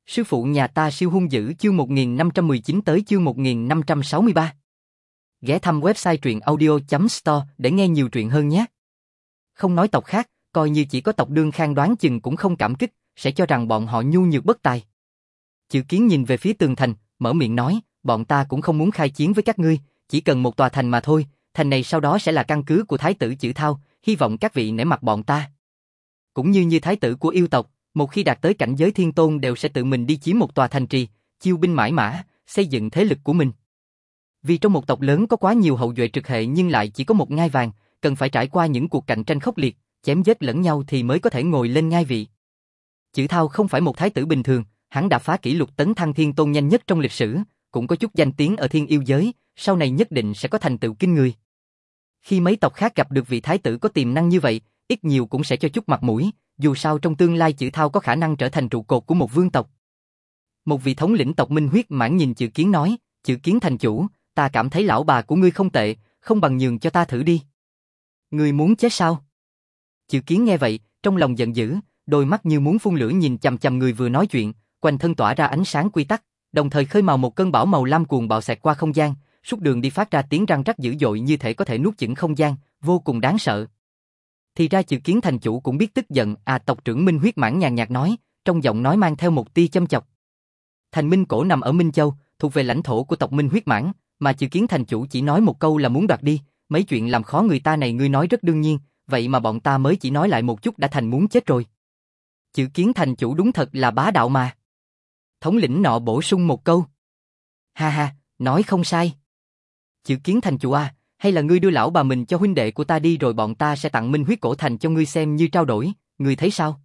Sư phụ nhà ta siêu hung dữ chương 1519 tới chương 1563. Ghé thăm website truyện audio.store để nghe nhiều truyện hơn nhé. Không nói tộc khác, coi như chỉ có tộc Đương Khang đoán chừng cũng không cảm kích, sẽ cho rằng bọn họ nhu nhược bất tài. Chữ Kiến nhìn về phía tường thành, mở miệng nói, bọn ta cũng không muốn khai chiến với các ngươi, chỉ cần một tòa thành mà thôi, thành này sau đó sẽ là căn cứ của thái tử Chữ Thao, hy vọng các vị nể mặt bọn ta. Cũng như thái tử của yêu tộc, một khi đạt tới cảnh giới thiên tôn đều sẽ tự mình đi chiếm một tòa thành trì, chiêu binh mãi mã, xây dựng thế lực của mình. Vì trong một tộc lớn có quá nhiều hậu duệ trực hệ nhưng lại chỉ có một ngai vàng, cần phải trải qua những cuộc cạnh tranh khốc liệt, chém giết lẫn nhau thì mới có thể ngồi lên ngai vị. Chữ Thao không phải một thái tử bình thường, hắn đã phá kỷ lục tấn thăng thiên tôn nhanh nhất trong lịch sử, cũng có chút danh tiếng ở thiên yêu giới, sau này nhất định sẽ có thành tựu kinh người. Khi mấy tộc khác gặp được vị thái tử có tiềm năng như vậy, ít nhiều cũng sẽ cho chút mặt mũi, dù sao trong tương lai Chữ Thao có khả năng trở thành trụ cột của một vương tộc. Một vị thống lĩnh tộc Minh Huyết Mãn nhìn Chữ Kiến nói, Chữ Kiến thành chủ, ta cảm thấy lão bà của ngươi không tệ, không bằng nhường cho ta thử đi. Ngươi muốn chết sao? Chữ Kiến nghe vậy, trong lòng giận dữ, đôi mắt như muốn phun lửa nhìn chằm chằm người vừa nói chuyện, quanh thân tỏa ra ánh sáng quy tắc, đồng thời khơi mào một cơn bão màu lam cuồng bạo xẹt qua không gian, suốt đường đi phát ra tiếng răng rắc dữ dội như thể có thể nuốt chửng không gian, vô cùng đáng sợ. Thì ra Chữ Kiến thành chủ cũng biết tức giận, tộc trưởng Minh Huyết Mãn nhàn nhạt nói, trong giọng nói mang theo một tia châm chọc. Thành Minh Cổ nằm ở Minh Châu, thuộc về lãnh thổ của tộc Minh Huyết Mãn, mà Chữ Kiến thành chủ chỉ nói một câu là muốn đoạt đi, mấy chuyện làm khó người ta này ngươi nói rất đương nhiên, vậy mà bọn ta mới chỉ nói lại một chút đã thành muốn chết rồi. Chữ Kiến thành chủ đúng thật là bá đạo mà. Thống lĩnh nọ bổ sung một câu. Ha ha, nói không sai. Chữ Kiến thành chủ hay là ngươi đưa lão bà mình cho huynh đệ của ta đi rồi bọn ta sẽ tặng Minh Huyết Cổ Thành cho ngươi xem như trao đổi, ngươi thấy sao?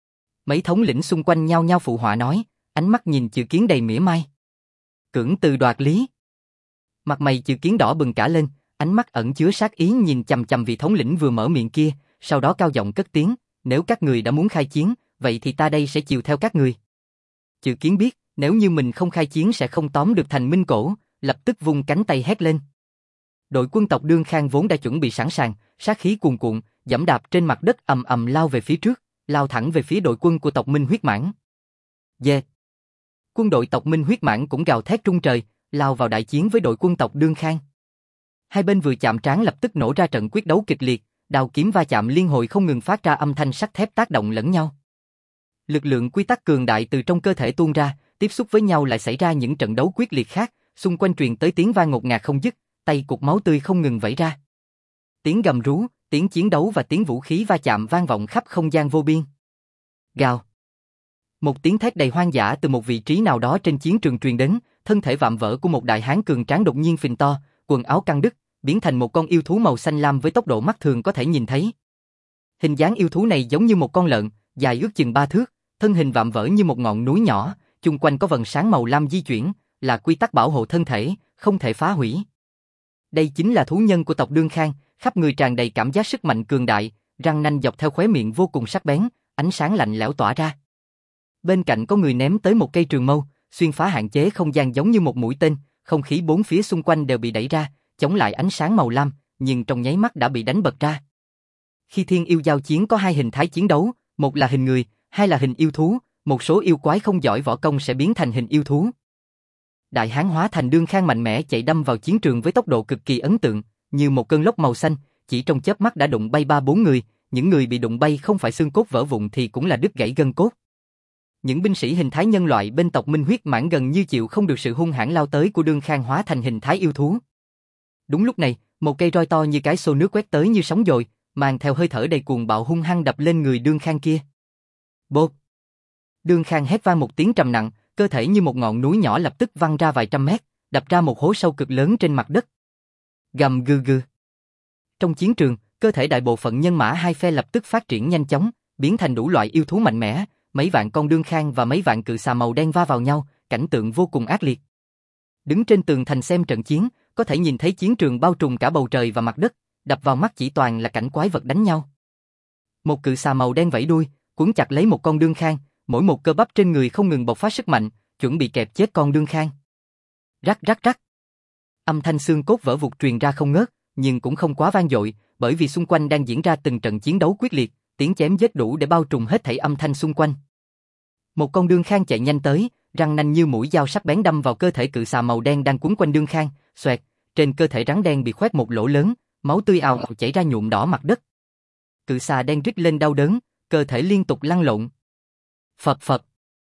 Mấy thống lĩnh xung quanh nhao nhao phụ họa nói, ánh mắt nhìn Chữ Kiến đầy mỉa mai. Cưỡng từ đoạt lý. Mặt mày Chữ Kiến đỏ bừng cả lên, ánh mắt ẩn chứa sát ý nhìn chằm chằm vị thống lĩnh vừa mở miệng kia, sau đó cao giọng cất tiếng, nếu các người đã muốn khai chiến, vậy thì ta đây sẽ chiều theo các người. Chữ Kiến biết, nếu như mình không khai chiến sẽ không tóm được Thành Minh Cổ, lập tức vung cánh tay hét lên. Đội quân tộc Đương Khang vốn đã chuẩn bị sẵn sàng, sát khí cuồn cuộn, giẫm đạp trên mặt đất ầm ầm lao về phía trước, lao thẳng về phía đội quân của tộc Minh Huyết Mãn. Yeah. Quân đội tộc Minh Huyết Mãn cũng gào thét trung trời, lao vào đại chiến với đội quân tộc Đương Khang. Hai bên vừa chạm trán lập tức nổ ra trận quyết đấu kịch liệt, đao kiếm va chạm liên hồi không ngừng phát ra âm thanh sắt thép tác động lẫn nhau. Lực lượng quy tắc cường đại từ trong cơ thể tuôn ra, tiếp xúc với nhau lại xảy ra những trận đấu quyết liệt khác, xung quanh truyền tới tiếng vang ngột ngạt không dứt, tay cục máu tươi không ngừng vẩy ra. Tiếng gầm rú, tiếng chiến đấu và tiếng vũ khí va chạm vang vọng khắp không gian vô biên. Gào. Một tiếng thét đầy hoang dã từ một vị trí nào đó trên chiến trường truyền đến, thân thể vạm vỡ của một đại hán cường tráng đột nhiên phình to, quần áo căng đứt, biến thành một con yêu thú màu xanh lam với tốc độ mắt thường có thể nhìn thấy. Hình dáng yêu thú này giống như một con lợn, dài ước chừng 3 thước, thân hình vạm vỡ như một ngọn núi nhỏ, chung quanh có vầng sáng màu lam di chuyển, là quy tắc bảo hộ thân thể, không thể phá hủy. Đây chính là thú nhân của tộc Đương Khang, khắp người tràn đầy cảm giác sức mạnh cường đại, răng nanh dọc theo khóe miệng vô cùng sắc bén, ánh sáng lạnh lẽo tỏa ra. Bên cạnh có người ném tới một cây trường mâu, xuyên phá hạn chế không gian giống như một mũi tên, không khí bốn phía xung quanh đều bị đẩy ra, chống lại ánh sáng màu lam, nhưng trong nháy mắt đã bị đánh bật ra. Khi thiên yêu giao chiến có hai hình thái chiến đấu, một là hình người, hai là hình yêu thú, một số yêu quái không giỏi võ công sẽ biến thành hình yêu thú. Đại hán hóa thành Đương Khang mạnh mẽ chạy đâm vào chiến trường với tốc độ cực kỳ ấn tượng, như một cơn lốc màu xanh, chỉ trong chớp mắt đã đụng bay 3-4 người, những người bị đụng bay không phải xương cốt vỡ vụn thì cũng là đứt gãy gân cốt. Những binh sĩ hình thái nhân loại bên tộc Minh Huyết Mãn gần như chịu không được sự hung hãn lao tới của Đương Khang hóa thành hình thái yêu thú. Đúng lúc này, một cây roi to như cái xô nước quét tới như sóng dồi, mang theo hơi thở đầy cuồng bạo hung hăng đập lên người Đương Khang kia. Bộp! Đương Khang hét vang một tiếng trầm nặng, cơ thể như một ngọn núi nhỏ lập tức văng ra vài trăm mét, đập ra một hố sâu cực lớn trên mặt đất. Gầm gừ gừ. Trong chiến trường, cơ thể đại bộ phận nhân mã hai phe lập tức phát triển nhanh chóng, biến thành đủ loại yêu thú mạnh mẽ, mấy vạn con Đương Khang và mấy vạn cự xà màu đen va vào nhau, cảnh tượng vô cùng ác liệt. Đứng trên tường thành xem trận chiến, có thể nhìn thấy chiến trường bao trùm cả bầu trời và mặt đất, đập vào mắt chỉ toàn là cảnh quái vật đánh nhau. Một cự xà màu đen vẫy đuôi, cuốn chặt lấy một con Đương Khang, mỗi một cơ bắp trên người không ngừng bộc phát sức mạnh, chuẩn bị kẹp chết con Đương Khang. Rắc rắc rắc. Âm thanh xương cốt vỡ vụt truyền ra không ngớt, nhưng cũng không quá vang dội, bởi vì xung quanh đang diễn ra từng trận chiến đấu quyết liệt, tiếng chém giết đủ để bao trùm hết thảy âm thanh xung quanh. Một con đương khang chạy nhanh tới, răng nanh như mũi dao sắc bén đâm vào cơ thể cự xà màu đen đang quấn quanh đương khang, xoẹt, trên cơ thể rắn đen bị khoét một lỗ lớn, máu tươi ào ào chảy ra nhuộm đỏ mặt đất. Cự xà đen rít lên đau đớn, cơ thể liên tục lăn lộn. Phập phập.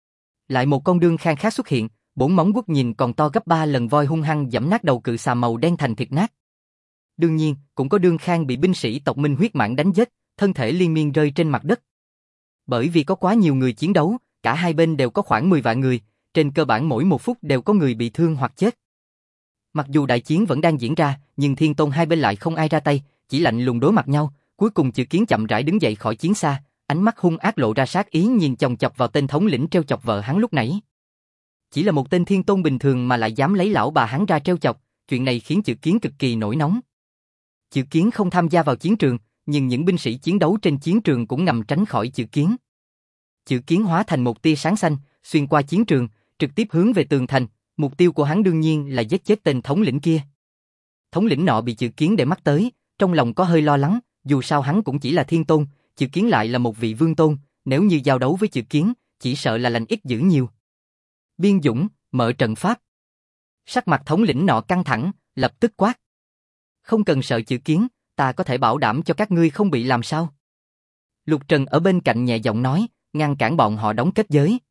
Lại một con đương khang khác xuất hiện, bốn móng vuốt nhìn còn to gấp 3 lần voi hung hăng giẫm nát đầu cự xà màu đen thành thịt nát. Đương nhiên, cũng có đương khang bị binh sĩ tộc Minh huyết mãng đánh giết, thân thể liên miên rơi trên mặt đất. Bởi vì có quá nhiều người chiến đấu, cả hai bên đều có khoảng 10 vạn người, trên cơ bản mỗi một phút đều có người bị thương hoặc chết. Mặc dù đại chiến vẫn đang diễn ra, nhưng Thiên Tôn hai bên lại không ai ra tay, chỉ lạnh lùng đối mặt nhau. Cuối cùng Chữ Kiến chậm rãi đứng dậy khỏi chiến xa, ánh mắt hung ác lộ ra sát ý nhìn chòng chọc vào tên thống lĩnh treo chọc vợ hắn lúc nãy. Chỉ là một tên Thiên Tôn bình thường mà lại dám lấy lão bà hắn ra treo chọc, chuyện này khiến Chữ Kiến cực kỳ nổi nóng. Chữ Kiến không tham gia vào chiến trường, nhưng những binh sĩ chiến đấu trên chiến trường cũng ngầm tránh khỏi Chữ Kiến. Chữ Kiến hóa thành một tia sáng xanh, xuyên qua chiến trường, trực tiếp hướng về tường thành, mục tiêu của hắn đương nhiên là giết chết tên thống lĩnh kia. Thống lĩnh nọ bị Chữ Kiến để mắt tới, trong lòng có hơi lo lắng, dù sao hắn cũng chỉ là Thiên Tôn, Chữ Kiến lại là một vị vương tôn, nếu như giao đấu với Chữ Kiến, chỉ sợ là lành ít dữ nhiều. Biên Dũng, mở trận pháp. Sắc mặt thống lĩnh nọ căng thẳng, lập tức quát. Không cần sợ Chữ Kiến, ta có thể bảo đảm cho các ngươi không bị làm sao. Lục Trần ở bên cạnh nhẹ giọng nói, ngăn cản bọn họ đóng kết giới.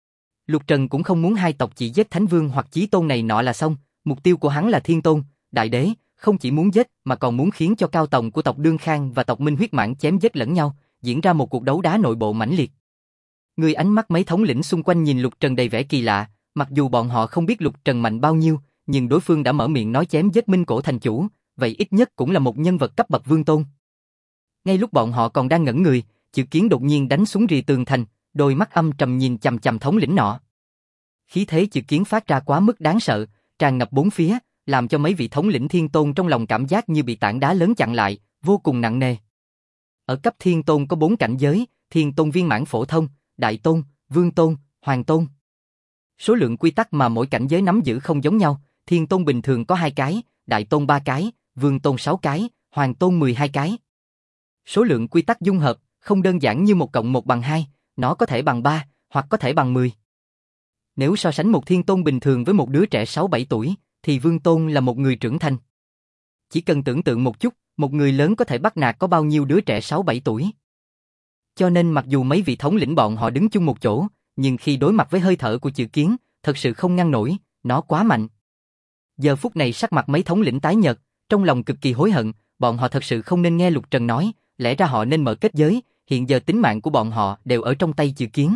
Lục Trần cũng không muốn hai tộc chỉ giết Thánh Vương hoặc Chí Tôn này nọ là xong, mục tiêu của hắn là Thiên Tôn, Đại Đế, không chỉ muốn giết mà còn muốn khiến cho cao tầng của tộc Đương Khang và tộc Minh huyết mãng chém giết lẫn nhau, diễn ra một cuộc đấu đá nội bộ mãnh liệt. Người ánh mắt mấy thống lĩnh xung quanh nhìn Lục Trần đầy vẻ kỳ lạ, mặc dù bọn họ không biết Lục Trần mạnh bao nhiêu, nhưng đối phương đã mở miệng nói chém giết Minh Cổ thành chủ, vậy ít nhất cũng là một nhân vật cấp bậc vương tôn. Ngay lúc bọn họ còn đang ngẩn người, Chữ Kiến đột nhiên đánh xuống rìa tường thành, đôi mắt âm trầm nhìn chằm chằm thống lĩnh nọ. Khí thế Chữ Kiến phát ra quá mức đáng sợ, tràn ngập bốn phía, làm cho mấy vị thống lĩnh Thiên Tôn trong lòng cảm giác như bị tảng đá lớn chặn lại, vô cùng nặng nề. Ở cấp Thiên Tôn có 4 cảnh giới, Thiên Tôn viên mãn phổ thông, Đại Tôn, Vương Tôn, Hoàng Tôn. Số lượng quy tắc mà mỗi cảnh giới nắm giữ không giống nhau, Thiên Tôn bình thường có 2 cái, Đại Tôn 3 cái, Vương Tôn 6 cái, Hoàng Tôn 12 cái. Số lượng quy tắc dung hợp không đơn giản như 1 cộng 1 bằng 2, nó có thể bằng 3, hoặc có thể bằng 10. Nếu so sánh một Thiên Tôn bình thường với một đứa trẻ 6-7 tuổi, thì Vương Tôn là một người trưởng thành. Chỉ cần tưởng tượng một chút, một người lớn có thể bắt nạt có bao nhiêu đứa trẻ 6-7 tuổi. Cho nên mặc dù mấy vị thống lĩnh bọn họ đứng chung một chỗ, nhưng khi đối mặt với hơi thở của Chữ Kiến, thật sự không ngăn nổi, nó quá mạnh. Giờ phút này sắc mặt mấy thống lĩnh tái nhợt, trong lòng cực kỳ hối hận, bọn họ thật sự không nên nghe Lục Trần nói, lẽ ra họ nên mở kết giới, hiện giờ tính mạng của bọn họ đều ở trong tay Chữ Kiến.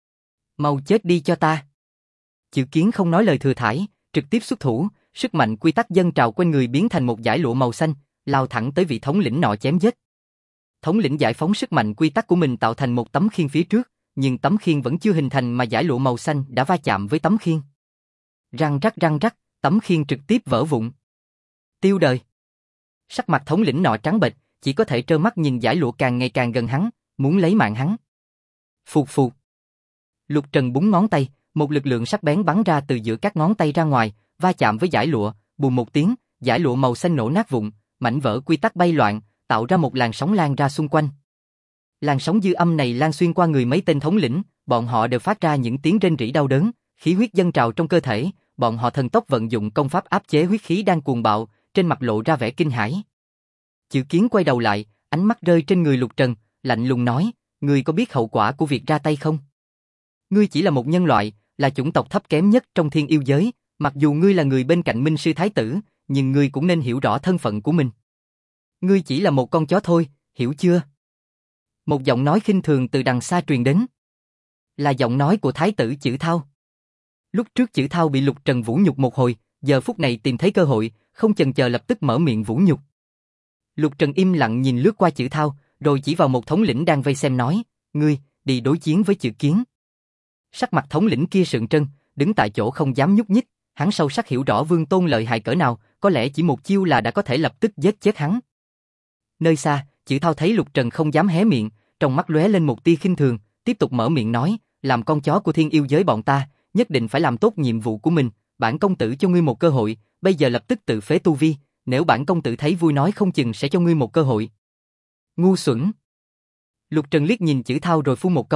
Mau chết đi cho ta. Chữ Kiến không nói lời thừa thãi, trực tiếp xuất thủ, sức mạnh quy tắc dâng trào quanh người biến thành một dải lụa màu xanh, lao thẳng tới vị thống lĩnh nọ chém giết. Thống lĩnh giải phóng sức mạnh quy tắc của mình tạo thành một tấm khiên phía trước, nhưng tấm khiên vẫn chưa hình thành mà dải lụa màu xanh đã va chạm với tấm khiên. Răng rắc, tấm khiên trực tiếp vỡ vụn. Tiêu đời. Sắc mặt thống lĩnh nọ trắng bệch, chỉ có thể trơ mắt nhìn dải lụa càng ngày càng gần hắn, muốn lấy mạng hắn. Phụt phụt. Lục Trần búng ngón tay, một lực lượng sắc bén bắn ra từ giữa các ngón tay ra ngoài, va chạm với dải lụa, bùm một tiếng, dải lụa màu xanh nổ nát vụn, mảnh vỡ quy tắc bay loạn, tạo ra một làn sóng lan ra xung quanh. Làn sóng dư âm này lan xuyên qua người mấy tên thống lĩnh, bọn họ đều phát ra những tiếng rên rỉ đau đớn, khí huyết dâng trào trong cơ thể, bọn họ thần tốc vận dụng công pháp áp chế huyết khí đang cuồng bạo, trên mặt lộ ra vẻ kinh hãi. Chữ Kiến quay đầu lại, ánh mắt rơi trên người Lục Trần, lạnh lùng nói, ngươi có biết hậu quả của việc ra tay không? Ngươi chỉ là một nhân loại, là chủng tộc thấp kém nhất trong thiên yêu giới, mặc dù ngươi là người bên cạnh Minh Sư Thái Tử, nhưng ngươi cũng nên hiểu rõ thân phận của mình. Ngươi chỉ là một con chó thôi, hiểu chưa? Một giọng nói khinh thường từ đằng xa truyền đến. Là giọng nói của Thái tử Chữ Thao. Lúc trước Chữ Thao bị Lục Trần vũ nhục một hồi, giờ phút này tìm thấy cơ hội, không chần chờ lập tức mở miệng vũ nhục. Lục Trần im lặng nhìn lướt qua Chữ Thao, rồi chỉ vào một thống lĩnh đang vây xem nói, ngươi, đi đối chiến với Chữ Kiến. Sắc mặt thống lĩnh kia sượng trân, đứng tại chỗ không dám nhúc nhích, hắn sâu sắc hiểu rõ Vương Tôn lợi hại cỡ nào, có lẽ chỉ một chiêu là đã có thể lập tức giết chết hắn. Nơi xa, Chữ Thao thấy Lục Trần không dám hé miệng, trong mắt lóe lên một tia khinh thường, tiếp tục mở miệng nói, làm con chó của thiên yêu giới bọn ta, nhất định phải làm tốt nhiệm vụ của mình, bản công tử cho ngươi một cơ hội, bây giờ lập tức tự phế tu vi, nếu bản công tử thấy vui nói không chừng sẽ cho ngươi một cơ hội. Ngu xuẩn. Lục Trần liếc nhìn Chữ Thao rồi phun một câu,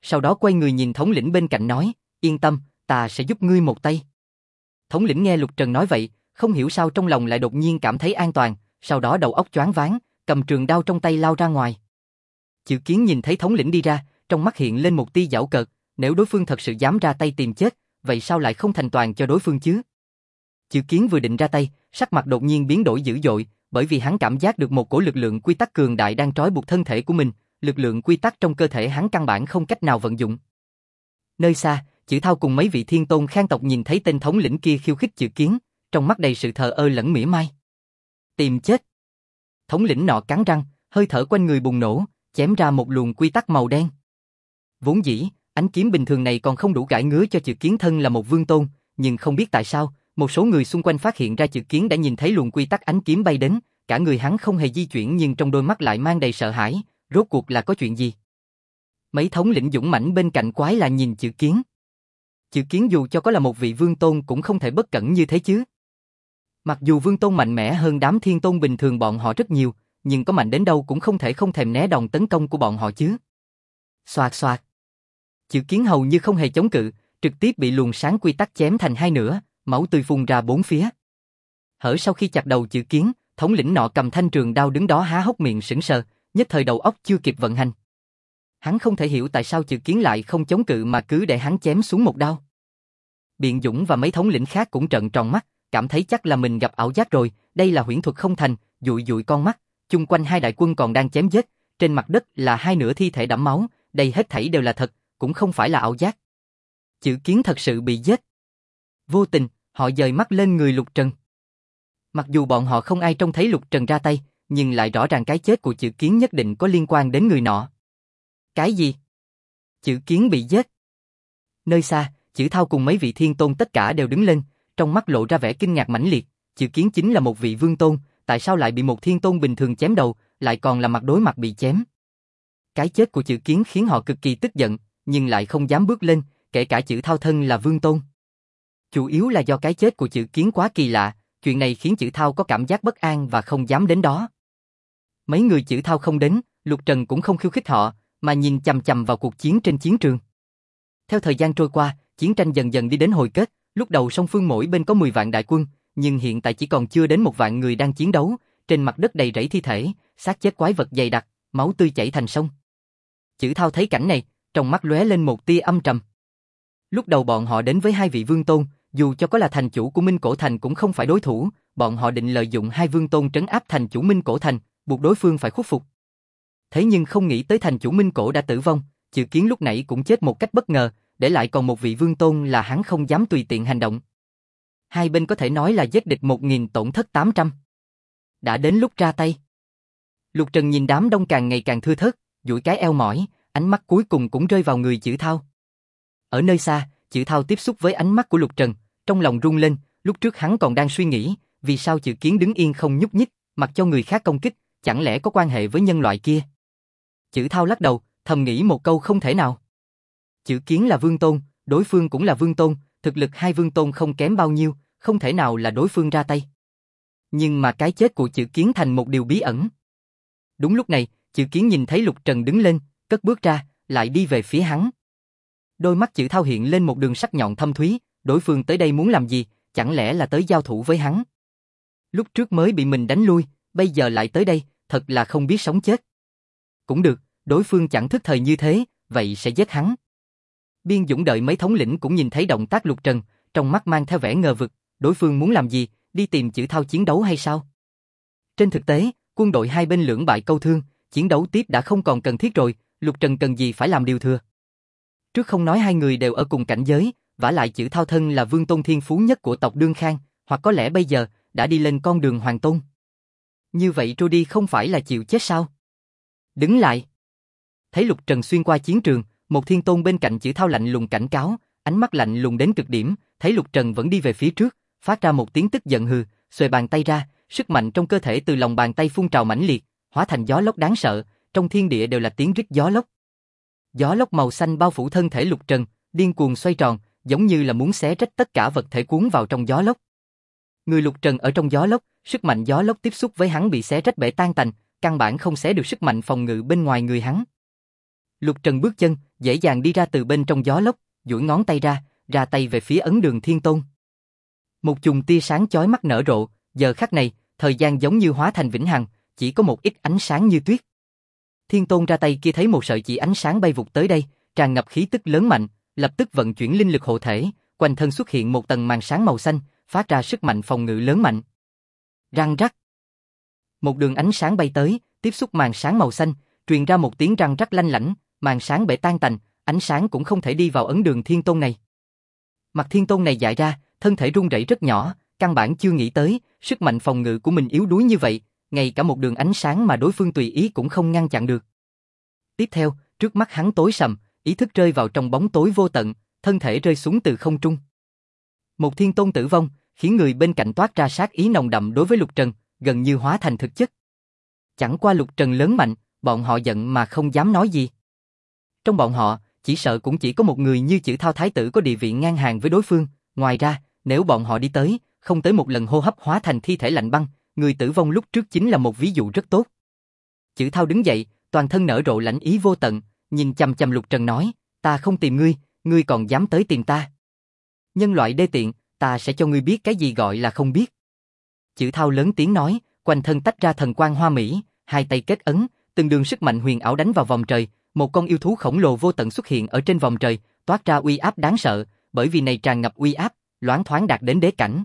sau đó quay người nhìn thống lĩnh bên cạnh nói, yên tâm, ta sẽ giúp ngươi một tay. Thống lĩnh nghe Lục Trần nói vậy, không hiểu sao trong lòng lại đột nhiên cảm thấy an toàn, sau đó đầu óc choáng váng, cầm trường đao trong tay lao ra ngoài. Chữ Kiến nhìn thấy thống lĩnh đi ra, trong mắt hiện lên một tia giảo cợt, nếu đối phương thật sự dám ra tay tìm chết, vậy sao lại không thành toàn cho đối phương chứ? Chữ Kiến vừa định ra tay, sắc mặt đột nhiên biến đổi dữ dội, bởi vì hắn cảm giác được một cổ lực lượng quy tắc cường đại đang trói buộc thân thể của mình, lực lượng quy tắc trong cơ thể hắn căn bản không cách nào vận dụng. Nơi xa, Chữ Thao cùng mấy vị thiên tôn khang tộc nhìn thấy tên thống lĩnh kia khiêu khích Chữ Kiến, trong mắt đầy sự thờ ơ lẫn mỉa mai. Tìm chết. Thống lĩnh nọ cắn răng, hơi thở quanh người bùng nổ, chém ra một luồng quy tắc màu đen. Vốn dĩ, ánh kiếm bình thường này còn không đủ gãi ngứa cho Chữ Kiến thân là một vương tôn, nhưng không biết tại sao, một số người xung quanh phát hiện ra Chữ Kiến đã nhìn thấy luồng quy tắc ánh kiếm bay đến, cả người hắn không hề di chuyển nhưng trong đôi mắt lại mang đầy sợ hãi, rốt cuộc là có chuyện gì? Mấy thống lĩnh dũng mãnh bên cạnh quái là nhìn Chữ Kiến. Chữ Kiến dù cho có là một vị vương tôn cũng không thể bất cẩn như thế chứ. Mặc dù vương tôn mạnh mẽ hơn đám thiên tôn bình thường bọn họ rất nhiều, nhưng có mạnh đến đâu cũng không thể không thèm né đòn tấn công của bọn họ chứ. Xoạt xoạt. Chữ Kiến hầu như không hề chống cự, trực tiếp bị luồng sáng quy tắc chém thành hai nửa, máu tươi phun ra bốn phía. Hở sau khi chặt đầu Chữ Kiến, thống lĩnh nọ cầm thanh trường đao đứng đó há hốc miệng sững sờ, nhất thời đầu óc chưa kịp vận hành. Hắn không thể hiểu tại sao Chữ Kiến lại không chống cự mà cứ để hắn chém xuống một đao. Biện Dũng và mấy thống lĩnh khác cũng trợn tròn mắt, cảm thấy chắc là mình gặp ảo giác rồi, đây là huyễn thuật không thành, dụi dụi con mắt, chung quanh hai đại quân còn đang chém giết, trên mặt đất là hai nửa thi thể đẫm máu, đây hết thảy đều là thật, cũng không phải là ảo giác. Chữ Kiến thật sự bị giết. Vô tình, họ dời mắt lên người Lục Trần. Mặc dù bọn họ không ai trông thấy Lục Trần ra tay, nhưng lại rõ ràng cái chết của Chữ Kiến nhất định có liên quan đến người nọ. Cái gì? Chữ Kiến bị giết. Nơi xa, Chữ Thao cùng mấy vị thiên tôn tất cả đều đứng lên, trong mắt lộ ra vẻ kinh ngạc mãnh liệt, Chữ Kiến chính là một vị vương tôn, tại sao lại bị một thiên tôn bình thường chém đầu, lại còn là mặt đối mặt bị chém. Cái chết của Chữ Kiến khiến họ cực kỳ tức giận, nhưng lại không dám bước lên, kể cả Chữ Thao thân là vương tôn. Chủ yếu là do cái chết của Chữ Kiến quá kỳ lạ, chuyện này khiến Chữ Thao có cảm giác bất an và không dám đến đó. Mấy người Chữ Thao không đến, Lục Trần cũng không khiêu khích họ, mà nhìn chằm chằm vào cuộc chiến trên chiến trường. Theo thời gian trôi qua, chiến tranh dần dần đi đến hồi kết, lúc đầu song phương mỗi bên có 10 vạn đại quân, nhưng hiện tại chỉ còn chưa đến 1 vạn người đang chiến đấu, trên mặt đất đầy rẫy thi thể, xác chết quái vật dày đặc, máu tươi chảy thành sông. Chữ Thao thấy cảnh này, trong mắt lóe lên một tia âm trầm. Lúc đầu bọn họ đến với hai vị vương tôn, dù cho có là thành chủ của Minh Cổ Thành cũng không phải đối thủ, bọn họ định lợi dụng hai vương tôn trấn áp thành chủ Minh Cổ Thành, buộc đối phương phải khuất phục. Thế nhưng không nghĩ tới thành chủ Minh Cổ đã tử vong, Chữ Kiến lúc nãy cũng chết một cách bất ngờ, để lại còn một vị vương tôn là hắn không dám tùy tiện hành động. Hai bên có thể nói là giết địch 1000 tổn thất 800. Đã đến lúc ra tay. Lục Trần nhìn đám đông càng ngày càng thưa thớt, duỗi cái eo mỏi, ánh mắt cuối cùng cũng rơi vào người Chữ Thao. Ở nơi xa, Chữ Thao tiếp xúc với ánh mắt của Lục Trần, trong lòng rung lên, lúc trước hắn còn đang suy nghĩ, vì sao Chữ Kiến đứng yên không nhúc nhích, mặc cho người khác công kích, chẳng lẽ có quan hệ với nhân loại kia. Chữ Thao lắc đầu, thầm nghĩ một câu không thể nào. Chữ Kiến là vương tôn, đối phương cũng là vương tôn, thực lực hai vương tôn không kém bao nhiêu, không thể nào là đối phương ra tay. Nhưng mà cái chết của Chữ Kiến thành một điều bí ẩn. Đúng lúc này, Chữ Kiến nhìn thấy Lục Trần đứng lên, cất bước ra, lại đi về phía hắn. Đôi mắt Chữ Thao hiện lên một đường sắc nhọn thâm thúy, đối phương tới đây muốn làm gì, chẳng lẽ là tới giao thủ với hắn. Lúc trước mới bị mình đánh lui, bây giờ lại tới đây, thật là không biết sống chết. Cũng được, đối phương chẳng thức thời như thế, vậy sẽ giết hắn. Biên Dũng đợi mấy thống lĩnh cũng nhìn thấy động tác Lục Trần, trong mắt mang theo vẻ ngờ vực, đối phương muốn làm gì, đi tìm Chữ Thao chiến đấu hay sao? Trên thực tế, quân đội hai bên lưỡng bại câu thương, chiến đấu tiếp đã không còn cần thiết rồi, Lục Trần cần gì phải làm điều thừa. Trước không nói hai người đều ở cùng cảnh giới, vả lại Chữ Thao thân là vương tôn thiên phú nhất của tộc Đương Khang, hoặc có lẽ bây giờ đã đi lên con đường hoàng tôn. Như vậy trôi đi không phải là chịu chết sao? Đứng lại. Thấy Lục Trần xuyên qua chiến trường, một thiên tôn bên cạnh Chữ Thao lạnh lùng cảnh cáo, ánh mắt lạnh lùng đến cực điểm, thấy Lục Trần vẫn đi về phía trước, phát ra một tiếng tức giận hừ, xuề bàn tay ra, sức mạnh trong cơ thể từ lòng bàn tay phun trào mãnh liệt, hóa thành gió lốc đáng sợ, trong thiên địa đều là tiếng rít gió lốc. Gió lốc màu xanh bao phủ thân thể Lục Trần, điên cuồng xoay tròn, giống như là muốn xé rách tất cả vật thể cuốn vào trong gió lốc. Người Lục Trần ở trong gió lốc, sức mạnh gió lốc tiếp xúc với hắn bị xé rách bể tan tành, căn bản không xé được sức mạnh phòng ngự bên ngoài người hắn. Lục Trần bước chân, dễ dàng đi ra từ bên trong gió lốc, duỗi ngón tay ra tay về phía ấn Đường Thiên Tôn. Một chùm tia sáng chói mắt nở rộ, giờ khắc này, thời gian giống như hóa thành vĩnh hằng, chỉ có một ít ánh sáng như tuyết. Thiên Tôn ra tay kia thấy một sợi chỉ ánh sáng bay vụt tới đây, tràn ngập khí tức lớn mạnh, lập tức vận chuyển linh lực hộ thể, quanh thân xuất hiện một tầng màn sáng màu xanh, phát ra sức mạnh phòng ngự lớn mạnh. Răng rắc. Một đường ánh sáng bay tới, tiếp xúc màn sáng màu xanh, truyền ra một tiếng răng rắc lanh lảnh, màn sáng bể tan tành, ánh sáng cũng không thể đi vào ấn Đường Thiên Tôn này. Mặt Thiên Tôn này dại ra, thân thể run rẩy rất nhỏ, căn bản chưa nghĩ tới, sức mạnh phòng ngự của mình yếu đuối như vậy, ngay cả một đường ánh sáng mà đối phương tùy ý cũng không ngăn chặn được. Tiếp theo, trước mắt hắn tối sầm, ý thức rơi vào trong bóng tối vô tận, thân thể rơi xuống từ không trung. Một Thiên Tôn tử vong, khiến người bên cạnh toát ra sát ý nồng đậm đối với Lục Trần, gần như hóa thành thực chất. Chẳng qua Lục Trần lớn mạnh, bọn họ giận mà không dám nói gì. Trong bọn họ, chỉ sợ cũng chỉ có một người như Chữ Thao thái tử có địa vị ngang hàng với đối phương, ngoài ra, nếu bọn họ đi tới, không tới một lần hô hấp hóa thành thi thể lạnh băng, người tử vong lúc trước chính là một ví dụ rất tốt. Chữ Thao đứng dậy, toàn thân nở rộ lãnh ý vô tận, nhìn chằm chằm Lục Trần nói, ta không tìm ngươi, ngươi còn dám tới tìm ta. Nhân loại đê tiện, ta sẽ cho ngươi biết cái gì gọi là không biết. Chữ Thao lớn tiếng nói, quanh thân tách ra thần quang hoa mỹ, hai tay kết ấn, từng đường sức mạnh huyền ảo đánh vào vòng trời, một con yêu thú khổng lồ vô tận xuất hiện ở trên vòng trời, toát ra uy áp đáng sợ, bởi vì này tràn ngập uy áp, loáng thoáng đạt đến đế cảnh.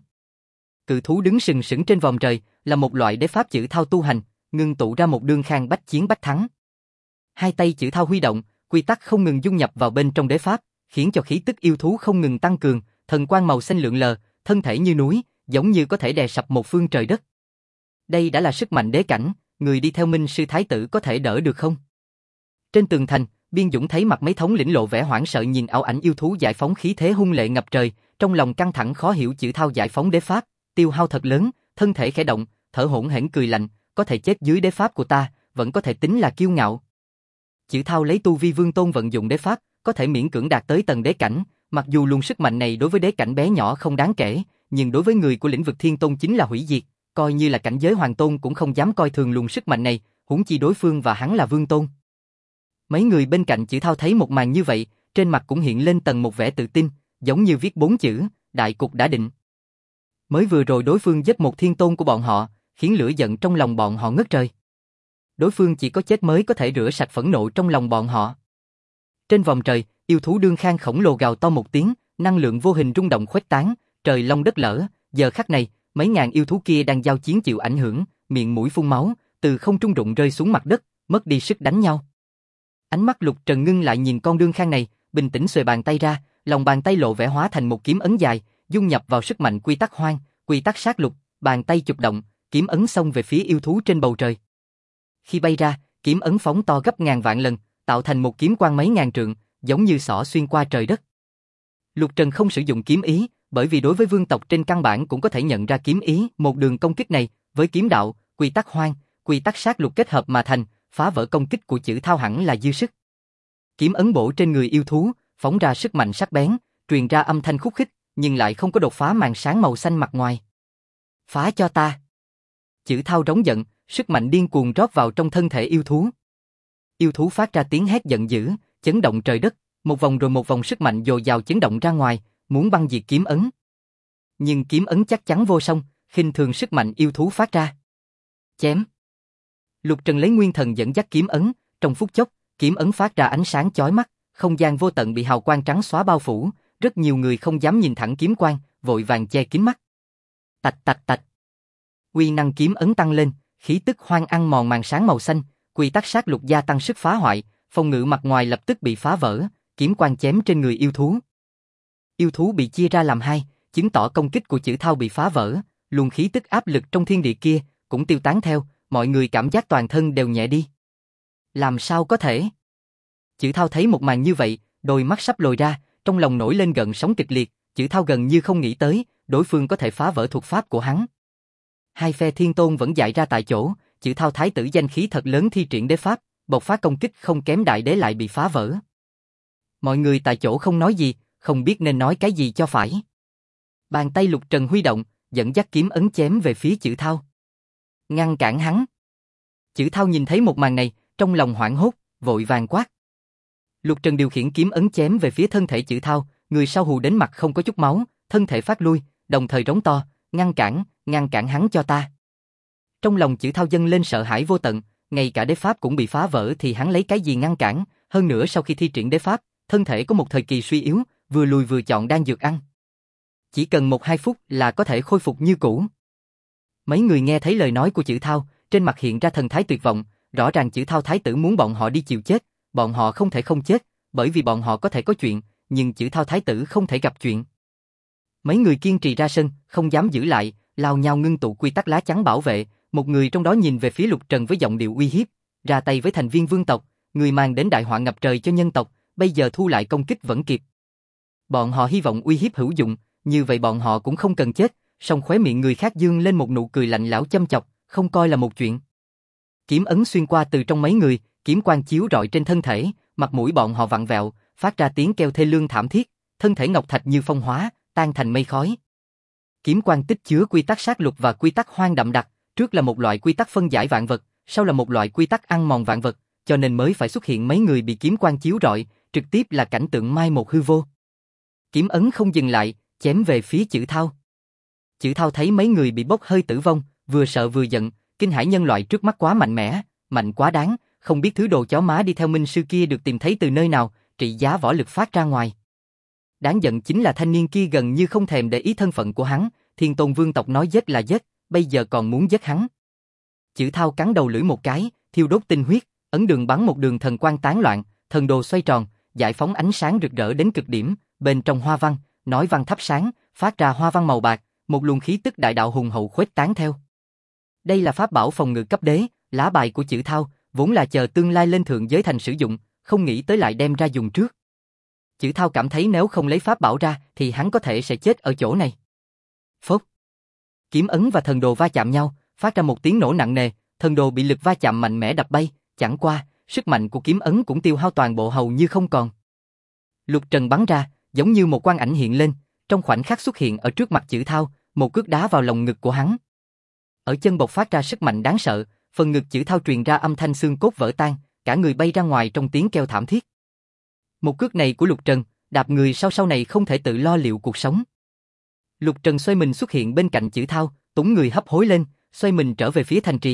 Cự thú đứng sừng sững trên vòng trời, là một loại đế pháp Chữ Thao tu hành, ngưng tụ ra một đương khang bách chiến bách thắng. Hai tay Chữ Thao huy động, quy tắc không ngừng dung nhập vào bên trong đế pháp, khiến cho khí tức yêu thú không ngừng tăng cường, thần quang màu xanh lượn lờ, thân thể như núi, giống như có thể đè sập một phương trời đất. Đây đã là sức mạnh đế cảnh, người đi theo Minh sư thái tử có thể đỡ được không? Trên tường thành, Biên Dũng thấy mặt mấy thống lĩnh lộ vẻ hoảng sợ nhìn ảo ảnh yêu thú giải phóng khí thế hung lệ ngập trời, trong lòng căng thẳng khó hiểu Chữ Thao giải phóng đế pháp, tiêu hao thật lớn, thân thể khẽ động, thở hổn hển cười lạnh, có thể chết dưới đế pháp của ta, vẫn có thể tính là kiêu ngạo. Chữ Thao lấy tu vi vương tôn vận dụng đế pháp, có thể miễn cưỡng đạt tới tầng đế cảnh, mặc dù luồng sức mạnh này đối với đế cảnh bé nhỏ không đáng kể, nhưng đối với người của lĩnh vực thiên tôn chính là hủy diệt, coi như là cảnh giới hoàng tôn cũng không dám coi thường luồng sức mạnh này, huống chi đối phương và hắn là vương tôn. Mấy người bên cạnh Chữ Thao thấy một màn như vậy, trên mặt cũng hiện lên tầng một vẻ tự tin, giống như viết 4 chữ, đại cục đã định. Mới vừa rồi đối phương giết một thiên tôn của bọn họ, khiến lửa giận trong lòng bọn họ ngất trời. Đối phương chỉ có chết mới có thể rửa sạch phẫn nộ trong lòng bọn họ. Trên vòng trời, yêu thú đương khang khổng lồ gào to một tiếng, năng lượng vô hình rung động khuếch tán, trời long đất lở, giờ khắc này, mấy ngàn yêu thú kia đang giao chiến chịu ảnh hưởng, miệng mũi phun máu, từ không trung rụng rơi xuống mặt đất, mất đi sức đánh nhau. Ánh mắt Lục Trần ngưng lại nhìn con đương khang này, bình tĩnh xuề bàn tay ra, lòng bàn tay lộ vẻ hóa thành một kiếm ấn dài, dung nhập vào sức mạnh quy tắc hoang, quy tắc sát lục, bàn tay chụp động, kiếm ấn xông về phía yêu thú trên bầu trời. Khi bay ra, kiếm ấn phóng to gấp ngàn vạn lần, tạo thành một kiếm quang mấy ngàn trượng, giống như xỏ xuyên qua trời đất. Lục Trần không sử dụng kiếm ý, bởi vì đối với vương tộc trên căn bản cũng có thể nhận ra kiếm ý, một đường công kích này, với kiếm đạo, quy tắc hoang, quy tắc sát lục kết hợp mà thành, phá vỡ công kích của Chữ Thao hẳn là dư sức. Kiếm ấn bổ trên người yêu thú, phóng ra sức mạnh sắc bén, truyền ra âm thanh khúc khích, nhưng lại không có đột phá màn sáng màu xanh mặt ngoài. Phá cho ta! Chữ Thao rống giận, sức mạnh điên cuồng rót vào trong thân thể yêu thú. Yêu thú phát ra tiếng hét giận dữ, chấn động trời đất, một vòng rồi một vòng sức mạnh dồi dào chấn động ra ngoài, muốn băng diệt kiếm ấn. Nhưng kiếm ấn chắc chắn vô song, khinh thường sức mạnh yêu thú phát ra. Chém! Lục Trần lấy nguyên thần dẫn dắt kiếm ấn, trong phút chốc, kiếm ấn phát ra ánh sáng chói mắt, không gian vô tận bị hào quang trắng xóa bao phủ, rất nhiều người không dám nhìn thẳng kiếm quang, vội vàng che kín mắt. Tạch tạch tạch. Uy năng kiếm ấn tăng lên, khí tức hoang ăn mòn màn sáng màu xanh, quy tắc sát lục gia tăng sức phá hoại, phòng ngự mặt ngoài lập tức bị phá vỡ, kiếm quang chém trên người yêu thú. Yêu thú bị chia ra làm hai, chứng tỏ công kích của Chữ Thao bị phá vỡ, luồng khí tức áp lực trong thiên địa kia cũng tiêu tán theo, mọi người cảm giác toàn thân đều nhẹ đi. Làm sao có thể? Chữ Thao thấy một màn như vậy, đôi mắt sắp lồi ra, trong lòng nổi lên gợn sóng kịch liệt, Chữ Thao gần như không nghĩ tới, đối phương có thể phá vỡ thuật pháp của hắn. Hai phe thiên tôn vẫn dại ra tại chỗ, Chữ Thao thái tử danh khí thật lớn thi triển đế pháp, bộc phát công kích không kém đại đế lại bị phá vỡ. Mọi người tại chỗ không nói gì, không biết nên nói cái gì cho phải. Bàn tay Lục Trần huy động, dẫn dắt kiếm ấn chém về phía Chữ Thao. Ngăn cản hắn. Chữ Thao nhìn thấy một màn này, trong lòng hoảng hốt, vội vàng quát. Lục Trần điều khiển kiếm ấn chém về phía thân thể Chử Thao, người sau hù đến mặt không có chút máu, thân thể phát lui, đồng thời rống to, ngăn cản hắn cho ta. Trong lòng Chử Thao dâng lên sợ hãi vô tận, ngay cả đế pháp cũng bị phá vỡ thì hắn lấy cái gì ngăn cản, hơn nữa sau khi thi triển đế pháp, thân thể có một thời kỳ suy yếu, vừa lùi vừa chọn đan dược ăn. Chỉ cần 1-2 phút là có thể khôi phục như cũ. Mấy người nghe thấy lời nói của Chử Thao, trên mặt hiện ra thần thái tuyệt vọng, rõ ràng Chử Thao thái tử muốn bọn họ đi chịu chết, bọn họ không thể không chết, bởi vì bọn họ có thể có chuyện, nhưng Chử Thao thái tử không thể gặp chuyện. Mấy người kiên trì ra sân, không dám giữ lại, lao nhau ngưng tụ quy tắc lá chắn bảo vệ, một người trong đó nhìn về phía Lục Trần với giọng điệu uy hiếp, ra tay với thành viên vương tộc, người mang đến đại họa ngập trời cho nhân tộc, bây giờ thu lại công kích vẫn kịp. Bọn họ hy vọng uy hiếp hữu dụng, như vậy bọn họ cũng không cần chết, song khóe miệng người khác dương lên một nụ cười lạnh lẽo châm chọc, không coi là một chuyện. Kiếm ấn xuyên qua từ trong mấy người, kiếm quang chiếu rọi trên thân thể, mặt mũi bọn họ vặn vẹo, phát ra tiếng kêu thê lương thảm thiết, thân thể ngọc thạch như phong hóa, tan thành mây khói. Kiếm quang tích chứa quy tắc sát lục và quy tắc hoang đậm đặc, trước là một loại quy tắc phân giải vạn vật, sau là một loại quy tắc ăn mòn vạn vật, cho nên mới phải xuất hiện mấy người bị kiếm quang chiếu rọi, trực tiếp là cảnh tượng mai một hư vô. Kiếm ấn không dừng lại, chém về phía Chử Thao. Chử Thao thấy mấy người bị bốc hơi tử vong, vừa sợ vừa giận, kinh hãi nhân loại trước mắt quá mạnh mẽ, mạnh quá đáng, không biết thứ đồ chó má đi theo minh sư kia được tìm thấy từ nơi nào, trị giá võ lực phát ra ngoài. Đáng giận chính là thanh niên kia gần như không thèm để ý thân phận của hắn, Thiên Tôn vương tộc nói giết là giết, bây giờ còn muốn giết hắn. Chử Thao cắn đầu lưỡi một cái, thiêu đốt tinh huyết, ấn đường bắn một đường thần quang tán loạn, thần đồ xoay tròn, giải phóng ánh sáng rực rỡ đến cực điểm, bên trong hoa văn, nói văn thắp sáng, phát ra hoa văn màu bạc, một luồng khí tức đại đạo hùng hậu khuếch tán theo. Đây là pháp bảo phòng ngự cấp đế, lá bài của Chử Thao, vốn là chờ tương lai lên thượng giới thành sử dụng, không nghĩ tới lại đem ra dùng trước. Chử Thao cảm thấy nếu không lấy pháp bảo ra thì hắn có thể sẽ chết ở chỗ này. Phốc. Kiếm ấn và thần đồ va chạm nhau, phát ra một tiếng nổ nặng nề, thần đồ bị lực va chạm mạnh mẽ đập bay, chẳng qua, sức mạnh của kiếm ấn cũng tiêu hao toàn bộ hầu như không còn. Lục Trần bắn ra, giống như một quang ảnh hiện lên, trong khoảnh khắc xuất hiện ở trước mặt Chử Thao, một cước đá vào lồng ngực của hắn. Ở chân bộc phát ra sức mạnh đáng sợ, phần ngực Chử Thao truyền ra âm thanh xương cốt vỡ tan, cả người bay ra ngoài trong tiếng kêu thảm thiết. Một cước này của Lục Trần, đạp người sau này không thể tự lo liệu cuộc sống. Lục Trần xoay mình xuất hiện bên cạnh Chử Thao, túng người hấp hối lên, xoay mình trở về phía thành trì.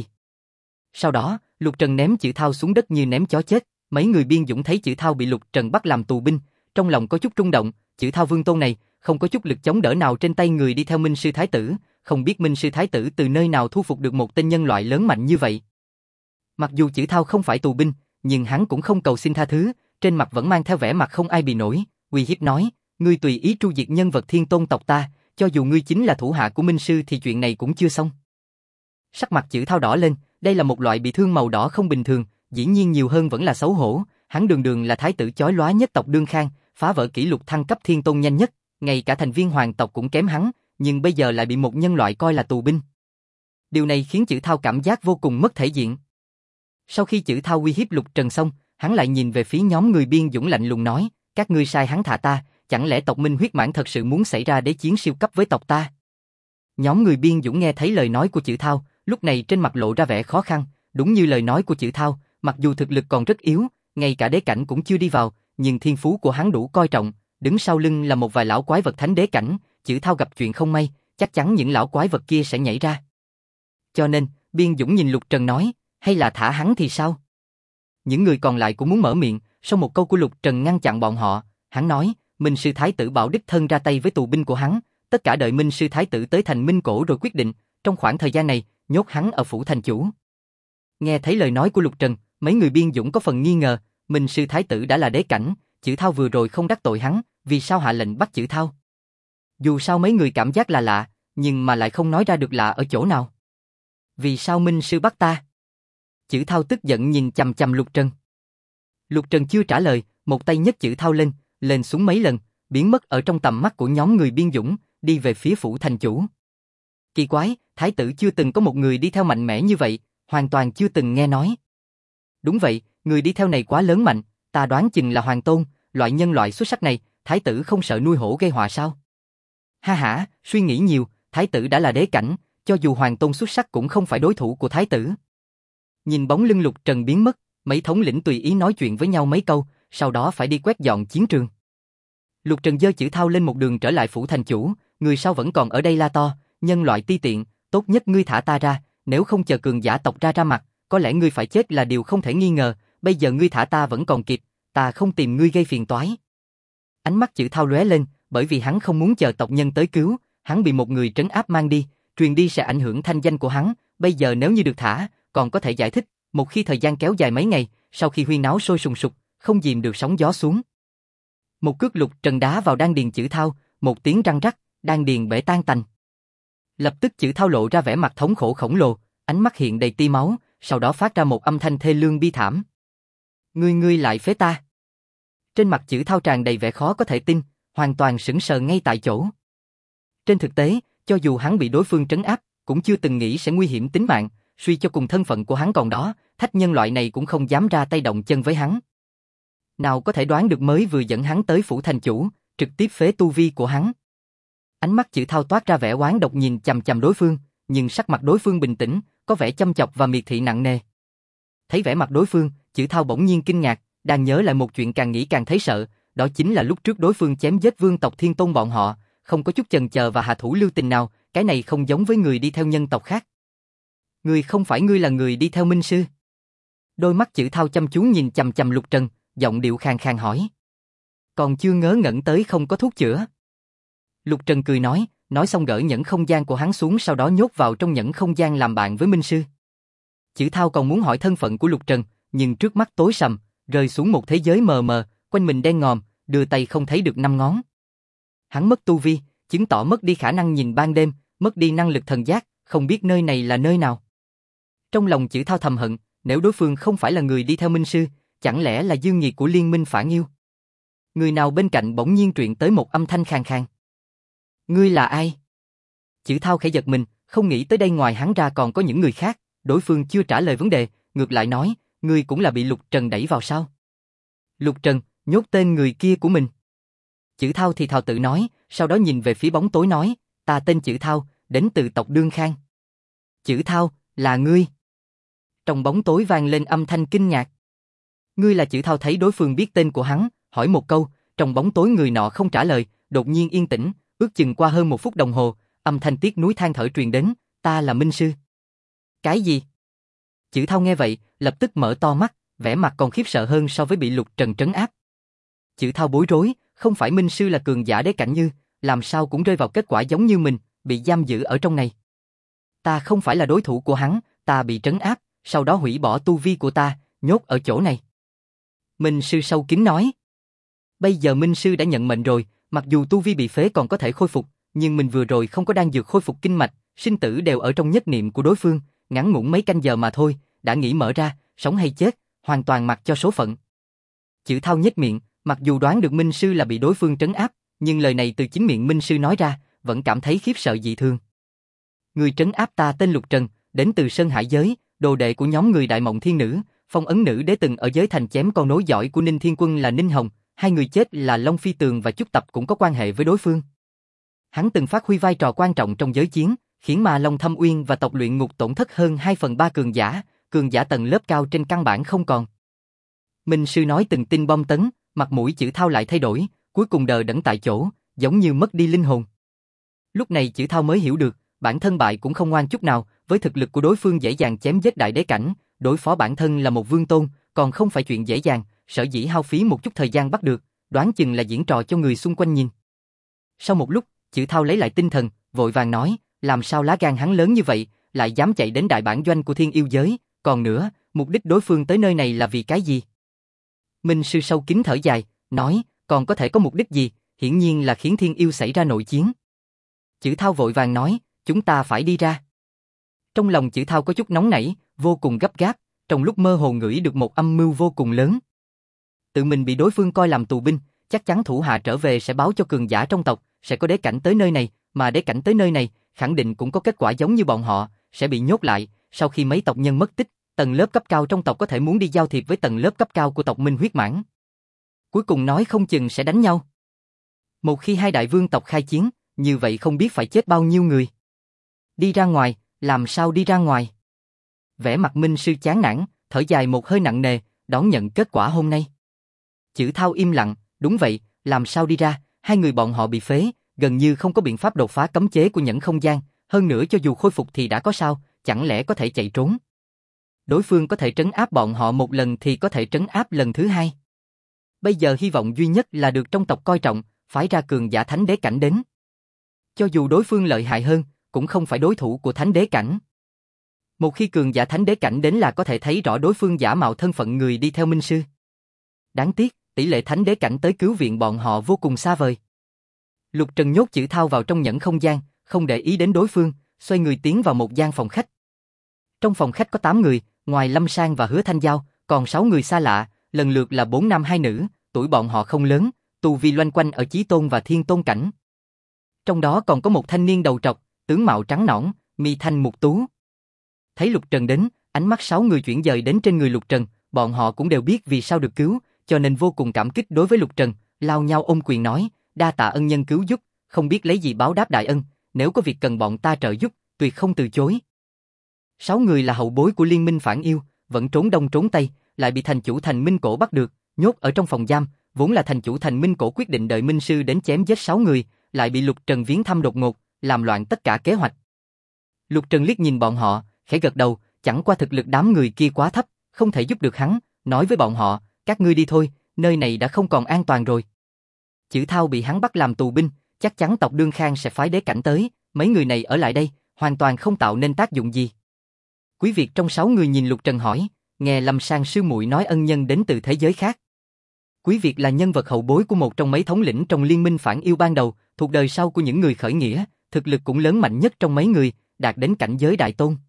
Sau đó, Lục Trần ném Chử Thao xuống đất như ném chó chết, mấy người biên dũng thấy Chử Thao bị Lục Trần bắt làm tù binh, trong lòng có chút rung động, Chử Thao vương tôn này, không có chút lực chống đỡ nào trên tay người đi theo Minh Sư Thái Tử, không biết Minh Sư Thái Tử từ nơi nào thu phục được một tên nhân loại lớn mạnh như vậy. Mặc dù Chử Thao không phải tù binh, nhưng hắn cũng không cầu xin tha thứ, trên mặt vẫn mang theo vẻ mặt không ai bị nổi, uy hiếp nói, ngươi tùy ý tru diệt nhân vật Thiên Tôn tộc ta, cho dù ngươi chính là thủ hạ của Minh Sư thì chuyện này cũng chưa xong. Sắc mặt Chử Thao đỏ lên, đây là một loại bị thương màu đỏ không bình thường, dĩ nhiên nhiều hơn vẫn là xấu hổ, hắn đường đường là thái tử chói lóa nhất tộc Đương Khang, phá vỡ kỷ lục thăng cấp Thiên Tôn nhanh nhất, ngay cả thành viên hoàng tộc cũng kém hắn, nhưng bây giờ lại bị một nhân loại coi là tù binh. Điều này khiến Chử Thao cảm giác vô cùng mất thể diện. Sau khi Chử Thao uy hiếp Lục Trần xong, hắn lại nhìn về phía nhóm người biên dũng lạnh lùng nói, các ngươi sai hắn thả ta, chẳng lẽ tộc Minh huyết mãn thật sự muốn xảy ra đế chiến siêu cấp với tộc ta? Nhóm người biên dũng nghe thấy lời nói của Chử Thao, lúc này trên mặt lộ ra vẻ khó khăn, đúng như lời nói của Chử Thao, mặc dù thực lực còn rất yếu, ngay cả đế cảnh cũng chưa đi vào, nhưng thiên phú của hắn đủ coi trọng, đứng sau lưng là một vài lão quái vật thánh đế cảnh, Chử Thao gặp chuyện không may, chắc chắn những lão quái vật kia sẽ nhảy ra. Cho nên, biên dũng nhìn Lục Trần nói, hay là thả hắn thì sao? Những người còn lại cũng muốn mở miệng, sau một câu của Lục Trần ngăn chặn bọn họ, hắn nói, Minh Sư Thái Tử bảo đích thân ra tay với tù binh của hắn, tất cả đợi Minh Sư Thái Tử tới thành Minh Cổ rồi quyết định, trong khoảng thời gian này, nhốt hắn ở phủ thành chủ. Nghe thấy lời nói của Lục Trần, mấy người biên dũng có phần nghi ngờ, Minh Sư Thái Tử đã là đế cảnh, Chử Thao vừa rồi không đắc tội hắn, vì sao hạ lệnh bắt Chử Thao? Dù sao mấy người cảm giác là lạ, nhưng mà lại không nói ra được lạ ở chỗ nào. Vì sao Minh Sư bắt ta? Chử Thao tức giận nhìn chằm chằm Lục Trần. Lục Trần chưa trả lời, một tay nhấc Chử Thao lên xuống mấy lần, biến mất ở trong tầm mắt của nhóm người biên dũng, đi về phía phủ thành chủ. Kỳ quái, Thái tử chưa từng có một người đi theo mạnh mẽ như vậy, hoàn toàn chưa từng nghe nói. Đúng vậy, người đi theo này quá lớn mạnh, ta đoán chừng là Hoàng Tôn, loại nhân loại xuất sắc này, Thái tử không sợ nuôi hổ gây họa sao? Ha ha, suy nghĩ nhiều, Thái tử đã là đế cảnh, cho dù Hoàng Tôn xuất sắc cũng không phải đối thủ của Thái tử. Nhìn bóng lưng Lục Trần biến mất, mấy thống lĩnh tùy ý nói chuyện với nhau mấy câu, sau đó phải đi quét dọn chiến trường. Lục Trần giơ chữ thao lên một đường trở lại phủ thành chủ, người sau vẫn còn ở đây la to, nhân loại ti tiện, tốt nhất ngươi thả ta ra, nếu không chờ cường giả tộc ra mặt, có lẽ ngươi phải chết là điều không thể nghi ngờ, bây giờ ngươi thả ta vẫn còn kịp, ta không tìm ngươi gây phiền toái. Ánh mắt chữ thao lóe lên, bởi vì hắn không muốn chờ tộc nhân tới cứu, hắn bị một người trấn áp mang đi, truyền đi sẽ ảnh hưởng thanh danh của hắn, bây giờ nếu như được thả, còn có thể giải thích, một khi thời gian kéo dài mấy ngày, sau khi huyên náo sôi sùng sục, không dìm được sóng gió xuống. Một cước Lục Trần đá vào đan điền chữ thao, một tiếng răng rắc, đan điền bể tan tành. Lập tức chữ thao lộ ra vẻ mặt thống khổ khổng lồ, ánh mắt hiện đầy tia máu, sau đó phát ra một âm thanh thê lương bi thảm. Ngươi lại phế ta. Trên mặt chữ thao tràn đầy vẻ khó có thể tin, hoàn toàn sững sờ ngay tại chỗ. Trên thực tế, cho dù hắn bị đối phương trấn áp, cũng chưa từng nghĩ sẽ nguy hiểm tính mạng, suy cho cùng thân phận của hắn còn đó, thách nhân loại này cũng không dám ra tay động chân với hắn. Nào có thể đoán được mới vừa dẫn hắn tới phủ thành chủ, trực tiếp phế tu vi của hắn. Ánh mắt chữ thao toát ra vẻ oán độc nhìn chằm chằm đối phương, nhưng sắc mặt đối phương bình tĩnh, có vẻ chăm chọc và miệt thị nặng nề. Thấy vẻ mặt đối phương, chữ thao bỗng nhiên kinh ngạc, đang nhớ lại một chuyện càng nghĩ càng thấy sợ, đó chính là lúc trước đối phương chém giết vương tộc Thiên Tôn bọn họ, không có chút chần chờ và hạ thủ lưu tình nào, cái này không giống với người đi theo nhân tộc khác. Ngươi không phải ngươi là người đi theo Minh Sư? Đôi mắt chữ thao chăm chú nhìn chằm chằm Lục Trần, giọng điệu khàn khàn hỏi. Còn chưa ngớ ngẩn tới không có thuốc chữa. Lục Trần cười nói xong gỡ nhẫn không gian của hắn xuống, sau đó nhốt vào trong nhẫn không gian làm bạn với Minh Sư. Chữ thao còn muốn hỏi thân phận của Lục Trần, nhưng trước mắt tối sầm, rơi xuống một thế giới mờ mờ, quanh mình đen ngòm, đưa tay không thấy được năm ngón. Hắn mất tu vi, chứng tỏ mất đi khả năng nhìn ban đêm, mất đi năng lực thần giác, không biết nơi này là nơi nào. Trong lòng chữ thao thầm hận, nếu đối phương không phải là người đi theo Minh Sư, chẳng lẽ là dương nghiệt của liên minh phản yêu? Người nào bên cạnh bỗng nhiên truyền tới một âm thanh khàn khàn. Ngươi là ai? Chữ thao khẽ giật mình, không nghĩ tới đây ngoài hắn ra còn có những người khác, đối phương chưa trả lời vấn đề, ngược lại nói, ngươi cũng là bị Lục Trần đẩy vào sao? Lục Trần, nhốt tên người kia của mình. Chữ thao thì thào tự nói, sau đó nhìn về phía bóng tối nói, ta tên Chữ Thao, đến từ tộc Đương Khang. Chữ Thao, là ngươi. Trong bóng tối vang lên âm thanh kinh ngạc. Ngươi là Chữ Thao thấy đối phương biết tên của hắn, hỏi một câu, trong bóng tối người nọ không trả lời, đột nhiên yên tĩnh, ước chừng qua hơn 1 phút đồng hồ, âm thanh tiếc nuối than thở truyền đến, ta là Minh Sư. Cái gì? Chữ Thao nghe vậy, lập tức mở to mắt, vẻ mặt còn khiếp sợ hơn so với bị Lục Trần trấn áp. Chữ Thao bối rối, không phải Minh Sư là cường giả đế cảnh như, làm sao cũng rơi vào kết quả giống như mình, bị giam giữ ở trong này. Ta không phải là đối thủ của hắn, ta bị trấn áp, sau đó hủy bỏ tu vi của ta, nhốt ở chỗ này. Minh Sư sâu kín nói. Bây giờ Minh Sư đã nhận mệnh rồi, mặc dù tu vi bị phế còn có thể khôi phục, nhưng mình vừa rồi không có đan dược khôi phục kinh mạch, sinh tử đều ở trong nhất niệm của đối phương, ngắn ngủn mấy canh giờ mà thôi, đã nghĩ mở ra, sống hay chết, hoàn toàn mặc cho số phận. Chữ Thao nhếch miệng, mặc dù đoán được Minh Sư là bị đối phương trấn áp, nhưng lời này từ chính miệng Minh Sư nói ra, vẫn cảm thấy khiếp sợ dị thường. Người trấn áp ta tên Lục Trần, đến từ Sơn Hải giới, đồ đệ của nhóm người Đại Mộng Thiên Nữ, Phong Ấn Nữ Đế từng ở giới thành chém con nối giỏi của Ninh Thiên Quân là Ninh Hồng, hai người chết là Long Phi Tường và Chúc Tập cũng có quan hệ với đối phương. Hắn từng phát huy vai trò quan trọng trong giới chiến, khiến Ma Long Thâm Uyên và tộc Luyện Ngục tổn thất hơn 2/3 cường giả tầng lớp cao trên căn bản không còn. Minh Sư nói từng tin bom tấn, mặt mũi Chữ Thao lại thay đổi, cuối cùng đờ đẫn tại chỗ, giống như mất đi linh hồn. Lúc này Chữ Thao mới hiểu được, bản thân bại cũng không ngoan chút nào, với thực lực của đối phương dễ dàng chém giết đại đế cảnh, đối phó bản thân là một vương tôn, còn không phải chuyện dễ dàng, sở dĩ hao phí một chút thời gian bắt được, đoán chừng là diễn trò cho người xung quanh nhìn. Sau một lúc, Chữ Thao lấy lại tinh thần, vội vàng nói, làm sao lá gan hắn lớn như vậy, lại dám chạy đến đại bản doanh của Thiên Yêu giới, còn nữa, mục đích đối phương tới nơi này là vì cái gì? Minh Sư sâu kín thở dài, nói, còn có thể có mục đích gì, hiển nhiên là khiến Thiên Yêu xảy ra nội chiến. Chữ Thao vội vàng nói, chúng ta phải đi ra. Trong lòng Chữ Thao có chút nóng nảy, vô cùng gấp gáp, trong lúc mơ hồ ngửi được một âm mưu vô cùng lớn. Tự mình bị đối phương coi làm tù binh, chắc chắn thủ hạ trở về sẽ báo cho cường giả trong tộc, sẽ có đế cảnh tới nơi này, mà đế cảnh tới nơi này, khẳng định cũng có kết quả giống như bọn họ, sẽ bị nhốt lại, sau khi mấy tộc nhân mất tích, tầng lớp cấp cao trong tộc có thể muốn đi giao thiệp với tầng lớp cấp cao của tộc Minh Huyết Mãn. Cuối cùng nói không chừng sẽ đánh nhau. Một khi hai đại vương tộc khai chiến, như vậy không biết phải chết bao nhiêu người. Đi ra ngoài, làm sao đi ra ngoài? Vẻ mặt Minh Sư chán nản, thở dài một hơi nặng nề, đón nhận kết quả hôm nay. Chữ Thao im lặng, đúng vậy, làm sao đi ra, hai người bọn họ bị phế, gần như không có biện pháp đột phá cấm chế của nhẫn không gian, hơn nữa cho dù khôi phục thì đã có sao, chẳng lẽ có thể chạy trốn. Đối phương có thể trấn áp bọn họ một lần thì có thể trấn áp lần thứ hai. Bây giờ hy vọng duy nhất là được trong tộc coi trọng, phái ra cường giả thánh đế cảnh đến. Cho dù đối phương lợi hại hơn, cũng không phải đối thủ của thánh đế cảnh. Một khi cường giả thánh đế cảnh đến là có thể thấy rõ đối phương giả mạo thân phận người đi theo minh sư. Đáng tiếc, tỷ lệ thánh đế cảnh tới cứu viện bọn họ vô cùng xa vời. Lục Trần nhốt Chữ Thao vào trong nhẫn không gian, không để ý đến đối phương, xoay người tiến vào một gian phòng khách. Trong phòng khách có 8 người, ngoài Lâm Sang và Hứa Thanh Giao, còn 6 người xa lạ, lần lượt là 4 nam 2 nữ, tuổi bọn họ không lớn, tu vi loanh quanh ở chí tôn và thiên tôn cảnh. Trong đó còn có một thanh niên đầu trọc, tướng mạo trắng nõn, mi thanh mục tú. Thấy Lục Trần đến, ánh mắt 6 người chuyển dời đến trên người Lục Trần, bọn họ cũng đều biết vì sao được cứu, cho nên vô cùng cảm kích đối với Lục Trần, lao nhau ôm quyền nói, đa tạ ân nhân cứu giúp, không biết lấy gì báo đáp đại ân, nếu có việc cần bọn ta trợ giúp, tuyệt không từ chối. 6 người là hậu bối của liên minh phản yêu, vẫn trốn đông trốn tây, lại bị thành chủ Thành Minh Cổ bắt được, nhốt ở trong phòng giam, vốn là thành chủ Thành Minh Cổ quyết định đợi minh sư đến chém giết 6 người, lại bị Lục Trần viếng thăm đột ngột, làm loạn tất cả kế hoạch. Lục Trần liếc nhìn bọn họ, khẽ gật đầu, chẳng qua thực lực đám người kia quá thấp, không thể giúp được hắn, nói với bọn họ, các ngươi đi thôi, nơi này đã không còn an toàn rồi. Chữ Thao bị hắn bắt làm tù binh, chắc chắn tộc Đương Khang sẽ phái đế cảnh tới, mấy người này ở lại đây, hoàn toàn không tạo nên tác dụng gì. Quý Việt trong 6 người nhìn Lục Trần hỏi, nghe Lâm Sang sư muội nói ân nhân đến từ thế giới khác. Quý Việt là nhân vật hậu bối của một trong mấy thống lĩnh trong liên minh phản yêu ban đầu, thuộc đời sau của những người khởi nghĩa, thực lực cũng lớn mạnh nhất trong mấy người, đạt đến cảnh giới đại tôn.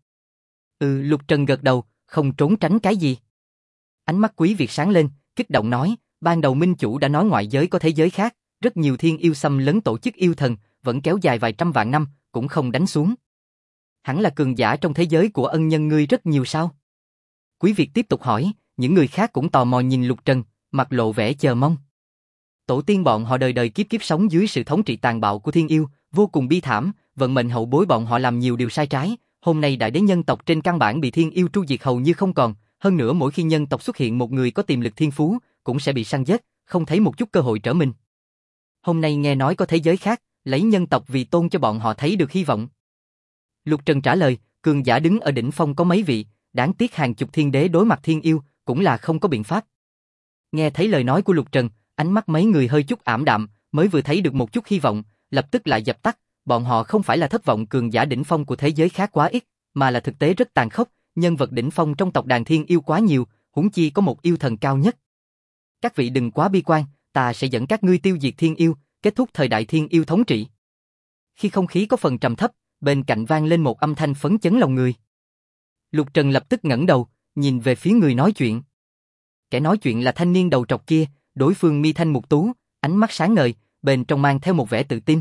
Lục Trần gật đầu, không trốn tránh cái gì. Ánh mắt Quý Việt sáng lên, kích động nói, ban đầu minh chủ đã nói ngoại giới có thế giới khác, rất nhiều thiên yêu xâm lấn tổ chức yêu thần, vẫn kéo dài vài trăm vạn năm, cũng không đánh xuống. Hẳn là cường giả trong thế giới của ân nhân ngươi rất nhiều sao? Quý Việt tiếp tục hỏi, những người khác cũng tò mò nhìn Lục Trần, mặt lộ vẻ chờ mong. Tổ tiên bọn họ đời đời kiếp kiếp sống dưới sự thống trị tàn bạo của thiên yêu, vô cùng bi thảm, vận mệnh hậu bối bọn họ làm nhiều điều sai trái, hôm nay đại đế nhân tộc trên căn bản bị thiên yêu tru diệt hầu như không còn, hơn nữa mỗi khi nhân tộc xuất hiện một người có tiềm lực thiên phú, cũng sẽ bị săn giết, không thấy một chút cơ hội trở mình. Hôm nay nghe nói có thế giới khác, lấy nhân tộc vì tôn cho bọn họ thấy được hy vọng. Lục Trần trả lời, cường giả đứng ở đỉnh phong có mấy vị, đáng tiếc hàng chục thiên đế đối mặt thiên yêu, cũng là không có biện pháp. Nghe thấy lời nói của Lục Trần, ánh mắt mấy người hơi chút ảm đạm, mới vừa thấy được một chút hy vọng, lập tức lại dập tắt, bọn họ không phải là thất vọng cường giả đỉnh phong của thế giới khác quá ít, mà là thực tế rất tàn khốc, nhân vật đỉnh phong trong tộc đàn thiên yêu quá nhiều, huống chi có một yêu thần cao nhất. Các vị đừng quá bi quan, ta sẽ dẫn các ngươi tiêu diệt thiên yêu, kết thúc thời đại thiên yêu thống trị. Khi không khí có phần trầm thấp, bên cạnh vang lên một âm thanh phấn chấn lòng người. Lục Trần lập tức ngẩng đầu, nhìn về phía người nói chuyện. Kẻ nói chuyện là thanh niên đầu trọc kia, đối phương mi thanh mục tú, ánh mắt sáng ngời, bên trong mang theo một vẻ tự tin.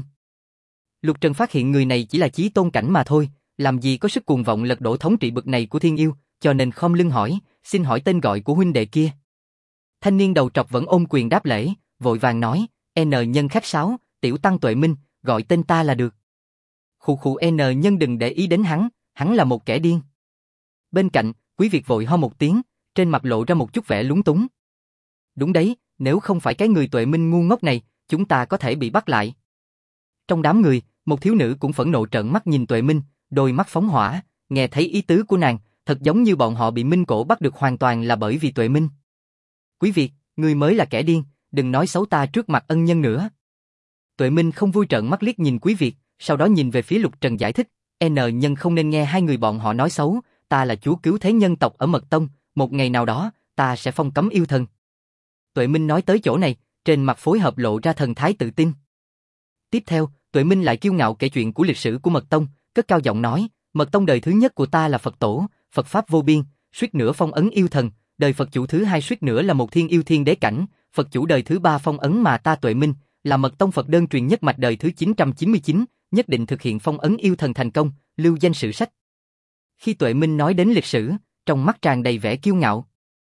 Lục Trần phát hiện người này chỉ là chí tôn cảnh mà thôi, làm gì có sức cuồng vọng lật đổ thống trị bậc này của thiên yêu, cho nên khom lưng hỏi, xin hỏi tên gọi của huynh đệ kia. Thanh niên đầu trọc vẫn ôm quyền đáp lễ, vội vàng nói, N nhân khách sáo, tiểu tăng Tuệ Minh, gọi tên ta là được. Khụ khụ N nhân đừng để ý đến hắn là một kẻ điên. Bên cạnh, Quý Việt vội ho một tiếng, trên mặt lộ ra một chút vẻ lúng túng. Đúng đấy, nếu không phải cái người Tuệ Minh ngu ngốc này, chúng ta có thể bị bắt lại. Trong đám người, một thiếu nữ cũng phẫn nộ trợn mắt nhìn Tuệ Minh, đôi mắt phóng hỏa, nghe thấy ý tứ của nàng, thật giống như bọn họ bị Minh Cổ bắt được hoàn toàn là bởi vì Tuệ Minh. Quý Việt, ngươi mới là kẻ điên, đừng nói xấu ta trước mặt ân nhân nữa. Tuệ Minh không vui trợn mắt liếc nhìn Quý Việt, sau đó nhìn về phía Lục Trần giải thích, N nhân không nên nghe hai người bọn họ nói xấu, ta là chúa cứu thế nhân tộc ở Mật Tông, một ngày nào đó, ta sẽ phong cấm yêu thần. Tuệ Minh nói tới chỗ này, trên mặt phối hợp lộ ra thần thái tự tin. Tiếp theo, Tuệ Minh lại kiêu ngạo kể chuyện của lịch sử của Mật Tông, cất cao giọng nói, Mật Tông đời thứ nhất của ta là Phật Tổ, Phật Pháp vô biên, suýt nữa phong ấn yêu thần, đời Phật chủ thứ hai suýt nữa là một thiên yêu thiên đế cảnh, Phật chủ đời thứ ba phong ấn mà ta Tuệ Minh, là Mật Tông Phật đơn truyền nhất mạch đời thứ 999, nhất định thực hiện phong ấn yêu thần thành công, lưu danh sử sách. Khi Tuệ Minh nói đến lịch sử, trong mắt tràn đầy vẻ kiêu ngạo.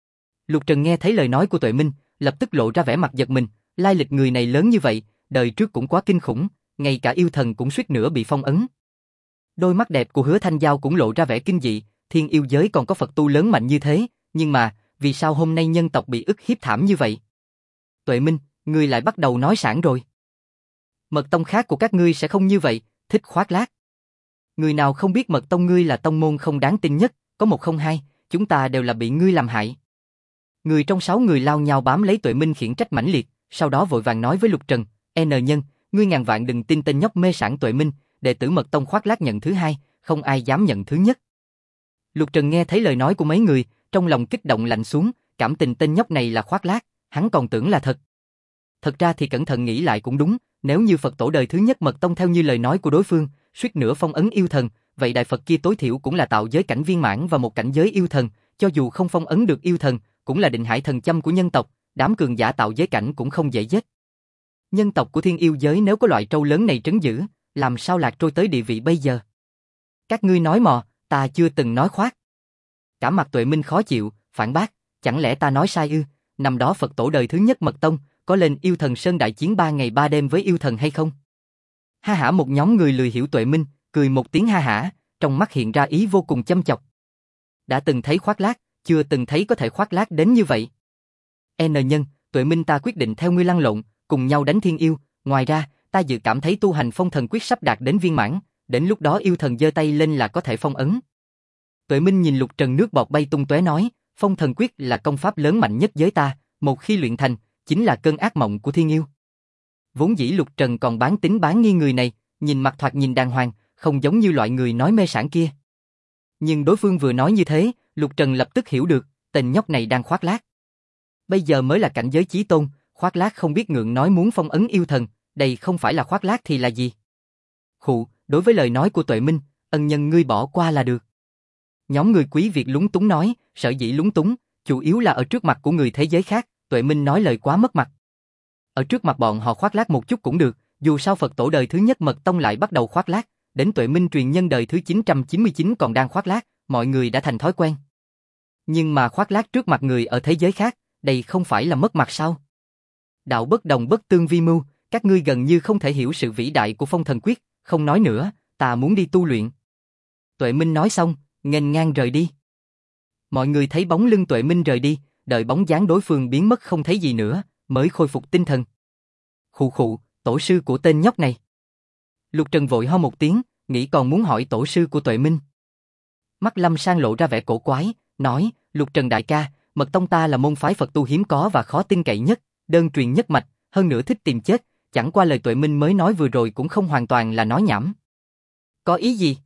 Lục Trần nghe thấy lời nói của Tuệ Minh, lập tức lộ ra vẻ mặt giật mình, lai lịch người này lớn như vậy, đời trước cũng quá kinh khủng, ngay cả yêu thần cũng suýt nữa bị phong ấn. Đôi mắt đẹp của Hứa Thanh Giao cũng lộ ra vẻ kinh dị, thiên yêu giới còn có Phật tu lớn mạnh như thế, nhưng mà, vì sao hôm nay nhân tộc bị ức hiếp thảm như vậy? Tuệ Minh, ngươi lại bắt đầu nói sảng rồi. Mật tông khác của các ngươi sẽ không như vậy, thích khoác lác. Người nào không biết mật tông ngươi là tông môn không đáng tin nhất, có một không hai, chúng ta đều là bị ngươi làm hại. Người trong 6 người lao nhau bám lấy Tuệ Minh khiển trách mãnh liệt, sau đó vội vàng nói với Lục Trần, N nhân, ngươi ngàn vạn đừng tin tên nhóc mê sảng Tuệ Minh, đệ tử mật tông khoác lác nhận thứ hai, không ai dám nhận thứ nhất. Lục Trần nghe thấy lời nói của mấy người, trong lòng kích động lạnh xuống, cảm tình tên nhóc này là khoác lác, hắn còn tưởng là thật. Thật ra thì cẩn thận nghĩ lại cũng đúng, nếu như Phật tổ đời thứ nhất mật tông theo như lời nói của đối phương, suýt nữa phong ấn yêu thần, vậy đại Phật kia tối thiểu cũng là tạo giới cảnh viên mãn và một cảnh giới yêu thần, cho dù không phong ấn được yêu thần, cũng là định hải thần châm của nhân tộc, đám cường giả tạo giới cảnh cũng không dễ giết. Nhân tộc của thiên yêu giới nếu có loại trâu lớn này trấn giữ, làm sao lạc trôi tới địa vị bây giờ? Các ngươi nói mò, ta chưa từng nói khoác. Cả mặt Tuệ Minh khó chịu, phản bác, chẳng lẽ ta nói sai ư? Năm đó Phật tổ đời thứ nhất mật tông, có lên yêu thần sơn đại chiến 3 ngày 3 đêm với yêu thần hay không? Ha hả, một nhóm người lười hiểu Tuệ Minh, cười một tiếng ha hả, trong mắt hiện ra ý vô cùng châm chọc. Đã từng thấy khoác lác, chưa từng thấy có thể khoác lác đến như vậy. N nhân, Tuệ Minh ta quyết định theo ngươi lăn lộn, cùng nhau đánh thiên yêu, ngoài ra, ta dự cảm thấy tu hành phong thần quyết sắp đạt đến viên mãn, đến lúc đó yêu thần giơ tay lên là có thể phong ấn. Tuệ Minh nhìn Lục Trần nước bọt bay tung tóe nói, phong thần quyết là công pháp lớn mạnh nhất giới ta, một khi luyện thành, chính là cơn ác mộng của thiên yêu. Vốn dĩ Lục Trần còn bán tín bán nghi người này, nhìn mặt thoạt nhìn đàng hoàng, không giống như loại người nói mê sảng kia. Nhưng đối phương vừa nói như thế, Lục Trần lập tức hiểu được, tên nhóc này đang khoác lác. Bây giờ mới là cảnh giới chí tôn, khoác lác không biết ngượng nói muốn phong ấn yêu thần, đây không phải là khoác lác thì là gì? Khụ, đối với lời nói của Tuệ Minh, ân nhân ngươi bỏ qua là được. Nhóm người Quý Việt lúng túng nói, sở dĩ lúng túng, chủ yếu là ở trước mặt của người thế giới khác, Tuệ Minh nói lời quá mất mặt. Ở trước mặt bọn họ khoác lác một chút cũng được, dù sao Phật tổ đời thứ nhất mật tông lại bắt đầu khoác lác, đến Tuệ Minh truyền nhân đời thứ 999 còn đang khoác lác, mọi người đã thành thói quen. Nhưng mà khoác lác trước mặt người ở thế giới khác, đây không phải là mất mặt sao? Đạo bất đồng bất tương vi mưu, các ngươi gần như không thể hiểu sự vĩ đại của phong thần quyết, không nói nữa, ta muốn đi tu luyện. Tuệ Minh nói xong, nghênh ngang rời đi. Mọi người thấy bóng lưng Tuệ Minh rời đi, đợi bóng dáng đối phương biến mất không thấy gì nữa, mới khôi phục tinh thần. Khụ khụ, tổ sư của tên nhóc này. Lục Trần vội ho một tiếng, nghĩ còn muốn hỏi tổ sư của Tuệ Minh. Mắt Lâm Sang lộ ra vẻ cổ quái, nói, Lục Trần đại ca, mật tông ta là môn phái Phật tu hiếm có và khó tin cậy nhất, đơn truyền nhất mạch, hơn nữa thích tìm chết, chẳng qua lời Tuệ Minh mới nói vừa rồi cũng không hoàn toàn là nói nhảm. Có ý gì?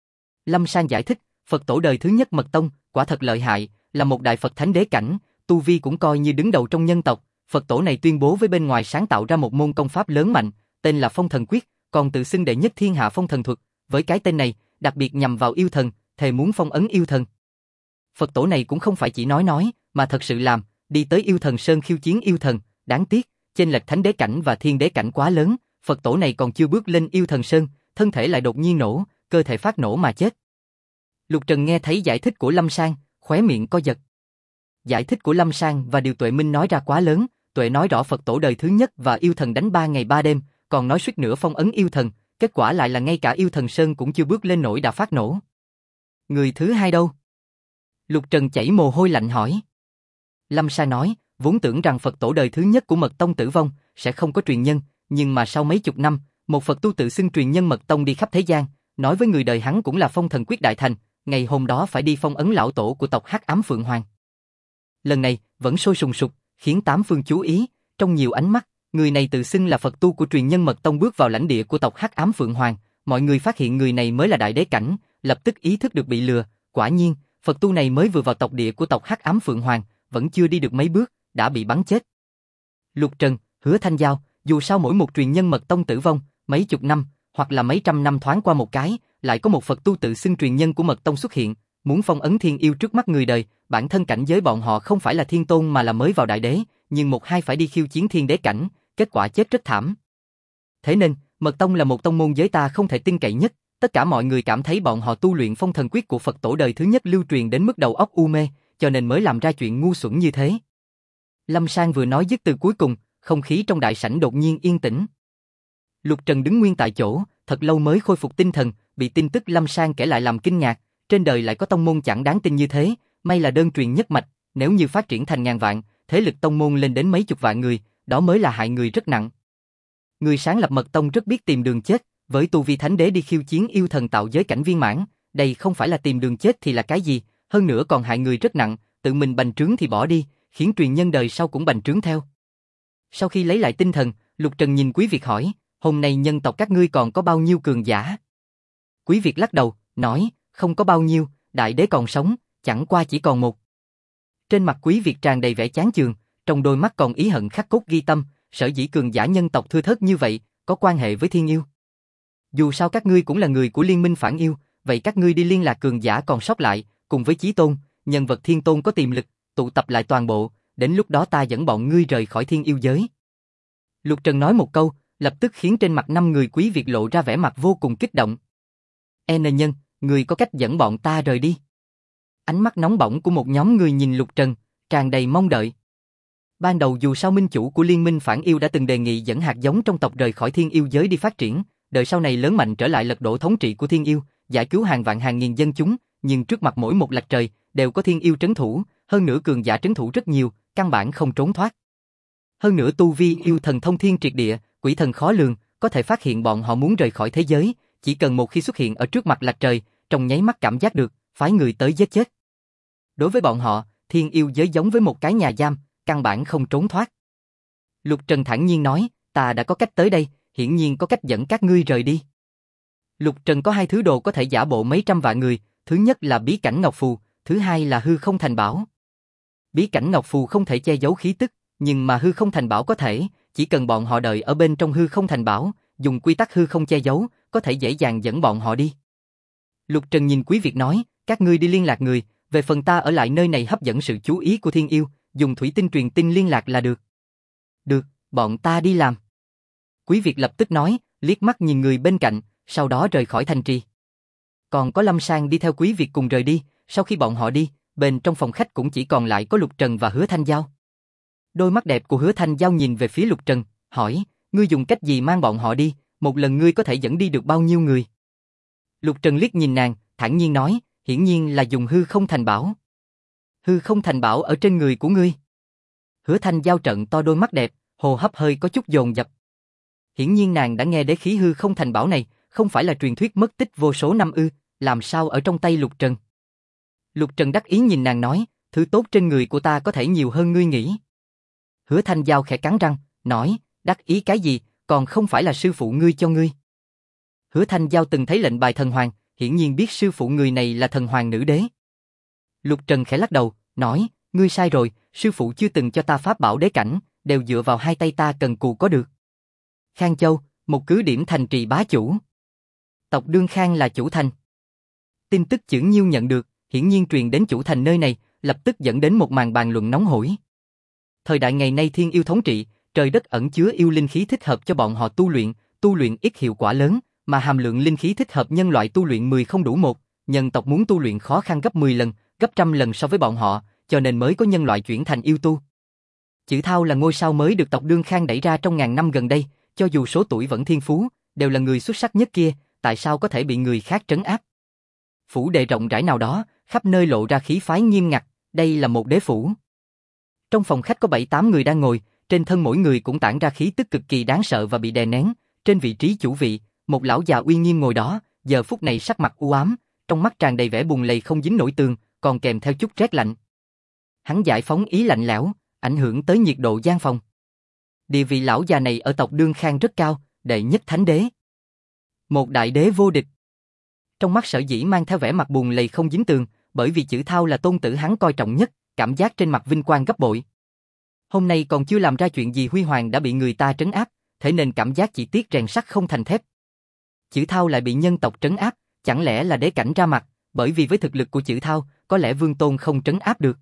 Lâm Sang giải thích, Phật tổ đời thứ nhất mật tông, quả thật lợi hại, là một đại Phật thánh đế cảnh, tu vi cũng coi như đứng đầu trong nhân tộc. Phật tổ này tuyên bố với bên ngoài sáng tạo ra một môn công pháp lớn mạnh, tên là Phong Thần Quyết, còn tự xưng đệ nhất thiên hạ phong thần thuật. Với cái tên này, đặc biệt nhằm vào yêu thần, thề muốn phong ấn yêu thần. Phật tổ này cũng không phải chỉ nói, mà thật sự làm, đi tới yêu thần sơn khiêu chiến yêu thần. Đáng tiếc, chênh lệch thánh đế cảnh và thiên đế cảnh quá lớn, Phật tổ này còn chưa bước lên yêu thần sơn, thân thể lại đột nhiên nổ, cơ thể phát nổ mà chết. Lục Trần nghe thấy giải thích của Lâm Sang, khóe miệng co giật. Giải thích của Lâm Sang và điều Tuệ Minh nói ra quá lớn, Tuệ nói rõ Phật tổ đời thứ nhất và yêu thần đánh 3 ngày 3 đêm, còn nói suýt nữa phong ấn yêu thần, kết quả lại là ngay cả yêu thần sơn cũng chưa bước lên nổi đã phát nổ. Người thứ hai đâu? Lục Trần chảy mồ hôi lạnh hỏi. Lâm Sang nói, vốn tưởng rằng Phật tổ đời thứ nhất của mật tông tử vong, sẽ không có truyền nhân, nhưng mà sau mấy chục năm, một Phật tu tự xưng truyền nhân mật tông đi khắp thế gian, nói với người đời hắn cũng là phong thần quyết đại thành, ngày hôm đó phải đi phong ấn lão tổ của tộc Hắc Ám Phượng Hoàng. Lần này, vẫn sôi sùng sục, khiến tám phương chú ý, trong nhiều ánh mắt, người này tự xưng là Phật tu của truyền nhân mật tông bước vào lãnh địa của tộc Hắc Ám Phượng Hoàng, mọi người phát hiện người này mới là đại đế cảnh, lập tức ý thức được bị lừa, quả nhiên, Phật tu này mới vừa vào tộc địa của tộc Hắc Ám Phượng Hoàng, vẫn chưa đi được mấy bước, đã bị bắn chết. Lục Trần, Hứa Thanh Giao, dù sao mỗi một truyền nhân mật tông tử vong, mấy chục năm, hoặc là mấy trăm năm thoáng qua một cái, lại có một Phật tu tự xưng truyền nhân của mật tông xuất hiện, muốn phong ấn thiên yêu trước mắt người đời, bản thân cảnh giới bọn họ không phải là thiên tôn mà là mới vào đại đế, nhưng một hai phải đi khiêu chiến thiên đế cảnh, kết quả chết rất thảm. Thế nên, mật tông là một tông môn giới ta không thể tin cậy nhất, tất cả mọi người cảm thấy bọn họ tu luyện phong thần quyết của Phật tổ đời thứ nhất lưu truyền đến mức đầu óc u mê, cho nên mới làm ra chuyện ngu xuẩn như thế. Lâm Sang vừa nói dứt từ cuối cùng, không khí trong đại sảnh đột nhiên yên tĩnh. Lục Trần đứng nguyên tại chỗ, thật lâu mới khôi phục tinh thần, bị tin tức Lâm Sang kể lại làm kinh ngạc, trên đời lại có tông môn chẳng đáng tin như thế, may là đơn truyền nhất mạch, nếu như phát triển thành ngàn vạn, thế lực tông môn lên đến mấy chục vạn người, đó mới là hại người rất nặng. Người sáng lập mật tông rất biết tìm đường chết, với tu vi thánh đế đi khiêu chiến yêu thần tạo giới cảnh viên mãn, đây không phải là tìm đường chết thì là cái gì, hơn nữa còn hại người rất nặng, tự mình bành trướng thì bỏ đi, khiến truyền nhân đời sau cũng bành trướng theo. Sau khi lấy lại tinh thần, Lục Trần nhìn Quý Việt hỏi, hôm nay nhân tộc các ngươi còn có bao nhiêu cường giả? Quý Việt lắc đầu, nói, không có bao nhiêu, đại đế còn sống, chẳng qua chỉ còn một. Trên mặt Quý Việt tràn đầy vẻ chán chường, trong đôi mắt còn ý hận khắc cốt ghi tâm, sở dĩ cường giả nhân tộc thưa thớt như vậy, có quan hệ với thiên yêu. Dù sao các ngươi cũng là người của liên minh phản yêu, vậy các ngươi đi liên lạc cường giả còn sót lại, cùng với Chí Tôn, nhân vật thiên tôn có tiềm lực, tụ tập lại toàn bộ, đến lúc đó ta dẫn bọn ngươi rời khỏi thiên yêu giới. Lục Trần nói một câu, lập tức khiến trên mặt 5 người Quý Việt lộ ra vẻ mặt vô cùng kích động. N nhân, người có cách dẫn bọn ta rời đi. Ánh mắt nóng bỏng của một nhóm người nhìn Lục Trần, tràn đầy mong đợi. Ban đầu dù sao minh chủ của liên minh phản yêu đã từng đề nghị dẫn hạt giống trong tộc rời khỏi thiên yêu giới đi phát triển, đợi sau này lớn mạnh trở lại lật đổ thống trị của thiên yêu, giải cứu hàng vạn hàng nghìn dân chúng, nhưng trước mặt mỗi một lạch trời, đều có thiên yêu trấn thủ, hơn nữa cường giả trấn thủ rất nhiều, căn bản không trốn thoát. Hơn nữa tu vi yêu thần thông thiên triệt địa, quỷ thần khó lường, có thể phát hiện bọn họ muốn rời khỏi thế giới, chỉ cần một khi xuất hiện ở trước mặt lạch trời, trong nháy mắt cảm giác được, phái người tới giết chết. Đối với bọn họ, thiên yêu giới giống với một cái nhà giam, căn bản không trốn thoát. Lục Trần thản nhiên nói, ta đã có cách tới đây, hiển nhiên có cách dẫn các ngươi rời đi. Lục Trần có 2 thứ đồ có thể giả bộ mấy trăm vạn người, thứ nhất là bí cảnh ngọc phù, thứ hai là hư không thành bảo. Bí cảnh ngọc phù không thể che giấu khí tức, nhưng mà hư không thành bảo có thể, chỉ cần bọn họ đợi ở bên trong hư không thành bảo, dùng quy tắc hư không che giấu, có thể dễ dàng dẫn bọn họ đi. Lục Trần nhìn Quý Việt nói, các ngươi đi liên lạc người, về phần ta ở lại nơi này hấp dẫn sự chú ý của thiên yêu, dùng thủy tinh truyền tin liên lạc là được. Được, bọn ta đi làm. Quý Việt lập tức nói, liếc mắt nhìn người bên cạnh, sau đó rời khỏi thành trì. Còn có Lâm Sang đi theo Quý Việt cùng rời đi, sau khi bọn họ đi, bên trong phòng khách cũng chỉ còn lại có Lục Trần và Hứa Thanh Giao. Đôi mắt đẹp của Hứa Thanh Giao nhìn về phía Lục Trần, hỏi, ngươi dùng cách gì mang bọn họ đi, một lần ngươi có thể dẫn đi được bao nhiêu người? Lục Trần liếc nhìn nàng, thản nhiên nói, hiển nhiên là dùng hư không thành bảo. Hư không thành bảo ở trên người của ngươi. Hứa Thanh Giao trợn to đôi mắt đẹp, hô hấp hơi có chút dồn dập. Hiển nhiên nàng đã nghe đế khí hư không thành bảo này, không phải là truyền thuyết mất tích vô số năm ư, làm sao ở trong tay Lục Trần. Lục Trần đắc ý nhìn nàng nói, thứ tốt trên người của ta có thể nhiều hơn ngươi nghĩ. Hứa Thanh Giao khẽ cắn răng, nói, đắc ý cái gì, còn không phải là sư phụ ngươi cho ngươi. Hứa Thanh Giao từng thấy lệnh bài thần hoàng, hiển nhiên biết sư phụ người này là thần hoàng nữ đế. Lục Trần khẽ lắc đầu, nói, ngươi sai rồi, sư phụ chưa từng cho ta pháp bảo đế cảnh, đều dựa vào 2 tay ta cần cù có được. Khang Châu, một cứ điểm thành trì bá chủ. Tộc Đương Khang là chủ thành. Tin tức Chưởng Nhiêu nhận được, hiển nhiên truyền đến chủ thành nơi này, lập tức dẫn đến một màn bàn luận nóng hổi. Thời đại ngày nay thiên yêu thống trị, trời đất ẩn chứa yêu linh khí thích hợp cho bọn họ tu luyện ít hiệu quả lớn, mà hàm lượng linh khí thích hợp nhân loại tu luyện 10 không đủ 1, nhân tộc muốn tu luyện khó khăn gấp 10 lần, gấp trăm lần so với bọn họ, cho nên mới có nhân loại chuyển thành yêu tu. Chữ Thao là ngôi sao mới được tộc Đương Khang đẩy ra trong ngàn năm gần đây, cho dù số tuổi vẫn thiên phú, đều là người xuất sắc nhất kia, tại sao có thể bị người khác trấn áp? Phủ đệ rộng rãi nào đó, khắp nơi lộ ra khí phái nghiêm ngặt, đây là một đế phủ. Trong phòng khách có 7-8 người đang ngồi, trên thân mỗi người cũng tản ra khí tức cực kỳ đáng sợ và bị đè nén, trên vị trí chủ vị, một lão già uy nghiêm ngồi đó, giờ phút này sắc mặt u ám, trong mắt tràn đầy vẻ buồn lầy không dính nổi tường, còn kèm theo chút rét lạnh. Hắn giải phóng ý lạnh lẽo, ảnh hưởng tới nhiệt độ gian phòng. Địa vị lão già này ở tộc Đương Khang rất cao, đệ nhất thánh đế. Một đại đế vô địch. Trong mắt Sở Dĩ mang theo vẻ mặt buồn lầy không dính tường, bởi vì Chữ Thao là tôn tử hắn coi trọng nhất, cảm giác trên mặt vinh quang gấp bội. Hôm nay còn chưa làm ra chuyện gì huy hoàng đã bị người ta trấn áp, thế nên cảm giác chỉ tiếc rèn sắt không thành thép. Chữ Thao lại bị nhân tộc trấn áp, chẳng lẽ là đế cảnh ra mặt, bởi vì với thực lực của Chữ Thao, có lẽ Vương Tôn không trấn áp được.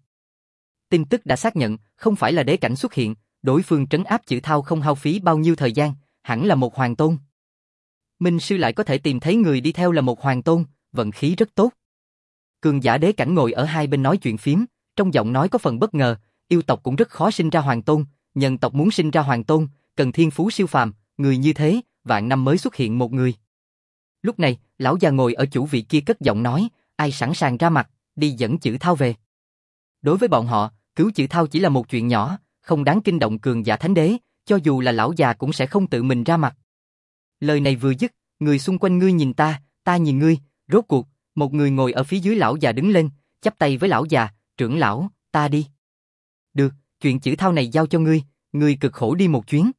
Tin tức đã xác nhận, không phải là đế cảnh xuất hiện, đối phương trấn áp Chữ Thao không hao phí bao nhiêu thời gian, hẳn là một hoàng tôn. Minh sư lại có thể tìm thấy người đi theo là một hoàng tôn, vận khí rất tốt. Cường giả đế cảnh ngồi ở hai bên nói chuyện phím, trong giọng nói có phần bất ngờ, yêu tộc cũng rất khó sinh ra hoàng tôn, nhân tộc muốn sinh ra hoàng tôn, cần thiên phú siêu phàm, người như thế, vạn năm mới xuất hiện một người. Lúc này, lão già ngồi ở chủ vị kia cất giọng nói, ai sẵn sàng ra mặt, đi dẫn Chữ Thao về. Đối với bọn họ, cứu Chữ Thao chỉ là một chuyện nhỏ, không đáng kinh động cường giả thánh đế, cho dù là lão già cũng sẽ không tự mình ra mặt. Lời này vừa dứt, người xung quanh ngươi nhìn ta nhìn ngươi, rốt cuộc, một người ngồi ở phía dưới lão già đứng lên, chắp tay với lão già, trưởng lão, ta đi. Được, chuyện chữ thao này giao cho ngươi cực khổ đi một chuyến.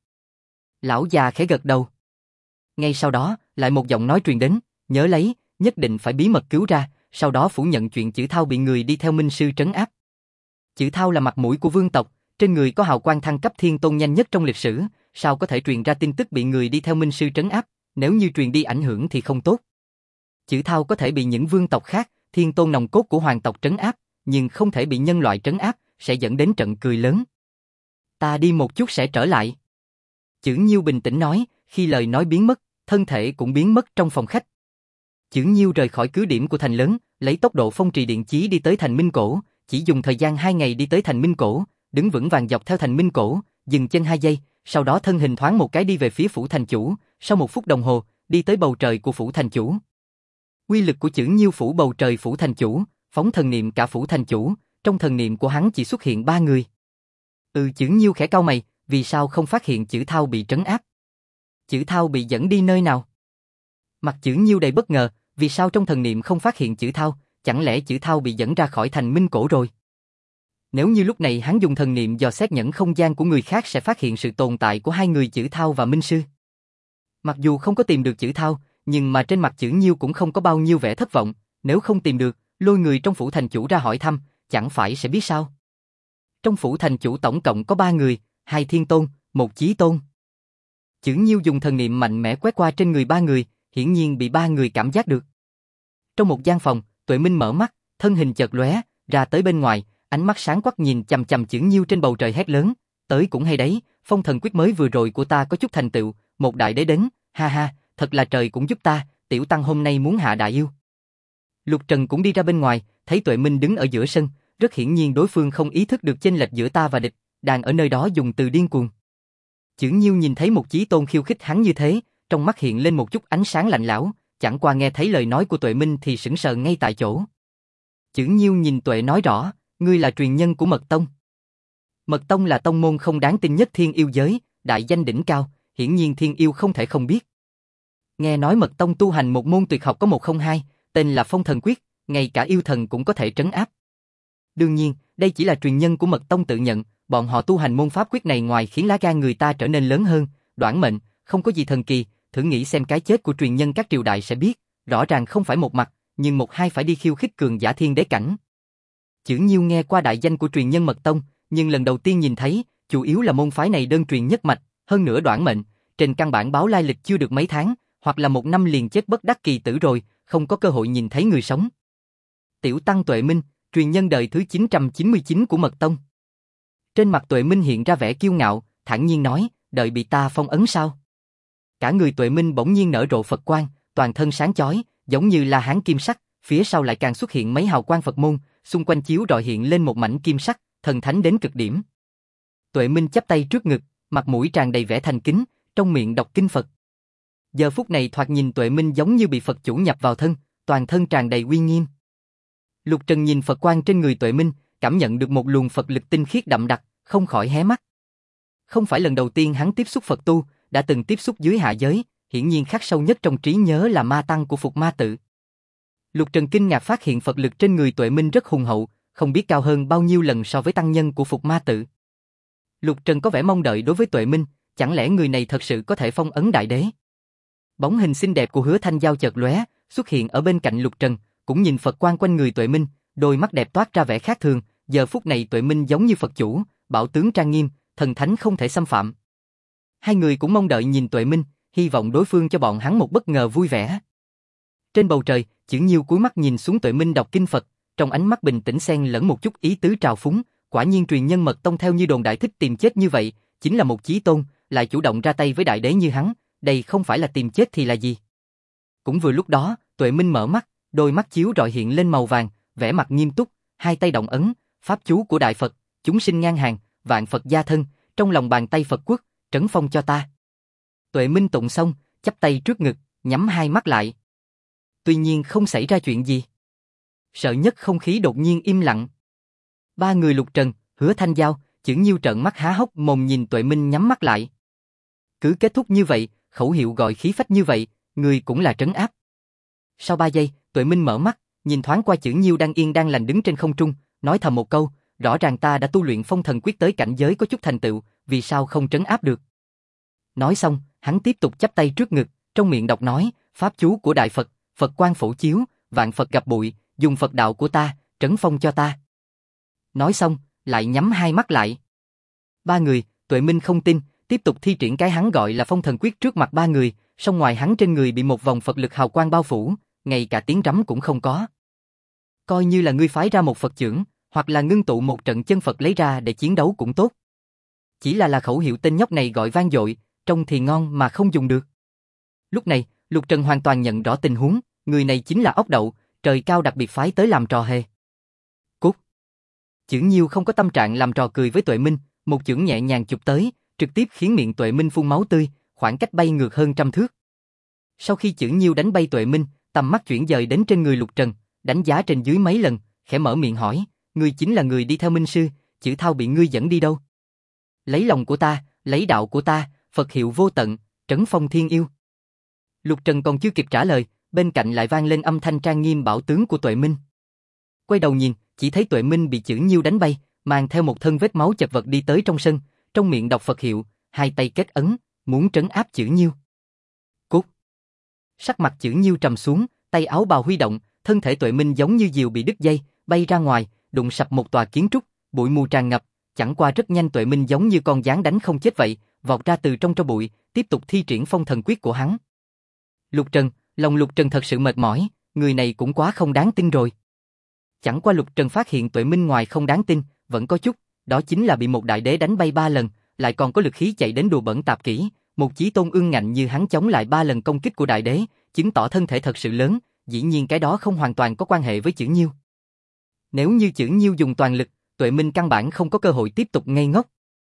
Lão già khẽ gật đầu. Ngay sau đó, lại một giọng nói truyền đến, nhớ lấy, nhất định phải bí mật cứu ra, sau đó phủ nhận chuyện chữ thao bị người đi theo minh sư trấn áp. Chữ thao là mặt mũi của vương tộc, trên người có hào quang thăng cấp thiên tôn nhanh nhất trong lịch sử, sao có thể truyền ra tin tức bị người đi theo minh sư trấn áp, nếu như truyền đi ảnh hưởng thì không tốt. Chữ thao có thể bị những vương tộc khác, thiên tôn nòng cốt của hoàng tộc trấn áp, nhưng không thể bị nhân loại trấn áp, sẽ dẫn đến trận cười lớn. Ta đi một chút sẽ trở lại. Chữ Nhiêu bình tĩnh nói, khi lời nói biến mất, thân thể cũng biến mất trong phòng khách. Chữ Nhiêu rời khỏi cứ điểm của thành lớn, lấy tốc độ phong trì điện chí đi tới thành Minh Cổ, chỉ dùng thời gian 2 ngày đi tới thành Minh Cổ, đứng vững vàng dọc theo thành Minh Cổ, dừng chân 2 giây, sau đó thân hình thoáng một cái đi về phía phủ thành chủ, sau 1 phút đồng hồ, đi tới bầu trời của phủ thành chủ. Uy lực của chữ Nhiêu phủ bầu trời phủ thành chủ, phóng thần niệm cả phủ thành chủ, trong thần niệm của hắn chỉ xuất hiện 3 người. Chữ Nhiêu khẽ cau mày, vì sao không phát hiện chữ thao bị trấn áp? Chữ thao bị dẫn đi nơi nào? Mặt chữ Nhiêu đầy bất ngờ, vì sao trong thần niệm không phát hiện chữ thao, chẳng lẽ chữ thao bị dẫn ra khỏi thành Minh Cổ rồi? Nếu như lúc này hắn dùng thần niệm dò xét nhẫn không gian của người khác sẽ phát hiện sự tồn tại của 2 người chữ thao và minh sư. Mặc dù không có tìm được chữ thao, nhưng mà trên mặt chữ Nhiêu cũng không có bao nhiêu vẻ thất vọng, nếu không tìm được, lôi người trong phủ thành chủ ra hỏi thăm, chẳng phải sẽ biết sao? Trong phủ thành chủ tổng cộng có 3 người, 2 thiên tôn, 1 chí tôn. Chữ Nhiêu dùng thần niệm mạnh mẽ quét qua trên người 3 người, hiển nhiên bị 3 người cảm giác được. Trong một gian phòng, Tuệ Minh mở mắt, thân hình chợt lóe, ra tới bên ngoài, ánh mắt sáng quắc nhìn chằm chằm chữ Nhiêu trên bầu trời hét lớn, tới cũng hay đấy, phong thần quyết mới vừa rồi của ta có chút thành tựu, một đại đế đến, ha ha, thật là trời cũng giúp ta, tiểu tăng hôm nay muốn hạ đại yêu. Lục Trần cũng đi ra bên ngoài, thấy Tuệ Minh đứng ở giữa sân, rất hiển nhiên đối phương không ý thức được chênh lệch giữa ta và địch, đang ở nơi đó dùng từ điên cuồng. Chữ Nhiêu nhìn thấy một chí tôn khiêu khích hắn như thế, trong mắt hiện lên một chút ánh sáng lạnh lẽo, chẳng qua nghe thấy lời nói của Tuệ Minh thì sững sờ ngay tại chỗ. Chữ Nhiêu nhìn Tuệ nói rõ, ngươi là truyền nhân của Mật Tông. Mật Tông là tông môn không đáng tin nhất thiên yêu giới, đại danh đỉnh cao, hiển nhiên thiên yêu không thể không biết. Nghe nói Mật Tông tu hành một môn tuyệt học có 102, tên là Phong Thần Quyết, ngay cả yêu thần cũng có thể trấn áp. Đương nhiên, đây chỉ là truyền nhân của Mật Tông tự nhận, bọn họ tu hành môn pháp quyết này ngoài khiến lá gan người ta trở nên lớn hơn, đoản mệnh, không có gì thần kỳ, thử nghĩ xem cái chết của truyền nhân các triều đại sẽ biết, rõ ràng không phải một mặt, nhưng một hai phải đi khiêu khích cường giả thiên đế cảnh. Chữ Nhiêu nghe qua đại danh của truyền nhân Mật Tông, nhưng lần đầu tiên nhìn thấy, chủ yếu là môn phái này đơn truyền nhất mạch, hơn nữa đoản mệnh, trên căn bản báo lai lịch chưa được mấy tháng, hoặc là 1 năm liền chết bất đắc kỳ tử rồi, không có cơ hội nhìn thấy người sống. Tiểu tăng Tuệ Minh, truyền nhân đời thứ 999 của Mật Tông. Trên mặt Tuệ Minh hiện ra vẻ kiêu ngạo, thản nhiên nói, đợi bị ta phong ấn sao? Cả người Tuệ Minh bỗng nhiên nở rộ Phật quang, toàn thân sáng chói, giống như là hán kim sắc, phía sau lại càng xuất hiện mấy hào quang Phật môn, xung quanh chiếu rọi hiện lên một mảnh kim sắc, thần thánh đến cực điểm. Tuệ Minh chắp tay trước ngực, mặt mũi tràn đầy vẻ thành kính, trong miệng đọc kinh Phật. Giờ phút này thoạt nhìn Tuệ Minh giống như bị Phật chủ nhập vào thân, toàn thân tràn đầy uy nghiêm. Lục Trần nhìn Phật quang trên người Tuệ Minh, cảm nhận được một luồng Phật lực tinh khiết đậm đặc, không khỏi hé mắt. Không phải lần đầu tiên hắn tiếp xúc Phật tu, đã từng tiếp xúc dưới hạ giới, hiển nhiên khắc sâu nhất trong trí nhớ là ma tăng của Phục Ma Tự. Lục Trần kinh ngạc phát hiện Phật lực trên người Tuệ Minh rất hùng hậu, không biết cao hơn bao nhiêu lần so với tăng nhân của Phục Ma Tự. Lục Trần có vẻ mong đợi đối với Tuệ Minh, chẳng lẽ người này thật sự có thể phong ấn đại đế? Bóng hình xinh đẹp của Hứa Thanh Giao chợt lóe, xuất hiện ở bên cạnh Lục Trần, cũng nhìn Phật quang quanh người Tuệ Minh, đôi mắt đẹp toát ra vẻ khác thường, giờ phút này Tuệ Minh giống như Phật chủ, bảo tướng trang nghiêm, thần thánh không thể xâm phạm. Hai người cũng mong đợi nhìn Tuệ Minh, hy vọng đối phương cho bọn hắn một bất ngờ vui vẻ. Trên bầu trời, Chữ Nhiêu cúi mắt nhìn xuống Tuệ Minh đọc kinh Phật, trong ánh mắt bình tĩnh xen lẫn một chút ý tứ trào phúng, quả nhiên truyền nhân Mật Tông theo như đồn đại thích tìm chết như vậy, chính là một chí tôn, lại chủ động ra tay với đại đế như hắn, đây không phải là tìm chết thì là gì? Cũng vừa lúc đó, Tuệ Minh mở mắt, đôi mắt chiếu rọi hiện lên màu vàng, vẻ mặt nghiêm túc, hai tay động ấn, pháp chú của Đại Phật, chúng sinh ngang hàng, vạn Phật gia thân, trong lòng bàn tay Phật quốc, trấn phong cho ta. Tuệ Minh tụng xong, chắp tay trước ngực, nhắm hai mắt lại. Tuy nhiên không xảy ra chuyện gì. Sợ nhất không khí đột nhiên im lặng. Ba người Lục Trần, Hứa Thanh Giao, Chữ Nhiêu trợn mắt há hốc mồm nhìn Tuệ Minh nhắm mắt lại. Cứ kết thúc như vậy, khẩu hiệu gọi khí phách như vậy, người cũng là trấn áp. Sau 3 giây, Tuệ Minh mở mắt, nhìn thoáng qua Chưởng Nhiêu đang yên đang lành đứng trên không trung, nói thầm một câu, rõ ràng ta đã tu luyện phong thần quyết tới cảnh giới có chút thành tựu, vì sao không trấn áp được. Nói xong, hắn tiếp tục chắp tay trước ngực, trong miệng đọc nói, pháp chú của Đại Phật, Phật quang phổ chiếu, vạn Phật gặp bụi, dùng Phật đạo của ta, trấn phong cho ta. Nói xong, lại nhắm hai mắt lại. Ba người, Tuệ Minh không tin, tiếp tục thi triển cái hắn gọi là phong thần quyết trước mặt ba người, song ngoài hắn trên người bị một vòng Phật lực hào quang bao phủ, ngay cả tiếng rắm cũng không có. Coi như là ngươi phái ra một Phật chưởng, hoặc là ngưng tụ một trận chân Phật lấy ra để chiến đấu cũng tốt. Chỉ là khẩu hiệu tên nhóc này gọi vang dội, trông thì ngon mà không dùng được. Lúc này, Lục Trần hoàn toàn nhận rõ tình huống, người này chính là ốc đậu, trời cao đặc biệt phái tới làm trò hề. Cút. Chưởng Nhiêu không có tâm trạng làm trò cười với Tuệ Minh, một chưởng nhẹ nhàng chụp tới, trực tiếp khiến miệng Tuệ Minh phun máu tươi, khoảng cách bay ngược hơn 100 thước. Sau khi Chưởng Nhiêu đánh bay Tuệ Minh, tầm mắt chuyển dời đến trên người Lục Trần, đánh giá trên dưới mấy lần, khẽ mở miệng hỏi, ngươi chính là người đi theo Minh Sư, Chữ Thao bị ngươi dẫn đi đâu? Lấy lòng của ta, lấy đạo của ta, Phật hiệu vô tận, trấn phong thiên yêu. Lục Trần còn chưa kịp trả lời, bên cạnh lại vang lên âm thanh trang nghiêm bảo tướng của Tuệ Minh. Quay đầu nhìn, chỉ thấy Tuệ Minh bị Chưởng Nhiêu đánh bay, mang theo một thân vết máu chật vật đi tới trong sân, trong miệng đọc Phật hiệu, hai tay kết ấn, muốn trấn áp Chưởng Nhiêu. Cút. Sắc mặt Chưởng Nhiêu trầm xuống, tay áo bào huy động, thân thể Tuệ Minh giống như diều bị đứt dây, bay ra ngoài, đụng sập một tòa kiến trúc, bụi mù tràn ngập, chẳng qua rất nhanh Tuệ Minh giống như con gián đánh không chết vậy, vọt ra từ trong tro bụi, tiếp tục thi triển phong thần quyết của hắn. Lục Trần, lòng Lục Trần thật sự mệt mỏi, người này cũng quá không đáng tin rồi. Chẳng qua Lục Trần phát hiện Tuệ Minh ngoài không đáng tin, vẫn có chút, đó chính là bị một đại đế đánh bay 3 lần, lại còn có lực khí chạy đến đùa bẩn tạp kỹ, một chí tôn ương ngạnh như hắn chống lại 3 lần công kích của đại đế, chứng tỏ thân thể thật sự lớn, dĩ nhiên cái đó không hoàn toàn có quan hệ với Chưởng Nhiêu. Nếu như Chưởng Nhiêu dùng toàn lực, Tuệ Minh căn bản không có cơ hội tiếp tục ngây ngốc.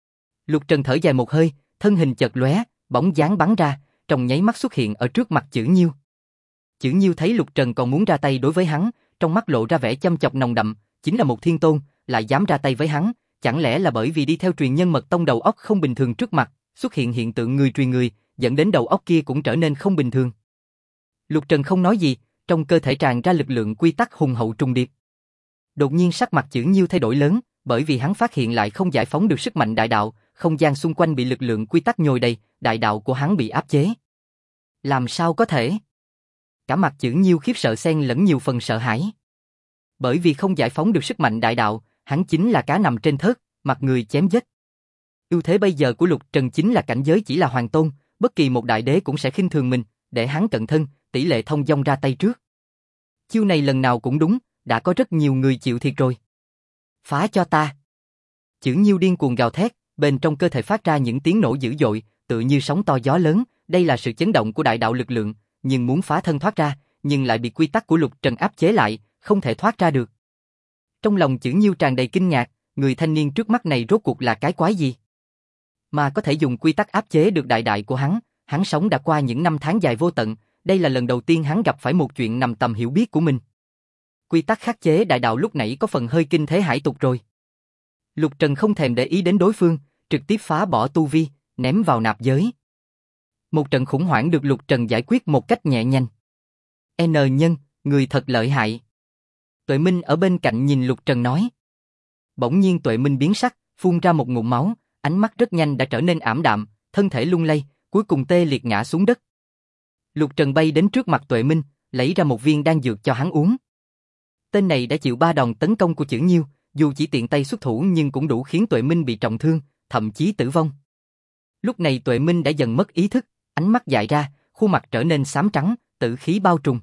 Lục Trần thở dài một hơi, thân hình chợt lóe, bóng dáng bắn ra, trong nháy mắt xuất hiện ở trước mặt Chưởng Nhiêu. Chưởng Nhiêu thấy Lục Trần còn muốn ra tay đối với hắn, trong mắt lộ ra vẻ chăm chọc nồng đậm, chính là một thiên tôn, lại dám ra tay với hắn, chẳng lẽ là bởi vì đi theo truyền nhân mật tông đầu óc không bình thường trước mặt, xuất hiện hiện tượng người truyền người, dẫn đến đầu óc kia cũng trở nên không bình thường. Lục Trần không nói gì, trong cơ thể tràn ra lực lượng quy tắc hùng hậu trùng điệp. Đột nhiên sắc mặt Chưởng Nhiêu thay đổi lớn, bởi vì hắn phát hiện lại không giải phóng được sức mạnh đại đạo, không gian xung quanh bị lực lượng quy tắc nhồi đầy, đại đạo của hắn bị áp chế. Làm sao có thể? Cả mặt Chưởng Nhiêu khiếp sợ xen lẫn nhiều phần sợ hãi. Bởi vì không giải phóng được sức mạnh đại đạo, hắn chính là cá nằm trên thớt, mặt người chém giết. Ưu thế bây giờ của Lục Trần chính là cảnh giới chỉ là hoàng tôn, bất kỳ một đại đế cũng sẽ khinh thường mình, để hắn cận thân, tỷ lệ thông dong ra tay trước. Chiêu này lần nào cũng đúng, đã có rất nhiều người chịu thiệt rồi. Phá cho ta! Chưởng Nhiêu điên cuồng gào thét, bên trong cơ thể phát ra những tiếng nổ dữ dội, tựa như sóng to gió lớn, đây là sự chấn động của đại đạo lực lượng, nhưng muốn phá thân thoát ra, nhưng lại bị quy tắc của Lục Trần áp chế lại, không thể thoát ra được. Trong lòng Chưởng Nhiêu tràn đầy kinh ngạc, người thanh niên trước mắt này rốt cuộc là cái quái gì? Mà có thể dùng quy tắc áp chế được đại đạo của hắn sống đã qua những năm tháng dài vô tận, đây là lần đầu tiên hắn gặp phải một chuyện nằm tầm hiểu biết của mình. Quy tắc khắc chế đại đạo lúc nãy có phần hơi kinh thế hải tục rồi. Lục Trần không thèm để ý đến đối phương, trực tiếp phá bỏ tu vi, ném vào nạp giới. Một trận khủng hoảng được Lục Trần giải quyết một cách nhẹ nhàng. N nhân, người thật lợi hại. Tuệ Minh ở bên cạnh nhìn Lục Trần nói. Bỗng nhiên Tuệ Minh biến sắc, phun ra một ngụm máu, ánh mắt rất nhanh đã trở nên ảm đạm, thân thể lung lay, cuối cùng tê liệt ngã xuống đất. Lục Trần bay đến trước mặt Tuệ Minh, lấy ra một viên đan dược cho hắn uống. Tên này đã chịu 3 đòn tấn công của Chưởng Nhiêu, dù chỉ tiện tay xuất thủ nhưng cũng đủ khiến Tuệ Minh bị trọng thương, thậm chí tử vong. Lúc này Tuệ Minh đã dần mất ý thức, ánh mắt dại ra, khuôn mặt trở nên xám trắng, tử khí bao trùm.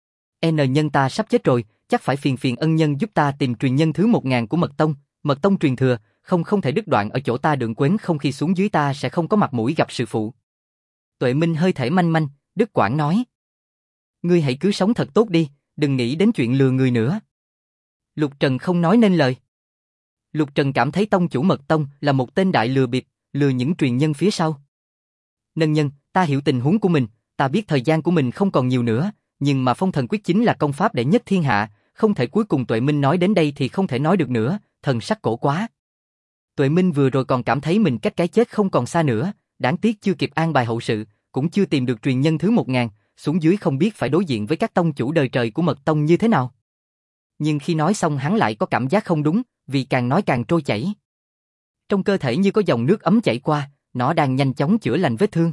N nhân ta sắp chết rồi, chắc phải phiền ân nhân giúp ta tìm truyền nhân thứ 1000 của Mật Tông truyền thừa, không thể đứt đoạn ở chỗ ta đường quến, không khi xuống dưới ta sẽ không có mặt mũi gặp sư phụ. Tuệ Minh hơi thể manh manh, đứt quãng nói. Ngươi hãy cứ sống thật tốt đi, đừng nghĩ đến chuyện lừa người nữa. Lục Trần không nói nên lời. Lục Trần cảm thấy tông chủ Mật Tông là một tên đại lừa bịp, lừa những truyền nhân phía sau. Nân nhân, ta hiểu tình huống của mình, ta biết thời gian của mình không còn nhiều nữa, nhưng mà phong thần quyết chính là công pháp đệ nhất thiên hạ, không thể. Cuối cùng Tuệ Minh nói đến đây thì không thể nói được nữa, thần sắc cổ quá. Tuệ Minh vừa rồi còn cảm thấy mình cách cái chết không còn xa nữa, đáng tiếc chưa kịp an bài hậu sự, cũng chưa tìm được truyền nhân thứ 1000, xuống dưới không biết phải đối diện với các tông chủ đời trời của mật tông như thế nào. Nhưng khi nói xong hắn lại có cảm giác không đúng, vì càng nói càng trôi chảy. Trong cơ thể như có dòng nước ấm chảy qua, nó đang nhanh chóng chữa lành vết thương.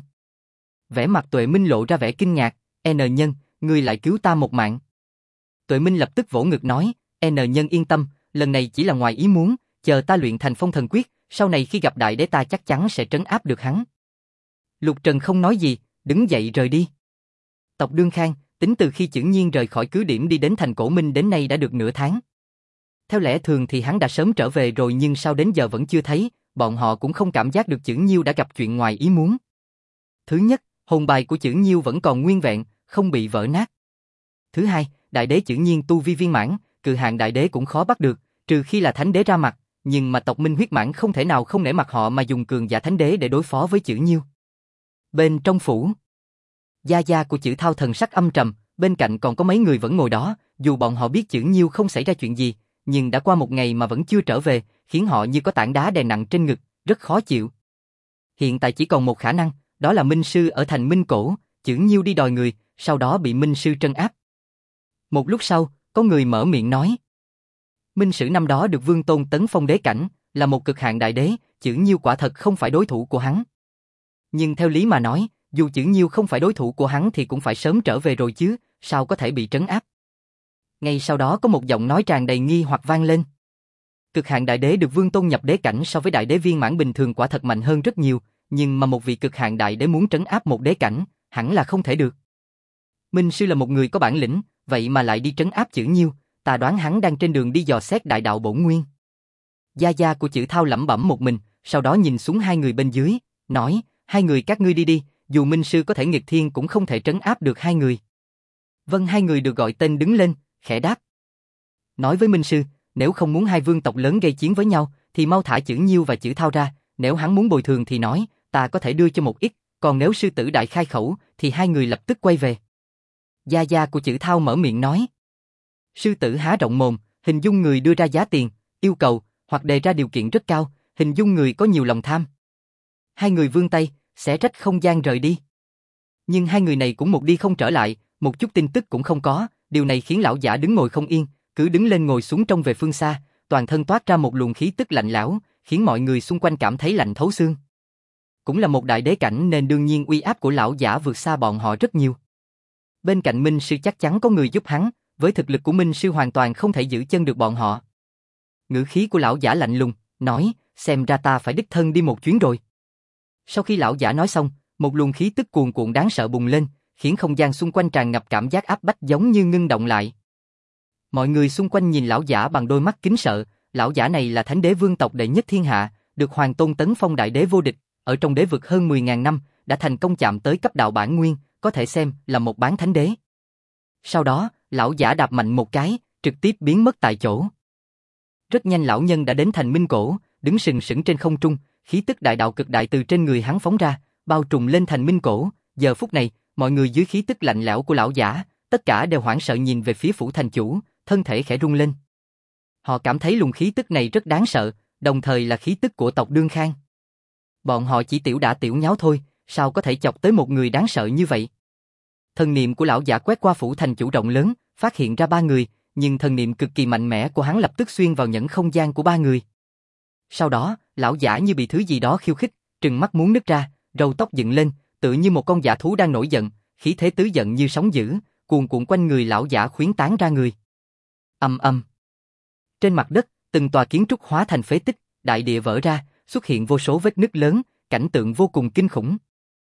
Vẻ mặt Tuệ Minh lộ ra vẻ kinh ngạc, N nhân, ngươi lại cứu ta một mạng. Tuệ Minh lập tức vỗ ngực nói, N nhân yên tâm, lần này chỉ là ngoài ý muốn, chờ ta luyện thành phong thần quyết, sau này khi gặp đại đế ta chắc chắn sẽ trấn áp được hắn. Lục Trần không nói gì, đứng dậy rời đi. Tộc Đương Khang, tính từ khi Chưởng Nhiên rời khỏi cứ điểm đi đến thành Cổ Minh đến nay đã được nửa tháng. Theo lẽ thường thì hắn đã sớm trở về rồi nhưng sao đến giờ vẫn chưa thấy, bọn họ cũng không cảm giác được Chưởng Nhiêu đã gặp chuyện ngoài ý muốn. Thứ nhất, hồn bài của Chưởng Nhiêu vẫn còn nguyên vẹn, không bị vỡ nát. Thứ hai, đại đế Chưởng Nhiên tu vi viên mãn, cự hạn đại đế cũng khó bắt được, trừ khi là thánh đế ra mặt, nhưng mà tộc Minh huyết mãn không thể nào không nể mặt họ mà dùng cường giả thánh đế để đối phó với Chưởng Nhiêu. Bên trong phủ, gia gia của Chử Thao thần sắc âm trầm, bên cạnh còn có mấy người vẫn ngồi đó, dù bọn họ biết Chưởng Nhiêu không xảy ra chuyện gì, nhưng đã qua một ngày mà vẫn chưa trở về, khiến họ như có tảng đá đè nặng trên ngực, rất khó chịu. Hiện tại chỉ còn một khả năng, đó là Minh Sư ở thành Minh Cổ, Chưởng Nhiêu đi đòi người, sau đó bị Minh Sư trấn áp. Một lúc sau, có người mở miệng nói. Minh Sử năm đó được Vương Tôn tấn phong đế cảnh, là một cực hạn đại đế, Chưởng Nhiêu quả thật không phải đối thủ của hắn. Nhưng theo lý mà nói, dù Chưởng Nhiêu không phải đối thủ của hắn thì cũng phải sớm trở về rồi chứ, sao có thể bị trấn áp. Ngay sau đó có một giọng nói tràn đầy nghi hoặc vang lên. Cực hạn đại đế được Vương Tôn nhập đế cảnh so với đại đế viên mãn bình thường quả thật mạnh hơn rất nhiều, nhưng mà một vị cực hạn đại đế muốn trấn áp một đế cảnh, hẳn là không thể được. Minh Sư là một người có bản lĩnh, vậy mà lại đi trấn áp Chưởng Nhiêu, ta đoán hắn đang trên đường đi dò xét đại đạo bổn nguyên. Gia gia của Chử Thao lẩm bẩm một mình, sau đó nhìn xuống hai người bên dưới, nói, hai người các ngươi đi đi, dù Minh Sư có thể nghịch thiên cũng không thể trấn áp được hai người. Vâng, hai người được gọi tên đứng lên, khẽ đáp. Nói với Minh Sư, nếu không muốn hai vương tộc lớn gây chiến với nhau, thì mau thả Chưởng Nhiêu và Chử Thao ra, nếu hắn muốn bồi thường thì nói, ta có thể đưa cho một ít, còn nếu sư tử đại khai khẩu, thì hai người lập tức quay về. Gia gia của Chử Thao mở miệng nói. Sư tử há rộng mồm, hình dung người đưa ra giá tiền, yêu cầu, hoặc đề ra điều kiện rất cao, hình dung người có nhiều lòng tham. Hai người vươn tay, xé rách không gian rời đi. Nhưng hai người này cũng một đi không trở lại, một chút tin tức cũng không có, điều này khiến lão giả đứng ngồi không yên, cứ đứng lên ngồi xuống trông về phương xa, toàn thân toát ra một luồng khí tức lạnh lẽo, khiến mọi người xung quanh cảm thấy lạnh thấu xương. Cũng là một đại đế cảnh nên đương nhiên uy áp của lão giả vượt xa bọn họ rất nhiều. Bên cạnh Minh Sư chắc chắn có người giúp hắn, với thực lực của Minh Sư hoàn toàn không thể giữ chân được bọn họ. Ngữ khí của lão giả lạnh lùng, nói, xem ra ta phải đích thân đi một chuyến rồi. Sau khi lão giả nói xong, một luồng khí tức cuồn cuộn đáng sợ bùng lên, khiến không gian xung quanh tràn ngập cảm giác áp bách giống như ngưng động lại. Mọi người xung quanh nhìn lão giả bằng đôi mắt kính sợ, lão giả này là thánh đế vương tộc đệ nhất thiên hạ, được Hoàng Tôn tấn phong đại đế vô địch, ở trong đế vực hơn 10.000 năm, đã thành công chạm tới cấp đạo bản nguyên, có thể xem là một bán thánh đế. Sau đó, lão giả đạp mạnh một cái, trực tiếp biến mất tại chỗ. Rất nhanh lão nhân đã đến thành Minh Cổ, đứng sừng sững trên không trung, khí tức đại đạo cực đại từ trên người hắn phóng ra, bao trùm lên thành Minh Cổ. Giờ phút này, mọi người dưới khí tức lạnh lẽo của lão giả, tất cả đều hoảng sợ nhìn về phía phủ thành chủ, thân thể khẽ rung lên. Họ cảm thấy luồng khí tức này rất đáng sợ, đồng thời là khí tức của tộc Đương Khang. Bọn họ chỉ tiểu đả tiểu nháo thôi, sao có thể chọc tới một người đáng sợ như vậy? Thần niệm của lão giả quét qua phủ thành chủ rộng lớn, phát hiện ra ba người, nhưng thần niệm cực kỳ mạnh mẽ của hắn lập tức xuyên vào nhẫn không gian của ba người. Sau đó, lão giả như bị thứ gì đó khiêu khích, trừng mắt muốn nứt ra, râu tóc dựng lên, tựa như một con dã thú đang nổi giận, khí thế tứ giận như sóng dữ, cuồn cuộn quanh người lão giả khuyến tán ra người. Ầm ầm. Trên mặt đất, từng tòa kiến trúc hóa thành phế tích, đại địa vỡ ra, xuất hiện vô số vết nứt lớn, cảnh tượng vô cùng kinh khủng.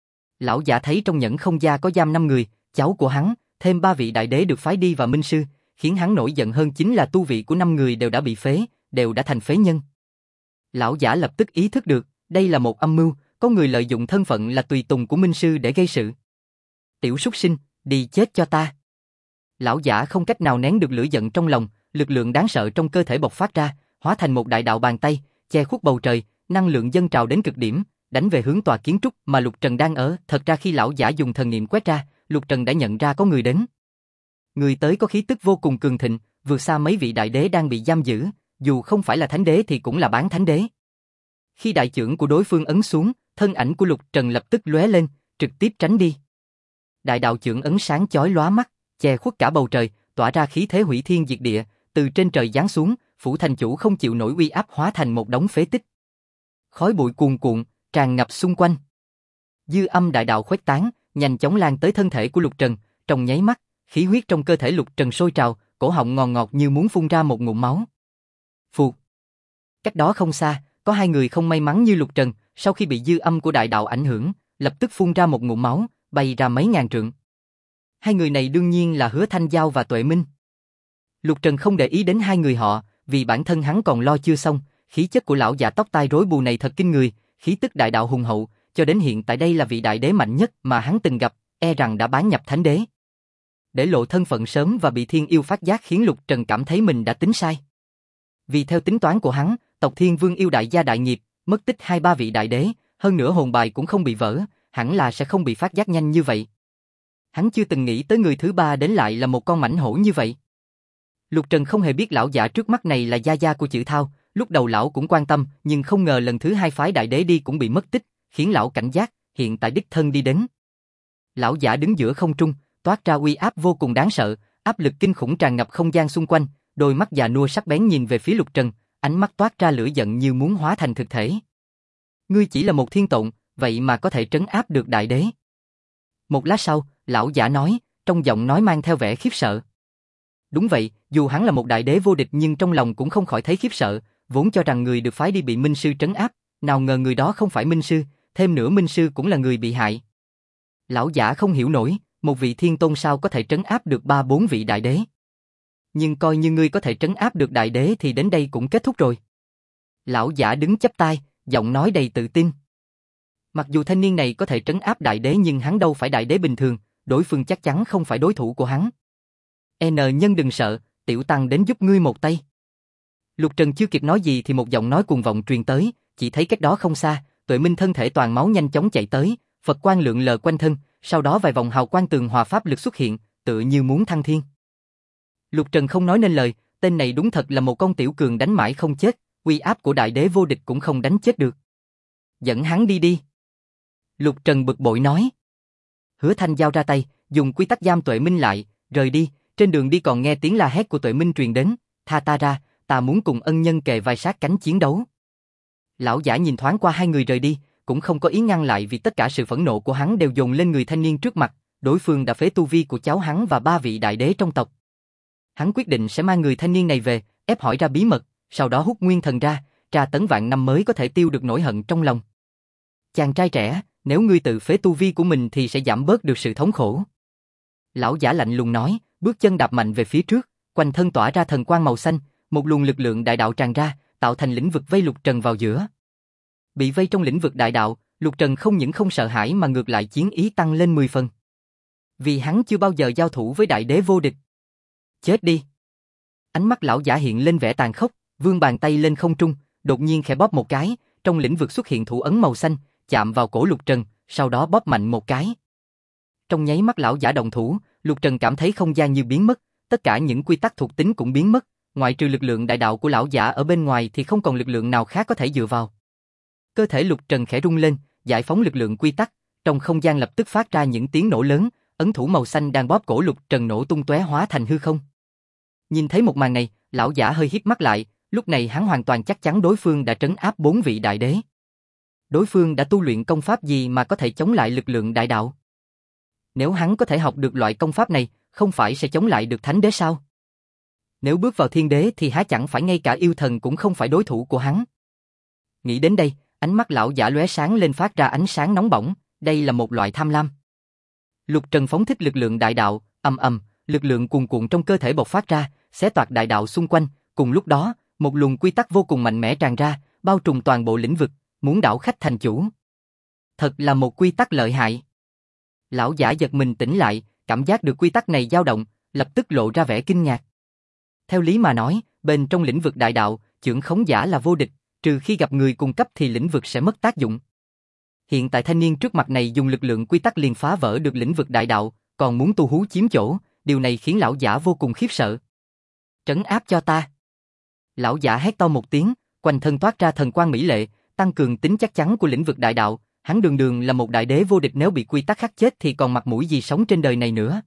Lão giả thấy trong nhẫn không gian có giam 5 người, cháu của hắn, thêm 3 vị đại đế được phái đi và Minh Sư, khiến hắn nổi giận hơn chính là tu vị của 5 người đều đã bị phế, đều đã thành phế nhân. Lão giả lập tức ý thức được, đây là một âm mưu, có người lợi dụng thân phận là tùy tùng của Minh Sư để gây sự. Tiểu súc sinh, đi chết cho ta. Lão giả không cách nào nén được lửa giận trong lòng, lực lượng đáng sợ trong cơ thể bộc phát ra, hóa thành một đại đạo bàn tay, che khuất bầu trời, năng lượng dâng trào đến cực điểm, đánh về hướng tòa kiến trúc mà Lục Trần đang ở. Thật ra khi lão giả dùng thần niệm quét ra, Lục Trần đã nhận ra có người đến. Người tới có khí tức vô cùng cường thịnh, vượt xa mấy vị đại đế đang bị giam giữ, dù không phải là thánh đế thì cũng là bán thánh đế. Khi đại chưởng của đối phương ấn xuống, thân ảnh của Lục Trần lập tức lóe lên, trực tiếp tránh đi. Đại đạo chưởng ấn sáng chói lóa mắt, che khuất cả bầu trời, tỏa ra khí thế hủy thiên diệt địa, từ trên trời giáng xuống, phủ thành chủ không chịu nổi uy áp hóa thành một đống phế tích. Khói bụi cuồn cuộn, tràn ngập xung quanh. Dư âm đại đạo khuếch tán, nhanh chóng lan tới thân thể của Lục Trần, trong nháy mắt, khí huyết trong cơ thể Lục Trần sôi trào, cổ họng ngọt ngọt như muốn phun ra một ngụm máu. Phụt. Cách đó không xa, có hai người không may mắn như Lục Trần, sau khi bị dư âm của đại đạo ảnh hưởng, lập tức phun ra một ngụm máu, bay ra mấy ngàn trượng. Hai người này đương nhiên là Hứa Thanh Giao và Tuệ Minh. Lục Trần không để ý đến hai người họ, vì bản thân hắn còn lo chưa xong, khí chất của lão già tóc tai rối bù này thật kinh người, khí tức đại đạo hùng hậu, cho đến hiện tại đây là vị đại đế mạnh nhất mà hắn từng gặp, e rằng đã bái nhập thánh đế. Để lộ thân phận sớm và bị thiên yêu phát giác khiến Lục Trần cảm thấy mình đã tính sai. Vì theo tính toán của hắn, tộc Thiên Vương yêu đại gia đại nghiệp, mất tích 2-3 vị đại đế, hơn nữa hồn bài cũng không bị vỡ, hẳn là sẽ không bị phát giác nhanh như vậy. Hắn chưa từng nghĩ tới người thứ ba đến lại là một con mãnh hổ như vậy. Lục Trần không hề biết lão giả trước mắt này là gia gia của Chữ Thao, lúc đầu lão cũng quan tâm, nhưng không ngờ lần thứ hai phái đại đế đi cũng bị mất tích, khiến lão cảnh giác, hiện tại đích thân đi đến. Lão giả đứng giữa không trung, toát ra uy áp vô cùng đáng sợ, áp lực kinh khủng tràn ngập không gian xung quanh, đôi mắt già nua sắc bén nhìn về phía Lục Trần, ánh mắt toát ra lửa giận như muốn hóa thành thực thể. Ngươi chỉ là một thiên tộn, vậy mà có thể trấn áp được đại đế. Một lát sau, lão giả nói, trong giọng nói mang theo vẻ khiếp sợ. Đúng vậy, dù hắn là một đại đế vô địch nhưng trong lòng cũng không khỏi thấy khiếp sợ, vốn cho rằng người được phái đi bị Minh Sư trấn áp, nào ngờ người đó không phải Minh Sư, thêm nữa Minh Sư cũng là người bị hại. Lão giả không hiểu nổi, một vị thiên tôn sao có thể trấn áp được 3-4 vị đại đế. Nhưng coi như ngươi có thể trấn áp được đại đế thì đến đây cũng kết thúc rồi. Lão giả đứng chắp tay, giọng nói đầy tự tin. Mặc dù thanh niên này có thể trấn áp đại đế nhưng hắn đâu phải đại đế bình thường, đối phương chắc chắn không phải đối thủ của hắn. N nhân đừng sợ, tiểu tăng đến giúp ngươi một tay. Lục Trần chưa kịp nói gì thì một giọng nói cuồng vọng truyền tới, chỉ thấy cách đó không xa, Tuệ Minh thân thể toàn máu nhanh chóng chạy tới, Phật quang lượn lờ quanh thân, sau đó vài vòng hào quang tường hòa pháp lực xuất hiện, tựa như muốn thăng thiên. Lục Trần không nói nên lời, tên này đúng thật là một con tiểu cường đánh mãi không chết, uy áp của đại đế vô địch cũng không đánh chết được. Dẫn hắn đi đi. Lục Trần bực bội nói. Hứa Thanh Giao ra tay, dùng quy tắc giam Tuệ Minh lại, rời đi, trên đường đi còn nghe tiếng la hét của Tuệ Minh truyền đến, tha ta ra, ta muốn cùng ân nhân kề vai sát cánh chiến đấu. Lão giả nhìn thoáng qua hai người rời đi, cũng không có ý ngăn lại vì tất cả sự phẫn nộ của hắn đều dồn lên người thanh niên trước mặt, đối phương đã phế tu vi của cháu hắn và 3 vị đại đế trong tộc. Hắn quyết định sẽ mang người thanh niên này về, ép hỏi ra bí mật, sau đó hút nguyên thần ra, tra tấn vạn năm mới có thể tiêu được nỗi hận trong lòng. Chàng trai trẻ, nếu ngươi tự phế tu vi của mình thì sẽ giảm bớt được sự thống khổ. Lão giả lạnh lùng nói, bước chân đạp mạnh về phía trước, quanh thân tỏa ra thần quang màu xanh, một luồng lực lượng đại đạo tràn ra, tạo thành lĩnh vực vây Lục Trần vào giữa. Bị vây trong lĩnh vực đại đạo, Lục Trần không những không sợ hãi mà ngược lại chiến ý tăng lên 10 phần. Vì hắn chưa bao giờ giao thủ với đại đế vô địch. Chết đi! Ánh mắt lão giả hiện lên vẻ tàn khốc, vươn bàn tay lên không trung, đột nhiên khẽ bóp một cái, trong lĩnh vực xuất hiện thủ ấn màu xanh, chạm vào cổ Lục Trần, sau đó bóp mạnh một cái. Trong nháy mắt lão giả động thủ, Lục Trần cảm thấy không gian như biến mất, tất cả những quy tắc thuộc tính cũng biến mất, ngoại trừ lực lượng đại đạo của lão giả ở bên ngoài thì không còn lực lượng nào khác có thể dựa vào. Cơ thể Lục Trần khẽ rung lên, giải phóng lực lượng quy tắc, trong không gian lập tức phát ra những tiếng nổ lớn, ấn thủ màu xanh đang bóp cổ Lục Trần nổ tung tóe hóa thành hư không. Nhìn thấy một màn này, lão giả hơi híp mắt lại, lúc này hắn hoàn toàn chắc chắn đối phương đã trấn áp 4 vị đại đế. Đối phương đã tu luyện công pháp gì mà có thể chống lại lực lượng đại đạo? Nếu hắn có thể học được loại công pháp này, không phải sẽ chống lại được thánh đế sao? Nếu bước vào thiên đế thì há chẳng phải ngay cả yêu thần cũng không phải đối thủ của hắn. Nghĩ đến đây, ánh mắt lão giả lóe sáng lên phát ra ánh sáng nóng bỏng, đây là một loại tham lam. Lục Trần phóng thích lực lượng đại đạo, ầm ầm, lực lượng cuồn cuộn trong cơ thể bộc phát ra, xé toạc đại đạo xung quanh, cùng lúc đó, một luồng quy tắc vô cùng mạnh mẽ tràn ra, bao trùm toàn bộ lĩnh vực, muốn đảo khách thành chủ. Thật là một quy tắc lợi hại. Lão giả giật mình tỉnh lại, cảm giác được quy tắc này dao động, lập tức lộ ra vẻ kinh ngạc. Theo lý mà nói, bên trong lĩnh vực đại đạo, chưởng khống giả là vô địch, trừ khi gặp người cùng cấp thì lĩnh vực sẽ mất tác dụng. Hiện tại thanh niên trước mặt này dùng lực lượng quy tắc liền phá vỡ được lĩnh vực đại đạo, còn muốn tu hú chiếm chỗ, điều này khiến lão giả vô cùng khiếp sợ. Trấn áp cho ta. Lão giả hét to một tiếng, quanh thân toát ra thần quang mỹ lệ, tăng cường tính chắc chắn của lĩnh vực đại đạo, hắn đường đường là một đại đế vô địch, nếu bị quy tắc khắc chết thì còn mặt mũi gì sống trên đời này nữa.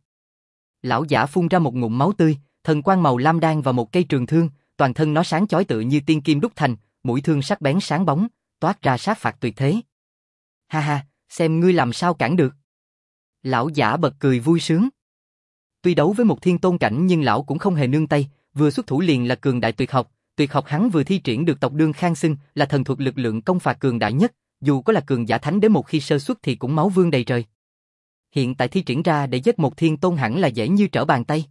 Lão giả phun ra một ngụm máu tươi, thần quang màu lam đan vào một cây trường thương, toàn thân nó sáng chói tựa như tiên kim đúc thành, mũi thương sắc bén sáng bóng, toát ra sát phạt tuyệt thế. Ha ha, xem ngươi làm sao cản được. Lão giả bật cười vui sướng. Tuy đấu với một thiên tôn cảnh nhưng lão cũng không hề nương tay, vừa xuất thủ liền là cường đại tuyệt học hắn vừa thi triển được tộc đương khang xưng là thần thuật lực lượng công phạt cường đại nhất, dù có là cường giả thánh đế một khi sơ xuất thì cũng máu vương đầy trời. Hiện tại thi triển ra để giết một thiên tôn hẳn là dễ như trở bàn tay.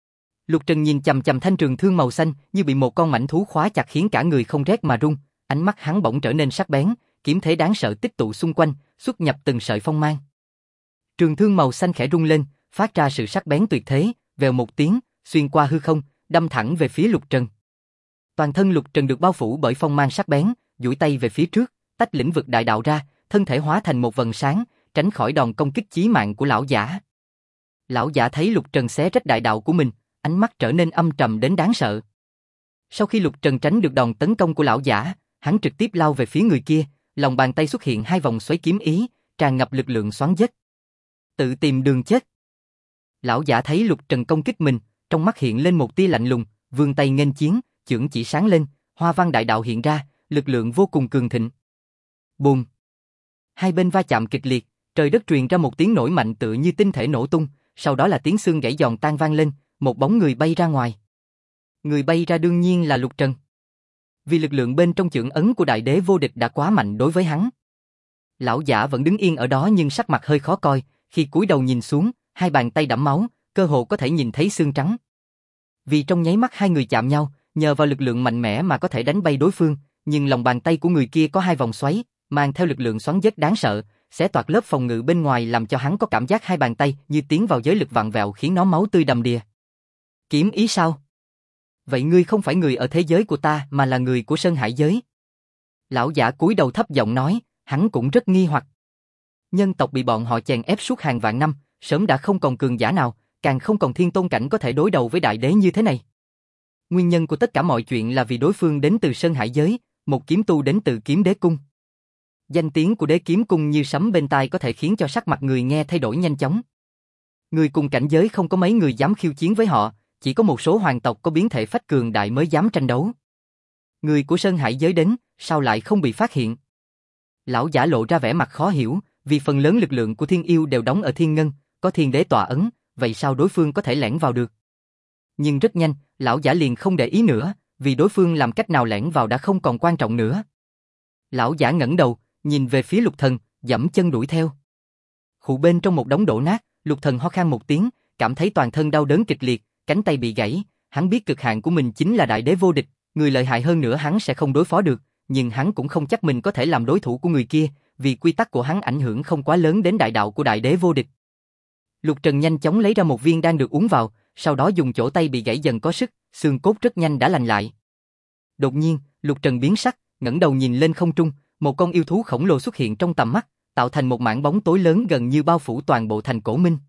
Lục Trần nhìn chằm chằm thanh trường thương màu xanh như bị một con mãnh thú khóa chặt khiến cả người không rét mà run, ánh mắt hắn bỗng trở nên sắc bén, kiếm thế đáng sợ tích tụ xung quanh, xuất nhập từng sợi phong mang. Trường thương màu xanh khẽ rung lên, phát ra sự sắc bén tuyệt thế, vèo một tiếng, xuyên qua hư không, đâm thẳng về phía Lục Trần. Toàn thân Lục Trần được bao phủ bởi phong mang sắc bén, duỗi tay về phía trước, tách lĩnh vực đại đạo ra, thân thể hóa thành một vầng sáng, tránh khỏi đòn công kích chí mạng của lão giả. Lão giả thấy Lục Trần xé rách đại đạo của mình, ánh mắt trở nên âm trầm đến đáng sợ. Sau khi Lục Trần tránh được đòn tấn công của lão giả, hắn trực tiếp lao về phía người kia, lòng bàn tay xuất hiện hai vòng xoáy kiếm ý, tràn ngập lực lượng xoắn dết. Tự tìm đường chết. Lão giả thấy Lục Trần công kích mình, trong mắt hiện lên một tia lạnh lùng, vươn tay nghênh chiến, chưởng chỉ sáng lên, hoa văn đại đạo hiện ra, lực lượng vô cùng cường thịnh. Bùm! Hai bên va chạm kịch liệt, trời đất truyền ra một tiếng nổi mạnh tựa như tinh thể nổ tung, sau đó là tiếng xương gãy giòn tan vang lên, một bóng người bay ra ngoài. Người bay ra đương nhiên là Lục Trần. Vì lực lượng bên trong chưởng ấn của đại đế vô địch đã quá mạnh đối với hắn. Lão giả vẫn đứng yên ở đó nhưng sắc mặt hơi khó coi, khi cúi đầu nhìn xuống, hai bàn tay đẫm máu, cơ hồ có thể nhìn thấy xương trắng. Vì trong nháy mắt hai người chạm nhau, nhờ vào lực lượng mạnh mẽ mà có thể đánh bay đối phương, nhưng lòng bàn tay của người kia có hai vòng xoáy, mang theo lực lượng xoắn dết đáng sợ, sẽ toạc lớp phòng ngự bên ngoài làm cho hắn có cảm giác hai bàn tay như tiến vào giới lực vặn vẹo khiến nó máu tươi đầm đìa. Kiếm ý sao? Vậy ngươi không phải người ở thế giới của ta mà là người của Sơn Hải giới. Lão giả cúi đầu thấp giọng nói, hắn cũng rất nghi hoặc. Nhân tộc bị bọn họ chèn ép suốt hàng vạn năm, sớm đã không còn cường giả nào, càng không còn thiên tôn cảnh có thể đối đầu với đại đế như thế này. Nguyên nhân của tất cả mọi chuyện là vì đối phương đến từ Sơn Hải giới, một kiếm tu đến từ Kiếm Đế Cung. Danh tiếng của Đế Kiếm Cung như sấm bên tai có thể khiến cho sắc mặt người nghe thay đổi nhanh chóng. Người cùng cảnh giới không có mấy người dám khiêu chiến với họ, chỉ có một số hoàng tộc có biến thể phách cường đại mới dám tranh đấu. Người của Sơn Hải giới đến, sao lại không bị phát hiện? Lão giả lộ ra vẻ mặt khó hiểu, vì phần lớn lực lượng của thiên yêu đều đóng ở thiên ngân, có thiên đế tọa ấn, vậy sao đối phương có thể lẻn vào được? Nhưng rất nhanh, lão giả liền không để ý nữa, vì đối phương làm cách nào lẻn vào đã không còn quan trọng nữa. Lão giả ngẩng đầu, nhìn về phía Lục Thần, giẫm chân đuổi theo. Khụ bên trong một đống đổ nát, Lục Thần ho khan một tiếng, cảm thấy toàn thân đau đớn kịch liệt, cánh tay bị gãy, hắn biết cực hạn của mình chính là đại đế vô địch, người lợi hại hơn nữa hắn sẽ không đối phó được, nhưng hắn cũng không chắc mình có thể làm đối thủ của người kia, vì quy tắc của hắn ảnh hưởng không quá lớn đến đại đạo của đại đế vô địch. Lục Trần nhanh chóng lấy ra một viên đan được uống vào, sau đó dùng chỗ tay bị gãy dần có sức, xương cốt rất nhanh đã lành lại. Đột nhiên, Lục Trần biến sắc, ngẩng đầu nhìn lên không trung, một con yêu thú khổng lồ xuất hiện trong tầm mắt, tạo thành một mảng bóng tối lớn gần như bao phủ toàn bộ thành Cổ Minh.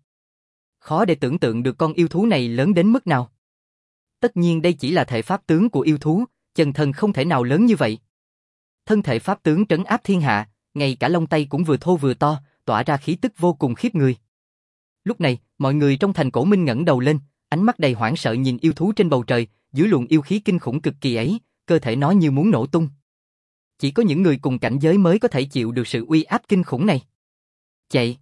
Khó để tưởng tượng được con yêu thú này lớn đến mức nào. Tất nhiên đây chỉ là thể pháp tướng của yêu thú, chân thân không thể nào lớn như vậy. Thân thể pháp tướng trấn áp thiên hạ, ngay cả lông tay cũng vừa thô vừa to, tỏa ra khí tức vô cùng khiếp người. Lúc này, mọi người trong thành Cổ Minh ngẩng đầu lên, ánh mắt đầy hoảng sợ nhìn yêu thú trên bầu trời, dưới luồng yêu khí kinh khủng cực kỳ ấy, cơ thể nó như muốn nổ tung. Chỉ có những người cùng cảnh giới mới có thể chịu được sự uy áp kinh khủng này. Chạy!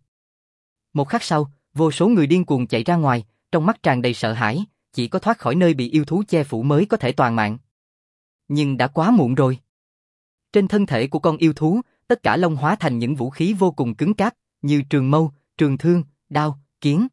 Một khắc sau, vô số người điên cuồng chạy ra ngoài, trong mắt tràn đầy sợ hãi, chỉ có thoát khỏi nơi bị yêu thú che phủ mới có thể toàn mạng. Nhưng đã quá muộn rồi. Trên thân thể của con yêu thú, tất cả lông hóa thành những vũ khí vô cùng cứng cáp, như trường mâu, trường thương, đao, kiếm.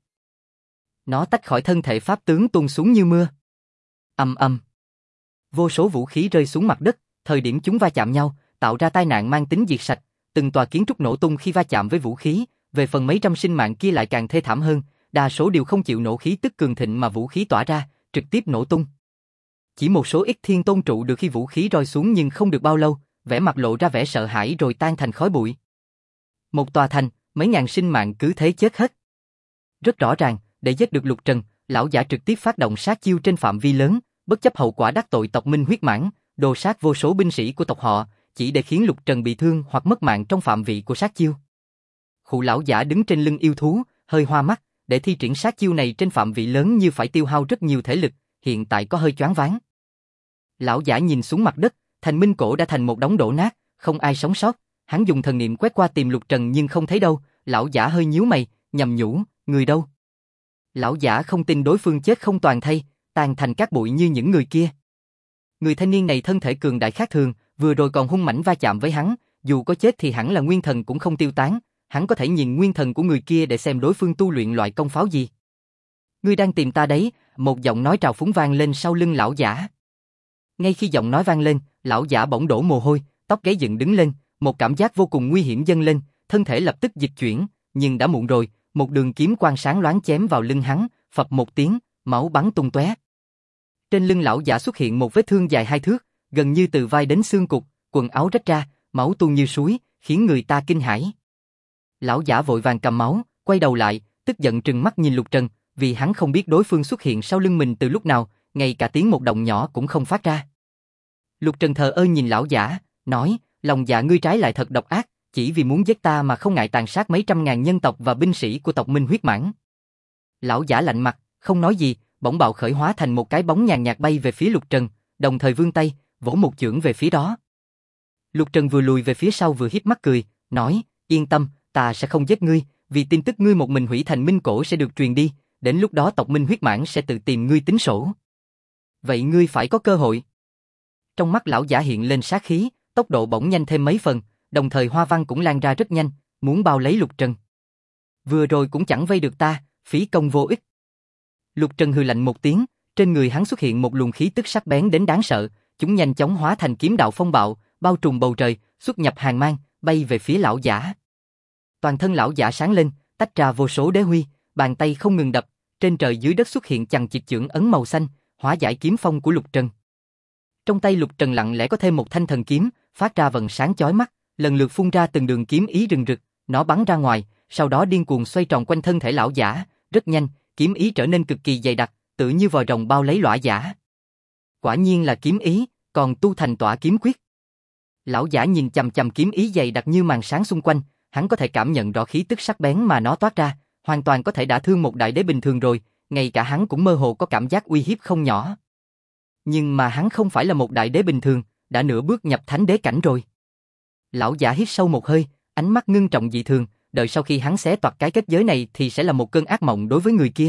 Nó tách khỏi thân thể pháp tướng tuôn xuống như mưa. Ầm ầm. Vô số vũ khí rơi xuống mặt đất, thời điểm chúng va chạm nhau, tạo ra tai nạn mang tính diệt sạch, từng tòa kiến trúc nổ tung khi va chạm với vũ khí, về phần mấy trăm sinh mạng kia lại càng thê thảm hơn, đa số đều không chịu nổ khí tức cường thịnh mà vũ khí tỏa ra, trực tiếp nổ tung. Chỉ một số ít thiên tôn trụ được khi vũ khí rơi xuống nhưng không được bao lâu, vẻ mặt lộ ra vẻ sợ hãi rồi tan thành khói bụi. Một tòa thành, mấy ngàn sinh mạng cứ thế chết hết. Rất rõ ràng, để giết được Lục Trần, lão giả trực tiếp phát động sát chiêu trên phạm vi lớn, bất chấp hậu quả đắc tội tộc Minh huyết mãn, đồ sát vô số binh sĩ của tộc họ, chỉ để khiến Lục Trần bị thương hoặc mất mạng trong phạm vị của sát chiêu. Khụ lão giả đứng trên lưng yêu thú, hơi hoa mắt, để thi triển sát chiêu này trên phạm vị lớn như phải tiêu hao rất nhiều thể lực, hiện tại có hơi choáng váng. Lão giả nhìn xuống mặt đất, Thành Minh cổ đã thành một đống đổ nát, không ai sống sót, hắn dùng thần niệm quét qua tìm Lục Trần nhưng không thấy đâu, lão giả hơi nhíu mày, nhầm nhủ, người đâu? Lão giả không tin đối phương chết không toàn thây, tàn thành cát bụi như những người kia. Người thanh niên này thân thể cường đại khác thường, vừa rồi còn hung mãnh va chạm với hắn, dù có chết thì hẳn là nguyên thần cũng không tiêu tán, hắn có thể nhìn nguyên thần của người kia để xem đối phương tu luyện loại công pháo gì. Ngươi đang tìm ta đấy, một giọng nói trào phúng vang lên sau lưng lão giả. Ngay khi giọng nói vang lên, lão giả bỗng đổ mồ hôi, tóc gáy dựng đứng lên, một cảm giác vô cùng nguy hiểm dâng lên, thân thể lập tức dịch chuyển, nhưng đã muộn rồi, một đường kiếm quang sáng loáng chém vào lưng hắn, phập một tiếng, máu bắn tung tóe. Trên lưng lão giả xuất hiện một vết thương dài 2 thước, gần như từ vai đến xương cụt, quần áo rách ra, máu tuôn như suối, khiến người ta kinh hãi. Lão giả vội vàng cầm máu, quay đầu lại, tức giận trừng mắt nhìn Lục Trần, vì hắn không biết đối phương xuất hiện sau lưng mình từ lúc nào, ngay cả tiếng một động nhỏ cũng không phát ra. Lục Trần thờ ơ nhìn lão giả, nói, lòng dạ ngươi trái lại thật độc ác, chỉ vì muốn giết ta mà không ngại tàn sát mấy trăm ngàn nhân tộc và binh sĩ của tộc Minh Huyết Mãng. Lão giả lạnh mặt, không nói gì, bỗng bạo khởi hóa thành một cái bóng nhàn nhạt bay về phía Lục Trần, đồng thời vươn tay, vỗ một chưởng về phía đó. Lục Trần vừa lùi về phía sau vừa híp mắt cười, nói, yên tâm, ta sẽ không giết ngươi, vì tin tức ngươi một mình hủy Thành Minh cổ sẽ được truyền đi, đến lúc đó tộc Minh Huyết Mãng sẽ tự tìm ngươi tính sổ. Vậy ngươi phải có cơ hội. Trong mắt lão giả hiện lên sát khí, tốc độ bỗng nhanh thêm mấy phần, đồng thời hoa văn cũng lan ra rất nhanh, muốn bao lấy Lục Trần. Vừa rồi cũng chẳng vây được ta, phí công vô ích. Lục Trần hừ lạnh một tiếng, trên người hắn xuất hiện một luồng khí tức sắc bén đến đáng sợ, chúng nhanh chóng hóa thành kiếm đạo phong bạo, bao trùm bầu trời, xuất nhập hàng mang, bay về phía lão giả. Toàn thân lão giả sáng lên, tách ra vô số đế huy, bàn tay không ngừng đập, trên trời dưới đất xuất hiện chằng chịt chưởng ấn màu xanh, hóa giải kiếm phong của Lục Trần. Trong tay Lục Trần lặng lẽ có thêm một thanh thần kiếm, phát ra vầng sáng chói mắt, lần lượt phun ra từng đường kiếm ý rừng rực, nó bắn ra ngoài, sau đó điên cuồng xoay tròn quanh thân thể lão giả, rất nhanh, kiếm ý trở nên cực kỳ dày đặc, tự như vòi rồng bao lấy lão giả. Quả nhiên là kiếm ý, còn tu thành tỏa kiếm quyết. Lão giả nhìn chằm chằm kiếm ý dày đặc như màn sáng xung quanh, hắn có thể cảm nhận rõ khí tức sắc bén mà nó toát ra, hoàn toàn có thể đả thương một đại đế bình thường rồi, ngay cả hắn cũng mơ hồ có cảm giác uy hiếp không nhỏ. Nhưng mà hắn không phải là một đại đế bình thường, đã nửa bước nhập thánh đế cảnh rồi. Lão giả hít sâu một hơi, ánh mắt ngưng trọng dị thường, đợi sau khi hắn xé toạc cái kết giới này thì sẽ là một cơn ác mộng đối với người kia.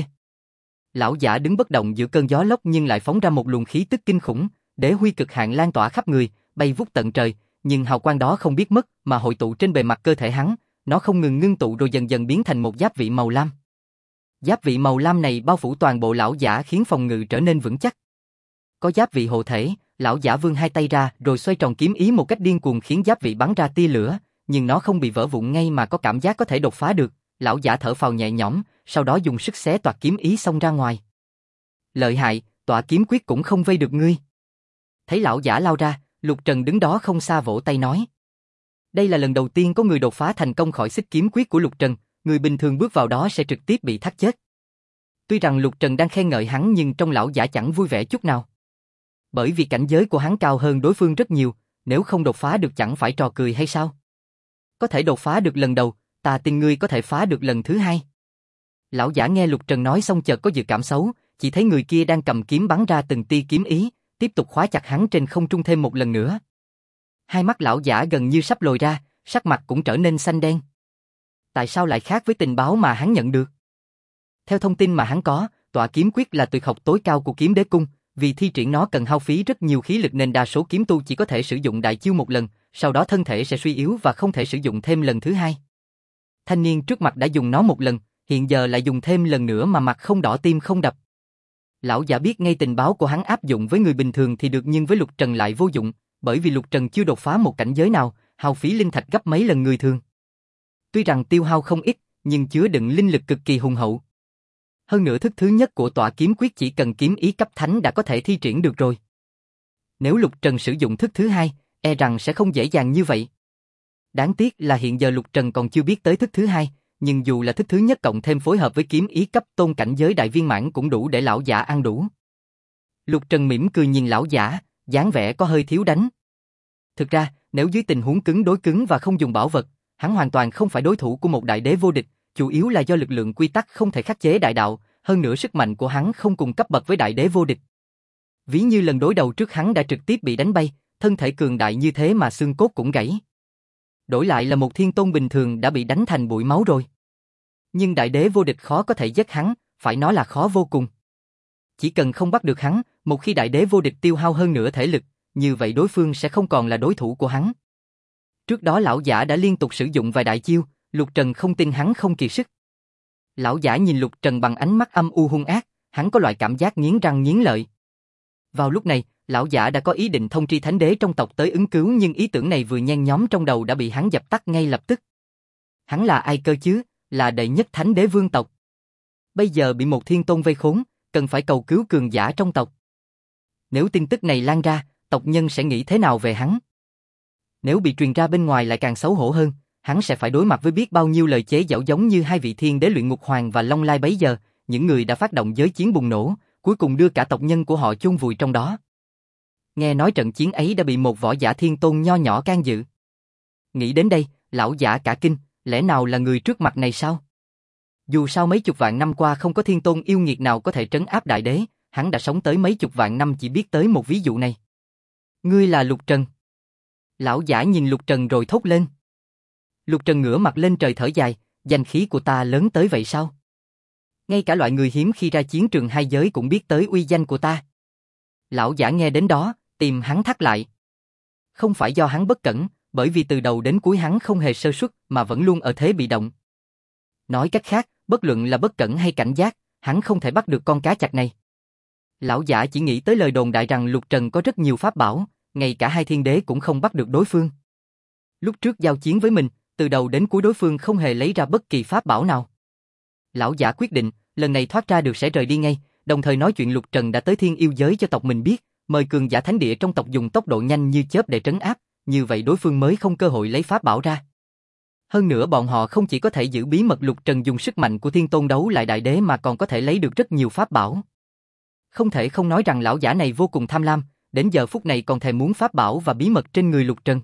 Lão giả đứng bất động giữa cơn gió lốc nhưng lại phóng ra một luồng khí tức kinh khủng, đế huy cực hạn lan tỏa khắp người, bay vút tận trời, nhưng hào quang đó không biết mất mà hội tụ trên bề mặt cơ thể hắn, nó không ngừng ngưng tụ rồi dần dần biến thành một giáp vị màu lam. Giáp vị màu lam này bao phủ toàn bộ lão giả khiến phòng ngự trở nên vững chắc. Có giáp vị hộ thể, lão giả vươn hai tay ra rồi xoay tròn kiếm ý một cách điên cuồng khiến giáp vị bắn ra tia lửa, nhưng nó không bị vỡ vụn ngay mà có cảm giác có thể đột phá được. Lão giả thở phào nhẹ nhõm, sau đó dùng sức xé toạc kiếm ý xông ra ngoài. Lợi hại, tỏa kiếm quyết cũng không vây được ngươi. Thấy lão giả lao ra, Lục Trần đứng đó không xa vỗ tay nói. Đây là lần đầu tiên có người đột phá thành công khỏi xích kiếm quyết của Lục Trần, người bình thường bước vào đó sẽ trực tiếp bị thắt chết. Tuy rằng Lục Trần đang khen ngợi hắn nhưng trong lão giả chẳng vui vẻ chút nào. Bởi vì cảnh giới của hắn cao hơn đối phương rất nhiều, nếu không đột phá được chẳng phải trò cười hay sao? Có thể đột phá được lần đầu, ta tin ngươi có thể phá được lần thứ hai. Lão giả nghe Lục Trần nói xong chợt có dự cảm xấu, chỉ thấy người kia đang cầm kiếm bắn ra từng tia kiếm ý, tiếp tục khóa chặt hắn trên không trung thêm một lần nữa. Hai mắt lão giả gần như sắp lồi ra, sắc mặt cũng trở nên xanh đen. Tại sao lại khác với tình báo mà hắn nhận được? Theo thông tin mà hắn có, tỏa kiếm quyết là tuyệt học tối cao của kiếm đế cung, vì thi triển nó cần hao phí rất nhiều khí lực nên đa số kiếm tu chỉ có thể sử dụng đại chiêu một lần, sau đó thân thể sẽ suy yếu và không thể sử dụng thêm lần thứ hai. Thanh niên trước mặt đã dùng nó một lần, hiện giờ lại dùng thêm lần nữa mà mặt không đỏ tim không đập. Lão giả biết ngay tình báo của hắn áp dụng với người bình thường thì được nhưng với Lục Trần lại vô dụng, bởi vì Lục Trần chưa đột phá một cảnh giới nào, hao phí linh thạch gấp mấy lần người thường. Tuy rằng tiêu hao không ít, nhưng chứa đựng linh lực cực kỳ hùng hậu. Hơn nữa thức thứ nhất của tỏa kiếm quyết chỉ cần kiếm ý cấp thánh đã có thể thi triển được rồi. Nếu Lục Trần sử dụng thức thứ hai, e rằng sẽ không dễ dàng như vậy. Đáng tiếc là hiện giờ Lục Trần còn chưa biết tới thức thứ hai, nhưng dù là thức thứ nhất cộng thêm phối hợp với kiếm ý cấp tôn cảnh giới đại viên mãn cũng đủ để lão giả ăn đủ. Lục Trần mỉm cười nhìn lão giả, dáng vẻ có hơi thiếu đánh. Thực ra, nếu dưới tình huống cứng đối cứng và không dùng bảo vật, hắn hoàn toàn không phải đối thủ của một đại đế vô địch, chủ yếu là do lực lượng quy tắc không thể khắc chế đại đạo, hơn nữa sức mạnh của hắn không cùng cấp bậc với đại đế vô địch. Ví như lần đối đầu trước hắn đã trực tiếp bị đánh bay, thân thể cường đại như thế mà xương cốt cũng gãy. Đổi lại là một thiên tôn bình thường đã bị đánh thành bụi máu rồi. Nhưng đại đế vô địch khó có thể giết hắn, phải nói là khó vô cùng. Chỉ cần không bắt được hắn, một khi đại đế vô địch tiêu hao hơn nửa thể lực, như vậy đối phương sẽ không còn là đối thủ của hắn. Trước đó lão giả đã liên tục sử dụng vài đại chiêu, Lục Trần không tin hắn không kiệt sức. Lão giả nhìn Lục Trần bằng ánh mắt âm u hung ác, hắn có loại cảm giác nghiến răng nghiến lợi. Vào lúc này, lão giả đã có ý định thông tri thánh đế trong tộc tới ứng cứu, nhưng ý tưởng này vừa nhen nhóm trong đầu đã bị hắn dập tắt ngay lập tức. Hắn là ai cơ chứ, là đệ nhất thánh đế vương tộc. Bây giờ bị một thiên tôn vây khốn, cần phải cầu cứu cường giả trong tộc. Nếu tin tức này lan ra, tộc nhân sẽ nghĩ thế nào về hắn? Nếu bị truyền ra bên ngoài lại càng xấu hổ hơn, hắn sẽ phải đối mặt với biết bao nhiêu lời chế giễu giống như hai vị thiên đế Luyện Ngục Hoàng và Long Lai bấy giờ, những người đã phát động giới chiến bùng nổ, cuối cùng đưa cả tộc nhân của họ chôn vùi trong đó. Nghe nói trận chiến ấy đã bị một võ giả thiên tôn nho nhỏ can dự. Nghĩ đến đây, lão giả cả kinh, lẽ nào là người trước mặt này sao? Dù sao mấy chục vạn năm qua không có thiên tôn yêu nghiệt nào có thể trấn áp đại đế, hắn đã sống tới mấy chục vạn năm chỉ biết tới một ví dụ này. Ngươi là Lục Trần. Lão giả nhìn Lục Trần rồi thốt lên. Lục Trần ngửa mặt lên trời thở dài, danh khí của ta lớn tới vậy sao? Ngay cả loại người hiếm khi ra chiến trường hai giới cũng biết tới uy danh của ta. Lão giả nghe đến đó, tim hắn thắt lại. Không phải do hắn bất cẩn, bởi vì từ đầu đến cuối hắn không hề sơ suất mà vẫn luôn ở thế bị động. Nói cách khác, bất luận là bất cẩn hay cảnh giác, hắn không thể bắt được con cá chạch này. Lão giả chỉ nghĩ tới lời đồn đại rằng Lục Trần có rất nhiều pháp bảo, ngay cả hai thiên đế cũng không bắt được đối phương. Lúc trước giao chiến với mình, từ đầu đến cuối đối phương không hề lấy ra bất kỳ pháp bảo nào. Lão giả quyết định, lần này thoát ra được sẽ rời đi ngay, đồng thời nói chuyện Lục Trần đã tới thiên yêu giới cho tộc mình biết, mời cường giả thánh địa trong tộc dùng tốc độ nhanh như chớp để trấn áp, như vậy đối phương mới không cơ hội lấy pháp bảo ra. Hơn nữa bọn họ không chỉ có thể giữ bí mật Lục Trần dùng sức mạnh của thiên tôn đấu lại đại đế mà còn có thể lấy được rất nhiều pháp bảo. Không thể không nói rằng lão giả này vô cùng tham lam, đến giờ phút này còn thèm muốn pháp bảo và bí mật trên người Lục Trần.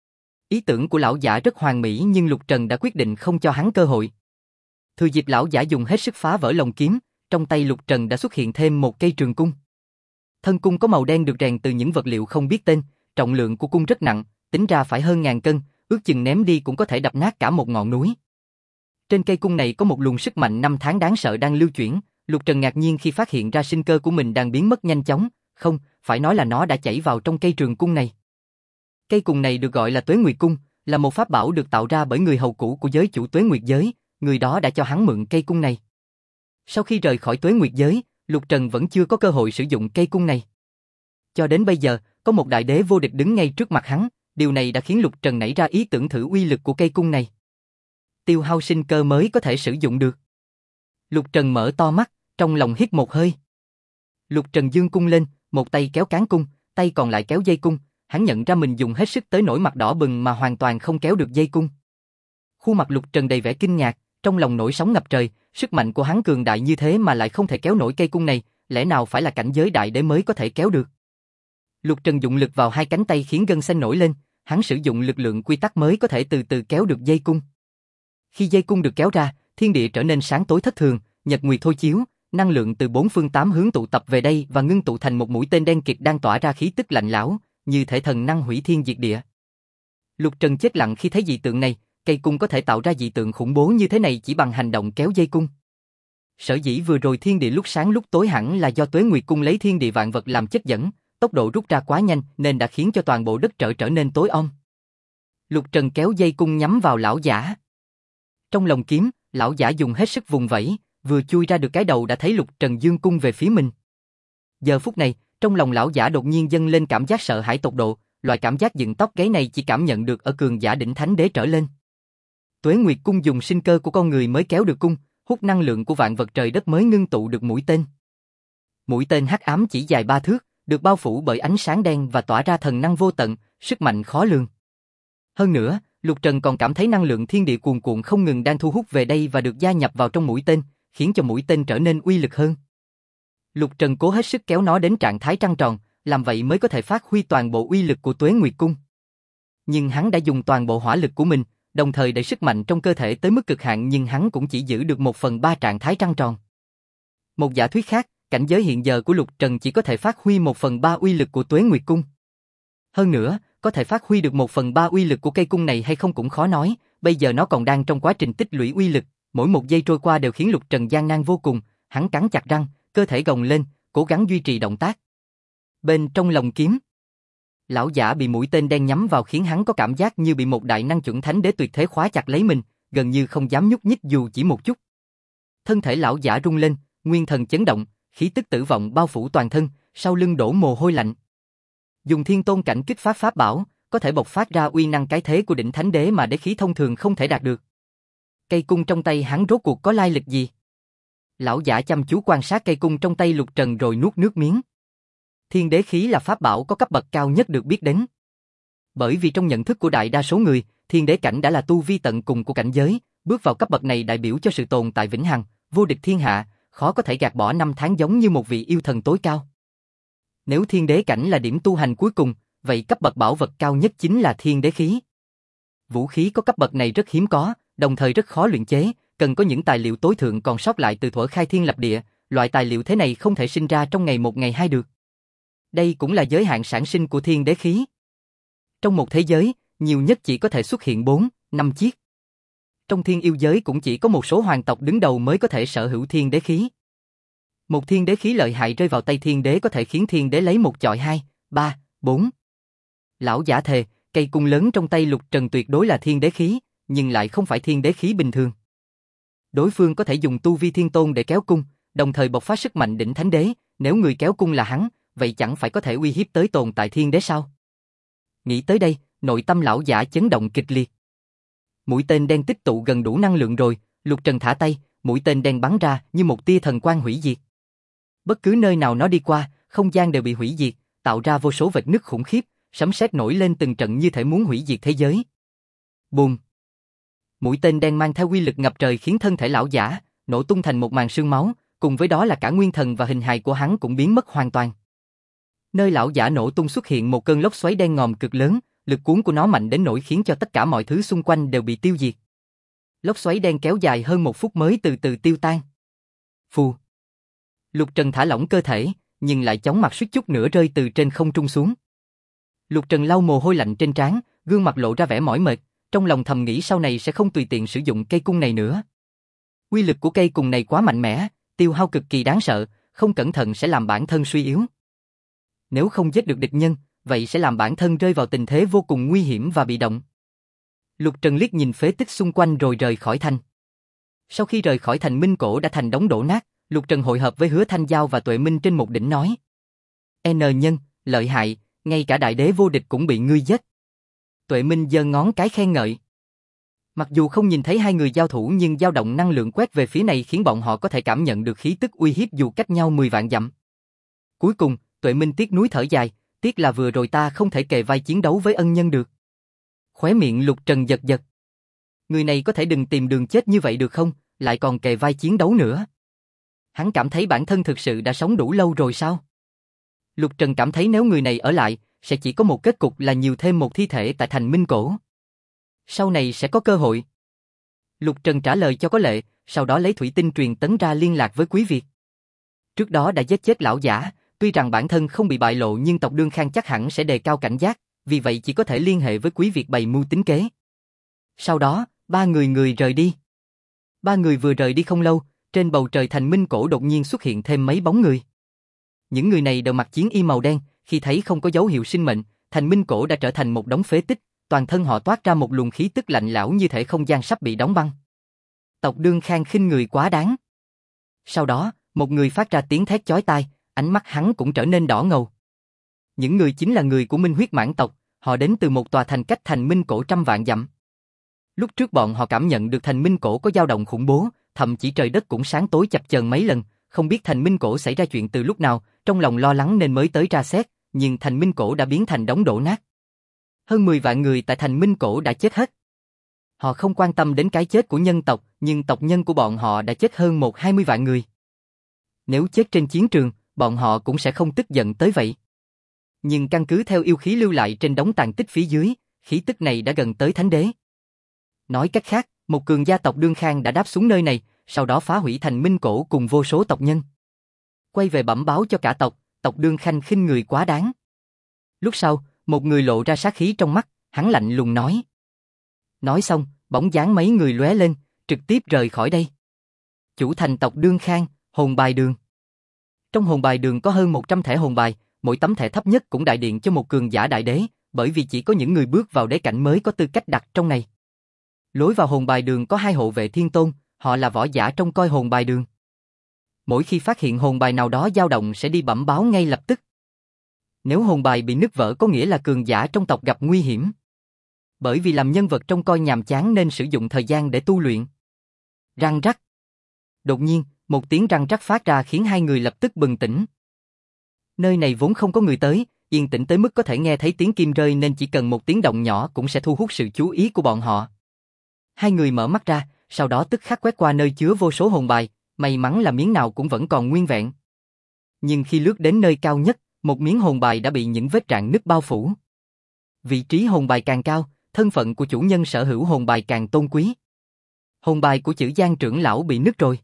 Ý tưởng của lão giả rất hoàn mỹ nhưng Lục Trần đã quyết định không cho hắn cơ hội. Thừa dịp lão giả dùng hết sức phá vỡ lồng kiếm, trong tay Lục Trần đã xuất hiện thêm một cây trường cung. Thân cung có màu đen được rèn từ những vật liệu không biết tên, trọng lượng của cung rất nặng, tính ra phải hơn 1000 cân, ước chừng ném đi cũng có thể đập nát cả một ngọn núi. Trên cây cung này có một luồng sức mạnh năm tháng đáng sợ đang lưu chuyển, Lục Trần ngạc nhiên khi phát hiện ra sinh cơ của mình đang biến mất nhanh chóng, không, phải nói là nó đã chảy vào trong cây trường cung này. Cây cung này được gọi là Tuế Nguyệt Cung, là một pháp bảo được tạo ra bởi người hầu cũ của giới chủ Tuế Nguyệt giới, người đó đã cho hắn mượn cây cung này. Sau khi rời khỏi Tuế Nguyệt giới, Lục Trần vẫn chưa có cơ hội sử dụng cây cung này. Cho đến bây giờ, có một đại đế vô địch đứng ngay trước mặt hắn, điều này đã khiến Lục Trần nảy ra ý tưởng thử uy lực của cây cung này. Tiêu hao sinh cơ mới có thể sử dụng được. Lục Trần mở to mắt, trong lòng hít một hơi. Lục Trần giương cung lên, một tay kéo cán cung, tay còn lại kéo dây cung, hắn nhận ra mình dùng hết sức tới nỗi mặt đỏ bừng mà hoàn toàn không kéo được dây cung. Khuôn mặt Lục Trần đầy vẻ kinh ngạc, trong lòng nổi sóng ngập trời, sức mạnh của hắn cường đại như thế mà lại không thể kéo nổi cây cung này, lẽ nào phải là cảnh giới đại đế mới có thể kéo được. Lục Trần dụng lực vào hai cánh tay khiến gân xanh nổi lên, hắn sử dụng lực lượng quy tắc mới có thể từ từ kéo được dây cung. Khi dây cung được kéo ra, thiên địa trở nên sáng tối thất thường, nhật nguyệt thôi chiếu, năng lượng từ bốn phương tám hướng tụ tập về đây và ngưng tụ thành một mũi tên đen kịt đang tỏa ra khí tức lạnh lẽo, như thể thần năng hủy thiên diệt địa. Lục Trần chết lặng khi thấy dị tượng này, cây cung có thể tạo ra dị tượng khủng bố như thế này chỉ bằng hành động kéo dây cung. Sở dĩ vừa rồi thiên địa lúc sáng lúc tối hẳn là do Tuế Nguyệt Cung lấy thiên địa vạn vật làm chất dẫn, tốc độ rút ra quá nhanh nên đã khiến cho toàn bộ đất trở nên tối om. Lục Trần kéo dây cung nhắm vào lão giả. Trong lồng kiếm, lão giả dùng hết sức vùng vẫy, vừa chui ra được cái đầu đã thấy Lục Trần giương cung về phía mình. Giờ phút này, trong lòng lão giả đột nhiên dâng lên cảm giác sợ hãi tột độ, loại cảm giác dựng tóc gáy này chỉ cảm nhận được ở cường giả đỉnh thánh đế trở lên. Tuế Nguyệt Cung dùng sinh cơ của con người mới kéo được cung, hút năng lượng của vạn vật trời đất mới ngưng tụ được mũi tên. Mũi tên hắc ám chỉ dài 3 thước, được bao phủ bởi ánh sáng đen và tỏa ra thần năng vô tận, sức mạnh khó lường. Hơn nữa, Lục Trần còn cảm thấy năng lượng thiên địa cuồn cuộn không ngừng đang thu hút về đây và được gia nhập vào trong mũi tên, khiến cho mũi tên trở nên uy lực hơn. Lục Trần cố hết sức kéo nó đến trạng thái trăng tròn, làm vậy mới có thể phát huy toàn bộ uy lực của Tuế Nguyệt Cung. Nhưng hắn đã dùng toàn bộ hỏa lực của mình, đồng thời đẩy sức mạnh trong cơ thể tới mức cực hạn nhưng hắn cũng chỉ giữ được 1/3 trạng thái trăng tròn. Một giả thuyết khác, cảnh giới hiện giờ của Lục Trần chỉ có thể phát huy 1/3 uy lực của Tuế Nguyệt Cung. Hơn nữa, có thể phát huy được 1/3 uy lực của cây cung này hay không cũng khó nói, bây giờ nó còn đang trong quá trình tích lũy uy lực, mỗi một giây trôi qua đều khiến Lục Trần gian nan vô cùng, hắn cắn chặt răng, cơ thể gồng lên, cố gắng duy trì động tác. Bên trong lồng kiếm, lão giả bị mũi tên đen nhắm vào khiến hắn có cảm giác như bị một đại năng chuẩn thánh đế tuyệt thế khóa chặt lấy mình, gần như không dám nhúc nhích dù chỉ một chút. Thân thể lão giả rung lên, nguyên thần chấn động, khí tức tử vọng bao phủ toàn thân, sau lưng đổ mồ hôi lạnh. Dùng thiên tôn cảnh kích phát pháp bảo, có thể bộc phát ra uy năng cái thế của đỉnh thánh đế mà đế khí thông thường không thể đạt được. Cây cung trong tay hắn rốt cuộc có lai lịch gì? Lão giả chăm chú quan sát cây cung trong tay Lục Trần rồi nuốt nước miếng. Thiên đế khí là pháp bảo có cấp bậc cao nhất được biết đến. Bởi vì trong nhận thức của đại đa số người, thiên đế cảnh đã là tu vi tận cùng của cảnh giới, bước vào cấp bậc này đại biểu cho sự tồn tại vĩnh hằng, vô địch thiên hạ, khó có thể gạt bỏ năm tháng giống như một vị yêu thần tối cao. Nếu thiên đế cảnh là điểm tu hành cuối cùng, vậy cấp bậc bảo vật cao nhất chính là thiên đế khí. Vũ khí có cấp bậc này rất hiếm có, đồng thời rất khó luyện chế, cần có những tài liệu tối thượng còn sót lại từ thuở khai thiên lập địa, loại tài liệu thế này không thể sinh ra trong ngày một ngày hai được. Đây cũng là giới hạn sản sinh của thiên đế khí. Trong một thế giới, nhiều nhất chỉ có thể xuất hiện 4, 5 chiếc. Trong thiên yêu giới cũng chỉ có một số hoàng tộc đứng đầu mới có thể sở hữu thiên đế khí. Một thiên đế khí lợi hại rơi vào tay thiên đế có thể khiến thiên đế lấy một chọi 2, 3, 4. Lão giả thề, cây cung lớn trong tay Lục Trần tuyệt đối là thiên đế khí, nhưng lại không phải thiên đế khí bình thường. Đối phương có thể dùng tu vi thiên tôn để kéo cung, đồng thời bộc phát sức mạnh đỉnh thánh đế, nếu người kéo cung là hắn, vậy chẳng phải có thể uy hiếp tới tồn tại thiên đế sao? Nghĩ tới đây, nội tâm lão giả chấn động kịch liệt. Mũi tên đen tích tụ gần đủ năng lượng rồi, Lục Trần thả tay, mũi tên đen bắn ra như một tia thần quang hủy diệt. Bất cứ nơi nào nó đi qua, không gian đều bị hủy diệt, tạo ra vô số vệt nứt khủng khiếp, sấm sét nổi lên từng trận như thể muốn hủy diệt thế giới. Bùm! Mũi tên đen mang theo uy lực ngập trời khiến thân thể lão giả nổ tung thành một màn sương máu, cùng với đó là cả nguyên thần và hình hài của hắn cũng biến mất hoàn toàn. Nơi lão giả nổ tung xuất hiện một cơn lốc xoáy đen ngòm cực lớn, lực cuốn của nó mạnh đến nỗi khiến cho tất cả mọi thứ xung quanh đều bị tiêu diệt. Lốc xoáy đen kéo dài hơn 1 phút mới từ từ tiêu tan. Phù! Lục Trần thả lỏng cơ thể, nhưng lại chóng mặt suýt chút nữa rơi từ trên không trung xuống. Lục Trần lau mồ hôi lạnh trên trán, gương mặt lộ ra vẻ mỏi mệt, trong lòng thầm nghĩ sau này sẽ không tùy tiện sử dụng cây cung này nữa. Uy lực của cây cung này quá mạnh mẽ, tiêu hao cực kỳ đáng sợ, không cẩn thận sẽ làm bản thân suy yếu. Nếu không giết được địch nhân, vậy sẽ làm bản thân rơi vào tình thế vô cùng nguy hiểm và bị động. Lục Trần liếc nhìn phế tích xung quanh rồi rời khỏi thành. Sau khi rời khỏi thành Minh Cổ đã thành đống đổ nát, Lục Trần hội hợp với Hứa Thanh Giao và Tuệ Minh trên một đỉnh nói: N nhân, lợi hại, ngay cả đại đế vô địch cũng bị ngươi giết. Tuệ Minh giơ ngón cái khen ngợi. Mặc dù không nhìn thấy hai người giao thủ nhưng dao động năng lượng quét về phía này khiến bọn họ có thể cảm nhận được khí tức uy hiếp dù cách nhau 10 vạn dặm. Cuối cùng, Tuệ Minh tiếc nuối thở dài, tiếc là vừa rồi ta không thể kề vai chiến đấu với ân nhân được. Khóe miệng Lục Trần giật giật. Người này có thể đừng tìm đường chết như vậy được không, lại còn kề vai chiến đấu nữa. Hắn cảm thấy bản thân thực sự đã sống đủ lâu rồi sao? Lục Trần cảm thấy nếu người này ở lại, sẽ chỉ có một kết cục là nhiều thêm một thi thể tại thành Minh Cổ. Sau này sẽ có cơ hội. Lục Trần trả lời cho có lệ, sau đó lấy thủy tinh truyền tấn ra liên lạc với Quý Việt. Trước đó đã giết chết lão giả, tuy rằng bản thân không bị bại lộ nhưng tộc Đương Khang chắc hẳn sẽ đề cao cảnh giác, vì vậy chỉ có thể liên hệ với Quý Việt bày mưu tính kế. Sau đó, ba người rời đi. Ba người vừa rời đi không lâu, trên bầu trời thành Minh Cổ đột nhiên xuất hiện thêm mấy bóng người. Những người này đều mặc chiến y màu đen, khi thấy không có dấu hiệu sinh mệnh, thành Minh Cổ đã trở thành một đống phế tích, toàn thân họ toát ra một luồng khí tức lạnh lẽo như thể không gian sắp bị đóng băng. Tộc Đương Khang khinh người quá đáng. Sau đó, một người phát ra tiếng thét chói tai, ánh mắt hắn cũng trở nên đỏ ngầu. Những người chính là người của Minh Huyết Mãn tộc, họ đến từ một tòa thành cách thành Minh Cổ trăm vạn dặm. Lúc trước bọn họ cảm nhận được thành Minh Cổ có dao động khủng bố, thậm chí trời đất cũng sáng tối chập chờn mấy lần, không biết thành Minh Cổ xảy ra chuyện từ lúc nào, trong lòng lo lắng nên mới tới tra xét, nhưng thành Minh Cổ đã biến thành đống đổ nát. Hơn 10 vạn người tại thành Minh Cổ đã chết hết. Họ không quan tâm đến cái chết của nhân tộc, nhưng tộc nhân của bọn họ đã chết hơn 20 vạn người. Nếu chết trên chiến trường, bọn họ cũng sẽ không tức giận tới vậy. Nhưng căn cứ theo yêu khí lưu lại trên đống tàn tích phía dưới, khí tức này đã gần tới thánh đế. Nói cách khác, một cường gia tộc Đương Khang đã đáp xuống nơi này, sau đó phá hủy thành Minh Cổ cùng vô số tộc nhân. Quay về bẩm báo cho cả tộc Đương Khanh khinh người quá đáng. Lúc sau, một người lộ ra sát khí trong mắt, hắn lạnh lùng nói. Nói xong, bóng dáng mấy người lóe lên, trực tiếp rời khỏi đây. Chủ thành tộc Đương Khang, hồn bài đường. Trong hồn bài đường có hơn 100 thẻ hồn bài, mỗi tấm thẻ thấp nhất cũng đại diện cho một cường giả đại đế, bởi vì chỉ có những người bước vào đế cảnh mới có tư cách đặt trong này. Lối vào hồn bài đường có 2 hộ vệ thiên tôn, họ là võ giả trông coi hồn bài đường. Mỗi khi phát hiện hồn bài nào đó dao động sẽ đi bẩm báo ngay lập tức. Nếu hồn bài bị nứt vỡ có nghĩa là cường giả trong tộc gặp nguy hiểm. Bởi vì làm nhân vật trông coi nhàm chán nên sử dụng thời gian để tu luyện. Răng rắc. Đột nhiên, một tiếng răng rắc phát ra khiến 2 người lập tức bừng tỉnh. Nơi này vốn không có người tới, yên tĩnh tới mức có thể nghe thấy tiếng kim rơi nên chỉ cần một tiếng động nhỏ cũng sẽ thu hút sự chú ý của bọn họ. 2 người mở mắt ra, sau đó tức khắc quét qua nơi chứa vô số hồn bài, may mắn là miếng nào cũng vẫn còn nguyên vẹn. Nhưng khi lướt đến nơi cao nhất, một miếng hồn bài đã bị những vết rạn nứt bao phủ. Vị trí hồn bài càng cao, thân phận của chủ nhân sở hữu hồn bài càng tôn quý. Hồn bài của Chữ Giang trưởng lão bị nứt rồi.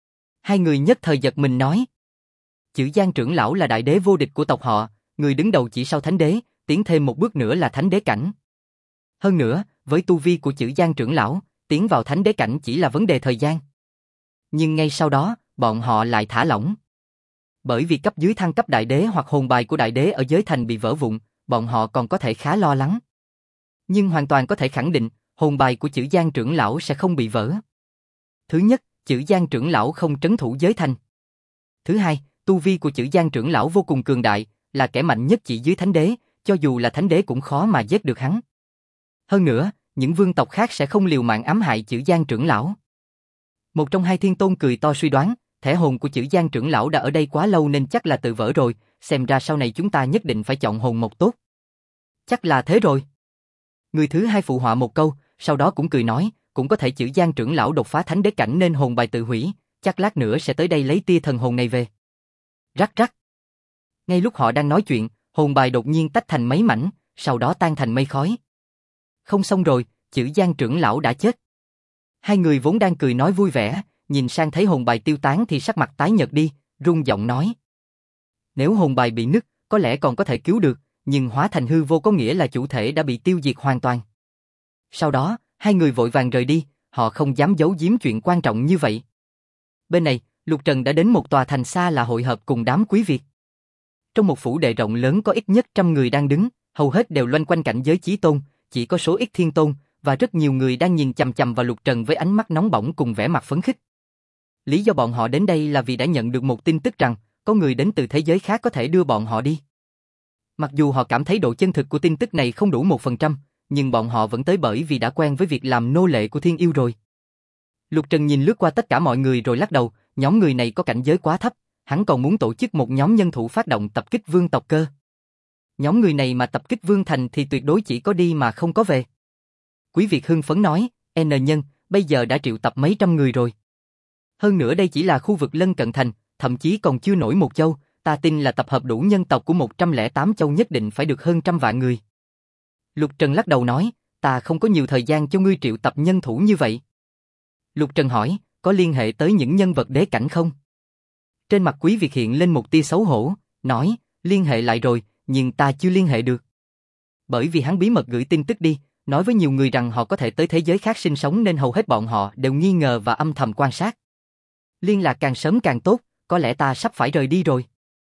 2 người nhất thời giật mình nói. Chữ Giang trưởng lão là đại đế vô địch của tộc họ, người đứng đầu chỉ sau thánh đế, tiến thêm một bước nữa là thánh đế cảnh. Hơn nữa, với tu vi của Chữ Giang trưởng lão, tiến vào thánh đế cảnh chỉ là vấn đề thời gian. Nhưng ngay sau đó, bọn họ lại thả lỏng. Bởi vì cấp dưới thăng cấp đại đế hoặc hồn bài của đại đế ở giới thành bị vỡ vụn, bọn họ còn có thể khá lo lắng. Nhưng hoàn toàn có thể khẳng định, hồn bài của Chữ Giang trưởng lão sẽ không bị vỡ. Thứ nhất, Chữ Giang trưởng lão không trấn thủ giới thành. Thứ hai, tu vi của Chữ Giang trưởng lão vô cùng cường đại, là kẻ mạnh nhất chỉ dưới thánh đế, cho dù là thánh đế cũng khó mà giết được hắn. Hơn nữa, những vương tộc khác sẽ không liều mạng ám hại Chữ Giang trưởng lão. Một trong 2 thiên tôn cười to suy đoán, thẻ hồn của Chữ Giang trưởng lão đã ở đây quá lâu nên chắc là tự vỡ rồi, xem ra sau này chúng ta nhất định phải chọn hồn một tốt. Chắc là thế rồi. Người thứ 2 phụ họa một câu, sau đó cũng cười nói, cũng có thể Chữ Giang trưởng lão đột phá thánh đế cảnh nên hồn bài tự hủy, chắc lát nữa sẽ tới đây lấy tia thần hồn này về. Rắc rắc. Ngay lúc họ đang nói chuyện, hồn bài đột nhiên tách thành mấy mảnh, sau đó tan thành mây khói. Không xong rồi, Chữ Giang trưởng lão đã chết. 2 người vốn đang cười nói vui vẻ, nhìn sang thấy hồn bài tiêu tán thì sắc mặt tái nhợt đi, run giọng nói. Nếu hồn bài bị nứt, có lẽ còn có thể cứu được, nhưng hóa thành hư vô có nghĩa là chủ thể đã bị tiêu diệt hoàn toàn. Sau đó, 2 người vội vàng rời đi, họ không dám giấu giếm chuyện quan trọng như vậy. Bên này, Lục Trần đã đến một tòa thành xa là hội hợp cùng đám quý Việt. Trong một phủ đệ rộng lớn có ít nhất 100 người đang đứng, hầu hết đều loanh quanh cảnh giới chí tôn, chỉ có số ít thiên tôn, và rất nhiều người đang nhìn chằm chằm vào Lục Trần với ánh mắt nóng bỏng cùng vẻ mặt phấn khích. Lý do bọn họ đến đây là vì đã nhận được một tin tức rằng, có người đến từ thế giới khác có thể đưa bọn họ đi. Mặc dù họ cảm thấy độ chân thực của tin tức này không đủ 1%, nhưng bọn họ vẫn tới bởi vì đã quen với việc làm nô lệ của thiên yêu rồi. Lục Trần nhìn lướt qua tất cả mọi người rồi lắc đầu, nhóm người này có cảnh giới quá thấp, hắn còn muốn tổ chức một nhóm nhân thủ phát động tập kích vương tộc cơ. Nhóm người này mà tập kích vương thành thì tuyệt đối chỉ có đi mà không có về. Quý Việt hưng phấn nói, N nhân, bây giờ đã triệu tập mấy trăm người rồi. Hơn nữa đây chỉ là khu vực lân cận thành, thậm chí còn chưa nổi một châu, ta tin là tập hợp đủ nhân tộc của 108 châu nhất định phải được hơn 100 vạn người. Lục Trần lắc đầu nói, ta không có nhiều thời gian cho ngươi triệu tập nhân thủ như vậy. Lục Trần hỏi, có liên hệ tới những nhân vật đế cảnh không? Trên mặt Quý Việt hiện lên một tia xấu hổ, nói, liên hệ lại rồi, nhưng ta chưa liên hệ được. Bởi vì hắn bí mật gửi tin tức đi, nói với nhiều người rằng họ có thể tới thế giới khác sinh sống nên hầu hết bọn họ đều nghi ngờ và âm thầm quan sát. Liên lạc càng sớm càng tốt, có lẽ ta sắp phải rời đi rồi.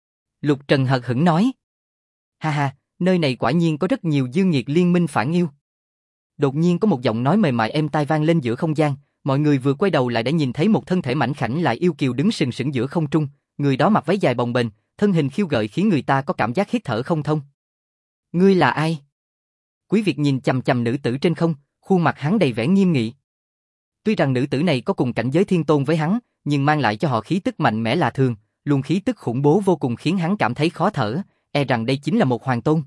Lục Trần hờ hững nói. Ha ha, nơi này quả nhiên có rất nhiều dương nhiệt liên minh phản yêu. Đột nhiên có một giọng nói mềm mại êm tai vang lên giữa không gian, mọi người vừa quay đầu lại đã nhìn thấy một thân thể mảnh khảnh lại yêu kiều đứng sừng sững giữa không trung, người đó mặc váy dài bồng bềnh, thân hình khiêu gợi khiến người ta có cảm giác hít thở không thông. Ngươi là ai? Quý Việt nhìn chằm chằm nữ tử trên không, khuôn mặt hắn đầy vẻ nghiêm nghị. Tuy rằng nữ tử này có cùng cảnh giới thiên tôn với hắn, nhưng mang lại cho họ khí tức mạnh mẽ lạ thường, luôn khí tức khủng bố vô cùng khiến hắn cảm thấy khó thở, e rằng đây chính là một hoàng tôn.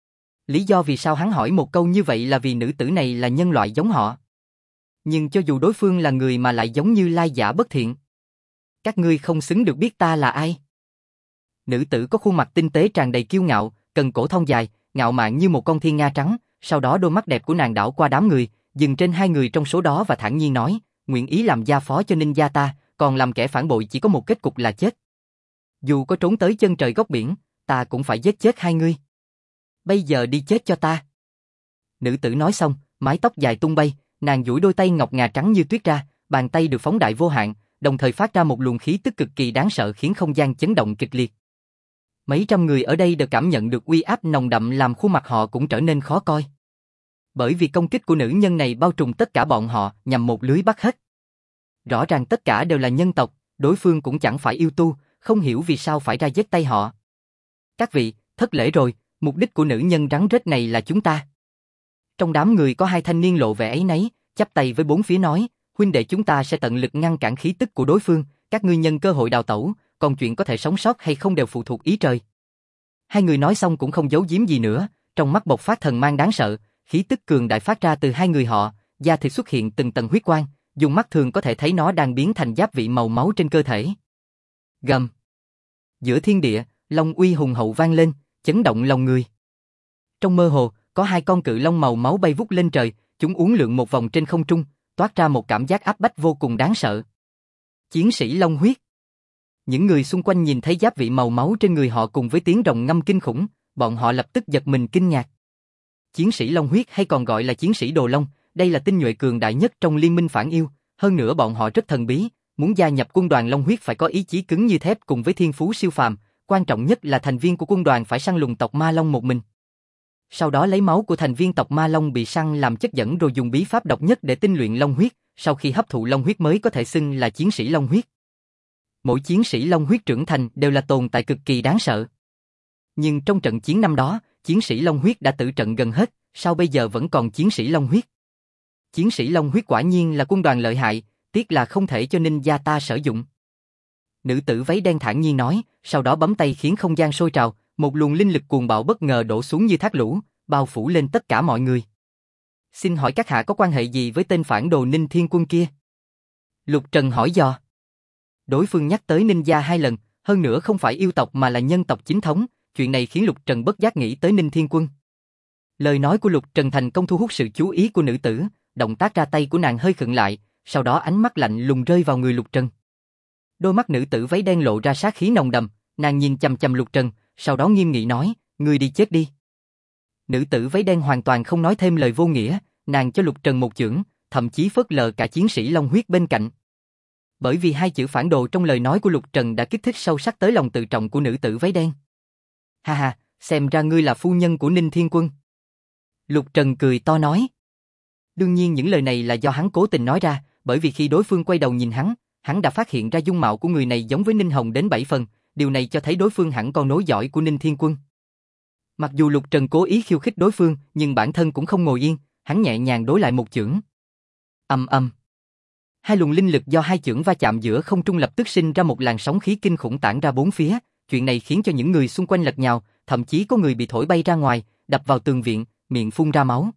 Lý do vì sao hắn hỏi một câu như vậy là vì nữ tử này là nhân loại giống họ. Nhưng cho dù đối phương là người mà lại giống như lai giả bất thiện. Các ngươi không xứng được biết ta là ai. Nữ tử có khuôn mặt tinh tế tràn đầy kiêu ngạo, cần cổ thon dài, ngạo mạn như một con thiên nga trắng, Sau đó đôi mắt đẹp của nàng đảo qua đám người, dừng trên hai người trong số đó và thản nhiên nói, nguyện ý làm gia phó cho ninh gia ta, còn làm kẻ phản bội chỉ có một kết cục là chết. Dù có trốn tới chân trời góc biển, ta cũng phải giết chết hai ngươi. Bây giờ đi chết cho ta. Nữ tử nói xong, mái tóc dài tung bay, nàng duỗi đôi tay ngọc ngà trắng như tuyết ra, bàn tay được phóng đại vô hạn, đồng thời phát ra một luồng khí tức cực kỳ đáng sợ khiến không gian chấn động kịch liệt. Mấy trăm người ở đây đều cảm nhận được uy áp nồng đậm làm khuôn mặt họ cũng trở nên khó coi. Bởi vì công kích của nữ nhân này bao trùm tất cả bọn họ nhằm một lưới bắt hết. Rõ ràng tất cả đều là nhân tộc, đối phương cũng chẳng phải yêu tu, không hiểu vì sao phải ra giết tay họ. Các vị, thất lễ rồi, mục đích của nữ nhân rắn rết này là chúng ta. Trong đám người có hai thanh niên lộ vẻ áy náy, chắp tay với bốn phía nói, huynh đệ chúng ta sẽ tận lực ngăn cản khí tức của đối phương, các ngươi nhân cơ hội đào tẩu, còn chuyện có thể sống sót hay không đều phụ thuộc ý trời. Hai người nói xong cũng không giấu giếm gì nữa, trong mắt bộc phát thần mang đáng sợ, khí tức cường đại phát ra từ hai người họ, da thịt xuất hiện từng tầng huyết quang, dùng mắt thường có thể thấy nó đang biến thành giáp vị màu máu trên cơ thể. Gầm. Giữa thiên địa, long uy hùng hậu vang lên, chấn động lòng người. Trong mơ hồ, có hai con cự long màu máu bay vút lên trời, chúng uốn lượn một vòng trên không trung, toát ra một cảm giác áp bách vô cùng đáng sợ. Chiến sĩ long huyết. Những người xung quanh nhìn thấy giáp vị màu máu trên người họ cùng với tiếng rồng ngâm kinh khủng, bọn họ lập tức giật mình kinh ngạc. Chiến sĩ long huyết hay còn gọi là chiến sĩ đồ long, đây là tinh nhuệ cường đại nhất trong liên minh phản yêu, hơn nữa bọn họ rất thần bí, muốn gia nhập quân đoàn long huyết phải có ý chí cứng như thép cùng với thiên phú siêu phàm, quan trọng nhất là thành viên của quân đoàn phải săn lùng tộc ma long một mình. Sau đó lấy máu của thành viên tộc ma long bị săn làm chất dẫn rồi dùng bí pháp độc nhất để tinh luyện long huyết, sau khi hấp thụ long huyết mới có thể xưng là chiến sĩ long huyết. Mỗi chiến sĩ long huyết trưởng thành đều là tồn tại cực kỳ đáng sợ. Nhưng trong trận chiến năm đó, chiến sĩ long huyết đã tử trận gần hết, sao bây giờ vẫn còn chiến sĩ long huyết? Chiến sĩ long huyết quả nhiên là quân đoàn lợi hại, tiếc là không thể cho ninh gia ta sử dụng. Nữ tử váy đen thản nhiên nói, sau đó bấm tay khiến không gian sôi trào, một luồng linh lực cuồng bạo bất ngờ đổ xuống như thác lũ, bao phủ lên tất cả mọi người. Xin hỏi các hạ có quan hệ gì với tên phản đồ Ninh Thiên Quân kia? Lục Trần hỏi dò. Đối phương nhắc tới Ninh gia hai lần, hơn nữa không phải yêu tộc mà là nhân tộc chính thống, chuyện này khiến Lục Trần bất giác nghĩ tới Ninh Thiên Quân. Lời nói của Lục Trần thành công thu hút sự chú ý của nữ tử, động tác ra tay của nàng hơi khựng lại, sau đó ánh mắt lạnh lùng rơi vào người Lục Trần. Đôi mắt nữ tử váy đen lộ ra sát khí nồng đậm, nàng nhìn chằm chằm Lục Trần, sau đó nghiêm nghị nói, ngươi đi chết đi. Nữ tử váy đen hoàn toàn không nói thêm lời vô nghĩa, nàng cho Lục Trần một chưởng, thậm chí phớt lờ cả chiến sĩ long huyết bên cạnh. Bởi vì hai chữ phản đồ trong lời nói của Lục Trần đã kích thích sâu sắc tới lòng tự trọng của nữ tử váy đen. Ha ha, xem ra ngươi là phu nhân của Ninh Thiên Quân. Lục Trần cười to nói. Đương nhiên những lời này là do hắn cố tình nói ra, bởi vì khi đối phương quay đầu nhìn hắn đã phát hiện ra dung mạo của người này giống với Ninh Hồng đến 7 phần, điều này cho thấy đối phương hẳn con nối dõi của Ninh Thiên Quân. Mặc dù Lục Trần cố ý khiêu khích đối phương, nhưng bản thân cũng không ngồi yên, hắn nhẹ nhàng đối lại một chưởng. Ầm ầm. Hai luồng linh lực do hai chưởng va chạm giữa không trung lập tức sinh ra một làn sóng khí kinh khủng tản ra bốn phía, chuyện này khiến cho những người xung quanh lật nhào, thậm chí có người bị thổi bay ra ngoài, đập vào tường viện, miệng phun ra máu.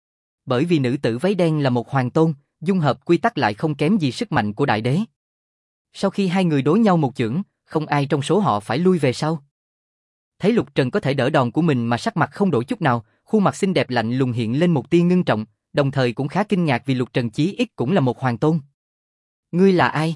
Bởi vì nữ tử váy đen là một hoàng tôn, dung hợp quy tắc lại không kém gì sức mạnh của đại đế. Sau khi hai người đối nhau một chưởng, không ai trong số họ phải lui về sau. Thấy Lục Trần có thể đỡ đòn của mình mà sắc mặt không đổi chút nào, khuôn mặt xinh đẹp lạnh lùng hiện lên một tia ngưng trọng, đồng thời cũng khá kinh ngạc vì Lục Trần chí ít cũng là một hoàng tôn. Ngươi là ai?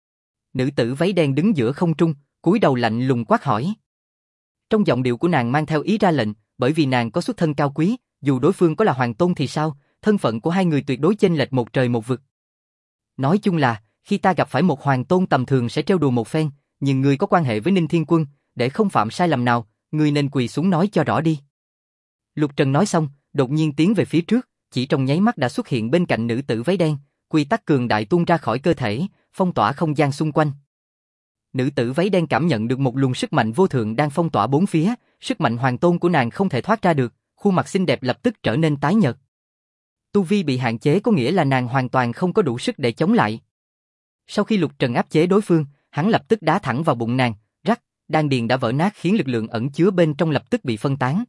Nữ tử váy đen đứng giữa không trung, cúi đầu lạnh lùng quát hỏi. Trong giọng điệu của nàng mang theo ý ra lệnh, bởi vì nàng có xuất thân cao quý, dù đối phương có là hoàng tôn thì sao, thân phận của hai người tuyệt đối chênh lệch một trời một vực. Nói chung là, khi ta gặp phải một hoàng tôn tầm thường sẽ trêu đùa một phen, nhưng ngươi có quan hệ với Ninh Thiên Quân, để không phạm sai lầm nào, ngươi nên quỳ xuống nói cho rõ đi. Lục Trần nói xong, đột nhiên tiến về phía trước, chỉ trong nháy mắt đã xuất hiện bên cạnh nữ tử váy đen, quy tắc cường đại tuôn ra khỏi cơ thể, phong tỏa không gian xung quanh. Nữ tử váy đen cảm nhận được một luồng sức mạnh vô thượng đang phong tỏa bốn phía, sức mạnh hoàng tôn của nàng không thể thoát ra được, khuôn mặt xinh đẹp lập tức trở nên tái nhợt. Tu vi bị hạn chế có nghĩa là nàng hoàn toàn không có đủ sức để chống lại. Sau khi Lục Trần áp chế đối phương, hắn lập tức đá thẳng vào bụng nàng, rắc, đan điền đã vỡ nát khiến lực lượng ẩn chứa bên trong lập tức bị phân tán.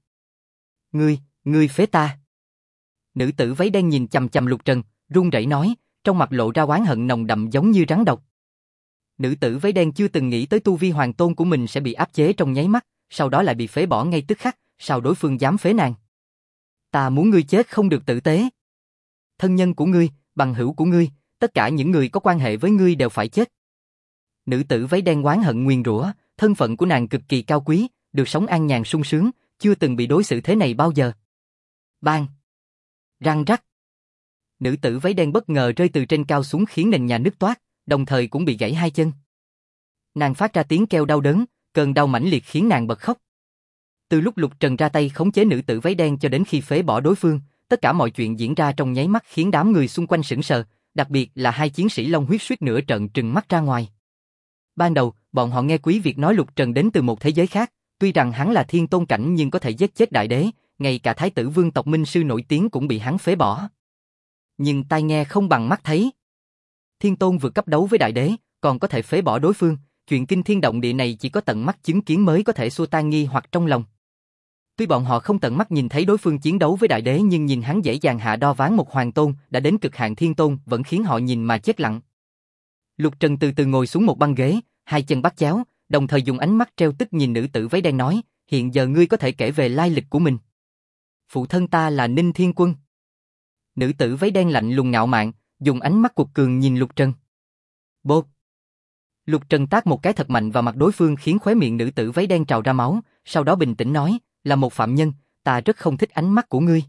Ngươi phế ta. Nữ tử váy đen nhìn chằm chằm Lục Trần, run rẩy nói, trong mặt lộ ra oán hận nồng đậm giống như rắn độc. Nữ tử váy đen chưa từng nghĩ tới tu vi hoàng tôn của mình sẽ bị áp chế trong nháy mắt, sau đó lại bị phế bỏ ngay tức khắc, sao đối phương dám phế nàng? Ta muốn ngươi chết không được tử tế. Thân nhân của ngươi, bằng hữu của ngươi, tất cả những người có quan hệ với ngươi đều phải chết. Nữ tử váy đen oán hận nguyền rủa, thân phận của nàng cực kỳ cao quý, được sống an nhàn sung sướng, chưa từng bị đối xử thế này bao giờ. Bang! Răng rắc! Nữ tử váy đen bất ngờ rơi từ trên cao xuống khiến nền nhà nứt toác, đồng thời cũng bị gãy hai chân. Nàng phát ra tiếng kêu đau đớn, cơn đau mãnh liệt khiến nàng bật khóc. Từ lúc Lục Trần ra tay khống chế nữ tử váy đen cho đến khi phế bỏ đối phương, tất cả mọi chuyện diễn ra trong nháy mắt khiến đám người xung quanh sững sờ, đặc biệt là hai chiến sĩ Long Huyết suýt nữa trợn trừng mắt ra ngoài. Ban đầu, bọn họ nghe Quý Việt nói Lục Trần đến từ một thế giới khác, tuy rằng hắn là thiên tôn cảnh nhưng có thể giết chết đại đế, ngay cả thái tử vương tộc minh sư nổi tiếng cũng bị hắn phế bỏ. Nhưng tai nghe không bằng mắt thấy. Thiên tôn vượt cấp đấu với đại đế, còn có thể phế bỏ đối phương, chuyện kinh thiên động địa này chỉ có tận mắt chứng kiến mới có thể xua tan nghi hoặc trong lòng. Tuy bọn họ không tận mắt nhìn thấy đối phương chiến đấu với đại đế nhưng nhìn hắn dễ dàng hạ đo ván một hoàng tôn đã đến cực hạn thiên tôn vẫn khiến họ nhìn mà chết lặng. Lục Trần từ từ ngồi xuống một băng ghế, hai chân bắt chéo, đồng thời dùng ánh mắt treo tức nhìn nữ tử váy đen nói, hiện giờ ngươi có thể kể về lai lịch của mình. Phụ thân ta là Ninh Thiên Quân. Nữ tử váy đen lạnh lùng ngạo mạn, dùng ánh mắt cuột cường nhìn Lục Trần. Bốp! Lục Trần tát một cái thật mạnh vào mặt đối phương khiến khóe miệng nữ tử váy đen trào ra máu, sau đó bình tĩnh nói, là một phạm nhân, ta rất không thích ánh mắt của ngươi.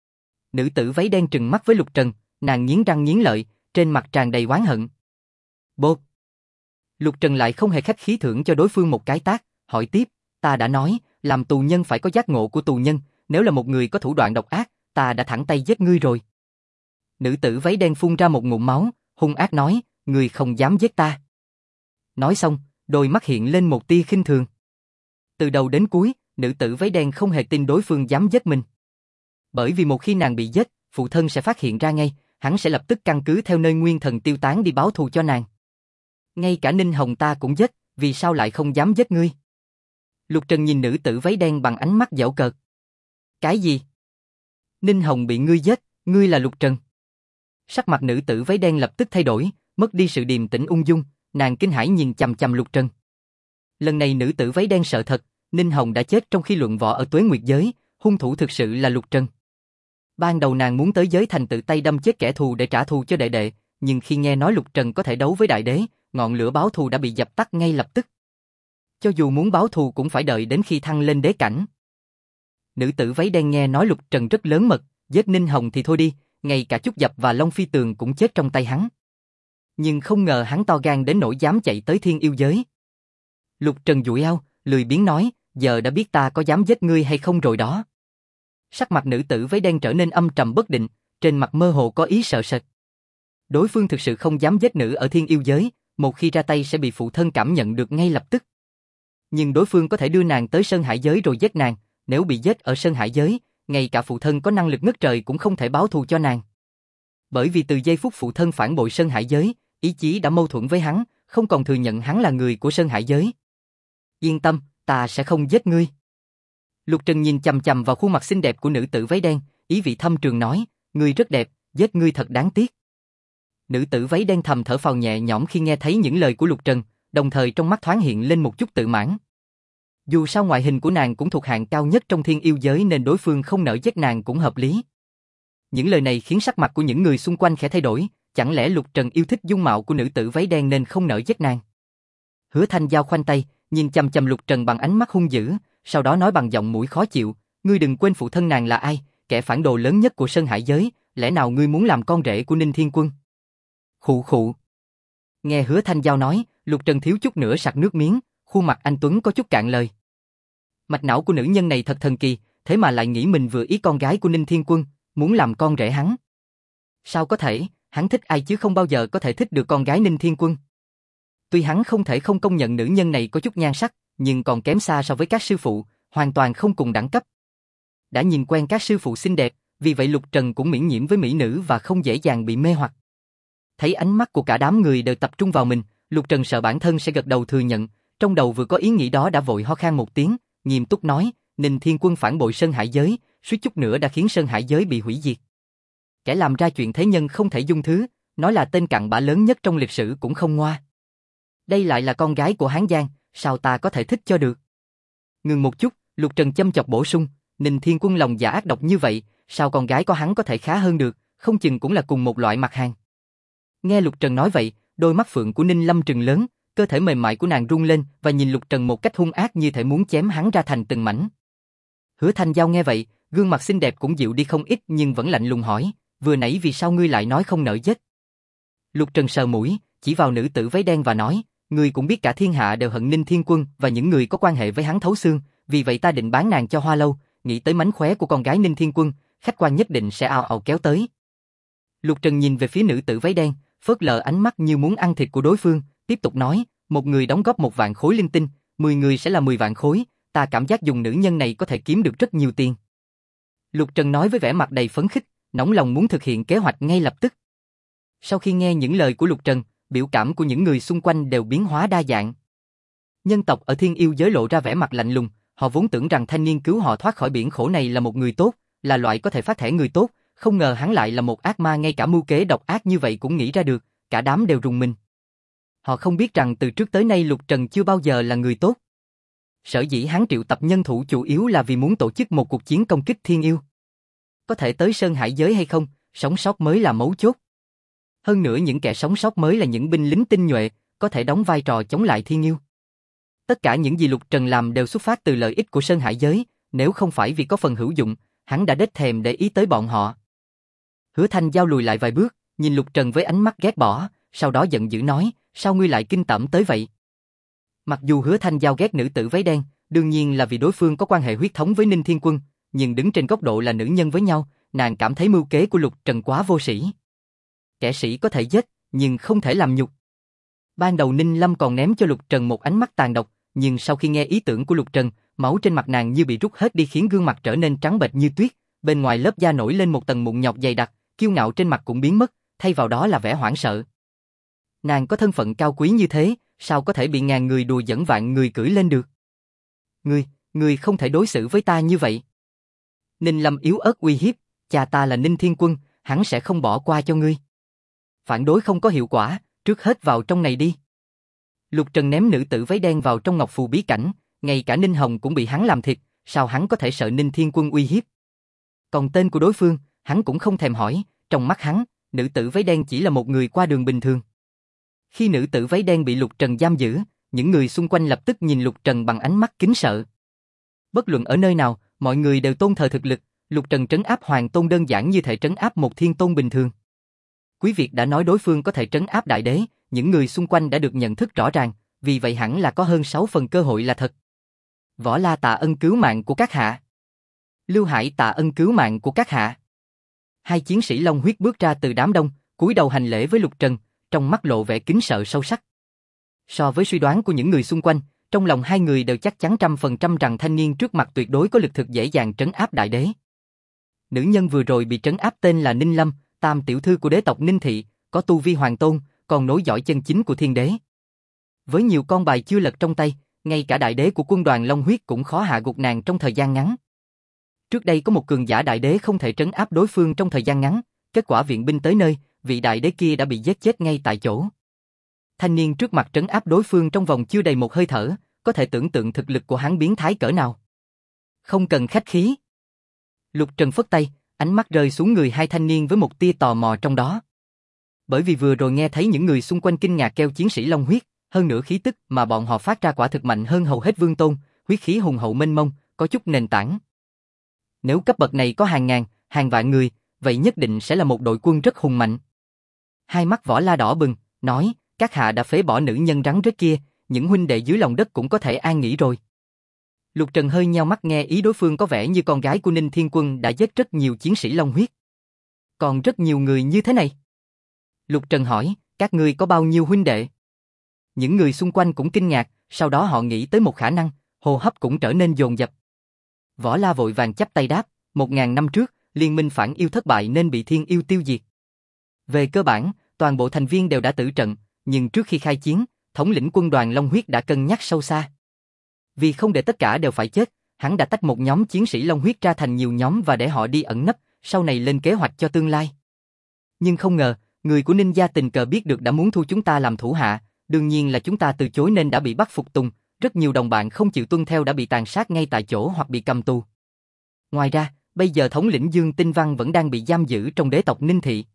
Nữ tử váy đen trừng mắt với Lục Trần, nàng nghiến răng nghiến lợi, trên mặt tràn đầy oán hận. Bốp! Lục Trần lại không hề khách khí thưởng cho đối phương một cái tát, hỏi tiếp, ta đã nói, làm tù nhân phải có giác ngộ của tù nhân, nếu là một người có thủ đoạn độc ác, ta đã thẳng tay giết ngươi rồi. Nữ tử váy đen phun ra một ngụm máu, hung ác nói, ngươi không dám giết ta. Nói xong, đôi mắt hiện lên một tia khinh thường. Từ đầu đến cuối, nữ tử váy đen không hề tin đối phương dám giết mình. Bởi vì một khi nàng bị giết, phụ thân sẽ phát hiện ra ngay, hắn sẽ lập tức căn cứ theo nơi nguyên thần tiêu tán đi báo thù cho nàng. Ngay cả Ninh Hồng ta cũng giết, vì sao lại không dám giết ngươi? Lục Trần nhìn nữ tử váy đen bằng ánh mắt giễu cợt. Cái gì? Ninh Hồng bị ngươi giết, ngươi là Lục Trần. Sắc mặt nữ tử váy đen lập tức thay đổi, mất đi sự điềm tĩnh ung dung, nàng kinh hãi nhìn chằm chằm Lục Trần. Lần này nữ tử váy đen sợ thật, Ninh Hồng đã chết trong khi luận võ ở Tuế Nguyệt giới, hung thủ thực sự là Lục Trần. Ban đầu nàng muốn tới giới thành tự tay đâm chết kẻ thù để trả thù cho đệ đệ, nhưng khi nghe nói Lục Trần có thể đấu với đại đế, ngọn lửa báo thù đã bị dập tắt ngay lập tức. Cho dù muốn báo thù cũng phải đợi đến khi thăng lên đế cảnh. Nữ tử váy đen nghe nói Lục Trần rất lớn mật, giết Ninh Hồng thì thôi đi, ngay cả Trúc Dập và Long Phi Tường cũng chết trong tay hắn. Nhưng không ngờ hắn to gan đến nỗi dám chạy tới thiên yêu giới. Lục Trần dụi eo, lười biếng nói, giờ đã biết ta có dám giết ngươi hay không rồi đó. Sắc mặt nữ tử váy đen trở nên âm trầm bất định, trên mặt mơ hồ có ý sợ sệt. Đối phương thực sự không dám giết nữ ở thiên yêu giới, một khi ra tay sẽ bị phụ thân cảm nhận được ngay lập tức. Nhưng đối phương có thể đưa nàng tới Sơn Hải giới rồi giết nàng, nếu bị giết ở Sơn Hải giới, ngay cả phụ thân có năng lực ngất trời cũng không thể báo thù cho nàng. Bởi vì từ giây phút phụ thân phản bội Sơn Hải giới, ý chí đã mâu thuẫn với hắn, không còn thừa nhận hắn là người của Sơn Hải giới. Yên tâm, ta sẽ không giết ngươi. Lục Trần nhìn chằm chằm vào khuôn mặt xinh đẹp của nữ tử váy đen, ý vị thâm trường nói, ngươi rất đẹp, giết ngươi thật đáng tiếc. Nữ tử váy đen thầm thở phào nhẹ nhõm khi nghe thấy những lời của Lục Trần, đồng thời trong mắt thoáng hiện lên một chút tự mãn. Dù sao ngoại hình của nàng cũng thuộc hạng cao nhất trong thiên yêu giới nên đối phương không nỡ giết nàng cũng hợp lý. Những lời này khiến sắc mặt của những người xung quanh khẽ thay đổi, chẳng lẽ Lục Trần yêu thích dung mạo của nữ tử váy đen nên không nỡ giết nàng. Hứa Thanh Giao khoanh tay, nhìn chằm chằm Lục Trần bằng ánh mắt hung dữ, sau đó nói bằng giọng mũi khó chịu, ngươi đừng quên phụ thân nàng là ai, kẻ phản đồ lớn nhất của Sơn Hải giới, lẽ nào ngươi muốn làm con rể của Ninh Thiên Quân? Khụ khụ. Nghe Hứa Thanh Giao nói, Lục Trần thiếu chút nữa sặc nước miếng, khuôn mặt anh tuấn có chút cạn lời. Mạch não của nữ nhân này thật thần kỳ, thế mà lại nghĩ mình vừa ý con gái của Ninh Thiên Quân, muốn làm con rể hắn. Sao có thể, hắn thích ai chứ không bao giờ có thể thích được con gái Ninh Thiên Quân. Tuy hắn không thể không công nhận nữ nhân này có chút nhan sắc, nhưng còn kém xa so với các sư phụ, hoàn toàn không cùng đẳng cấp. Đã nhìn quen các sư phụ xinh đẹp, vì vậy Lục Trần cũng miễn nhiễm với mỹ nữ và không dễ dàng bị mê hoặc. Thấy ánh mắt của cả đám người đều tập trung vào mình, Lục Trần sợ bản thân sẽ gật đầu thừa nhận, trong đầu vừa có ý nghĩ đó đã vội ho khan một tiếng, nghiêm túc nói, Ninh Thiên Quân phản bội Sơn Hải giới, suýt chút nữa đã khiến Sơn Hải giới bị hủy diệt. Kẻ làm ra chuyện thế nhân không thể dung thứ, nói là tên cặn bã lớn nhất trong lịch sử cũng không ngoa. Đây lại là con gái của Hán Giang, sao ta có thể thích cho được? Ngừng một chút, Lục Trần châm chọc bổ sung, Ninh Thiên Quân lòng dạ ác độc như vậy, sao con gái có hắn có thể khá hơn được, không chừng cũng là cùng một loại mặt hàng. Nghe Lục Trần nói vậy, đôi mắt phượng của Ninh Lâm trừng lớn, cơ thể mềm mại của nàng rung lên và nhìn Lục Trần một cách hung ác như thể muốn chém hắn ra thành từng mảnh. Hứa Thanh Giao nghe vậy, gương mặt xinh đẹp cũng dịu đi không ít nhưng vẫn lạnh lùng hỏi, vừa nãy vì sao ngươi lại nói không nỡ giết? Lục Trần sờ mũi, chỉ vào nữ tử váy đen và nói, ngươi cũng biết cả thiên hạ đều hận Ninh Thiên Quân và những người có quan hệ với hắn thấu xương, vì vậy ta định bán nàng cho Hoa Lâu, nghĩ tới mánh khóe của con gái Ninh Thiên Quân, khách quan nhất định sẽ ào ào kéo tới. Lục Trần nhìn về phía nữ tử váy đen, phớt lờ ánh mắt như muốn ăn thịt của đối phương, tiếp tục nói, một người đóng góp 1 vạn khối linh tinh, 10 người sẽ là 10 vạn khối, ta cảm giác dùng nữ nhân này có thể kiếm được rất nhiều tiền. Lục Trần nói với vẻ mặt đầy phấn khích, nóng lòng muốn thực hiện kế hoạch ngay lập tức. Sau khi nghe những lời của Lục Trần, biểu cảm của những người xung quanh đều biến hóa đa dạng. Nhân tộc ở Thiên Yêu giới lộ ra vẻ mặt lạnh lùng, họ vốn tưởng rằng thanh niên cứu họ thoát khỏi biển khổ này là một người tốt, là loại có thể phát thẻ người tốt, không ngờ hắn lại là một ác ma, ngay cả mưu kế độc ác như vậy cũng nghĩ ra được, cả đám đều rùng mình. Họ không biết rằng từ trước tới nay Lục Trần chưa bao giờ là người tốt. Sở dĩ hắn triệu tập nhân thủ chủ yếu là vì muốn tổ chức một cuộc chiến công kích Thiên Yêu. Có thể tới Sơn Hải giới hay không, sống sót mới là mấu chốt. Hơn nữa những kẻ sống sót mới là những binh lính tinh nhuệ, có thể đóng vai trò chống lại Thiên Yêu. Tất cả những gì Lục Trần làm đều xuất phát từ lợi ích của Sơn Hải giới, nếu không phải vì có phần hữu dụng, hắn đã đếch thèm để ý tới bọn họ. Hứa Thanh Giao lùi lại vài bước, nhìn Lục Trần với ánh mắt ghét bỏ, sau đó giận dữ nói, sao ngươi lại kinh tởm tới vậy? Mặc dù Hứa Thanh Giao ghét nữ tử váy đen, đương nhiên là vì đối phương có quan hệ huyết thống với Ninh Thiên Quân, nhưng đứng trên góc độ là nữ nhân với nhau, nàng cảm thấy mưu kế của Lục Trần quá vô sĩ. Kẻ sĩ có thể giết, nhưng không thể làm nhục. Ban đầu Ninh Lâm còn ném cho Lục Trần một ánh mắt tàn độc, nhưng sau khi nghe ý tưởng của Lục Trần, máu trên mặt nàng như bị rút hết đi khiến gương mặt trở nên trắng bệch như tuyết, bên ngoài lớp da nổi lên một tầng mụn nhọt dày đặc, kiêu ngạo trên mặt cũng biến mất, thay vào đó là vẻ hoảng sợ. Nàng có thân phận cao quý như thế, sao có thể bị ngàn người đùa dẫn vạn người cưỡi lên được? Ngươi không thể đối xử với ta như vậy. Ninh Lâm yếu ớt uy hiếp, cha ta là Ninh Thiên Quân, hắn sẽ không bỏ qua cho ngươi. Phản đối không có hiệu quả, trước hết vào trong này đi. Lục Trần ném nữ tử váy đen vào trong ngọc phù bí cảnh, ngay cả Ninh Hồng cũng bị hắn làm thịt, sao hắn có thể sợ Ninh Thiên Quân uy hiếp? Còn tên của đối phương, hắn cũng không thèm hỏi, trong mắt hắn, nữ tử váy đen chỉ là một người qua đường bình thường. Khi nữ tử váy đen bị Lục Trần giam giữ, những người xung quanh lập tức nhìn Lục Trần bằng ánh mắt kính sợ. Bất luận ở nơi nào, mọi người đều tôn thờ thực lực, Lục Trần trấn áp Hoàng Tôn đơn giản như thể trấn áp một thiên tôn bình thường. Quý Việt đã nói đối phương có thể trấn áp đại đế, những người xung quanh đã được nhận thức rõ ràng, vì vậy hẳn là có hơn 6 phần cơ hội là thật. Võ La tạ ân cứu mạng của các hạ. Lưu Hải tạ ân cứu mạng của các hạ. Hai chiến sĩ Long Huyết bước ra từ đám đông, cúi đầu hành lễ với Lục Trần, trong mắt lộ vẻ kính sợ sâu sắc. So với suy đoán của những người xung quanh, trong lòng hai người đều chắc chắn 100% rằng thanh niên trước mặt tuyệt đối có lực thực dễ dàng trấn áp đại đế. Nữ nhân vừa rồi bị trấn áp tên là Ninh Lâm, tam tiểu thư của đế tộc Ninh Thị, có tu vi hoàng tôn, còn nối dõi chân chính của thiên đế. Với nhiều con bài chưa lật trong tay, ngay cả đại đế của quân đoàn Long Huyết cũng khó hạ gục nàng trong thời gian ngắn. Trước đây có một cường giả đại đế không thể trấn áp đối phương trong thời gian ngắn, kết quả viện binh tới nơi, vị đại đế kia đã bị giết chết ngay tại chỗ. Thanh niên trước mặt trấn áp đối phương trong vòng chưa đầy một hơi thở, có thể tưởng tượng thực lực của hắn biến thái cỡ nào. Không cần khách khí. Lục Trần phất tay, ánh mắt rơi xuống người hai thanh niên với một tia tò mò trong đó. Bởi vì vừa rồi nghe thấy những người xung quanh kinh ngạc kêu chiến sĩ Long Huyết, hơn nữa khí tức mà bọn họ phát ra quả thực mạnh hơn hầu hết vương tôn, huyết khí hùng hậu mênh mông, có chút nền tảng. Nếu cấp bậc này có hàng ngàn, hàng vạn người, vậy nhất định sẽ là một đội quân rất hùng mạnh. Hai mắt Võ La đỏ bừng, nói, các hạ đã phế bỏ nữ nhân rắn rết kia, những huynh đệ dưới lòng đất cũng có thể an nghỉ rồi. Lục Trần hơi nheo mắt nghe ý đối phương có vẻ như con gái của Ninh Thiên Quân đã giết rất nhiều chiến sĩ Long Huyết. Còn rất nhiều người như thế này. Lục Trần hỏi, các ngươi có bao nhiêu huynh đệ? Những người xung quanh cũng kinh ngạc, sau đó họ nghĩ tới một khả năng, hô hấp cũng trở nên dồn dập. Võ La vội vàng chắp tay đáp, 1000 năm trước, liên minh phản yêu thất bại nên bị Thiên Yêu tiêu diệt. Về cơ bản, toàn bộ thành viên đều đã tử trận, nhưng trước khi khai chiến, thống lĩnh quân đoàn Long Huyết đã cân nhắc sâu xa. Vì không để tất cả đều phải chết, hắn đã tách một nhóm chiến sĩ Long Huyết ra thành nhiều nhóm và để họ đi ẩn nấp, sau này lên kế hoạch cho tương lai. Nhưng không ngờ, người của Ninh gia tình cờ biết được đã muốn thu chúng ta làm thủ hạ, đương nhiên là chúng ta từ chối nên đã bị bắt phục tùng, rất nhiều đồng bạn không chịu tuân theo đã bị tàn sát ngay tại chỗ hoặc bị cầm tù. Ngoài ra, bây giờ thống lĩnh Dương Tinh Văn vẫn đang bị giam giữ trong đế tộc Ninh Thị.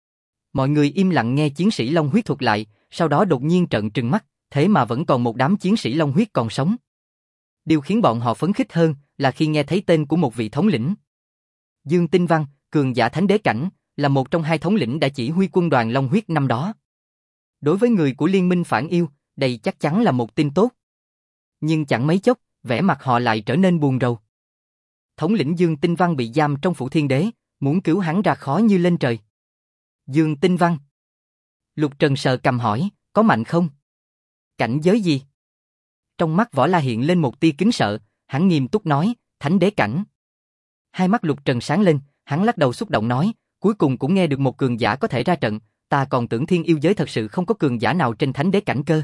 Mọi người im lặng nghe chiến sĩ Long Huyết thuật lại, sau đó đột nhiên trợn trừng mắt, thế mà vẫn còn một đám chiến sĩ Long Huyết còn sống. Điều khiến bọn họ phấn khích hơn là khi nghe thấy tên của một vị thống lĩnh. Dương Tinh Văn, cường giả thánh đế cảnh, là một trong hai thống lĩnh đã chỉ huy quân đoàn Long Huyết năm đó. Đối với người của Liên minh phản yêu, đây chắc chắn là một tin tốt. Nhưng chẳng mấy chốc, vẻ mặt họ lại trở nên buồn rầu. Thống lĩnh Dương Tinh Văn bị giam trong phủ Thiên Đế, muốn cứu hắn ra khó như lên trời. Dương Tinh Văn. Lục Trần sờ cằm hỏi, có mạnh không? Cảnh giới gì? Trong mắt Võ La hiện lên một tia kính sợ, hắn nghiêm túc nói, thánh đế cảnh. Hai mắt Lục Trần sáng lên, hắn lắc đầu xúc động nói, cuối cùng cũng nghe được một cường giả có thể ra trận, ta còn tưởng thiên yêu giới thật sự không có cường giả nào trên thánh đế cảnh cơ.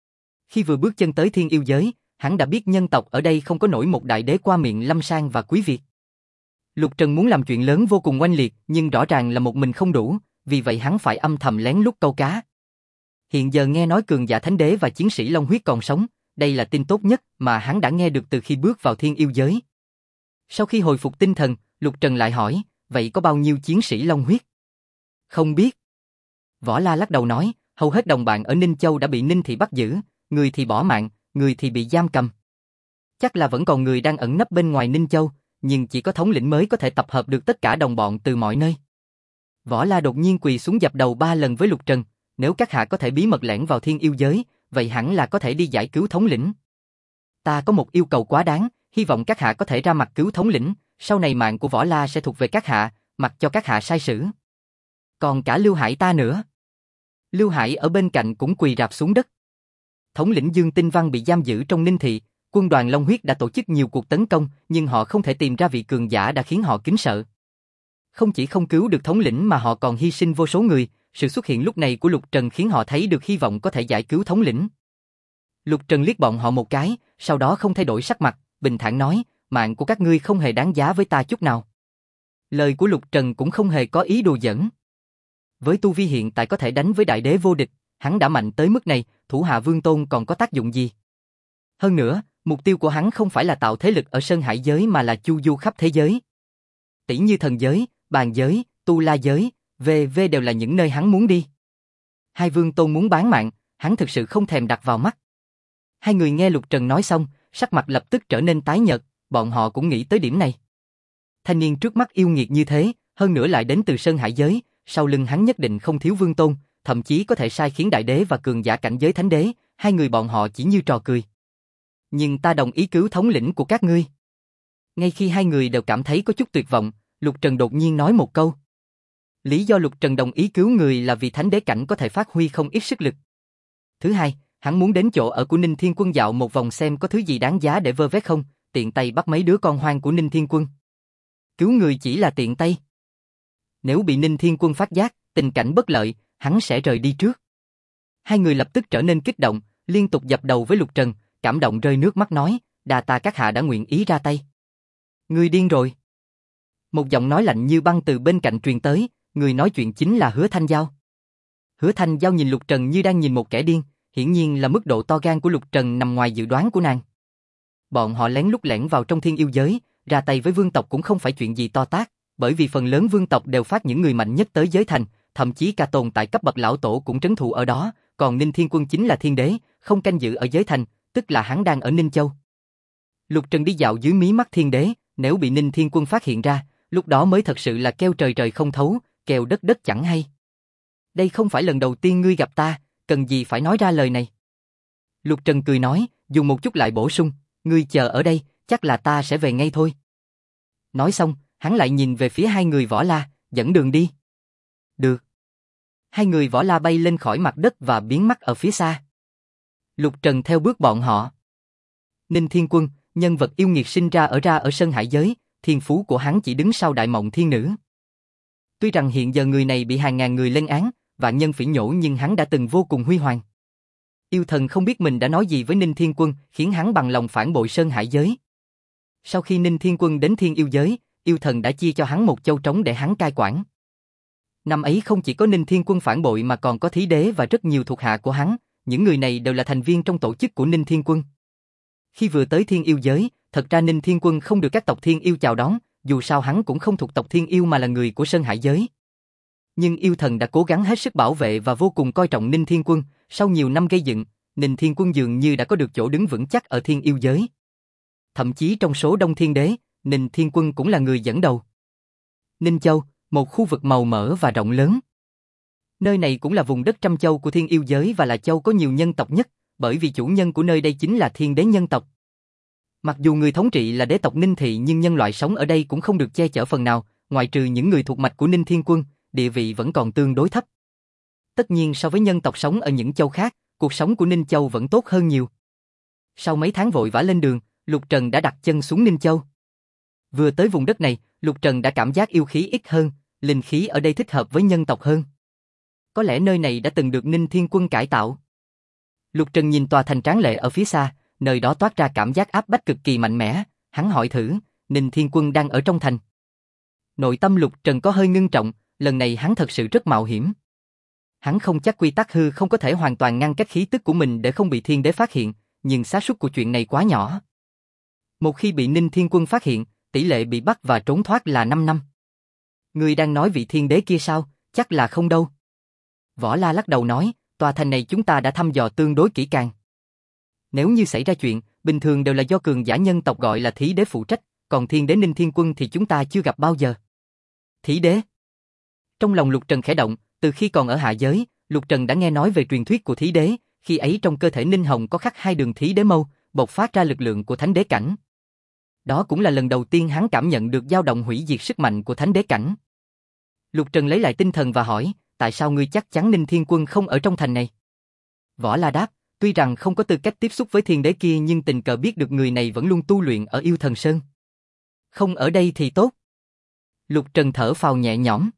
Khi vừa bước chân tới thiên yêu giới, hắn đã biết nhân tộc ở đây không có nổi một đại đế qua miệng Lâm Sang và Quý Việt. Lục Trần muốn làm chuyện lớn vô cùng oanh liệt, nhưng rõ ràng là một mình không đủ, vì vậy hắn phải âm thầm lén lút câu cá. Hiện giờ nghe nói cường giả thánh đế và chiến sĩ Long Huyết còn sống, đây là tin tốt nhất mà hắn đã nghe được từ khi bước vào thiên yêu giới. Sau khi hồi phục tinh thần, Lục Trần lại hỏi, vậy có bao nhiêu chiến sĩ Long Huyết? Không biết. Võ La lắc đầu nói, hầu hết đồng bạn ở Ninh Châu đã bị Ninh Thị bắt giữ, người thì bỏ mạng, người thì bị giam cầm. Chắc là vẫn còn người đang ẩn nấp bên ngoài Ninh Châu, nhưng chỉ có thống lĩnh mới có thể tập hợp được tất cả đồng bọn từ mọi nơi. Võ La đột nhiên quỳ xuống dập đầu 3 lần với Lục Trần, nếu các hạ có thể bí mật lẻn vào thiên yêu giới, vậy hẳn là có thể đi giải cứu thống lĩnh. Ta có một yêu cầu quá đáng, hy vọng các hạ có thể ra mặt cứu thống lĩnh, sau này mạng của Võ La sẽ thuộc về các hạ, mặc cho các hạ sai xử. Còn cả Lưu Hải ta nữa. Lưu Hải ở bên cạnh cũng quỳ rạp xuống đất. Thống lĩnh Dương Tinh Văn bị giam giữ trong Ninh Thị, quân đoàn Long Huyết đã tổ chức nhiều cuộc tấn công, nhưng họ không thể tìm ra vị cường giả đã khiến họ kính sợ. Không chỉ không cứu được thống lĩnh mà họ còn hy sinh vô số người, sự xuất hiện lúc này của Lục Trần khiến họ thấy được hy vọng có thể giải cứu thống lĩnh. Lục Trần liếc bọn họ một cái, sau đó không thay đổi sắc mặt, bình thản nói, mạng của các ngươi không hề đáng giá với ta chút nào. Lời của Lục Trần cũng không hề có ý đùa giỡn. Với tu vi hiện tại có thể đánh với đại đế vô địch, hắn đã mạnh tới mức này, thủ hạ Vương Tôn còn có tác dụng gì? Hơn nữa, mục tiêu của hắn không phải là tạo thế lực ở Sơn Hải giới mà là chu du khắp thế giới. Tỷ như thần giới, bàn giới, tu la giới, v.v. đều là những nơi hắn muốn đi. Hai Vương Tôn muốn bán mạng, hắn thực sự không thèm đặt vào mắt. Hai người nghe Lục Trần nói xong, sắc mặt lập tức trở nên tái nhợt, bọn họ cũng nghĩ tới điểm này. Thanh niên trước mắt yêu nghiệt như thế, hơn nữa lại đến từ Sơn Hải giới, sau lưng hắn nhất định không thiếu Vương Tôn, thậm chí có thể sai khiến đại đế và cường giả cảnh giới thánh đế, hai người bọn họ chỉ như trò cười. Nhưng ta đồng ý cứu thống lĩnh của các ngươi. Ngay khi hai người đều cảm thấy có chút tuyệt vọng, Lục Trần đột nhiên nói một câu. Lý do Lục Trần đồng ý cứu người là vì thánh đế cảnh có thể phát huy không ít sức lực. Thứ hai, hắn muốn đến chỗ ở của Ninh Thiên Quân dạo một vòng xem có thứ gì đáng giá để vơ vét không, tiện tay bắt mấy đứa con hoang của Ninh Thiên Quân. Cứu người chỉ là tiện tay. Nếu bị Ninh Thiên Quân phát giác, tình cảnh bất lợi, hắn sẽ rời đi trước. Hai người lập tức trở nên kích động, liên tục dập đầu với Lục Trần, cảm động rơi nước mắt nói, đa tạ các hạ đã nguyện ý ra tay. Ngươi điên rồi. Một giọng nói lạnh như băng từ bên cạnh truyền tới, người nói chuyện chính là Hứa Thanh Giao. Hứa Thanh Giao nhìn Lục Trần như đang nhìn một kẻ điên, hiển nhiên là mức độ to gan của Lục Trần nằm ngoài dự đoán của nàng. Bọn họ lén lút lẻn vào trong thiên yêu giới, ra tay với vương tộc cũng không phải chuyện gì to tát, bởi vì phần lớn vương tộc đều phát những người mạnh nhất tới giới thành, thậm chí cả tồn tại cấp bậc lão tổ cũng trấn thủ ở đó, còn Ninh Thiên Quân chính là thiên đế, không canh giữ ở giới thành, tức là hắn đang ở Ninh Châu. Lục Trần đi dạo dưới mí mắt thiên đế, nếu bị Ninh Thiên Quân phát hiện ra, lúc đó mới thật sự là kêu trời trời không thấu, kêu đất đất chẳng hay. Đây không phải lần đầu tiên ngươi gặp ta, cần gì phải nói ra lời này. Lục Trần cười nói, dùng một chút lại bổ sung, ngươi chờ ở đây, chắc là ta sẽ về ngay thôi. Nói xong, hắn lại nhìn về phía hai người Võ La, dẫn đường đi. Được. Hai người Võ La bay lên khỏi mặt đất và biến mất ở phía xa. Lục Trần theo bước bọn họ. Ninh Thiên Quân, nhân vật yêu nghiệt sinh ra ở Sơn Hải giới, thiên phú của hắn chỉ đứng sau Đại Mộng Thiên Nữ. Tuy rằng hiện giờ người này bị hàng ngàn người lên án, vạn nhân phỉ nhổ nhưng hắn đã từng vô cùng huy hoàng. Yêu thần không biết mình đã nói gì với Ninh Thiên Quân, khiến hắn bằng lòng phản bội Sơn Hải giới. Sau khi Ninh Thiên Quân đến thiên yêu giới, yêu thần đã chia cho hắn một châu trống để hắn cai quản. Năm ấy không chỉ có Ninh Thiên Quân phản bội mà còn có Thí Đế và rất nhiều thuộc hạ của hắn, những người này đều là thành viên trong tổ chức của Ninh Thiên Quân. Khi vừa tới thiên yêu giới, thật ra Ninh Thiên Quân không được các tộc thiên yêu chào đón, dù sao hắn cũng không thuộc tộc Thiên Yêu mà là người của Sơn Hải giới. Nhưng yêu thần đã cố gắng hết sức bảo vệ và vô cùng coi trọng Ninh Thiên Quân, sau nhiều năm gây dựng, Ninh Thiên Quân dường như đã có được chỗ đứng vững chắc ở Thiên Yêu giới. Thậm chí trong số Đông Thiên Đế, Ninh Thiên Quân cũng là người dẫn đầu. Ninh Châu, một khu vực màu mỡ và rộng lớn. Nơi này cũng là vùng đất trăm châu của Thiên Yêu giới và là châu có nhiều nhân tộc nhất, bởi vì chủ nhân của nơi đây chính là Thiên Đế nhân tộc. Mặc dù người thống trị là đế tộc Ninh Thị nhưng nhân loại sống ở đây cũng không được che chở phần nào, ngoại trừ những người thuộc mạch của Ninh Thiên Quân, địa vị vẫn còn tương đối thấp. Tất nhiên so với nhân tộc sống ở những châu khác, cuộc sống của Ninh Châu vẫn tốt hơn nhiều. Sau mấy tháng vội vã lên đường, Lục Trần đã đặt chân xuống Ninh Châu. Vừa tới vùng đất này, Lục Trần đã cảm giác yêu khí ít hơn, linh khí ở đây thích hợp với nhân tộc hơn. Có lẽ nơi này đã từng được Ninh Thiên Quân cải tạo. Lục Trần nhìn tòa thành tráng lệ ở phía xa, nơi đó toát ra cảm giác áp bách cực kỳ mạnh mẽ, hắn hỏi thử, Ninh Thiên Quân đang ở trong thành. Nội tâm Lục Trần có hơi ngưng trọng, lần này hắn thật sự rất mạo hiểm. Hắn không chắc quy tắc hư không có thể hoàn toàn ngăn cách khí tức của mình để không bị Thiên Đế phát hiện, nhưng xác suất của chuyện này quá nhỏ. Một khi bị Ninh Thiên Quân phát hiện, tỷ lệ bị bắt và trốn thoát là 5 năm. Ngươi đang nói vị Thiên Đế kia sao? Chắc là không đâu. Võ La lắc đầu nói, tòa thành này chúng ta đã thăm dò tương đối kỹ càng. Nếu như xảy ra chuyện, bình thường đều là do cường giả nhân tộc gọi là Thí Đế phụ trách, còn Thiên Đế Ninh Thiên Quân thì chúng ta chưa gặp bao giờ. Thí Đế. Trong lòng Lục Trần khẽ động, từ khi còn ở hạ giới, Lục Trần đã nghe nói về truyền thuyết của Thí Đế, khi ấy trong cơ thể Ninh Hồng có khắc 2 đường Thí Đế mâu, bộc phát ra lực lượng của Thánh Đế cảnh. Đó cũng là lần đầu tiên hắn cảm nhận được dao động hủy diệt sức mạnh của Thánh Đế cảnh. Lục Trần lấy lại tinh thần và hỏi, tại sao ngươi chắc chắn Ninh Thiên Quân không ở trong thành này? Võ La đáp, tuy rằng không có tư cách tiếp xúc với Thiên Đế kia nhưng tình cờ biết được người này vẫn luôn tu luyện ở Yêu Thần Sơn. Không ở đây thì tốt. Lục Trần thở phào nhẹ nhõm.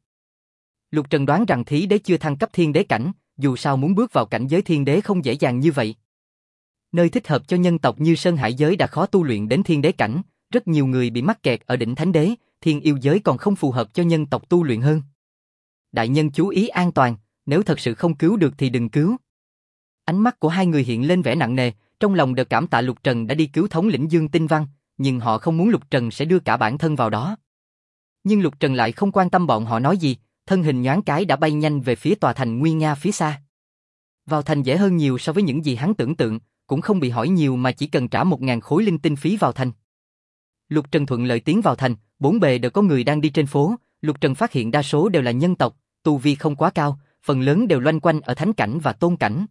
Lục Trần đoán rằng Thí Đế chưa thăng cấp Thiên Đế cảnh, dù sao muốn bước vào cảnh giới Thiên Đế không dễ dàng như vậy. Nơi thích hợp cho nhân tộc như Sơn Hải giới đã khó tu luyện đến Thiên Đế cảnh, rất nhiều người bị mắc kẹt ở đỉnh Thánh Đế, Thiên Yêu giới còn không phù hợp cho nhân tộc tu luyện hơn. Đại nhân chú ý an toàn, nếu thật sự không cứu được thì đừng cứu. Ánh mắt của hai người hiện lên vẻ nặng nề, trong lòng đều cảm tạ Lục Trần đã đi cứu thống lĩnh Dương Tinh Văn, nhưng họ không muốn Lục Trần sẽ đưa cả bản thân vào đó. Nhưng Lục Trần lại không quan tâm bọn họ nói gì, thân hình nhoáng cái đã bay nhanh về phía tòa thành nguy nga phía xa. Vào thành dễ hơn nhiều so với những gì hắn tưởng tượng, cũng không bị hỏi nhiều mà chỉ cần trả 1000 khối linh tinh phí vào thành. Lục Trần thuận lợi tiến vào thành, bốn bề đều có người đang đi trên phố, Lục Trần phát hiện đa số đều là nhân tộc, tu vi không quá cao, phần lớn đều loanh quanh ở thánh cảnh và tôn cảnh.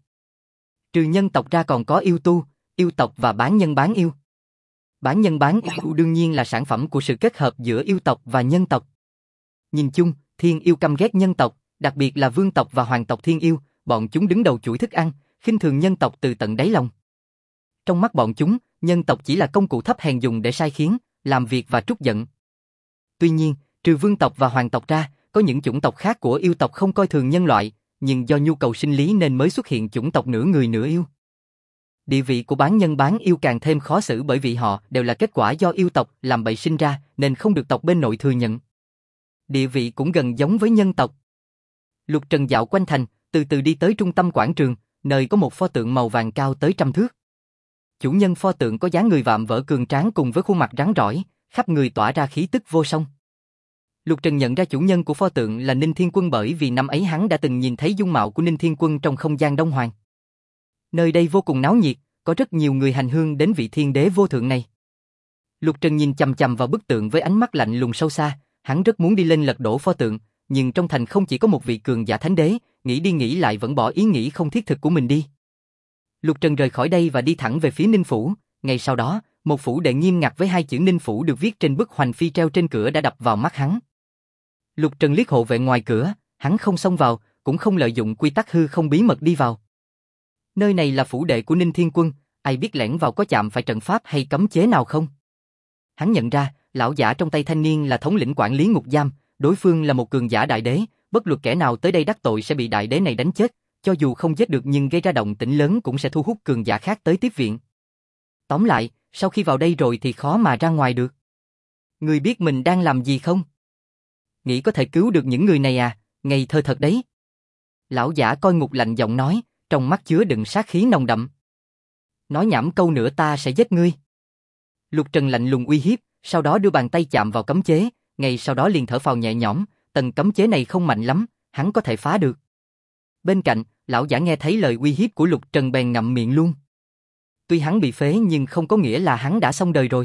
Trừ nhân tộc ra còn có yêu tu, yêu tộc và bán nhân bán yêu. Bán nhân bán yêu đương nhiên là sản phẩm của sự kết hợp giữa yêu tộc và nhân tộc. Nhìn chung, Thiên Yêu căm ghét nhân tộc, đặc biệt là vương tộc và hoàng tộc Thiên Yêu, bọn chúng đứng đầu chuỗi thức ăn, khinh thường nhân tộc từ tận đáy lòng. Trong mắt bọn chúng, nhân tộc chỉ là công cụ thấp hèn dùng để sai khiến, làm việc và trút giận. Tuy nhiên, trừ vương tộc và hoàng tộc ra, có những chủng tộc khác của yêu tộc không coi thường nhân loại, nhưng do nhu cầu sinh lý nên mới xuất hiện chủng tộc nửa người nửa yêu. Địa vị của bán nhân bán yêu càng thêm khó xử bởi vì họ đều là kết quả do yêu tộc làm bậy sinh ra nên không được tộc bên nội thừa nhận. Địa vị cũng gần giống với nhân tộc. Lục Trần dạo quanh thành, từ từ đi tới trung tâm quảng trường, nơi có một pho tượng màu vàng cao tới 100 thước. Chủ nhân pho tượng có dáng người vạm vỡ cường tráng cùng với khuôn mặt rắn rỏi, khắp người tỏa ra khí tức vô song. Lục Trần nhận ra chủ nhân của pho tượng là Ninh Thiên Quân bởi vì năm ấy hắn đã từng nhìn thấy dung mạo của Ninh Thiên Quân trong không gian Đông Hoàng. Nơi đây vô cùng náo nhiệt, có rất nhiều người hành hương đến vị thiên đế vô thượng này. Lục Trần nhìn chằm chằm vào bức tượng với ánh mắt lạnh lùng sâu xa, hắn rất muốn đi lên lật đổ pho tượng, nhưng trong thành không chỉ có một vị cường giả thánh đế, nghĩ đi nghĩ lại vẫn bỏ ý nghĩ không thiết thực của mình đi. Lục Trần rời khỏi đây và đi thẳng về phía Ninh Phủ, ngay sau đó, một phủ đệ nghiêm ngặt với 2 chữ Ninh Phủ được viết trên bức hoành phi treo trên cửa đã đập vào mắt hắn. Lục Trần liếc hộ vệ ngoài cửa, hắn không xông vào, cũng không lợi dụng quy tắc hư không bí mật đi vào. Nơi này là phủ đệ của Ninh Thiên Quân, ai biết lẻn vào có chạm phải trận pháp hay cấm chế nào không? Hắn nhận ra, lão giả trong tay thanh niên là thống lĩnh quản lý ngục giam, đối phương là một cường giả đại đế, bất luận kẻ nào tới đây đắc tội sẽ bị đại đế này đánh chết, cho dù không giết được nhưng gây ra động tĩnh lớn cũng sẽ thu hút cường giả khác tới tiếp viện. Tóm lại, sau khi vào đây rồi thì khó mà ra ngoài được. Người biết mình đang làm gì không? Nghĩ có thể cứu được những người này à, ngây thơ thật đấy. Lão giả coi ngục lạnh giọng nói, trong mắt chứa đựng sát khí nồng đậm. Nói nhảm câu nữa ta sẽ giết ngươi. Lục Trần lạnh lùng uy hiếp, sau đó đưa bàn tay chạm vào cấm chế, ngay sau đó liền thở phào nhẹ nhõm, tầng cấm chế này không mạnh lắm, hắn có thể phá được. Bên cạnh, lão giả nghe thấy lời uy hiếp của Lục Trần bèn ngậm miệng luôn. Tuy hắn bị phế nhưng không có nghĩa là hắn đã xong đời rồi.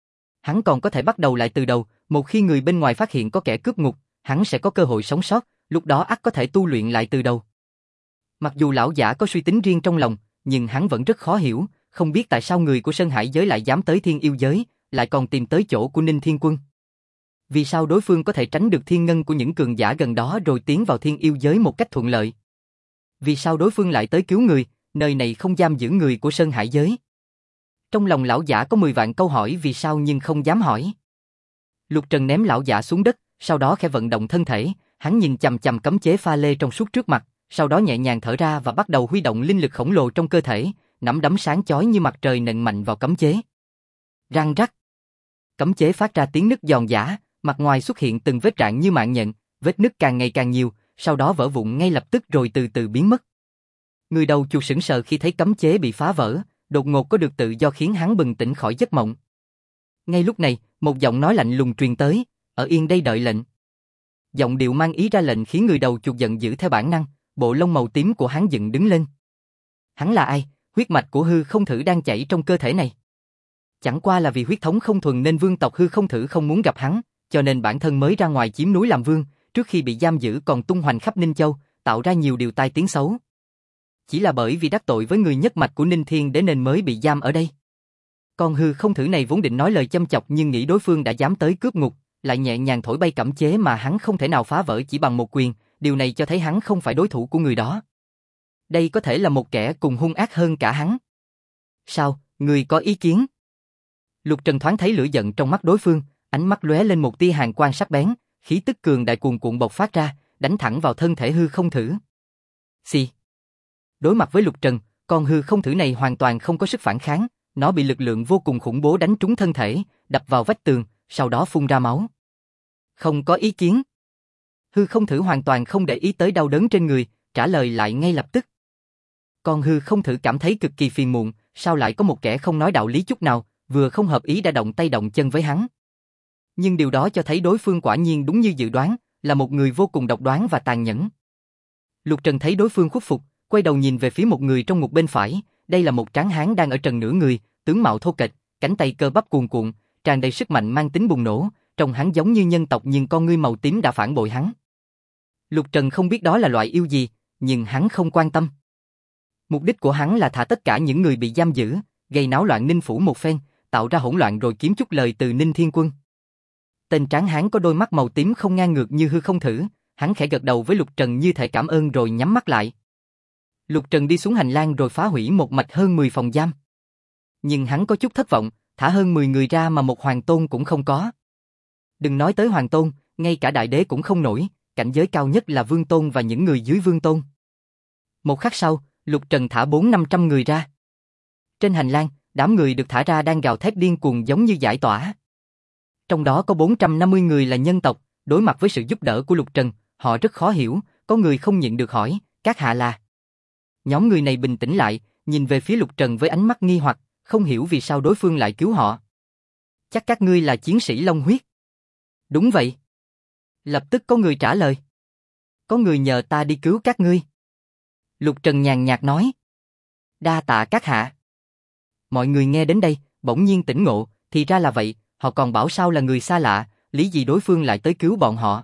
Hắn còn có thể bắt đầu lại từ đầu, một khi người bên ngoài phát hiện có kẻ cướp ngục, hắn sẽ có cơ hội sống sót, lúc đó ắt có thể tu luyện lại từ đầu. Mặc dù lão giả có suy tính riêng trong lòng, nhưng hắn vẫn rất khó hiểu, không biết tại sao người của Sơn Hải giới lại dám tới Thiên Yêu giới, lại còn tìm tới chỗ của Ninh Thiên Quân. Vì sao đối phương có thể tránh được thiên ngân của những cường giả gần đó rồi tiến vào Thiên Yêu giới một cách thuận lợi? Vì sao đối phương lại tới cứu người, nơi này không giam giữ người của Sơn Hải giới? Trong lòng lão giả có 10 vạn câu hỏi vì sao nhưng không dám hỏi. Lục Trần ném lão giả xuống đất, sau đó khẽ vận động thân thể, hắn nhìn chằm chằm cấm chế pha lê trong suốt trước mặt, sau đó nhẹ nhàng thở ra và bắt đầu huy động linh lực khổng lồ trong cơ thể, nắm đấm sáng chói như mặt trời nện mạnh vào cấm chế. Răng rắc. Cấm chế phát ra tiếng nứt giòn giã, mặt ngoài xuất hiện từng vết rạn như mạng nhện, vết nứt càng ngày càng nhiều, sau đó vỡ vụn ngay lập tức rồi từ từ biến mất. Người đầu chuột sững sờ khi thấy cấm chế bị phá vỡ, đột ngột có được tự do khiến hắn bừng tỉnh khỏi giấc mộng. Ngay lúc này, một giọng nói lạnh lùng truyền tới, ở yên đây đợi lệnh. Giọng điệu mang ý ra lệnh khiến người đầu chuột giận dữ theo bản năng, bộ lông màu tím của hắn dựng đứng lên. Hắn là ai? Huyết mạch của hư không thử đang chảy trong cơ thể này. Chẳng qua là vì huyết thống không thuần nên vương tộc hư không thử không muốn gặp hắn, cho nên bản thân mới ra ngoài chiếm núi làm vương, trước khi bị giam giữ còn tung hoành khắp Ninh Châu, tạo ra nhiều điều tai tiếng xấu. Chỉ là bởi vì đắc tội với người nhất mạch của Ninh Thiên Đế nên mới bị giam ở đây. Con hư không thử này vốn định nói lời châm chọc nhưng nghĩ đối phương đã dám tới cướp ngục, lại nhẹ nhàng thổi bay cấm chế mà hắn không thể nào phá vỡ chỉ bằng một quyền, điều này cho thấy hắn không phải đối thủ của người đó. Đây có thể là một kẻ cùng hung ác hơn cả hắn. Sao, người có ý kiến? Lục Trần thoáng thấy lửa giận trong mắt đối phương, ánh mắt lóe lên một tia hàn quang sắc bén, khí tức cường đại cuồn cuộn bộc phát ra, đánh thẳng vào thân thể hư không thử. Xì. Đối mặt với Lục Trần, con hư không thử này hoàn toàn không có sức phản kháng, nó bị lực lượng vô cùng khủng bố đánh trúng thân thể, đập vào vách tường, sau đó phun ra máu. Không có ý kiến. Hư không thử hoàn toàn không để ý tới đau đớn trên người, trả lời lại ngay lập tức. Con hư không thử cảm thấy cực kỳ phiền muộn, sao lại có một kẻ không nói đạo lý chút nào, vừa không hợp ý đã động tay động chân với hắn. Nhưng điều đó cho thấy đối phương quả nhiên đúng như dự đoán, là một người vô cùng độc đoán và tàn nhẫn. Lục Trần thấy đối phương khuất phục, quay đầu nhìn về phía một người trong ngục bên phải, đây là một tráng hán đang ở trần nửa người, tướng mạo thô kệch, cánh tay cơ bắp cuồn cuộn, tràn đầy sức mạnh mang tính bùng nổ, trông hắn giống như nhân tộc nhưng con ngươi màu tím đã phản bội hắn. Lục Trần không biết đó là loại yêu gì, nhưng hắn không quan tâm. Mục đích của hắn là thả tất cả những người bị giam giữ, gây náo loạn Ninh phủ một phen, tạo ra hỗn loạn rồi kiếm chút lời từ Ninh Thiên Quân. Tên tráng hán có đôi mắt màu tím không ngang ngược như hư không thử, hắn khẽ gật đầu với Lục Trần như thể cảm ơn rồi nhắm mắt lại. Lục Trần đi xuống hành lang rồi phá hủy một mạch hơn 10 phòng giam. Nhưng hắn có chút thất vọng, thả hơn 10 người ra mà một hoàng tôn cũng không có. Đừng nói tới hoàng tôn, ngay cả đại đế cũng không nổi, cảnh giới cao nhất là vương tôn và những người dưới vương tôn. Một khắc sau, Lục Trần thả 400-500 người ra. Trên hành lang, đám người được thả ra đang gào thét điên cuồng giống như giải tỏa. Trong đó có 450 người là nhân tộc, đối mặt với sự giúp đỡ của Lục Trần, họ rất khó hiểu, có người không nhịn được hỏi, các hạ là. Nhóm người này bình tĩnh lại, nhìn về phía Lục Trần với ánh mắt nghi hoặc, không hiểu vì sao đối phương lại cứu họ. Chắc các ngươi là chiến sĩ Long huyết. Đúng vậy. Lập tức có người trả lời. Có người nhờ ta đi cứu các ngươi. Lục Trần nhàn nhạt nói. Đa tạ các hạ. Mọi người nghe đến đây, bỗng nhiên tỉnh ngộ, thì ra là vậy, họ còn bảo sao là người xa lạ, lý gì đối phương lại tới cứu bọn họ.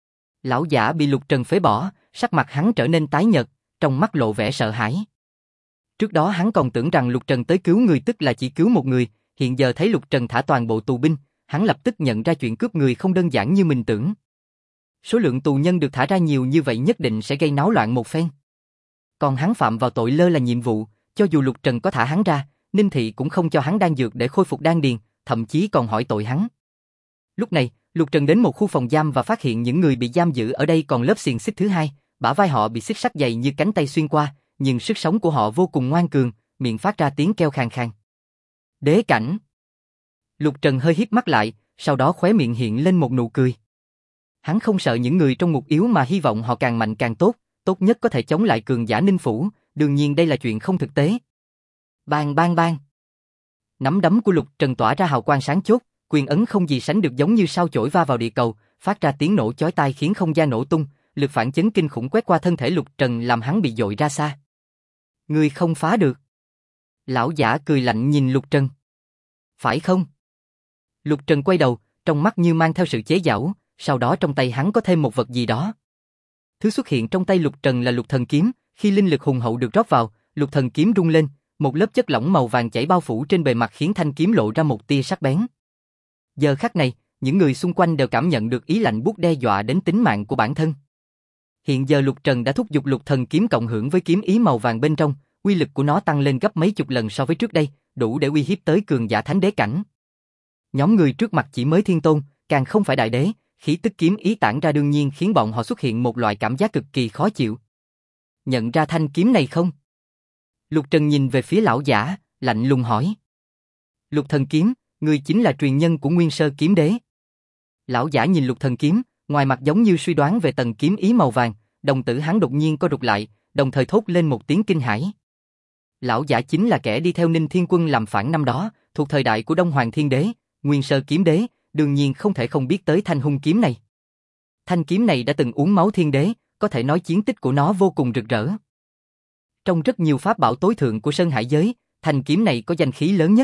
Lão giả bị Lục Trần phế bỏ, sắc mặt hắn trở nên tái nhợt, trong mắt lộ vẻ sợ hãi. Trước đó hắn còn tưởng rằng Lục Trần tới cứu người tức là chỉ cứu một người, hiện giờ thấy Lục Trần thả toàn bộ tù binh, hắn lập tức nhận ra chuyện cướp người không đơn giản như mình tưởng. Số lượng tù nhân được thả ra nhiều như vậy nhất định sẽ gây náo loạn một phen. Còn hắn phạm vào tội lơ là nhiệm vụ, cho dù Lục Trần có thả hắn ra, Ninh Thị cũng không cho hắn đan dược để khôi phục đan điền, thậm chí còn hỏi tội hắn. Lúc này, Lục Trần đến một khu phòng giam và phát hiện những người bị giam giữ ở đây còn lớp xiềng xích thứ hai, bả vai họ bị xích sắt dày như cánh tay xuyên qua, nhưng sức sống của họ vô cùng ngoan cường, miệng phát ra tiếng kêu khàn khàn. Đế cảnh. Lục Trần hơi híp mắt lại, sau đó khóe miệng hiện lên một nụ cười. Hắn không sợ những người trong ngục yếu mà hy vọng họ càng mạnh càng tốt, tốt nhất có thể chống lại cường giả Ninh phủ, đương nhiên đây là chuyện không thực tế. Bang bang bang. Nắm đấm của Lục Trần tỏa ra hào quang sáng chói, quyền ấn không gì sánh được giống như sao chổi va vào địa cầu, phát ra tiếng nổ chói tai khiến không gian nổ tung, lực phản chấn kinh khủng quét qua thân thể Lục Trần làm hắn bị dội ra xa. Ngươi không phá được. Lão giả cười lạnh nhìn Lục Trần. Phải không? Lục Trần quay đầu, trong mắt như mang theo sự chế giễu, sau đó trong tay hắn có thêm một vật gì đó. Thứ xuất hiện trong tay Lục Trần là Lục Thần Kiếm, khi linh lực hùng hậu được rót vào, Lục Thần Kiếm rung lên, một lớp chất lỏng màu vàng chảy bao phủ trên bề mặt khiến thanh kiếm lộ ra một tia sắc bén. Giờ khắc này, những người xung quanh đều cảm nhận được ý lạnh buốt đe dọa đến tính mạng của bản thân. Hiện giờ Lục Trần đã thúc giục Lục Thần Kiếm cộng hưởng với kiếm ý màu vàng bên trong, uy lực của nó tăng lên gấp mấy chục lần so với trước đây, đủ để uy hiếp tới cường giả thánh đế cảnh. Nhóm người trước mặt chỉ mới thiên tôn, càng không phải đại đế, khí tức kiếm ý tản ra đương nhiên khiến bọn họ xuất hiện một loại cảm giác cực kỳ khó chịu. Nhận ra thanh kiếm này không? Lục Trần nhìn về phía lão giả, lạnh lùng hỏi. Lục Thần Kiếm, người chính là truyền nhân của Nguyên Sơ Kiếm Đế. Lão giả nhìn Lục Thần Kiếm, ngoài mặt giống như suy đoán về tầng kiếm ý màu vàng, đồng tử hắn đột nhiên co rụt lại, đồng thời thốt lên một tiếng kinh hãi. Lão giả chính là kẻ đi theo Ninh Thiên Quân làm phản năm đó, thuộc thời đại của Đông Hoàng Thiên Đế, Nguyên Sơ Kiếm Đế, đương nhiên không thể không biết tới thanh hung kiếm này. Thanh kiếm này đã từng uống máu thiên đế, có thể nói chiến tích của nó vô cùng rực rỡ. Trong rất nhiều pháp bảo tối thượng của Sơn Hải giới, thanh kiếm này có danh khí lớn nhất.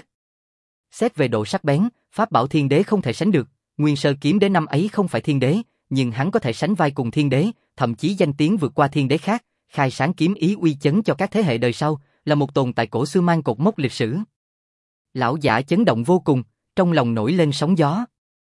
Xét về độ sắc bén, pháp bảo thiên đế không thể sánh được, Nguyên Sơ Kiếm Đế năm ấy không phải thiên đế, nhưng hắn có thể sánh vai cùng thiên đế, thậm chí danh tiếng vượt qua thiên đế khác, khai sáng kiếm ý uy chấn cho các thế hệ đời sau, là một tồn tại cổ xưa mang cột mốc lịch sử. Lão giả chấn động vô cùng, trong lòng nổi lên sóng gió.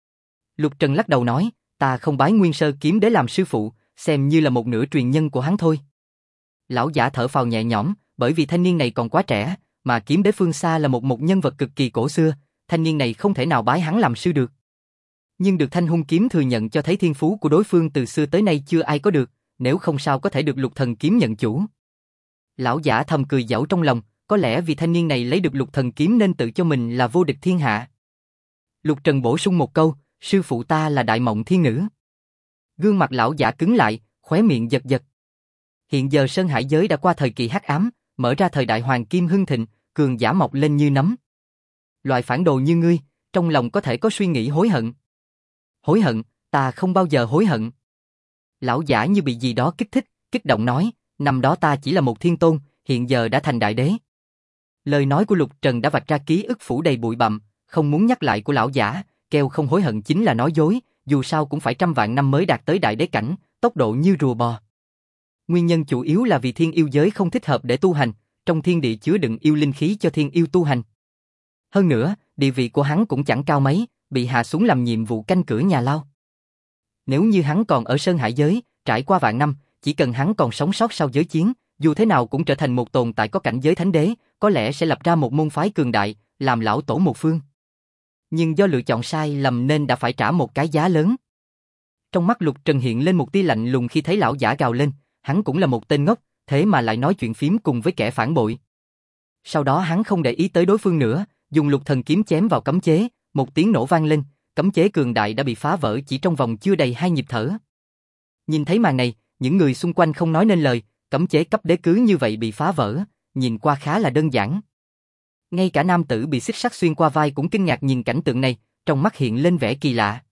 Lục Trần lắc đầu nói, ta không bái Nguyên Sơ Kiếm Đế làm sư phụ, xem như là một nửa truyền nhân của hắn thôi. Lão giả thở phào nhẹ nhõm, bởi vì thanh niên này còn quá trẻ, mà Kiếm Đế phương xa là một nhân vật cực kỳ cổ xưa, thanh niên này không thể nào bái hắn làm sư được. Nhưng được Thanh Hung Kiếm thừa nhận cho thấy thiên phú của đối phương từ xưa tới nay chưa ai có được, nếu không sao có thể được Lục Thần Kiếm nhận chủ. Lão giả thầm cười giễu trong lòng, có lẽ vì thanh niên này lấy được Lục Thần Kiếm nên tự cho mình là vô địch thiên hạ. Lục Trần bổ sung một câu, sư phụ ta là Đại Mộng Thiên Nữ. Gương mặt lão giả cứng lại, khóe miệng giật giật. Hiện giờ Sơn Hải giới đã qua thời kỳ hắc ám, mở ra thời đại hoàng kim hưng thịnh, cường giả mọc lên như nấm. Loại phản đồ như ngươi, trong lòng có thể có suy nghĩ hối hận. Hối hận, ta không bao giờ hối hận. Lão giả như bị gì đó kích thích, kích động nói, năm đó ta chỉ là một thiên tôn, hiện giờ đã thành đại đế. Lời nói của Lục Trần đã vạch ra ký ức phủ đầy bụi bặm, không muốn nhắc lại của lão giả, kêu không hối hận chính là nói dối, dù sao cũng phải trăm vạn năm mới đạt tới đại đế cảnh, tốc độ như rùa bò. Nguyên nhân chủ yếu là vì thiên yêu giới không thích hợp để tu hành, trong thiên địa chứa đựng yêu linh khí cho thiên yêu tu hành. Hơn nữa, địa vị của hắn cũng chẳng cao mấy, bị hạ xuống làm nhiệm vụ canh cửa nhà lao. Nếu như hắn còn ở Sơn Hải giới, trải qua vạn năm, chỉ cần hắn còn sống sót sau giới chiến, dù thế nào cũng trở thành một tồn tại có cảnh giới thánh đế, có lẽ sẽ lập ra một môn phái cường đại, làm lão tổ một phương. Nhưng do lựa chọn sai lầm nên đã phải trả một cái giá lớn. Trong mắt Lục Trần hiện lên một tia lạnh lùng khi thấy lão giả gào lên, hắn cũng là một tên ngốc, thế mà lại nói chuyện phím cùng với kẻ phản bội. Sau đó hắn không để ý tới đối phương nữa, dùng Lục Thần Kiếm chém vào cấm chế, một tiếng nổ vang lên, cấm chế cường đại đã bị phá vỡ chỉ trong vòng chưa đầy 2 nhịp thở. Nhìn thấy màn này, những người xung quanh không nói nên lời, cấm chế cấp đế cứ như vậy bị phá vỡ, nhìn qua khá là đơn giản. Ngay cả nam tử bị xích sắt xuyên qua vai cũng kinh ngạc nhìn cảnh tượng này, trong mắt hiện lên vẻ kỳ lạ.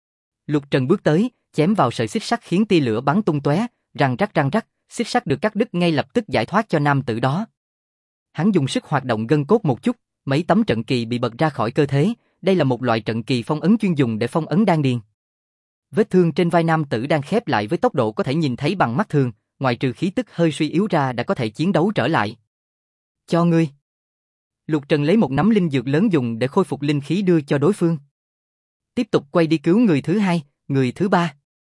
Lục Trần bước tới, chém vào sợi xích sắt khiến tia lửa bắn tung tóe, răng rắc, xích sắt được cắt đứt ngay lập tức giải thoát cho nam tử đó. Hắn dùng sức hoạt động gân cốt một chút, mấy tấm trận kỳ bị bật ra khỏi cơ thể, đây là một loại trận kỳ phong ấn chuyên dùng để phong ấn đan điền. Vết thương trên vai nam tử đang khép lại với tốc độ có thể nhìn thấy bằng mắt thường, ngoài trừ khí tức hơi suy yếu ra đã có thể chiến đấu trở lại. Cho ngươi. Lục Trần lấy một nắm linh dược lớn dùng để khôi phục linh khí đưa cho đối phương. Tiếp tục quay đi cứu người thứ hai, người thứ ba.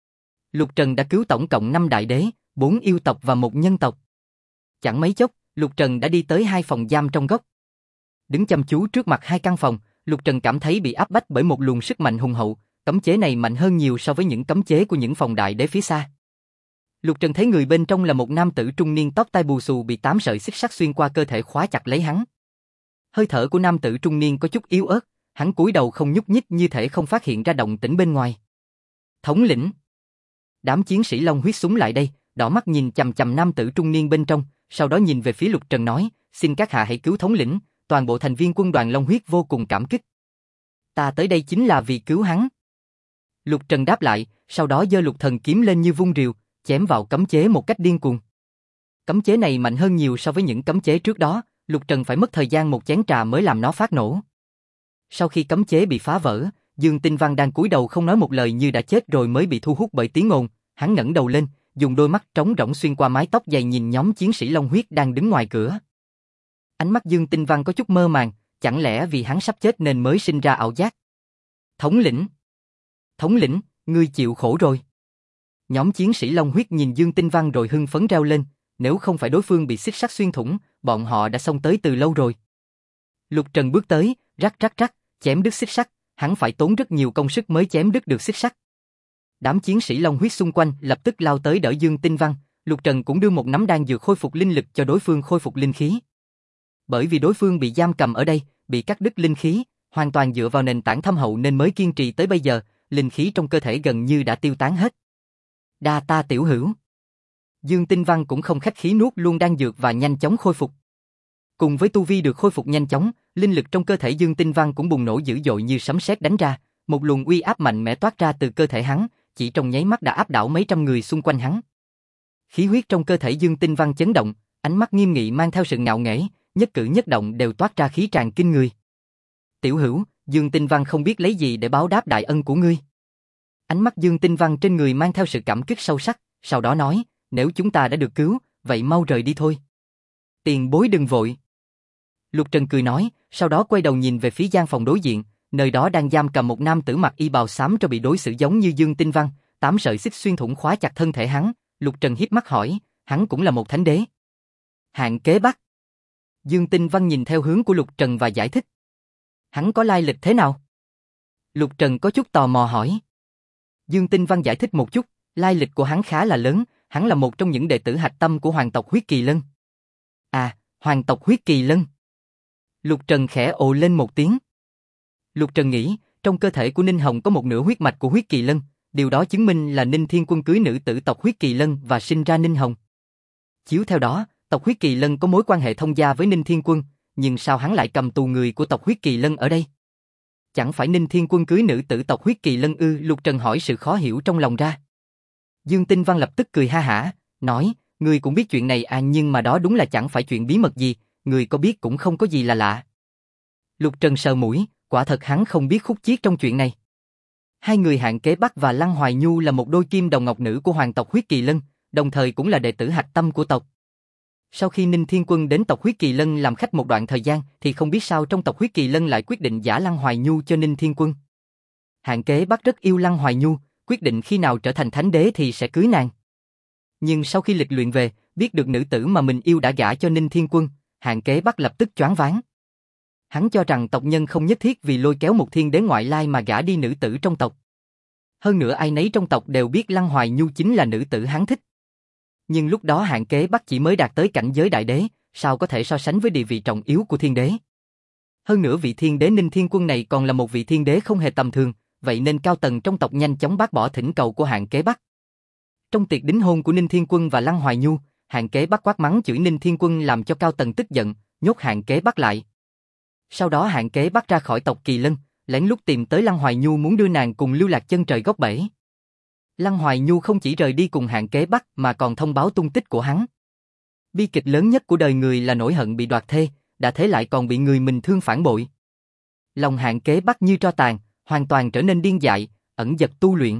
Lục Trần đã cứu tổng cộng 5 đại đế, 4 yêu tộc và 1 nhân tộc. Chẳng mấy chốc, Lục Trần đã đi tới 2 phòng giam trong góc. Đứng chăm chú trước mặt 2 căn phòng, Lục Trần cảm thấy bị áp bách bởi một luồng sức mạnh hùng hậu, cấm chế này mạnh hơn nhiều so với những cấm chế của những phòng đại đế phía xa. Lục Trần thấy người bên trong là một nam tử trung niên tóc tai bù xù bị 8 sợi xích sắt xuyên qua cơ thể khóa chặt lấy hắn. Hơi thở của nam tử trung niên có chút yếu ớt, hắn cúi đầu không nhúc nhích như thể không phát hiện ra động tĩnh bên ngoài. Thống lĩnh. Đám chiến sĩ Long huyết súng lại đây, đỏ mắt nhìn chằm chằm nam tử trung niên bên trong, sau đó nhìn về phía Lục Trần nói, xin các hạ hãy cứu thống lĩnh, toàn bộ thành viên quân đoàn Long huyết vô cùng cảm kích. Ta tới đây chính là vì cứu hắn. Lục Trần đáp lại, sau đó giơ Lục Thần kiếm lên như vung rìu, chém vào cấm chế một cách điên cuồng. Cấm chế này mạnh hơn nhiều so với những cấm chế trước đó, Lục Trần phải mất thời gian một chén trà mới làm nó phát nổ. Sau khi cấm chế bị phá vỡ, Dương Tinh Văn đang cúi đầu không nói một lời như đã chết rồi mới bị thu hút bởi tiếng ồn, hắn ngẩng đầu lên, dùng đôi mắt trống rỗng xuyên qua mái tóc dày nhìn nhóm chiến sĩ Long Huyết đang đứng ngoài cửa. Ánh mắt Dương Tinh Văn có chút mơ màng, chẳng lẽ vì hắn sắp chết nên mới sinh ra ảo giác. Thống lĩnh! Thống lĩnh, ngươi chịu khổ rồi. Nhóm chiến sĩ Long Huyết nhìn Dương Tinh Văn rồi hưng phấn reo lên, nếu không phải đối phương bị xích sắt xuyên thủng, bọn họ đã xông tới từ lâu rồi. Lục Trần bước tới, rắc rắc rắc, chém đứt xích sắt, hắn phải tốn rất nhiều công sức mới chém đứt được xích sắt. Đám chiến sĩ Long Huyết xung quanh lập tức lao tới đỡ Dương Tinh Văn, Lục Trần cũng đưa một nắm đan dược khôi phục linh lực cho đối phương khôi phục linh khí. Bởi vì đối phương bị giam cầm ở đây, bị cắt đứt linh khí, hoàn toàn dựa vào nền tảng thâm hậu nên mới kiên trì tới bây giờ, linh khí trong cơ thể gần như đã tiêu tán hết. Đa ta tiểu hữu. Dương Tinh Văn cũng không khách khí nuốt luôn đan dược và nhanh chóng khôi phục. Cùng với tu vi được khôi phục nhanh chóng, linh lực trong cơ thể Dương Tinh Văn cũng bùng nổ dữ dội như sấm sét đánh ra, một luồng uy áp mạnh mẽ toát ra từ cơ thể hắn, chỉ trong nháy mắt đã áp đảo mấy trăm người xung quanh hắn. Khí huyết trong cơ thể Dương Tinh Văn chấn động, ánh mắt nghiêm nghị mang theo sự ngạo nghễ, nhất cử nhất động đều toát ra khí tràn kinh người. Tiểu hữu, Dương Tinh Văn không biết lấy gì để báo đáp đại ân của ngươi. Ánh mắt Dương Tinh Văn trên người mang theo sự cảm kích sâu sắc, sau đó nói, nếu chúng ta đã được cứu, vậy mau rời đi thôi. Tiền bối đừng vội. Lục Trần cười nói, sau đó quay đầu nhìn về phía gian phòng đối diện, nơi đó đang giam cầm một nam tử mặc y bào xám cho bị đối xử giống như Dương Tinh Văn, 8 sợi xích xuyên thủng khóa chặt thân thể hắn, Lục Trần híp mắt hỏi, hắn cũng là một thánh đế. Hạng Kế Bắc. Dương Tinh Văn nhìn theo hướng của Lục Trần và giải thích. Hắn có lai lịch thế nào? Lục Trần có chút tò mò hỏi. Dương Tinh Văn giải thích một chút, lai lịch của hắn khá là lớn, hắn là một trong những đệ tử hạch tâm của hoàng tộc Huyết Kỳ Lân. À, hoàng tộc Huyết Kỳ Lân. Lục Trần khẽ ồ lên một tiếng. Lục Trần nghĩ, trong cơ thể của Ninh Hồng có một nửa huyết mạch của Huyết Kỳ Lân, điều đó chứng minh là Ninh Thiên Quân cưới nữ tử tộc Huyết Kỳ Lân và sinh ra Ninh Hồng. Chiếu theo đó, tộc Huyết Kỳ Lân có mối quan hệ thông gia với Ninh Thiên Quân, nhưng sao hắn lại cầm tù người của tộc Huyết Kỳ Lân ở đây? Chẳng phải Ninh Thiên Quân cưới nữ tử tộc Huyết Kỳ Lân ư? Lục Trần hỏi sự khó hiểu trong lòng ra. Dương Tinh Văn lập tức cười ha hả, nói, ngươi cũng biết chuyện này à, nhưng mà đó đúng là chẳng phải chuyện bí mật gì, ngươi có biết cũng không có gì là lạ. Lục Trần sờ mũi, quả thật hắn không biết khúc chiết trong chuyện này. Hai người Hạng Kế Bắc và Lăng Hoài Nhu là một đôi kim đồng ngọc nữ của hoàng tộc Huyết Kỳ Lân, đồng thời cũng là đệ tử hạch tâm của tộc. Sau khi Ninh Thiên Quân đến tộc Huyết Kỳ Lân làm khách một đoạn thời gian, thì không biết sao trong tộc Huyết Kỳ Lân lại quyết định gả Lăng Hoài Nhu cho Ninh Thiên Quân. Hạng Kế Bắc rất yêu Lăng Hoài Nhu, quyết định khi nào trở thành thánh đế thì sẽ cưới nàng. Nhưng sau khi lịch luyện về, biết được nữ tử mà mình yêu đã gả cho Ninh Thiên Quân, Hạng Kế Bắc lập tức choáng váng. Hắn cho rằng tộc nhân không nhất thiết vì lôi kéo một thiên đế ngoại lai mà gả đi nữ tử trong tộc. Hơn nữa ai nấy trong tộc đều biết Lăng Hoài Nhu chính là nữ tử hắn thích. Nhưng lúc đó Hạng Kế Bắc chỉ mới đạt tới cảnh giới đại đế, sao có thể so sánh với địa vị trọng yếu của thiên đế. Hơn nữa vị thiên đế Ninh Thiên Quân này còn là một vị thiên đế không hề tầm thường, vậy nên cao tầng trong tộc nhanh chóng bác bỏ thỉnh cầu của Hạng Kế Bắc. Trong tiệc đính hôn của Ninh Thiên Quân và Lăng Hoài Nhu, Hạng Kế Bắc quát mắng chửi Ninh Thiên Quân làm cho cao tầng tức giận, nhốt Hạng Kế Bắc lại. Sau đó Hạng Kế Bắc ra khỏi tộc Kỳ Lân, lén lút tìm tới Lăng Hoài Nhu muốn đưa nàng cùng lưu lạc chân trời góc bể. Lăng Hoài Nhu không chỉ rời đi cùng Hạng Kế Bắc mà còn thông báo tung tích của hắn. Bi kịch lớn nhất của đời người là nỗi hận bị đoạt thê, đã thế lại còn bị người mình thương phản bội. Lòng Hạng Kế Bắc như tro tàn, hoàn toàn trở nên điên dại, ẩn dật tu luyện.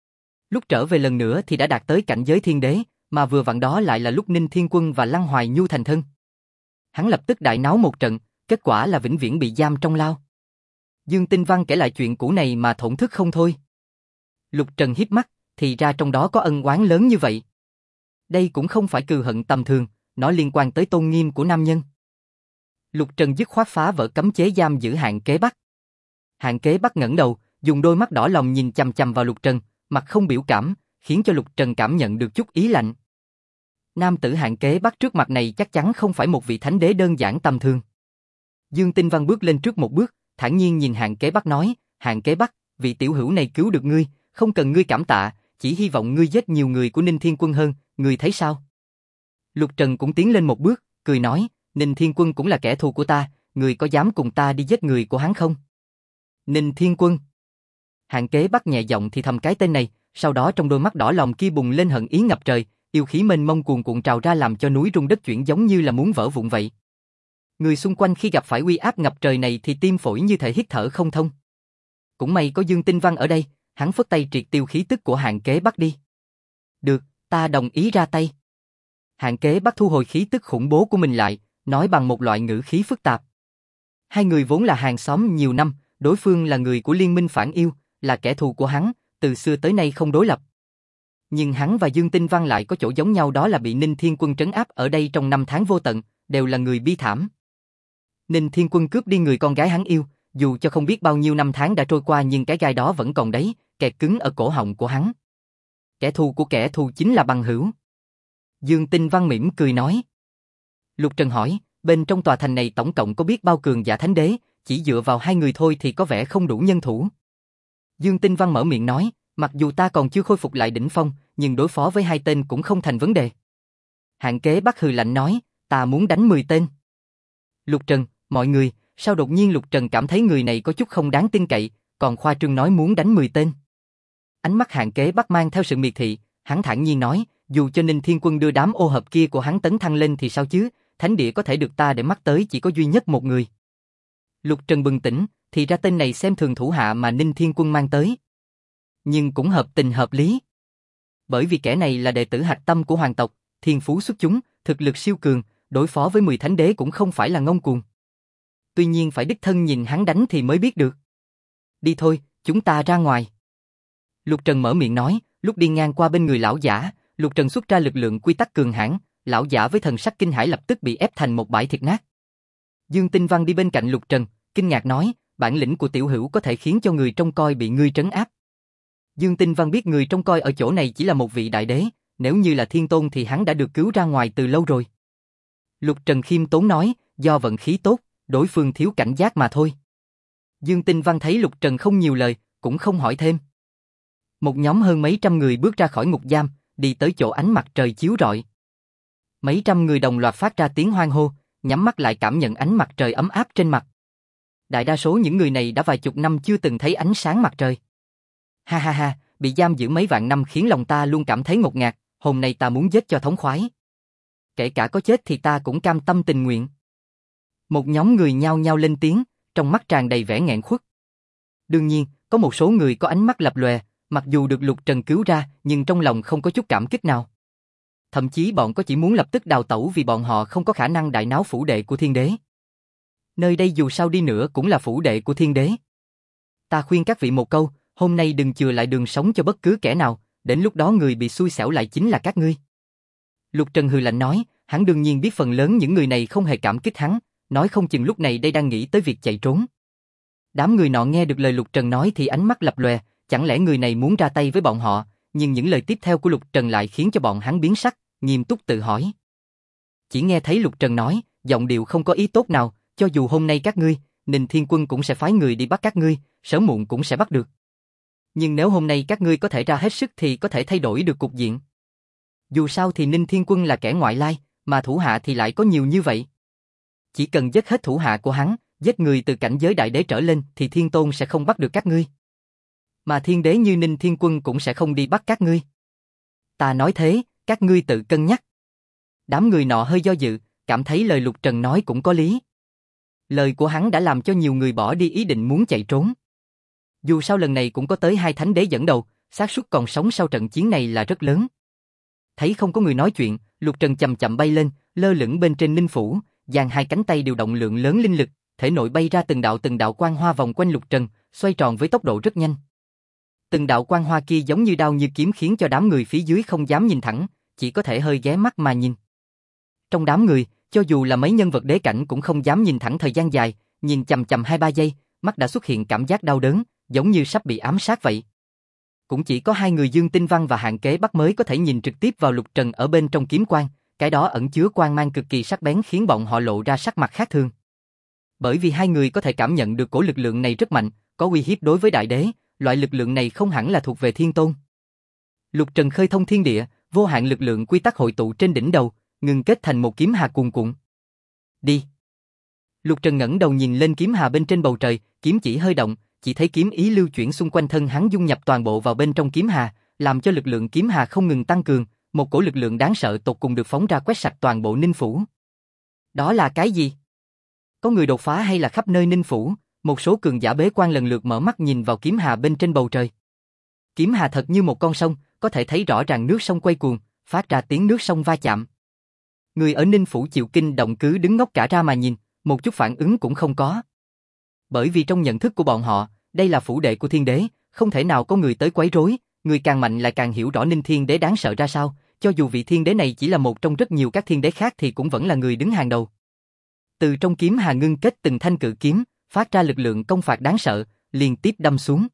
Lúc trở về lần nữa thì đã đạt tới cảnh giới thiên đế, mà vừa vặn đó lại là lúc Ninh Thiên Quân và Lăng Hoài Nhu thành thân. Hắn lập tức đại náo một trận, kết quả là vĩnh viễn bị giam trong lao. Dương Tinh Văn kể lại chuyện cũ này mà thổn thức không thôi. Lục Trần híp mắt, thì ra trong đó có ân oán lớn như vậy. Đây cũng không phải cừu hận tầm thường, nó liên quan tới tôn nghiêm của nam nhân. Lục Trần dứt khoát phá vỡ cấm chế giam giữ Hạng Kế Bắc. Hạng Kế Bắc ngẩng đầu, dùng đôi mắt đỏ lòng nhìn chằm chằm vào Lục Trần, mặt không biểu cảm, khiến cho Lục Trần cảm nhận được chút ý lạnh. Nam tử Hạng Kế Bắc trước mặt này chắc chắn không phải một vị thánh đế đơn giản tầm thường. Dương Tinh Văn bước lên trước một bước, thản nhiên nhìn Hạng Kế Bắc nói, Hạng Kế Bắc, vị tiểu hữu này cứu được ngươi, không cần ngươi cảm tạ, chỉ hy vọng ngươi giết nhiều người của Ninh Thiên Quân hơn, ngươi thấy sao? Lục Trần cũng tiến lên một bước, cười nói, Ninh Thiên Quân cũng là kẻ thù của ta, ngươi có dám cùng ta đi giết người của hắn không? Ninh Thiên Quân. Hạng Kế Bắc nhẹ giọng thì thầm cái tên này, sau đó trong đôi mắt đỏ lòng kia bùng lên hận ý ngập trời, yêu khí mênh mông cuồn cuộn trào ra làm cho núi rung đất chuyển giống như là muốn vỡ vụn vậy. Người xung quanh khi gặp phải uy áp ngập trời này thì tim phổi như thể hít thở không thông. Cũng may có Dương Tinh Văn ở đây, hắn phất tay triệt tiêu khí tức của Hạng Kế Bắc đi. Được, ta đồng ý ra tay. Hạng Kế Bắc thu hồi khí tức khủng bố của mình lại, nói bằng một loại ngữ khí phức tạp. Hai người vốn là hàng xóm nhiều năm, đối phương là người của Liên minh phản yêu, là kẻ thù của hắn, từ xưa tới nay không đối lập. Nhưng hắn và Dương Tinh Văn lại có chỗ giống nhau, đó là bị Ninh Thiên Quân trấn áp ở đây trong 5 tháng vô tận, đều là người bi thảm. Ninh Thiên Quân cướp đi người con gái hắn yêu, dù cho không biết bao nhiêu năm tháng đã trôi qua nhưng cái gai đó vẫn còn đấy, kẹt cứng ở cổ họng của hắn. Kẻ thù của kẻ thù chính là bằng hữu. Dương Tinh Văn mỉm cười nói. Lục Trần hỏi, bên trong tòa thành này tổng cộng có biết bao cường giả thánh đế, chỉ dựa vào hai người thôi thì có vẻ không đủ nhân thủ. Dương Tinh Văn mở miệng nói, mặc dù ta còn chưa khôi phục lại đỉnh phong, nhưng đối phó với hai tên cũng không thành vấn đề. Hạng Kế Bắc hừ lạnh nói, ta muốn đánh 10 tên. Lục Trần, mọi người, sao đột nhiên Lục Trần cảm thấy người này có chút không đáng tin cậy, còn khoa trương nói muốn đánh 10 tên. Ánh mắt Hạng Kế Bắc mang theo sự miệt thị, hắn thản nhiên nói, dù cho Ninh Thiên Quân đưa đám ô hợp kia của hắn tấn thăng lên thì sao chứ, thánh địa có thể được ta để mắt tới chỉ có duy nhất một người. Lục Trần bừng tỉnh, thì ra tên này xem thường thủ hạ mà Ninh Thiên Quân mang tới. Nhưng cũng hợp tình hợp lý. Bởi vì kẻ này là đệ tử hạch tâm của hoàng tộc, thiên phú xuất chúng, thực lực siêu cường, đối phó với 10 thánh đế cũng không phải là ngông cuồng. Tuy nhiên phải đích thân nhìn hắn đánh thì mới biết được. Đi thôi, chúng ta ra ngoài. Lục Trần mở miệng nói, lúc đi ngang qua bên người lão giả, Lục Trần xuất ra lực lượng quy tắc cường hãn, lão giả với thần sắc kinh hãi lập tức bị ép thành một bãi thịt nát. Dương Tinh Văn đi bên cạnh Lục Trần, kinh ngạc nói, bản lĩnh của tiểu hữu có thể khiến cho người trông coi bị ngươi trấn áp. Dương Tinh Văn biết người trông coi ở chỗ này chỉ là một vị đại đế, nếu như là thiên tôn thì hắn đã được cứu ra ngoài từ lâu rồi. Lục Trần khiêm tốn nói, do vận khí tốt, đối phương thiếu cảnh giác mà thôi. Dương Tinh Văn thấy Lục Trần không nhiều lời, cũng không hỏi thêm. Một nhóm hơn mấy trăm người bước ra khỏi ngục giam, đi tới chỗ ánh mặt trời chiếu rọi. Mấy trăm người đồng loạt phát ra tiếng hoan hô, nhắm mắt lại cảm nhận ánh mặt trời ấm áp trên mặt. Đại đa số những người này đã vài chục năm chưa từng thấy ánh sáng mặt trời. Ha ha ha, bị giam giữ mấy vạn năm khiến lòng ta luôn cảm thấy ngột ngạt, hôm nay ta muốn giết cho thống khoái. Kể cả có chết thì ta cũng cam tâm tình nguyện. Một nhóm người nhao nhao lên tiếng, trong mắt tràn đầy vẻ nghẹn khuất. Đương nhiên, có một số người có ánh mắt lập lòe, mặc dù được Lục Trần cứu ra, nhưng trong lòng không có chút cảm kích nào. Thậm chí bọn có chỉ muốn lập tức đào tẩu vì bọn họ không có khả năng đại náo phủ đệ của thiên đế. Nơi đây dù sao đi nữa cũng là phủ đệ của thiên đế. Ta khuyên các vị một câu, hôm nay đừng chừa lại đường sống cho bất cứ kẻ nào, đến lúc đó người bị xui xẻo lại chính là các ngươi. Lục Trần hừ lạnh nói, hắn đương nhiên biết phần lớn những người này không hề cảm kích hắn, nói không chừng lúc này đây đang nghĩ tới việc chạy trốn. Đám người nọ nghe được lời Lục Trần nói thì ánh mắt lập lòe, chẳng lẽ người này muốn ra tay với bọn họ, nhưng những lời tiếp theo của Lục Trần lại khiến cho bọn hắn biến sắc, nghiêm túc tự hỏi. Chỉ nghe thấy Lục Trần nói, giọng điệu không có ý tốt nào, cho dù hôm nay các ngươi, Ninh Thiên Quân cũng sẽ phái người đi bắt các ngươi, sớm muộn cũng sẽ bắt được. Nhưng nếu hôm nay các ngươi có thể ra hết sức thì có thể thay đổi được cục diện. Dù sao thì Ninh Thiên Quân là kẻ ngoại lai, mà thủ hạ thì lại có nhiều như vậy. Chỉ cần giết hết thủ hạ của hắn, giết người từ cảnh giới đại đế trở lên thì Thiên Tôn sẽ không bắt được các ngươi. Mà thiên đế như Ninh Thiên Quân cũng sẽ không đi bắt các ngươi. Ta nói thế, các ngươi tự cân nhắc. Đám người nọ hơi do dự, cảm thấy lời Lục Trần nói cũng có lý. Lời của hắn đã làm cho nhiều người bỏ đi ý định muốn chạy trốn. Dù sao lần này cũng có tới 2 thánh đế dẫn đầu, xác suất còn sống sau trận chiến này là rất lớn. Thấy không có người nói chuyện, Lục Trần chậm chậm bay lên, lơ lửng bên trên linh phủ, dang hai cánh tay điều động lượng lớn linh lực, thể nội bay ra từng đạo quang hoa vòng quanh Lục Trần, xoay tròn với tốc độ rất nhanh. Từng đạo quang hoa kia giống như đao như kiếm khiến cho đám người phía dưới không dám nhìn thẳng, chỉ có thể hơi ghé mắt mà nhìn. Trong đám người, cho dù là mấy nhân vật đế cảnh cũng không dám nhìn thẳng thời gian dài, nhìn chằm chằm 2-3 giây, mắt đã xuất hiện cảm giác đau đớn, giống như sắp bị ám sát vậy. Cũng chỉ có hai người Dương Tinh Văn và Hạng Kế Bắc mới có thể nhìn trực tiếp vào Lục Trần ở bên trong kiếm quang, cái đó ẩn chứa quang mang cực kỳ sắc bén khiến bọn họ lộ ra sắc mặt khác thường. Bởi vì hai người có thể cảm nhận được cổ lực lượng này rất mạnh, có uy hiếp đối với đại đế, loại lực lượng này không hẳn là thuộc về thiên tôn. Lục Trần khơi thông thiên địa, vô hạn lực lượng quy tắc hội tụ trên đỉnh đầu, ngưng kết thành một kiếm hà cuồn cuộn. Đi. Lục Trần ngẩng đầu nhìn lên kiếm hà bên trên bầu trời, kiếm chỉ hơi động, chỉ thấy kiếm ý lưu chuyển xung quanh thân hắn dung nhập toàn bộ vào bên trong kiếm hà, làm cho lực lượng kiếm hà không ngừng tăng cường, một cổ lực lượng đáng sợ tột cùng được phóng ra quét sạch toàn bộ Ninh Phủ. Đó là cái gì? Có người đột phá hay là khắp nơi Ninh Phủ? Một số cường giả bế quan lần lượt mở mắt nhìn vào kiếm hà bên trên bầu trời. Kiếm hà thật như một con sông, có thể thấy rõ ràng nước sông quay cuồng, phát ra tiếng nước sông va chạm. Người ở Ninh Phủ chịu kinh động cứ đứng ngốc cả ra mà nhìn, một chút phản ứng cũng không có. Bởi vì trong nhận thức của bọn họ, đây là phủ đệ của thiên đế, không thể nào có người tới quấy rối, người càng mạnh lại càng hiểu rõ Ninh Thiên Đế đáng sợ ra sao, cho dù vị thiên đế này chỉ là một trong rất nhiều các thiên đế khác thì cũng vẫn là người đứng hàng đầu. Từ trong kiếm hà ngưng kết từng thanh cự kiếm, phát ra lực lượng công phạt đáng sợ, liên tiếp đâm xuống.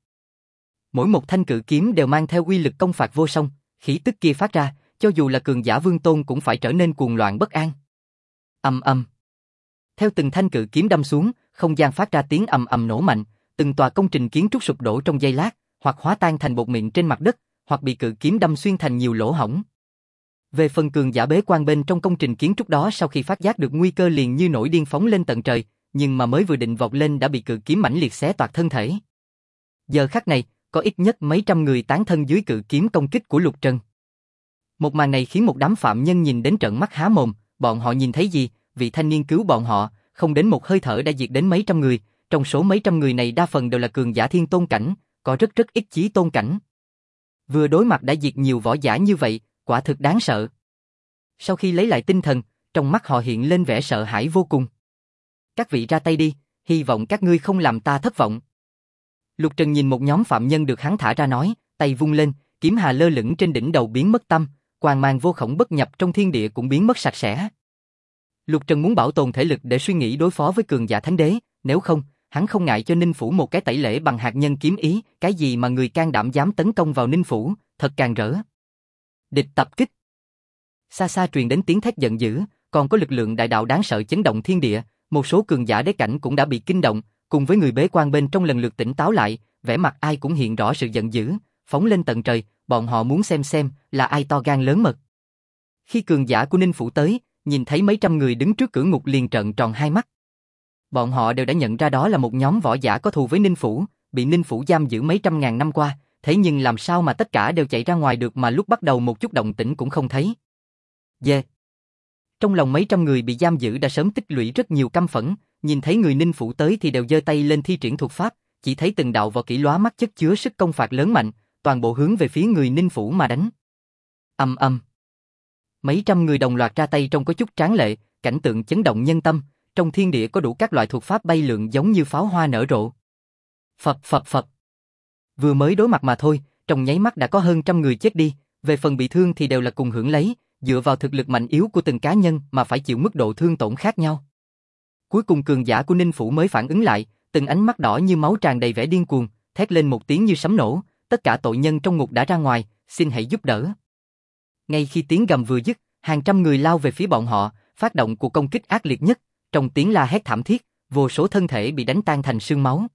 Mỗi một thanh cự kiếm đều mang theo uy lực công phạt vô song, khí tức kia phát ra, cho dù là cường giả vương tôn cũng phải trở nên cuồng loạn bất an. Ầm ầm. Theo từng thanh cự kiếm đâm xuống, không gian phát ra tiếng ầm ầm nổ mạnh, từng tòa công trình kiến trúc sụp đổ trong giây lát, hoặc hóa tan thành bột mịn trên mặt đất, hoặc bị cự kiếm đâm xuyên thành nhiều lỗ hổng. Về phần cường giả bế quan bên trong công trình kiến trúc đó sau khi phát giác được nguy cơ liền như nổi điên phóng lên tận trời, nhưng mà mới vừa định vọt lên đã bị cự kiếm mãnh liệt xé toạc thân thể. Giờ khắc này, có ít nhất mấy trăm người tán thân dưới cự kiếm công kích của Lục Trần. Một màn này khiến một đám phạm nhân nhìn đến trợn mắt há mồm, bọn họ nhìn thấy gì, vị thanh niên cứu bọn họ, không đến một hơi thở đã diệt đến mấy trăm người, trong số mấy trăm người này đa phần đều là cường giả thiên tôn cảnh, có rất ít chí tôn cảnh. Vừa đối mặt đã diệt nhiều võ giả như vậy, quả thực đáng sợ. Sau khi lấy lại tinh thần, trong mắt họ hiện lên vẻ sợ hãi vô cùng. Các vị ra tay đi, hy vọng các ngươi không làm ta thất vọng. Lục Trần nhìn một nhóm phạm nhân được hắn thả ra nói, tay vung lên, kiếm hà lơ lửng trên đỉnh đầu biến mất tâm, quang mang vô khổng bất nhập trong thiên địa cũng biến mất sạch sẽ. Lục Trần muốn bảo tồn thể lực để suy nghĩ đối phó với cường giả thánh đế, nếu không, hắn không ngại cho Ninh Phủ một cái tẩy lễ bằng hạt nhân kiếm ý, cái gì mà người can đảm dám tấn công vào Ninh Phủ, thật càng rỡ. Địch tập kích. Xa xa truyền đến tiếng thét giận dữ, còn có lực lượng đại đạo đáng sợ chấn động thiên địa, một số cường giả đế cảnh cũng đã bị kinh động, cùng với người bế quan bên trong lần lượt tỉnh táo lại, vẻ mặt ai cũng hiện rõ sự giận dữ, phóng lên tận trời, bọn họ muốn xem là ai to gan lớn mật. Khi cường giả của Ninh Phủ tới, nhìn thấy mấy trăm người đứng trước cửa ngục liền trợn tròn hai mắt. Bọn họ đều đã nhận ra đó là một nhóm võ giả có thù với Ninh Phủ, bị Ninh Phủ giam giữ mấy trăm ngàn năm qua, thế nhưng làm sao mà tất cả đều chạy ra ngoài được mà lúc bắt đầu một chút động tĩnh cũng không thấy. Trong lòng mấy trăm người bị giam giữ đã sớm tích lũy rất nhiều căm phẫn, nhìn thấy người Ninh Phủ tới thì đều giơ tay lên thi triển thuật pháp, chỉ thấy từng đạo võ kỹ lóa mắt chất chứa sức công phạt lớn mạnh, toàn bộ hướng về phía người Ninh Phủ mà đánh. Ầm ầm. Mấy trăm người đồng loạt ra tay trông có chút tráng lệ, cảnh tượng chấn động nhân tâm, trong thiên địa có đủ các loại thuật pháp bay lượn giống như pháo hoa nở rộ. Phập. Vừa mới đối mặt mà thôi, trong nháy mắt đã có hơn trăm người chết đi, về phần bị thương thì đều là cùng hưởng lấy, dựa vào thực lực mạnh yếu của từng cá nhân mà phải chịu mức độ thương tổn khác nhau. Cuối cùng cường giả của Ninh Phủ mới phản ứng lại, từng ánh mắt đỏ như máu tràn đầy vẻ điên cuồng, thét lên một tiếng như sấm nổ, tất cả tội nhân trong ngục đã ra ngoài, xin hãy giúp đỡ. Ngay khi tiếng gầm vừa dứt, hàng trăm người lao về phía bọn họ, phát động cuộc công kích ác liệt nhất, trong tiếng la hét thảm thiết, vô số thân thể bị đánh tan thành sương máu.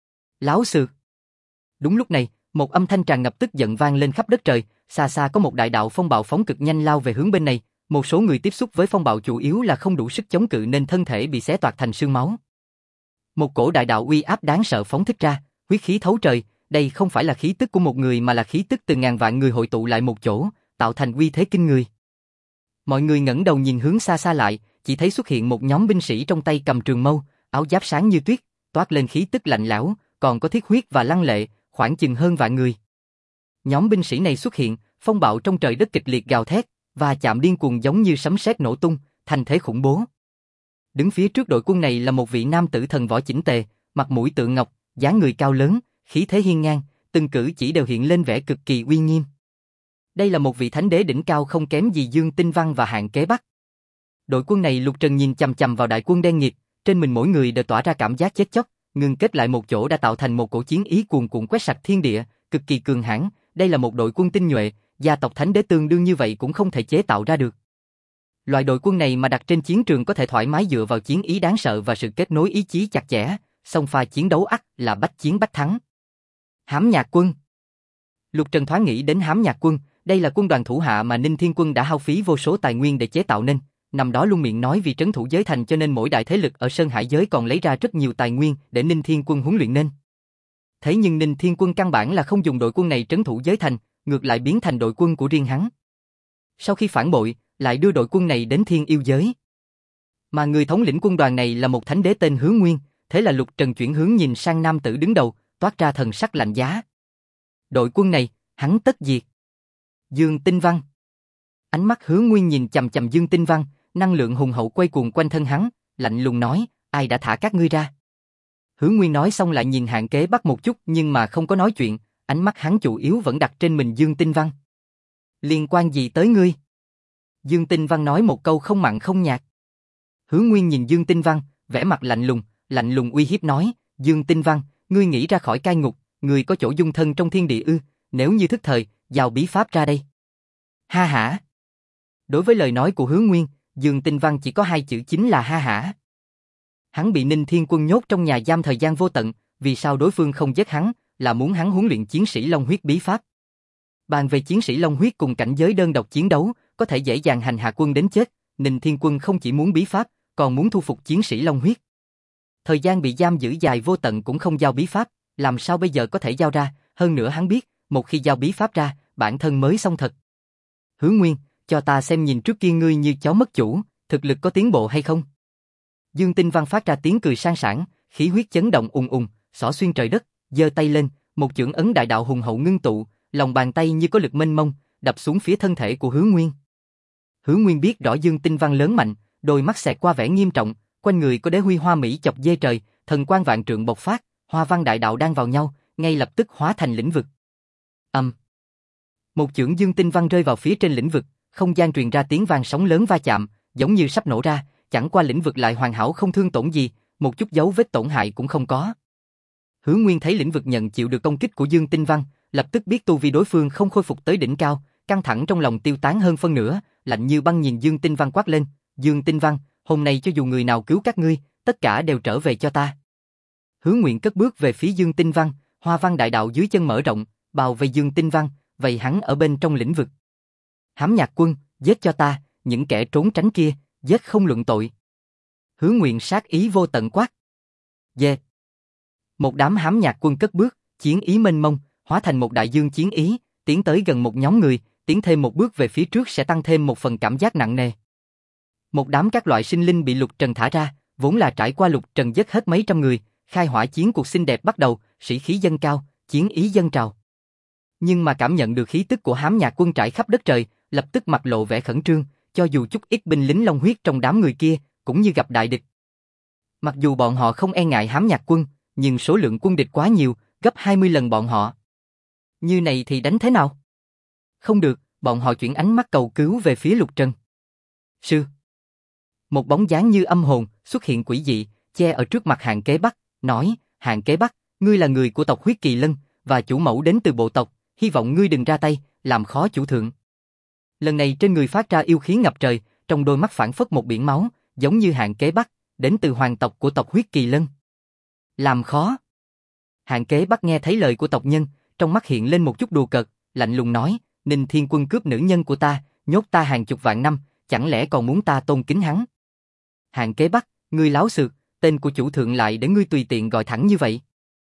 Láo xược. Đúng lúc này, một âm thanh tràn ngập tức giận vang lên khắp đất trời, xa xa có một đại đạo phong bạo phóng cực nhanh lao về hướng bên này, một số người tiếp xúc với phong bạo chủ yếu là không đủ sức chống cự nên thân thể bị xé toạc thành sương máu. Một cổ đại đạo uy áp đáng sợ phóng thích ra, huyết khí thấu trời, đây không phải là khí tức của một người mà là khí tức từ ngàn vạn người hội tụ lại một chỗ, tạo thành uy thế kinh người. Mọi người ngẩng đầu nhìn hướng xa xa lại, chỉ thấy xuất hiện một nhóm binh sĩ trong tay cầm trường mâu, áo giáp sáng như tuyết, toát lên khí tức lạnh lẽo, còn có thiết huyết và lăng lệ, khoảng chừng hơn vạn người. Nhóm binh sĩ này xuất hiện, phong bạo trong trời đất kịch liệt gào thét, và chạm điên cuồng giống như sấm sét nổ tung, thành thế khủng bố. Đứng phía trước đội quân này là một vị nam tử thần võ chỉnh tề, mặt mũi tượng ngọc, dáng người cao lớn, khí thế hiên ngang, từng cử chỉ đều hiện lên vẻ cực kỳ uy nghiêm. Đây là một vị thánh đế đỉnh cao không kém gì Dương Tinh Văn và Hạng Kế Bắc. Đội quân này Lục Trần nhìn chằm chằm vào đại quân đen nghịt, trên mình mỗi người đều tỏa ra cảm giác chết chóc, ngưng kết lại một chỗ đã tạo thành một cổ chiến ý cuồn cuộn quét sạch thiên địa, cực kỳ cường hãn. Đây là một đội quân tinh nhuệ, gia tộc thánh đế tương đương như vậy cũng không thể chế tạo ra được. Loại đội quân này mà đặt trên chiến trường có thể thoải mái dựa vào chiến ý đáng sợ và sự kết nối ý chí chặt chẽ, song pha chiến đấu ắt là bách chiến bách thắng. Hám Nhạc Quân. Lục Trần thoáng nghĩ đến Hám Nhạc Quân, đây là quân đoàn thủ hạ mà Ninh Thiên Quân đã hao phí vô số tài nguyên để chế tạo nên, năm đó luôn miệng nói vì trấn thủ giới thành cho nên mỗi đại thế lực ở Sơn Hải giới còn lấy ra rất nhiều tài nguyên để Ninh Thiên Quân huấn luyện nên. Thế nhưng Ninh Thiên Quân căn bản là không dùng đội quân này trấn thủ giới thành, ngược lại biến thành đội quân của riêng hắn. Sau khi phản bội, lại đưa đội quân này đến Thiên Yêu giới. Mà người thống lĩnh quân đoàn này là một thánh đế tên Hướng Nguyên, thế là Lục Trần chuyển hướng nhìn sang nam tử đứng đầu, toát ra thần sắc lạnh giá. Đội quân này, hắn tất diệt. Dương Tinh Văn. Ánh mắt Hướng Nguyên nhìn chằm chằm Dương Tinh Văn, năng lượng hùng hậu quay cuồng quanh thân hắn, lạnh lùng nói, ai đã thả các ngươi ra? Hướng Nguyên nói xong lại nhìn Hạng Kế Bắc một chút nhưng mà không có nói chuyện, ánh mắt hắn chủ yếu vẫn đặt trên mình Dương Tinh Văn. Liên quan gì tới ngươi? Dương Tinh Văn nói một câu không mặn không nhạt. Hướng Nguyên nhìn Dương Tinh Văn, vẻ mặt lạnh lùng uy hiếp nói, Dương Tinh Văn, ngươi nghĩ ra khỏi cai ngục, ngươi có chỗ dung thân trong thiên địa ư, nếu như thức thời, giao bí pháp ra đây. Ha hả. Đối với lời nói của Hướng Nguyên, Dương Tinh Văn chỉ có hai chữ chính là ha hả. Hắn bị Ninh Thiên Quân nhốt trong nhà giam thời gian vô tận, vì sao đối phương không giết hắn, là muốn hắn huấn luyện chiến sĩ Long Huyết bí pháp. Bàn về chiến sĩ Long Huyết cùng cảnh giới đơn độc chiến đấu, có thể dễ dàng hành hạ quân đến chết, Ninh Thiên Quân không chỉ muốn bí pháp, còn muốn thu phục chiến sĩ Long Huyết. Thời gian bị giam giữ dài vô tận cũng không giao bí pháp, làm sao bây giờ có thể giao ra, hơn nữa hắn biết, một khi giao bí pháp ra, bản thân mới xong thật. Hướng Nguyên, cho ta xem nhìn trước kia ngươi như chó mất chủ, thực lực có tiến bộ hay không? Dương Tinh Văn phát ra tiếng cười sang sảng, khí huyết chấn động ùng ùng, xỏ xuyên trời đất, giơ tay lên, một chưởng ấn đại đạo hùng hậu ngưng tụ, lòng bàn tay như có lực mênh mông, đập xuống phía thân thể của Hướng Nguyên. Hướng Nguyên biết rõ Dương Tinh Văn lớn mạnh, đôi mắt xẹt qua vẻ nghiêm trọng, quanh người có đế huy hoa mỹ chọc dê trời, thần quang vạn trượng bộc phát, hoa văn đại đạo đang vào nhau, ngay lập tức hóa thành lĩnh vực. Một chưởng Dương Tinh Văn rơi vào phía trên lĩnh vực, không gian truyền ra tiếng vang sóng lớn va chạm, giống như sắp nổ ra, chẳng qua lĩnh vực lại hoàn hảo không thương tổn gì, một chút dấu vết tổn hại cũng không có. Hướng Nguyên thấy lĩnh vực nhận chịu được công kích của Dương Tinh Văn, lập tức biết tu vi đối phương không khôi phục tới đỉnh cao, căng thẳng trong lòng tiêu tán hơn phân nửa, lạnh như băng nhìn Dương Tinh Văn quát lên, Dương Tinh Văn, hôm nay cho dù người nào cứu các ngươi, tất cả đều trở về cho ta. Hướng Nguyên cất bước về phía Dương Tinh Văn, hoa văn đại đạo dưới chân mở rộng, bao vây Dương Tinh Văn, vây hắn ở bên trong lĩnh vực. Hám Nhạc Quân, giết cho ta, những kẻ trốn tránh kia, giết không luận tội. Hướng Nguyên sát ý vô tận quát. Dê. Một đám Hám Nhạc Quân cất bước, chiến ý mênh mông, hóa thành một đại dương chiến ý, tiến tới gần một nhóm người, tiến thêm một bước về phía trước sẽ tăng thêm một phần cảm giác nặng nề. Một đám các loại sinh linh bị Lục Trần thả ra, vốn là trải qua Lục Trần giết hết mấy trăm người, khai hỏa chiến cuộc xinh đẹp bắt đầu, sĩ khí dâng cao, chiến ý dâng trào. Nhưng mà cảm nhận được khí tức của Hám Nhạc Quân trải khắp đất trời, lập tức mặt lộ vẻ khẩn trương, cho dù chút ít binh lính Long Huyết trong đám người kia, cũng như gặp đại địch. Mặc dù bọn họ không e ngại Hám Nhạc Quân, nhưng số lượng quân địch quá nhiều, gấp 20 lần bọn họ. Như này thì đánh thế nào? Không được, bọn họ chuyển ánh mắt cầu cứu về phía Lục Trần. Sư. Một bóng dáng như âm hồn xuất hiện quỷ dị, che ở trước mặt Hạng Kế Bắc, nói, Hạng Kế Bắc, ngươi là người của tộc Huyết Kỳ Lân, và chủ mẫu đến từ bộ tộc, hy vọng ngươi đừng ra tay, làm khó chủ thượng. Lần này trên người phát ra yêu khí ngập trời, trong đôi mắt phảng phất một biển máu, giống như Hạng Kế Bắc, đến từ hoàng tộc của tộc Huyết Kỳ Lân. Làm khó. Hạng Kế Bắc nghe thấy lời của tộc nhân, trong mắt hiện lên một chút đùa cợt, lạnh lùng nói, Ninh Thiên Quân cướp nữ nhân của ta, nhốt ta hàng chục vạn năm, chẳng lẽ còn muốn ta tôn kính hắn? Hạng Kế Bắc, ngươi láo xược, tên của chủ thượng lại để ngươi tùy tiện gọi thẳng như vậy.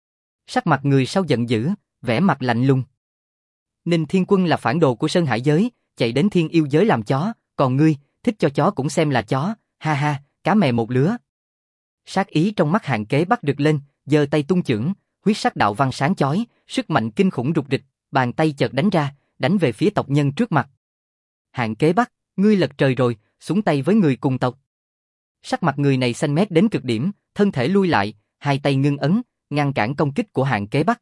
Sắc mặt người sau giận dữ, vẻ mặt lạnh lùng. Ninh Thiên Quân là phản đồ của Sơn Hải giới, chạy đến Thiên Yêu giới làm chó, còn ngươi, thích cho chó cũng xem là chó, ha ha, cá mè một lứa. Sát ý trong mắt Hạng Kế Bắc rực lên, giơ tay tung chưởng, huyết sắc đạo văn sáng chói, sức mạnh kinh khủng rục rịch, bàn tay chợt đánh ra, đánh về phía tộc nhân trước mặt. Hạng Kế Bắc, ngươi lật trời rồi, xuống tay với người cùng tộc. Sắc mặt người này xanh mét đến cực điểm, thân thể lui lại, hai tay ngưng ấn, ngăn cản công kích của Hạng Kế Bắc.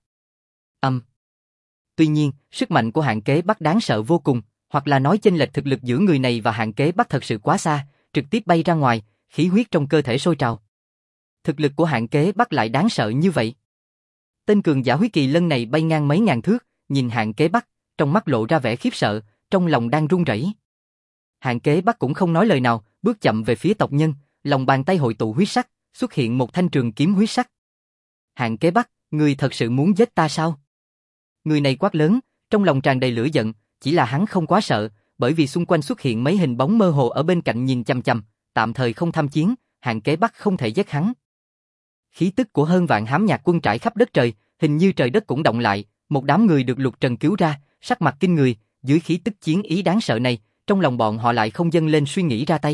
Tuy nhiên, sức mạnh của Hạng Kế Bắc đáng sợ vô cùng, hoặc là nói chênh lệch thực lực giữa người này và Hạng Kế Bắc thật sự quá xa, trực tiếp bay ra ngoài, khí huyết trong cơ thể sôi trào. Thực lực của Hạng Kế Bắc lại đáng sợ như vậy. Tên cường giả Huyết Kỳ Lân này bay ngang mấy ngàn thước, nhìn Hạng Kế Bắc, trong mắt lộ ra vẻ khiếp sợ, trong lòng đang run rẩy. Hạng Kế Bắc cũng không nói lời nào, bước chậm về phía tộc nhân, lòng bàn tay hội tụ huyết sắc, xuất hiện một thanh trường kiếm huyết sắc. Hạng Kế Bắc, ngươi thật sự muốn giết ta sao? Người này quát lớn, trong lòng tràn đầy lửa giận, chỉ là hắn không quá sợ, bởi vì xung quanh xuất hiện mấy hình bóng mơ hồ ở bên cạnh nhìn chằm chằm, tạm thời không tham chiến, Hạng Kế Bắc không thể giết hắn. Khí tức của hơn vạn Hám Nhạc Quân trải khắp đất trời, Hình như trời đất cũng động lại, một đám người được Lục Trần cứu ra, sắc mặt kinh người, dưới khí tức chiến ý đáng sợ này, trong lòng bọn họ lại không dâng lên suy nghĩ ra tay.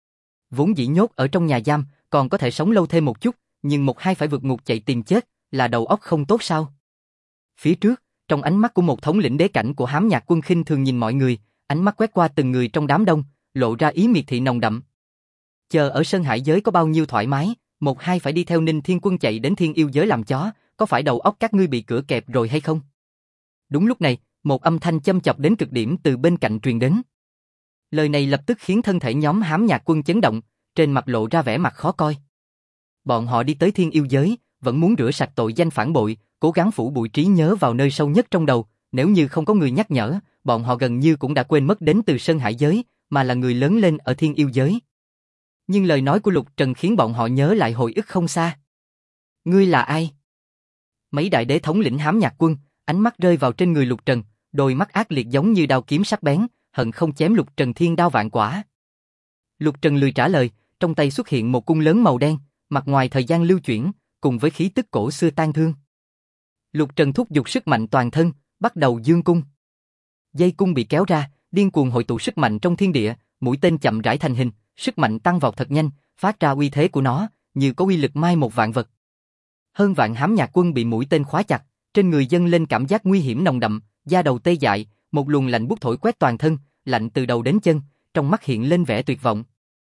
Vốn dĩ nhốt ở trong nhà giam, còn có thể sống lâu thêm một chút, nhưng một hai phải vượt ngục chạy tìm chết, là đầu óc không tốt sao? Phía trước, trong ánh mắt của một thống lĩnh đế cảnh của Hám Nhạc Quân khinh thường nhìn mọi người, ánh mắt quét qua từng người trong đám đông, lộ ra ý miệt thị nồng đậm. Chờ ở Sơn Hải giới có bao nhiêu thoải mái, một hai phải đi theo Ninh Thiên Quân chạy đến Thiên Yêu giới làm chó, có phải đầu óc các ngươi bị cửa kẹp rồi hay không? Đúng lúc này, một âm thanh châm chọc đến cực điểm từ bên cạnh truyền đến. Lời này lập tức khiến thân thể nhóm Hám Nhạc Quân chấn động, trên mặt lộ ra vẻ mặt khó coi. Bọn họ đi tới Thiên Yêu giới, vẫn muốn rửa sạch tội danh phản bội, cố gắng phủ bụi trí nhớ vào nơi sâu nhất trong đầu, nếu như không có người nhắc nhở, bọn họ gần như cũng đã quên mất đến từ Sơn Hải giới, mà là người lớn lên ở Thiên Yêu giới. Nhưng lời nói của Lục Trần khiến bọn họ nhớ lại hồi ức không xa. Ngươi là ai? Mấy đại đế thống lĩnh Hám Nhạc Quân, ánh mắt rơi vào trên người Lục Trần, đôi mắt ác liệt giống như đao kiếm sắc bén, hận không chém Lục Trần thiên đao vạn quả. Lục Trần lười trả lời, trong tay xuất hiện một cung lớn màu đen, mặt ngoài thời gian lưu chuyển, cùng với khí tức cổ xưa tan thương. Lục Trần thúc giục sức mạnh toàn thân, bắt đầu dương cung. Dây cung bị kéo ra, điên cuồng hội tụ sức mạnh trong thiên địa, mũi tên chậm rãi thành hình, sức mạnh tăng vọt thật nhanh, phát ra uy thế của nó, như có uy lực mai một vạn vật. Hơn vạn Hám Nhạc Quân bị mũi tên khóa chặt, trên người dâng lên cảm giác nguy hiểm nồng đậm, da đầu tê dại, một luồng lạnh buốt thổi quét toàn thân, lạnh từ đầu đến chân, trong mắt hiện lên vẻ tuyệt vọng.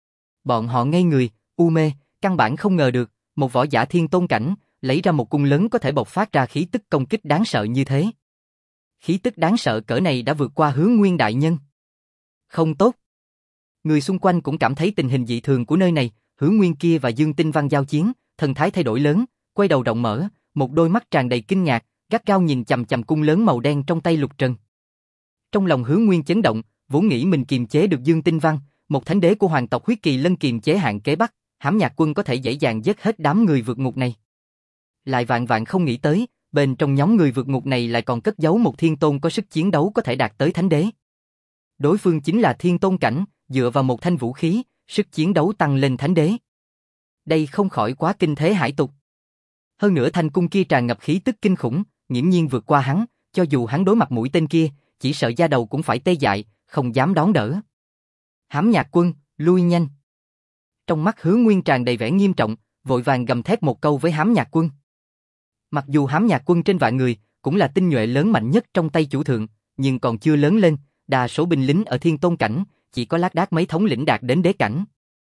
Bọn họ ngây người, u mê, căn bản không ngờ được, một võ giả thiên tôn cảnh, lấy ra một cung lớn có thể bộc phát ra khí tức công kích đáng sợ như thế. Khí tức đáng sợ cỡ này đã vượt qua Hứa Nguyên đại nhân. Không tốt. Người xung quanh cũng cảm thấy tình hình dị thường của nơi này, Hứa Nguyên kia và Dương Tinh Văn giao chiến, thần thái thay đổi lớn, quay đầu rộng mở, một đôi mắt tràn đầy kinh ngạc, gắt gao nhìn chằm chằm cung lớn màu đen trong tay Lục Trần. Trong lòng Hứa Nguyên chấn động, vốn nghĩ mình kiềm chế được Dương Tinh Văn, một thánh đế của hoàng tộc Huyết Kỳ Lân kiềm chế hạng kế Bắc, Hám Nhạc Quân có thể dễ dàng giết hết đám người vượt ngục này. Lại vạn vạn không nghĩ tới, bên trong nhóm người vượt ngục này lại còn cất giấu một thiên tôn có sức chiến đấu có thể đạt tới thánh đế. Đối phương chính là thiên tôn cảnh, dựa vào một thanh vũ khí, sức chiến đấu tăng lên thánh đế. Đây không khỏi quá kinh thế hải tục. Hơn nữa thanh cung kia tràn ngập khí tức kinh khủng, nghiễm nhiên vượt qua hắn, cho dù hắn đối mặt mũi tên kia, chỉ sợ da đầu cũng phải tê dại, không dám đón đỡ. Hám Nhạc Quân, lui nhanh. Trong mắt Hứa Nguyên tràn đầy vẻ nghiêm trọng, vội vàng gầm thét một câu với Hám Nhạc Quân. Mặc dù Hám Nhạc Quân trên vạn người, cũng là tinh nhuệ lớn mạnh nhất trong tay chủ thượng, nhưng còn chưa lớn lên, đa số binh lính ở thiên tôn cảnh, chỉ có lác đác mấy thống lĩnh đạt đến đế cảnh.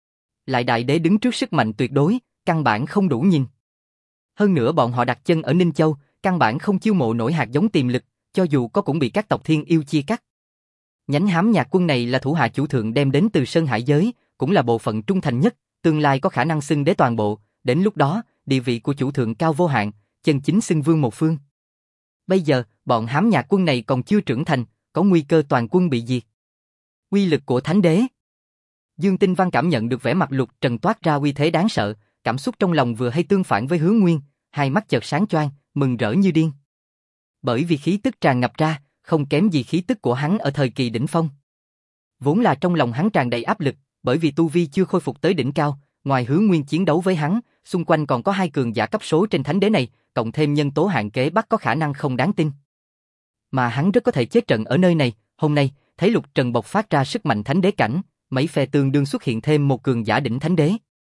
Lại đại đế đứng trước sức mạnh tuyệt đối, căn bản không đủ nhìn. Hơn nữa bọn họ đặt chân ở Ninh Châu, căn bản không chiêu mộ nổi hạt giống tiềm lực, cho dù có cũng bị các tộc thiên yêu chia cắt. Nhánh Hám Nhạc Quân này là thủ hạ chủ thượng đem đến từ Sơn Hải giới, cũng là bộ phận trung thành nhất, tương lai có khả năng xưng đế toàn bộ, đến lúc đó, địa vị của chủ thượng cao vô hạn, chân chính xưng vương một phương. Bây giờ, bọn Hám Nhạc Quân này còn chưa trưởng thành, có nguy cơ toàn quân bị diệt. Uy lực của thánh đế. Dương Tinh Văn cảm nhận được vẻ mặt Lục Trần toát ra uy thế đáng sợ, cảm xúc trong lòng vừa hay tương phản với Hứa Nguyên, hai mắt chợt sáng choang, mừng rỡ như điên. Bởi vì khí tức tràn ngập ra, không kém gì khí tức của hắn ở thời kỳ đỉnh phong. Vốn là trong lòng hắn tràn đầy áp lực, bởi vì tu vi chưa khôi phục tới đỉnh cao, ngoài Hứa Nguyên chiến đấu với hắn, xung quanh còn có hai cường giả cấp số trên thánh đế này, cộng thêm nhân tố hạng kế Bắc có khả năng không đáng tin. Mà hắn rất có thể chết trận ở nơi này, hôm nay, thấy Lục Trần bộc phát ra sức mạnh thánh đế cảnh, mấy phe tương đương xuất hiện thêm một cường giả đỉnh thánh đế.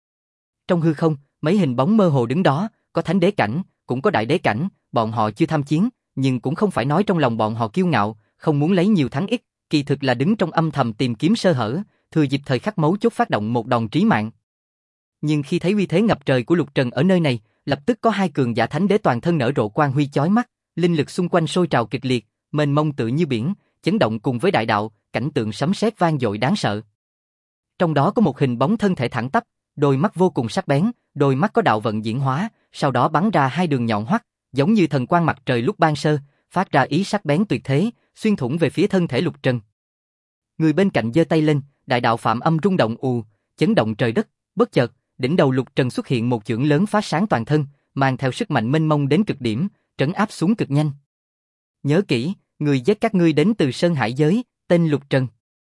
Trong hư không, mấy hình bóng mơ hồ đứng đó, có thánh đế cảnh, cũng có đại đế cảnh, bọn họ chưa tham chiến, nhưng cũng không phải nói trong lòng bọn họ kiêu ngạo, không muốn lấy nhiều thắng ít, kỳ thực là đứng trong âm thầm tìm kiếm sơ hở, thừa dịp thời khắc mấu chốt phát động một đòn trí mạng. Nhưng khi thấy uy thế ngập trời của Lục Trần ở nơi này, lập tức có hai cường giả thánh đế toàn thân nở rộ quang huy chói mắt, linh lực xung quanh sôi trào kịch liệt, mênh mông tự như biển, chấn động cùng với đại đạo, cảnh tượng sấm sét vang dội đáng sợ. Trong đó có một hình bóng thân thể thẳng tắp, đôi mắt vô cùng sắc bén, đôi mắt có đạo vận diễn hóa, sau đó bắn ra hai đường nhọn hoắt, giống như thần quang mặt trời lúc ban sơ, phát ra ý sắc bén tuyệt thế, xuyên thủng về phía thân thể Lục Trần. Người bên cạnh giơ tay lên, đại đạo phạm âm rung động chấn động trời đất, bất chợt, đỉnh đầu Lục Trần xuất hiện một chưởng lớn phá sáng toàn thân, mang theo sức mạnh mênh mông đến cực điểm, trấn áp xuống cực nhanh. Nhớ kỹ, người giết các ngươi đến từ Sơn Hải giới, tên Lục Trần.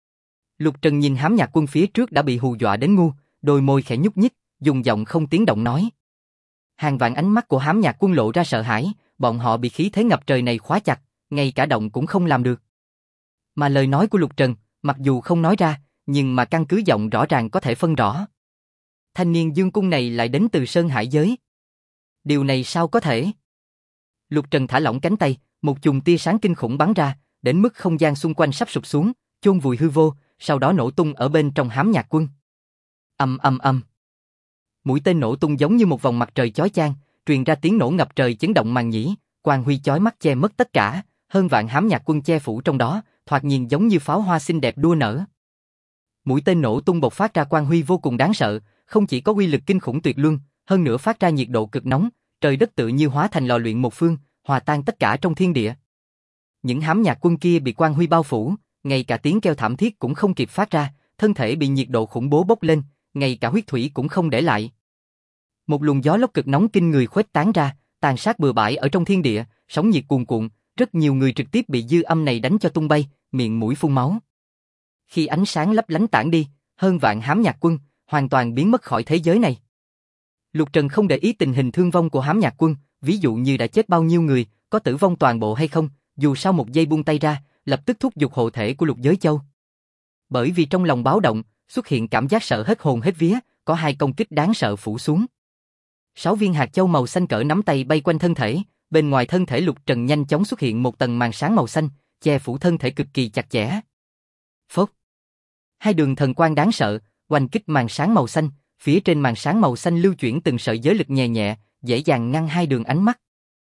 Lục Trần nhìn Hám Nhạc Quân phía trước đã bị hù dọa đến ngu, đôi môi khẽ nhúc nhích, dùng giọng không tiếng động nói. Hàng vạn ánh mắt của Hám Nhạc Quân lộ ra sợ hãi, bọn họ bị khí thế ngập trời này khóa chặt, ngay cả động cũng không làm được. Mà lời nói của Lục Trần, mặc dù không nói ra, nhưng mà căn cứ giọng rõ ràng có thể phân rõ. Thanh niên dương cung này lại đến từ Sơn Hải giới. Điều này sao có thể? Lục Trần thả lỏng cánh tay, một chùm tia sáng kinh khủng bắn ra, đến mức không gian xung quanh sắp sụp xuống, chôn vùi hư vô, sau đó nổ tung ở bên trong Hám Nhạc Quân. Ầm ầm ầm. Mũi tên nổ tung giống như một vòng mặt trời chói chang, truyền ra tiếng nổ ngập trời chấn động màn nhĩ, quang huy chói mắt che mất tất cả, hơn vạn Hám Nhạc Quân che phủ trong đó, thoạt nhìn giống như pháo hoa xinh đẹp đua nở. Mũi tên nổ tung bộc phát ra quang huy vô cùng đáng sợ, không chỉ có uy lực kinh khủng tuyệt luân, hơn nữa phát ra nhiệt độ cực nóng, trời đất tự như hóa thành lò luyện một phương, hòa tan tất cả trong thiên địa. Những Hám Nhạc Quân kia bị quang huy bao phủ, ngay cả tiếng kêu thảm thiết cũng không kịp phát ra, thân thể bị nhiệt độ khủng bố bốc lên, ngay cả huyết thủy cũng không để lại. Một luồng gió lốc cực nóng kinh người khuếch tán ra, tàn sát bừa bãi ở trong thiên địa, sóng nhiệt cuồn cuộn, rất nhiều người trực tiếp bị dư âm này đánh cho tung bay, miệng mũi phun máu. Khi ánh sáng lấp lánh tản đi, hơn vạn Hám Nhạc Quân hoàn toàn biến mất khỏi thế giới này. Lục Trần không để ý tình hình thương vong của Hám Nhạc Quân, ví dụ như đã chết bao nhiêu người, có tử vong toàn bộ hay không, dù sao một giây buông tay ra, lập tức thúc giục hộ thể của Lục Giới Châu. Bởi vì trong lòng báo động, xuất hiện cảm giác sợ hết hồn hết vía, có hai công kích đáng sợ phủ xuống. 6 viên hạt châu màu xanh cỡ nắm tay bay quanh thân thể, bên ngoài thân thể Lục Trần nhanh chóng xuất hiện một tầng màn sáng màu xanh, che phủ thân thể cực kỳ chặt chẽ. Phốc. Hai đường thần quang đáng sợ, oanh kích màn sáng màu xanh, phía trên màn sáng màu xanh lưu chuyển từng sợi giới lực nhẹ nhẹ, dễ dàng ngăn hai đường ánh mắt.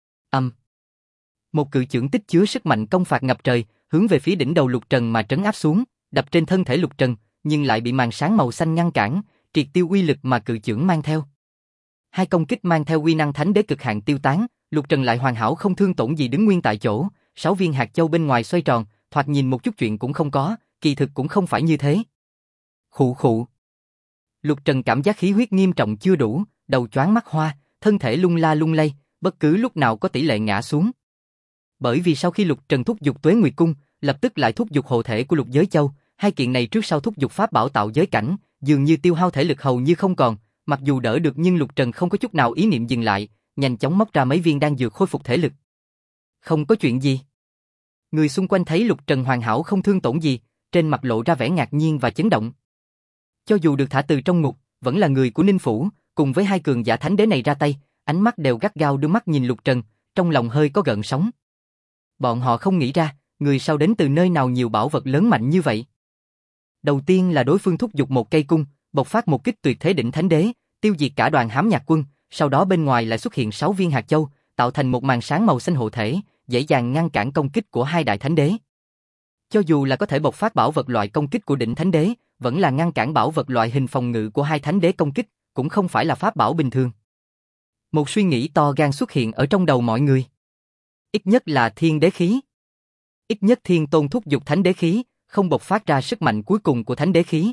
Một cự chưởng tích chứa sức mạnh công phạt ngập trời, hướng về phía đỉnh đầu Lục Trần mà trấn áp xuống, đập trên thân thể Lục Trần, nhưng lại bị màn sáng màu xanh ngăn cản, triệt tiêu uy lực mà cự chưởng mang theo. Hai công kích mang theo uy năng thánh đế cực hạn tiêu tán, Lục Trần lại hoàn hảo không thương tổn gì đứng nguyên tại chỗ, 6 viên hạt châu bên ngoài xoay tròn, thoạt nhìn một chút chuyện cũng không có, kỳ thực cũng không phải như thế. Khụ khụ. Lục Trần cảm giác khí huyết nghiêm trọng chưa đủ, đầu choáng mắt hoa, thân thể lung la lung lay, bất cứ lúc nào có tỷ lệ ngã xuống. Bởi vì sau khi Lục Trần thúc giục Tuế Nguyệt Cung, lập tức lại thúc giục hộ thể của Lục Giới Châu, hai kiện này trước sau thúc giục pháp bảo tạo giới cảnh, dường như tiêu hao thể lực hầu như không còn, mặc dù đỡ được nhưng Lục Trần không có chút nào ý niệm dừng lại, nhanh chóng móc ra mấy viên đan dược khôi phục thể lực. Không có chuyện gì. Người xung quanh thấy Lục Trần hoàn hảo không thương tổn gì, trên mặt lộ ra vẻ ngạc nhiên và chấn động. Cho dù được thả từ trong ngục, vẫn là người của Ninh Phủ, cùng với hai cường giả thánh đế này ra tay, ánh mắt đều gắt gao đưa mắt nhìn Lục Trần, trong lòng hơi có gợn sóng. Bọn họ không nghĩ ra, người sau đến từ nơi nào nhiều bảo vật lớn mạnh như vậy. Đầu tiên là đối phương thúc giục một cây cung, bộc phát một kích tuyệt thế đỉnh thánh đế, tiêu diệt cả đoàn Hám Nhạc Quân, sau đó bên ngoài lại xuất hiện 6 viên hạt châu, tạo thành một màn sáng màu xanh hộ thể, dễ dàng ngăn cản công kích của hai đại thánh đế. Cho dù là có thể bộc phát bảo vật loại công kích của đỉnh thánh đế, vẫn là ngăn cản bảo vật loại hình phòng ngự của hai thánh đế công kích, cũng không phải là pháp bảo bình thường. Một suy nghĩ to gan xuất hiện ở trong đầu mọi người. Ít nhất là thiên đế khí. Ít nhất thiên tôn thúc giục thánh đế khí, không bộc phát ra sức mạnh cuối cùng của thánh đế khí.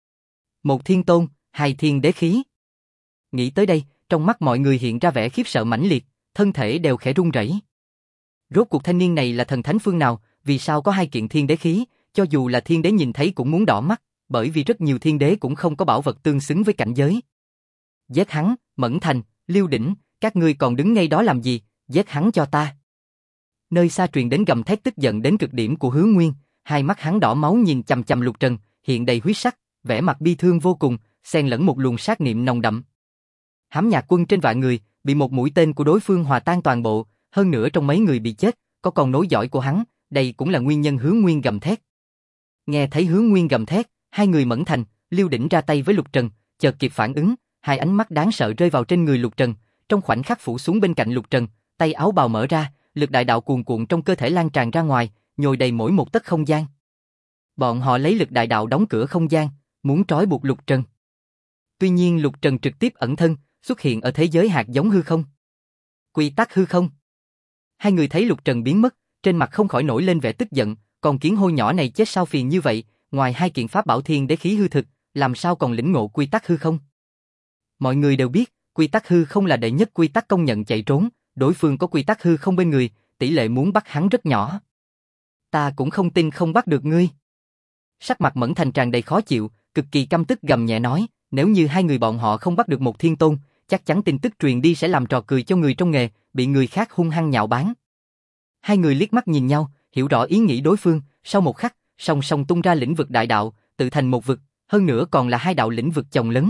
Một thiên tôn, hai thiên đế khí. Nghĩ tới đây, trong mắt mọi người hiện ra vẻ khiếp sợ mãnh liệt, thân thể đều khẽ run rẩy. Rốt cuộc thanh niên này là thần thánh phương nào, vì sao có hai kiện thiên đế khí, cho dù là thiên đế nhìn thấy cũng muốn đỏ mắt, bởi vì rất nhiều thiên đế cũng không có bảo vật tương xứng với cảnh giới. Giết hắn, Mẫn Thành, Liêu Đỉnh, các ngươi còn đứng ngay đó làm gì, giết hắn cho ta. Nơi xa truyền đến gầm thét tức giận đến cực điểm của Hứa Nguyên, hai mắt hắn đỏ máu nhìn chằm chằm Lục Trần, hiện đầy huyết sắc, vẻ mặt bi thương vô cùng, xen lẫn một luồng sát niệm nồng đậm. Hám Nhạc Quân trên vạn người, bị một mũi tên của đối phương hòa tan toàn bộ, hơn nữa trong mấy người bị chết, có con nối dõi của hắn, đây cũng là nguyên nhân Hứa Nguyên gầm thét. Nghe thấy Hứa Nguyên gầm thét, hai người Mẫn Thành, Liêu Đỉnh ra tay với Lục Trần, chợt kịp phản ứng, hai ánh mắt đáng sợ rơi vào trên người Lục Trần, trong khoảnh khắc phủ xuống bên cạnh Lục Trần, tay áo bào mở ra, lực đại đạo cuồn cuộn trong cơ thể lan tràn ra ngoài, nhồi đầy mỗi một tấc không gian. Bọn họ lấy lực đại đạo đóng cửa không gian, muốn trói buộc Lục Trần. Tuy nhiên Lục Trần trực tiếp ẩn thân, xuất hiện ở thế giới hạt giống hư không. Quy tắc hư không. Hai người thấy Lục Trần biến mất, trên mặt không khỏi nổi lên vẻ tức giận, còn kiến hôi nhỏ này chết sao phiền như vậy, ngoài hai kiện pháp bảo thiên đế khí hư thực, làm sao còn lĩnh ngộ quy tắc hư không? Mọi người đều biết, quy tắc hư không là đệ nhất quy tắc công nhận chạy trốn, đối phương có quy tắc hư không bên người, tỷ lệ muốn bắt hắn rất nhỏ. Ta cũng không tin không bắt được ngươi. Sắc mặt Mẫn Thành tràn đầy khó chịu, cực kỳ căm tức gầm nhẹ nói, nếu như hai người bọn họ không bắt được một thiên tôn, chắc chắn tin tức truyền đi sẽ làm trò cười cho người trong nghề, bị người khác hung hăng nhạo báng. Hai người liếc mắt nhìn nhau, hiểu rõ ý nghĩ đối phương, sau một khắc, song song tung ra lĩnh vực đại đạo, tự thành một vực, hơn nữa còn là hai đạo lĩnh vực chồng lấn.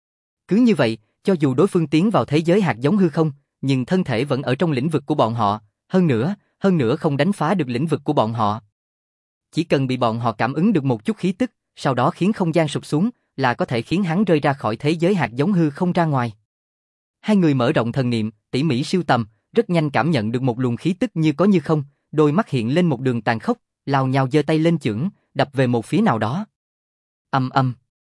Cứ như vậy, cho dù đối phương tiến vào thế giới hạt giống hư không, nhưng thân thể vẫn ở trong lĩnh vực của bọn họ, hơn nữa không đánh phá được lĩnh vực của bọn họ. Chỉ cần bị bọn họ cảm ứng được một chút khí tức, sau đó khiến không gian sụp xuống, là có thể khiến hắn rơi ra khỏi thế giới hạt giống hư không ra ngoài. Hai người mở rộng thần niệm, tỉ mỉ siêu tầm, rất nhanh cảm nhận được một luồng khí tức như có như không, đôi mắt hiện lên một đường tàn khốc, lao nhào giơ tay lên chưởng, đập về một phía nào đó. Ầm ầm.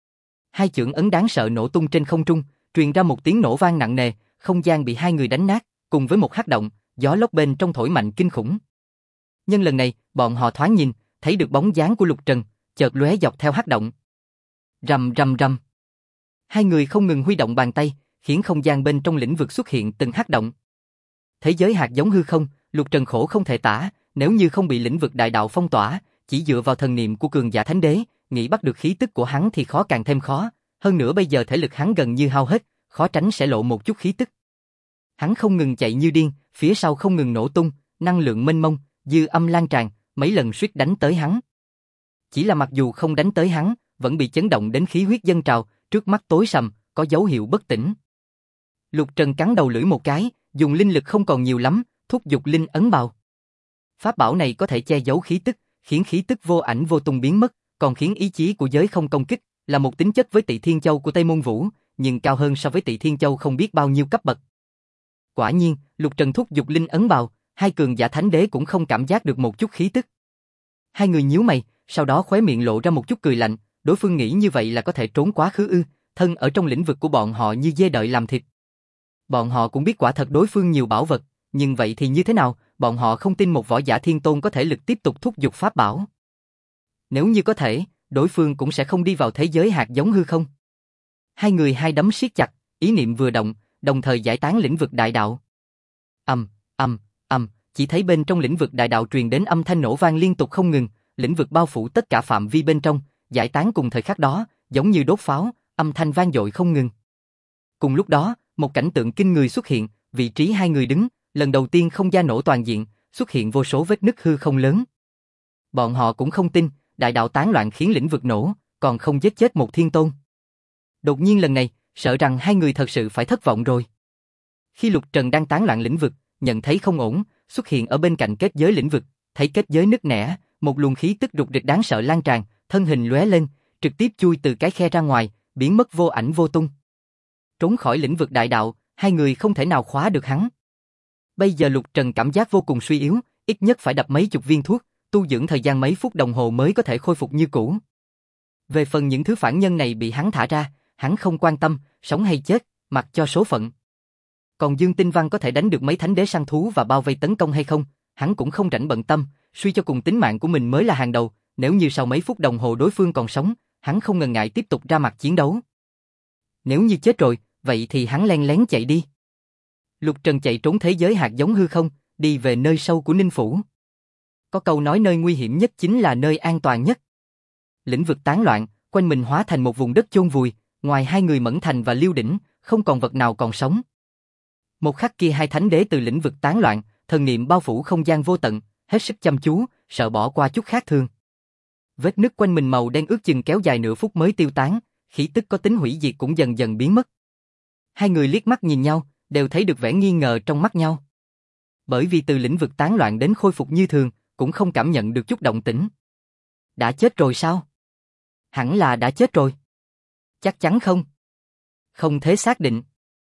Hai chưởng ấn đáng sợ nổ tung trên không trung, truyền ra một tiếng nổ vang nặng nề, không gian bị hai người đánh nát, cùng với một hắc động, gió lốc bên trong thổi mạnh kinh khủng. Nhưng lần này, bọn họ thoáng nhìn, thấy được bóng dáng của Lục Trần, chợt lóe dọc theo hắc động. Rầm rầm rầm. Hai người không ngừng huy động bàn tay, khiến không gian bên trong lĩnh vực xuất hiện từng hắc động. Thế giới hạt giống hư không, Lục Trần khổ không thể tả, nếu như không bị lĩnh vực đại đạo phong tỏa, chỉ dựa vào thần niệm của cường giả thánh đế, nghĩ bắt được khí tức của hắn thì khó càng thêm khó, hơn nữa bây giờ thể lực hắn gần như hao hết, khó tránh sẽ lộ một chút khí tức. Hắn không ngừng chạy như điên, phía sau không ngừng nổ tung, năng lượng mênh mông, dư âm lan tràn, mấy lần suýt đánh tới hắn. Chỉ là mặc dù không đánh tới hắn, vẫn bị chấn động đến khí huyết dâng trào, trước mắt tối sầm, có dấu hiệu bất tỉnh. Lục Trần cắn đầu lưỡi một cái, dùng linh lực không còn nhiều lắm, thúc giục linh ấn bào. Pháp bảo này có thể che giấu khí tức, khiến khí tức vô ảnh vô tung biến mất, còn khiến ý chí của giới không công kích, là một tính chất với Tị Thiên Châu của Tây Môn Vũ, nhưng cao hơn so với Tị Thiên Châu không biết bao nhiêu cấp bậc. Quả nhiên, Lục Trần thúc giục linh ấn bào, hai cường giả thánh đế cũng không cảm giác được một chút khí tức. Hai người nhíu mày, sau đó khóe miệng lộ ra một chút cười lạnh, đối phương nghĩ như vậy là có thể trốn quá khứ ư, thân ở trong lĩnh vực của bọn họ như dê đợi làm thịt. Bọn họ cũng biết quả thật đối phương nhiều bảo vật, nhưng vậy thì như thế nào, bọn họ không tin một võ giả thiên tôn có thể lực tiếp tục thúc giục pháp bảo. Nếu như có thể, đối phương cũng sẽ không đi vào thế giới hạt giống hư không. Hai người hai đấm siết chặt, ý niệm vừa động, đồng thời giải tán lĩnh vực đại đạo. Chỉ thấy bên trong lĩnh vực đại đạo truyền đến âm thanh nổ vang liên tục không ngừng, lĩnh vực bao phủ tất cả phạm vi bên trong, giải tán cùng thời khắc đó, giống như đốt pháo, âm thanh vang dội không ngừng. Cùng lúc đó, một cảnh tượng kinh người xuất hiện, vị trí hai người đứng, lần đầu tiên không gian nổ toàn diện, xuất hiện vô số vết nứt hư không lớn. Bọn họ cũng không tin, đại đạo tán loạn khiến lĩnh vực nổ, còn không giết chết một thiên tôn. Đột nhiên lần này, sợ rằng hai người thật sự phải thất vọng rồi. Khi Lục Trần đang tán loạn lĩnh vực, nhận thấy không ổn, xuất hiện ở bên cạnh kết giới lĩnh vực, thấy kết giới nứt nẻ, một luồng khí tức rục rịch đáng sợ lan tràn, thân hình lóe lên, trực tiếp chui từ cái khe ra ngoài, biến mất vô ảnh vô tung. Trốn khỏi lĩnh vực đại đạo, hai người không thể nào khóa được hắn. Bây giờ Lục Trần cảm giác vô cùng suy yếu, ít nhất phải đập mấy chục viên thuốc, tu dưỡng thời gian mấy phút đồng hồ mới có thể khôi phục như cũ. Về phần những thứ phản nhân này bị hắn thả ra, hắn không quan tâm, sống hay chết, mặc cho số phận. Còn Dương Tinh Văn có thể đánh được mấy thánh đế săn thú và bao vây tấn công hay không, hắn cũng không rảnh bận tâm, suy cho cùng tính mạng của mình mới là hàng đầu, nếu như sau mấy phút đồng hồ đối phương còn sống, hắn không ngần ngại tiếp tục ra mặt chiến đấu. Nếu như chết rồi, vậy thì hắn len lén chạy đi. Lục Trần chạy trốn thế giới hạt giống hư không, đi về nơi sâu của Ninh Phủ. Có câu nói nơi nguy hiểm nhất chính là nơi an toàn nhất. Lĩnh vực tán loạn, quanh mình hóa thành một vùng đất chôn vùi, ngoài hai người Mẫn Thành và Liêu Đỉnh, không còn vật nào còn sống. Một khắc kia hai thánh đế từ lĩnh vực tán loạn, thần niệm bao phủ không gian vô tận, hết sức chăm chú, sợ bỏ qua chút khác thường. Vết nứt quanh mình màu đen ước chừng kéo dài nửa phút mới tiêu tán, khí tức có tính hủy diệt cũng dần dần biến mất. Hai người liếc mắt nhìn nhau, đều thấy được vẻ nghi ngờ trong mắt nhau. Bởi vì từ lĩnh vực tán loạn đến khôi phục như thường, cũng không cảm nhận được chút động tĩnh. Đã chết rồi sao? Hẳn là đã chết rồi. Chắc chắn không? Không thể xác định.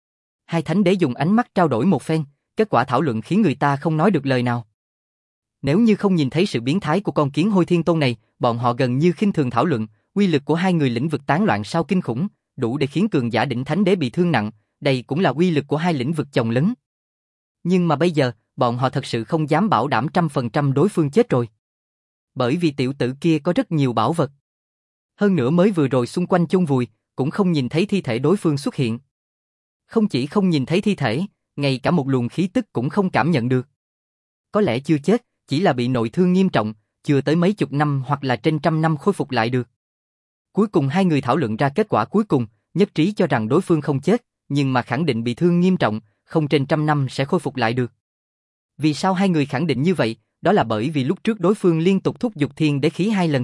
Hai thánh đế dùng ánh mắt trao đổi một phen, kết quả thảo luận khiến người ta không nói được lời nào. Nếu như không nhìn thấy sự biến thái của con kiến hôi thiên tôn này, bọn họ gần như khinh thường thảo luận, uy lực của hai người lĩnh vực tán loạn sao kinh khủng, đủ để khiến cường giả đỉnh thánh đế bị thương nặng, đây cũng là uy lực của hai lĩnh vực chồng lấn. Nhưng mà bây giờ, bọn họ thật sự không dám bảo đảm 100% đối phương chết rồi. Bởi vì tiểu tử kia có rất nhiều bảo vật. Hơn nữa mới vừa rồi xung quanh chôn vùi, cũng không nhìn thấy thi thể đối phương xuất hiện. Không chỉ không nhìn thấy thi thể, ngay cả một luồng khí tức cũng không cảm nhận được. Có lẽ chưa chết, chỉ là bị nội thương nghiêm trọng, chưa tới mấy chục năm hoặc là trên trăm năm khôi phục lại được. Cuối cùng hai người thảo luận ra kết quả cuối cùng, nhất trí cho rằng đối phương không chết, nhưng mà khẳng định bị thương nghiêm trọng, không trên 100 năm sẽ khôi phục lại được. Vì sao hai người khẳng định như vậy? Đó là bởi vì lúc trước đối phương liên tục thúc giục thiên đế khí 2 lần.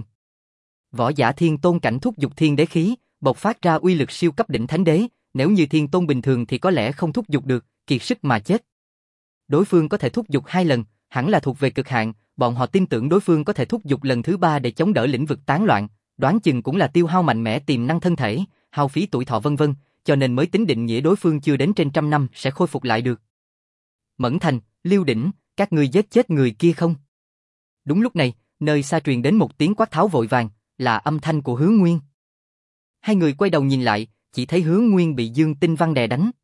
Võ giả thiên tôn cảnh thúc giục thiên đế khí, bộc phát ra uy lực siêu cấp đỉnh thánh đế, nếu như thiên tôn bình thường thì có lẽ không thúc giục được, kiệt sức mà chết. Đối phương có thể thúc giục 2 lần, hẳn là thuộc về cực hạn, bọn họ tin tưởng đối phương có thể thúc giục lần thứ 3 để chống đỡ lĩnh vực tán loạn, đoán chừng cũng là tiêu hao mạnh mẽ tiềm năng thân thể, hao phí tuổi thọ vân vân, cho nên mới tính định nghĩa đối phương chưa đến trên 100 năm sẽ khôi phục lại được. Mẫn Thành, Liêu Đỉnh, các ngươi giết chết người kia không? Đúng lúc này, nơi xa truyền đến một tiếng quát tháo vội vàng, là âm thanh của Hứa Nguyên. Hai người quay đầu nhìn lại, chỉ thấy Hứa Nguyên bị Dương Tinh Văn đè đánh.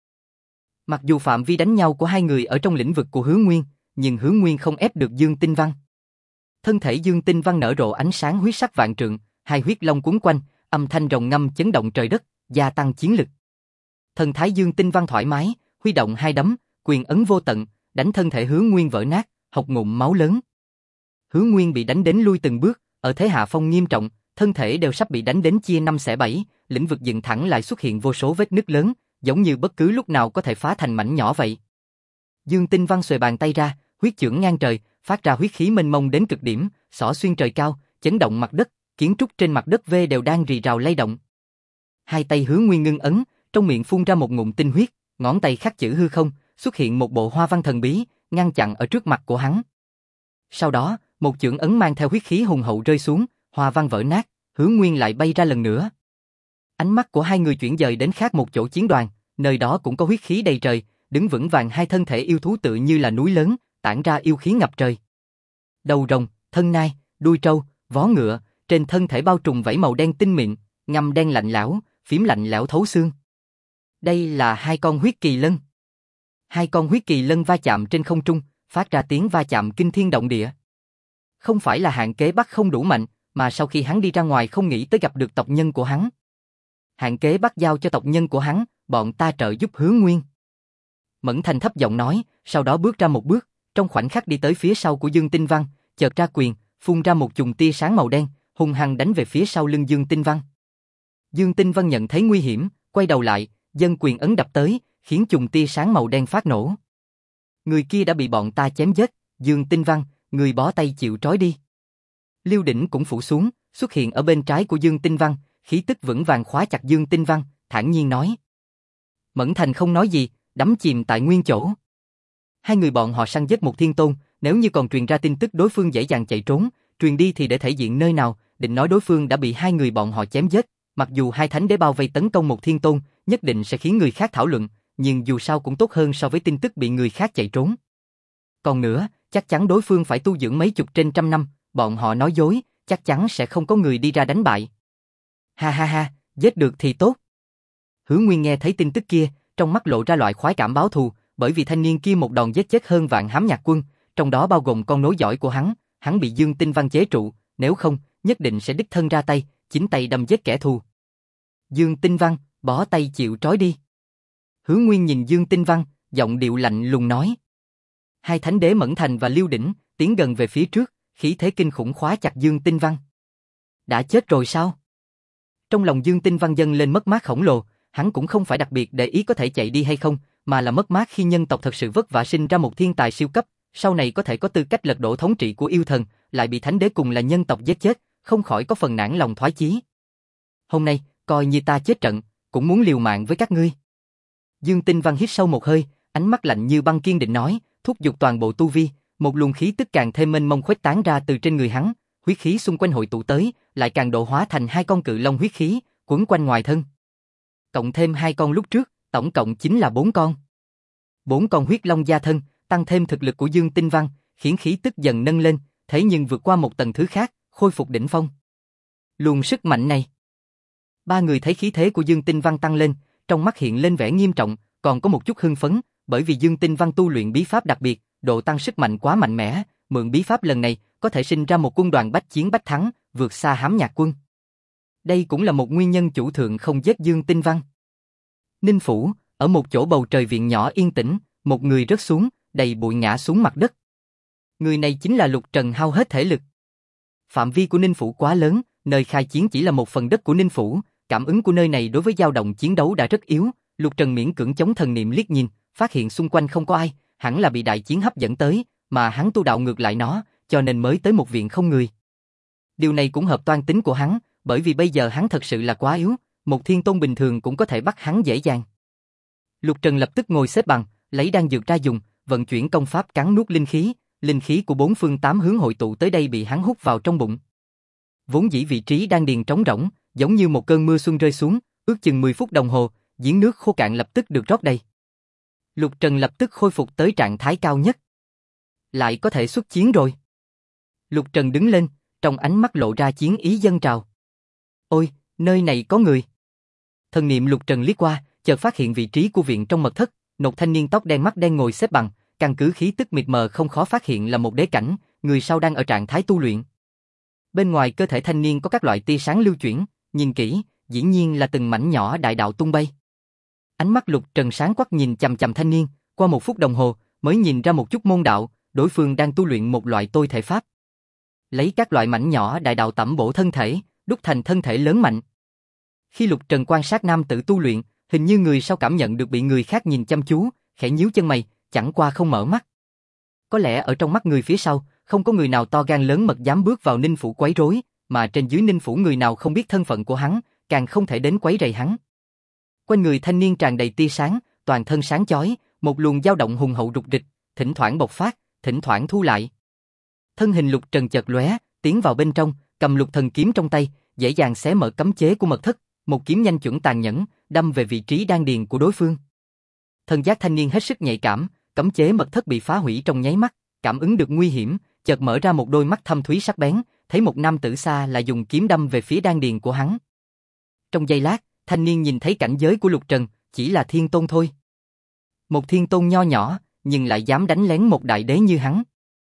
Mặc dù phạm vi đánh nhau của hai người ở trong lĩnh vực của Hứa Nguyên, nhưng Hứa Nguyên không ép được Dương Tinh Văn. Thân thể Dương Tinh Văn nở rộ ánh sáng huyết sắc vạn trượng, hai huyết long cuốn quanh, âm thanh rồng ngâm chấn động trời đất, gia tăng chiến lực. Thần thái Dương Tinh Văn thoải mái, huy động hai đấm, quyền ấn vô tận, đánh thân thể Hứa Nguyên vỡ nát, hộc ngụm máu lớn. Hứa Nguyên bị đánh đến lui từng bước, ở thế hạ phong nghiêm trọng, thân thể đều sắp bị đánh đến chia 5 xẻ 7, lĩnh vực dựng thẳng lại xuất hiện vô số vết nứt lớn, giống như bất cứ lúc nào có thể phá thành mảnh nhỏ vậy. Dương Tinh Văn xuề bàn tay ra, huyết chưởng ngang trời, phát ra huyết khí mênh mông đến cực điểm, xỏ xuyên trời cao, chấn động mặt đất, kiến trúc trên mặt đất đều đang rì rào lay động. Hai tay Hứa Nguyên ngưng ấn, trong miệng phun ra một ngụm tinh huyết, ngón tay khắc chữ hư không, xuất hiện một bộ hoa văn thần bí, ngăn chặn ở trước mặt của hắn. Sau đó, một chưởng ấn mang theo huyết khí hùng hậu rơi xuống, hoa văn vỡ nát, Hứa Nguyên lại bay ra lần nữa. Ánh mắt của hai người chuyển dời đến khác một chỗ chiến đoàn, nơi đó cũng có huyết khí đầy trời, đứng vững vàng hai thân thể yêu thú tự như là núi lớn, tản ra yêu khí ngập trời. Đầu rồng, thân nai, đuôi trâu, vó ngựa, trên thân thể bao trùm vảy màu đen tinh mịn, ngăm đen lạnh lẽo, phím lạnh lẽo thấu xương. Đây là hai con huyết kỳ lân. Hai con huyết kỳ lân va chạm trên không trung, phát ra tiếng va chạm kinh thiên động địa. Không phải là Hạng Kế Bắc không đủ mạnh, mà sau khi hắn đi ra ngoài không nghĩ tới gặp được tộc nhân của hắn. Hạng Kế Bắc giao cho tộc nhân của hắn, bọn ta trợ giúp Hứa Nguyên. Mẫn Thành thấp giọng nói, sau đó bước ra một bước, trong khoảnh khắc đi tới phía sau của Dương Tinh Văn, chợt ra quyền, phun ra một chùm tia sáng màu đen, hung hăng đánh về phía sau lưng Dương Tinh Văn. Dương Tinh Văn nhận thấy nguy hiểm, quay đầu lại, giơ quyền ấn đập tới, khiến chùm tia sáng màu đen phát nổ. Người kia đã bị bọn ta chém giết, Dương Tinh Văn, người bó tay chịu trói đi. Liêu Đỉnh cũng phủ xuống, xuất hiện ở bên trái của Dương Tinh Văn, khí tức vững vàng khóa chặt Dương Tinh Văn, thản nhiên nói. Mẫn Thành không nói gì, đắm chìm tại nguyên chỗ. Hai người bọn họ săn giết một thiên tôn, nếu như còn truyền ra tin tức đối phương dễ dàng chạy trốn, truyền đi thì để thể diện nơi nào, định nói đối phương đã bị hai người bọn họ chém giết, mặc dù hai thánh đế bao vây tấn công một thiên tôn, nhất định sẽ khiến người khác thảo luận, nhưng dù sao cũng tốt hơn so với tin tức bị người khác chạy trốn. Còn nữa, chắc chắn đối phương phải tu dưỡng mấy chục trên 100 năm, bọn họ nói dối, chắc chắn sẽ không có người đi ra đánh bại. Ha ha ha, giết được thì tốt. Hứa Nguyên nghe thấy tin tức kia, trong mắt lộ ra loại khoái cảm báo thù, bởi vì thanh niên kia một đòn giết chết hơn vạn hám nhạc quân, trong đó bao gồm con nối dõi của hắn bị Dương Tinh Văn chế trụ, nếu không, nhất định sẽ đích thân ra tay, chính tay đâm giết kẻ thù. Dương Tinh Văn, bỏ tay chịu trói đi. Hứa Nguyên nhìn Dương Tinh Văn, giọng điệu lạnh lùng nói. Hai thánh đế Mẫn Thành và Liêu Đỉnh tiến gần về phía trước, khí thế kinh khủng khóa chặt Dương Tinh Văn. Đã chết rồi sao? Trong lòng Dương Tinh Văn dâng lên mất mát khổng lồ, hắn cũng không phải đặc biệt để ý có thể chạy đi hay không, mà là mất mát khi nhân tộc thật sự vất vả sinh ra một thiên tài siêu cấp, sau này có thể có tư cách lật đổ thống trị của yêu thần, lại bị thánh đế cùng là nhân tộc giết chết, không khỏi có phần nản lòng thoái chí. Hôm nay, coi như ta chết trận, cũng muốn liều mạng với các ngươi. Dương Tinh Văn hít sâu một hơi, ánh mắt lạnh như băng kiên định nói, thúc giục toàn bộ tu vi, một luồng khí tức càng thêm mênh mông khuếch tán ra từ trên người hắn, huyết khí xung quanh hội tụ tới, lại càng độ hóa thành hai con cự long huyết khí, quấn quanh ngoài thân. Cộng thêm hai con lúc trước, tổng cộng chính là 4 con. 4 con huyết long gia thân, tăng thêm thực lực của Dương Tinh Văn, khiến khí tức dần nâng lên, thế nhưng vượt qua một tầng thứ khác, khôi phục đỉnh phong. Luồng sức mạnh này. Ba người thấy khí thế của Dương Tinh Văn tăng lên, trong mắt hiện lên vẻ nghiêm trọng, còn có một chút hưng phấn, bởi vì Dương Tinh Văn tu luyện bí pháp đặc biệt, độ tăng sức mạnh quá mạnh mẽ, mượn bí pháp lần này, có thể sinh ra một quân đoàn bách chiến bách thắng, vượt xa hám nhạc quân. Đây cũng là một nguyên nhân chủ thượng không giết Dương Tinh Văn. Ninh Phủ, ở một chỗ bầu trời viện nhỏ yên tĩnh, một người rớt xuống, đầy bụi ngã xuống mặt đất. Người này chính là Lục Trần hao hết thể lực. Phạm vi của Ninh Phủ quá lớn, nơi khai chiến chỉ là một phần đất của Ninh Phủ, cảm ứng của nơi này đối với dao động chiến đấu đã rất yếu, Lục Trần miễn cưỡng chống thần niệm liếc nhìn, phát hiện xung quanh không có ai, hẳn là bị đại chiến hấp dẫn tới, mà hắn tu đạo ngược lại nó, cho nên mới tới một viện không người. Điều này cũng hợp toan tính của hắn, bởi vì bây giờ hắn thật sự là quá yếu, một thiên tôn bình thường cũng có thể bắt hắn dễ dàng. Lục Trần lập tức ngồi xếp bằng, lấy đan dược ra dùng, vận chuyển công pháp cắn nuốt linh khí của bốn phương tám hướng hội tụ tới đây bị hắn hút vào trong bụng. Vốn dĩ vị trí đan điền trống rỗng, giống như một cơn mưa xuân rơi xuống, ước chừng 10 phút đồng hồ, giếng nước khô cạn lập tức được rót đầy. Lục Trần lập tức khôi phục tới trạng thái cao nhất. Lại có thể xuất chiến rồi. Lục Trần đứng lên, trong ánh mắt lộ ra chiến ý dâng trào. Ôi, nơi này có người. Thần niệm Lục Trần liếc qua, chợt phát hiện vị trí của viện trong mật thất, một thanh niên tóc đen mắt đen ngồi xếp bằng, căn cứ khí tức mịt mờ không khó phát hiện là một đế cảnh, người sau đang ở trạng thái tu luyện. Bên ngoài cơ thể thanh niên có các loại tia sáng lưu chuyển, nhìn kỹ, dĩ nhiên là từng mảnh nhỏ đại đạo tung bay. Ánh mắt Lục Trần sáng quắc nhìn chằm chằm thanh niên, qua 1 phút đồng hồ mới nhìn ra một chút môn đạo, đối phương đang tu luyện một loại tôi thể pháp. Lấy các loại mảnh nhỏ đại đạo tẩm bổ thân thể, đúc thành thân thể lớn mạnh. Khi Lục Trần quan sát nam tử tu luyện, hình như người sau cảm nhận được bị người khác nhìn chăm chú, khẽ nhíu chân mày, chẳng qua không mở mắt. Có lẽ ở trong mắt người phía sau, không có người nào to gan lớn mật dám bước vào Ninh Phủ quấy rối, mà trên dưới Ninh Phủ người nào không biết thân phận của hắn, càng không thể đến quấy rầy hắn. Quanh người thanh niên tràn đầy tia sáng, toàn thân sáng chói, một luồng dao động hùng hậu rục rịch, thỉnh thoảng bộc phát, thỉnh thoảng thu lại. Thân hình Lục Trần chợt lóe, tiến vào bên trong, cầm Lục Thần kiếm trong tay, dễ dàng xé mở cấm chế của mật thất, một kiếm nhanh chuẩn tàn nhẫn, đâm về vị trí đan điền của đối phương. Thần giác thanh niên hết sức nhạy cảm, cấm chế mật thất bị phá hủy trong nháy mắt, cảm ứng được nguy hiểm, chợt mở ra một đôi mắt thâm thúy sắc bén, thấy một nam tử xa là dùng kiếm đâm về phía đan điền của hắn. Trong giây lát, thanh niên nhìn thấy cảnh giới của Lục Trần, chỉ là thiên tôn thôi. Một thiên tôn nho nhỏ, nhưng lại dám đánh lén một đại đế như hắn.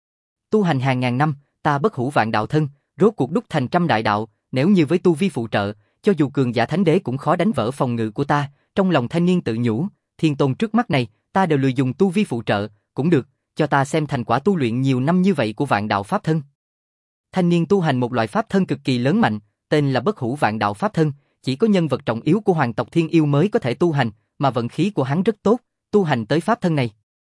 Tu hành hàng ngàn năm, ta bất hủ vạn đạo thân, rốt cuộc đúc thành trăm đại đạo, nếu như với tu vi phụ trợ, cho dù cường giả thánh đế cũng khó đánh vỡ phòng ngự của ta. Trong lòng thanh niên tự nhủ, thiên tôn trước mắt này, ta đều lười dùng tu vi phụ trợ, cũng được, cho ta xem thành quả tu luyện nhiều năm như vậy của vạn đạo pháp thân. Thanh niên tu hành một loại pháp thân cực kỳ lớn mạnh, tên là bất hủ vạn đạo pháp thân, chỉ có nhân vật trọng yếu của hoàng tộc thiên yêu mới có thể tu hành, mà vận khí của hắn rất tốt, tu hành tới pháp thân này.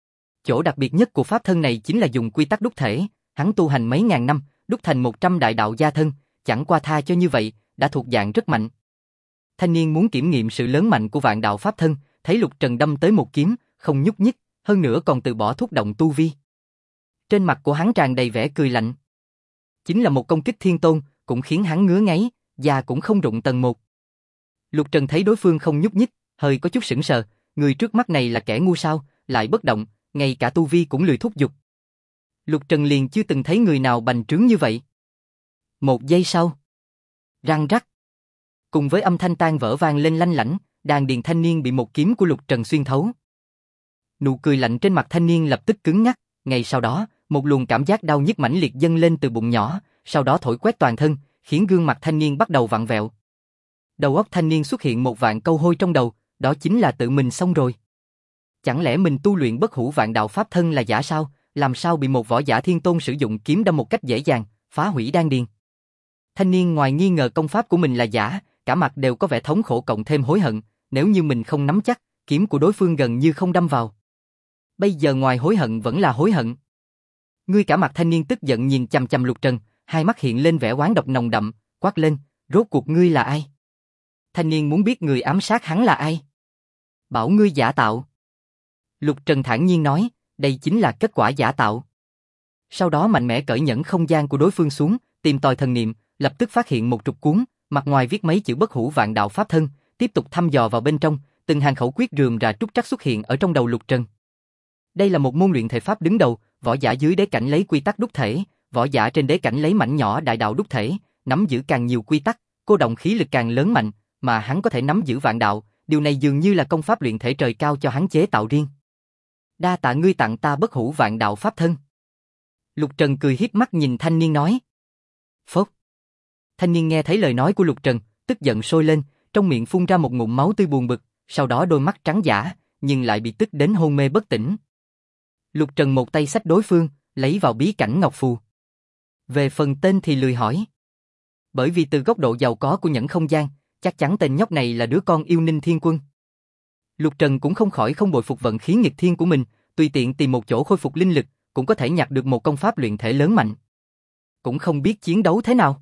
Chỗ đặc biệt nhất của pháp thân này chính là dùng quy tắc đúc thể, hắn tu hành mấy ngàn năm, đúc thành 100 đại đạo gia thân, chẳng qua tha cho như vậy, đã thuộc dạng rất mạnh. Thanh niên muốn kiểm nghiệm sự lớn mạnh của vạn đạo pháp thân, thấy Lục Trần đâm tới một kiếm, không nhúc nhích, hơn nữa còn từ bỏ thúc động tu vi. Trên mặt của hắn tràn đầy vẻ cười lạnh. Chính là một công kích thiên tôn, cũng khiến hắn ngứa ngáy, da cũng không rụng tầng một. Lục Trần thấy đối phương không nhúc nhích, hơi có chút sững sờ, người trước mắt này là kẻ ngu sao, lại bất động, ngay cả tu vi cũng lười thúc giục. Lục Trần liền chưa từng thấy người nào bành trướng như vậy. Một giây sau, răng rắc, cùng với âm thanh tan vỡ vang lên lanh lảnh, đan điền thanh niên bị một kiếm của Lục Trần xuyên thấu. Nụ cười lạnh trên mặt thanh niên lập tức cứng ngắc, ngay sau đó, một luồng cảm giác đau nhức mãnh liệt dâng lên từ bụng nhỏ, sau đó thổi quét toàn thân, khiến gương mặt thanh niên bắt đầu vặn vẹo. Đầu óc thanh niên xuất hiện một vạn câu hôi trong đầu, đó chính là tự mình xong rồi. Chẳng lẽ mình tu luyện bất hủ vạn đạo pháp thân là giả sao, làm sao bị một võ giả thiên tôn sử dụng kiếm đâm một cách dễ dàng, phá hủy đan điền. Thanh niên ngoài nghi ngờ công pháp của mình là giả, cả mặt đều có vẻ thống khổ cộng thêm hối hận, nếu như mình không nắm chắc, kiếm của đối phương gần như không đâm vào. Bây giờ ngoài hối hận vẫn là hối hận. Ngươi cả mặt thanh niên tức giận nhìn chằm chằm Lục Trần, hai mắt hiện lên vẻ oán độc nồng đậm, quát lên, rốt cuộc ngươi là ai? Thanh niên muốn biết người ám sát hắn là ai. Bảo ngươi giả tạo. Lục Trần thản nhiên nói, đây chính là kết quả giả tạo. Sau đó mạnh mẽ cởi nhẫn không gian của đối phương xuống, tìm tòi thần niệm, lập tức phát hiện một trục cuốn, mặt ngoài viết mấy chữ bất hủ vạn đạo pháp thân, tiếp tục thăm dò vào bên trong, từng hàng khẩu quyết rườm rà trúc trắc xuất hiện ở trong đầu Lục Trần. Đây là một môn luyện thể pháp đứng đầu, võ giả dưới đế cảnh lấy quy tắc đúc thể, võ giả trên đế cảnh lấy mảnh nhỏ đại đạo đúc thể, nắm giữ càng nhiều quy tắc, cô động khí lực càng lớn mạnh, mà hắn có thể nắm giữ vạn đạo, điều này dường như là công pháp luyện thể trời cao cho hắn chế tạo riêng. Đa tạ ngươi tặng ta bất hủ vạn đạo pháp thân. Lục Trần cười hiếp mắt nhìn thanh niên nói. Phốc. Thanh niên nghe thấy lời nói của Lục Trần, tức giận sôi lên, trong miệng phun ra một ngụm máu tươi buồn bực, sau đó đôi mắt trắng dã, nhưng lại bị tức đến hôn mê bất tỉnh. Lục Trần một tay xách đối phương, lấy vào bí cảnh ngọc phù. Về phần tên thì lười hỏi. Bởi vì từ góc độ giàu có của nhẫn không gian, chắc chắn tên nhóc này là đứa con yêu Ninh Thiên Quân. Lục Trần cũng không khỏi không bội phục vận khí nghịch thiên của mình, tùy tiện tìm một chỗ khôi phục linh lực, cũng có thể nhặt được một công pháp luyện thể lớn mạnh. Cũng không biết chiến đấu thế nào.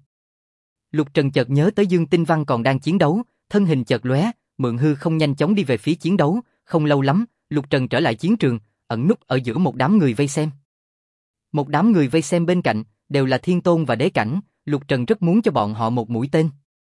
Lục Trần chợt nhớ tới Dương Tinh Văn còn đang chiến đấu, thân hình chợt lóe, mượn hư không nhanh chóng đi về phía chiến đấu, không lâu lắm, Lục Trần trở lại chiến trường, ẩn núp ở giữa một đám người vây xem. Một đám người vây xem bên cạnh, đều là thiên tôn và đế cảnh, Lục Trần rất muốn cho bọn họ một mũi tên.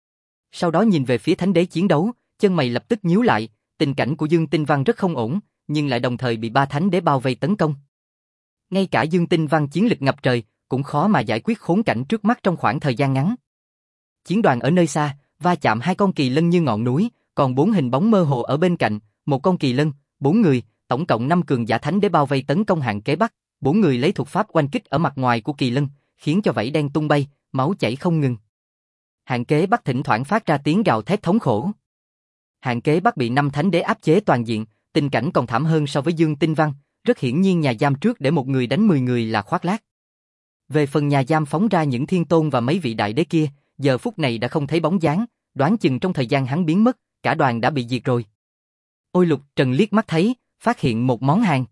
Sau đó nhìn về phía thánh đế chiến đấu, chân mày lập tức nhíu lại, tình cảnh của Dương Tinh Văn rất không ổn, nhưng lại đồng thời bị ba thánh đế bao vây tấn công. Ngay cả Dương Tinh Văn chiến lực ngập trời, cũng khó mà giải quyết khốn cảnh trước mắt trong khoảng thời gian ngắn. Chiến đoàn ở nơi xa, va chạm hai con kỳ lân như ngọn núi, còn bốn hình bóng mơ hồ ở bên cạnh, một con kỳ lân, bốn người, tổng cộng 5 cường giả thánh đế bao vây tấn công Hạng Kế Bắc, bốn người lấy thuật pháp oanh kích ở mặt ngoài của kỳ lân, khiến cho vảy đen tung bay, máu chảy không ngừng. Hạng Kế Bắc thỉnh thoảng phát ra tiếng gào thét thống khổ. Hạng Kế Bắc bị 5 thánh đế áp chế toàn diện, tình cảnh còn thảm hơn so với Dương Tinh Văn, rất hiển nhiên nhà giam trước để một người đánh 10 người là khoác lác. Về phần nhà giam phóng ra những thiên tôn và mấy vị đại đế kia, giờ phút này đã không thấy bóng dáng, đoán chừng trong thời gian hắn biến mất, cả đoàn đã bị diệt rồi. Ôi Lục Trần liếc mắt thấy, phát hiện một món hàng.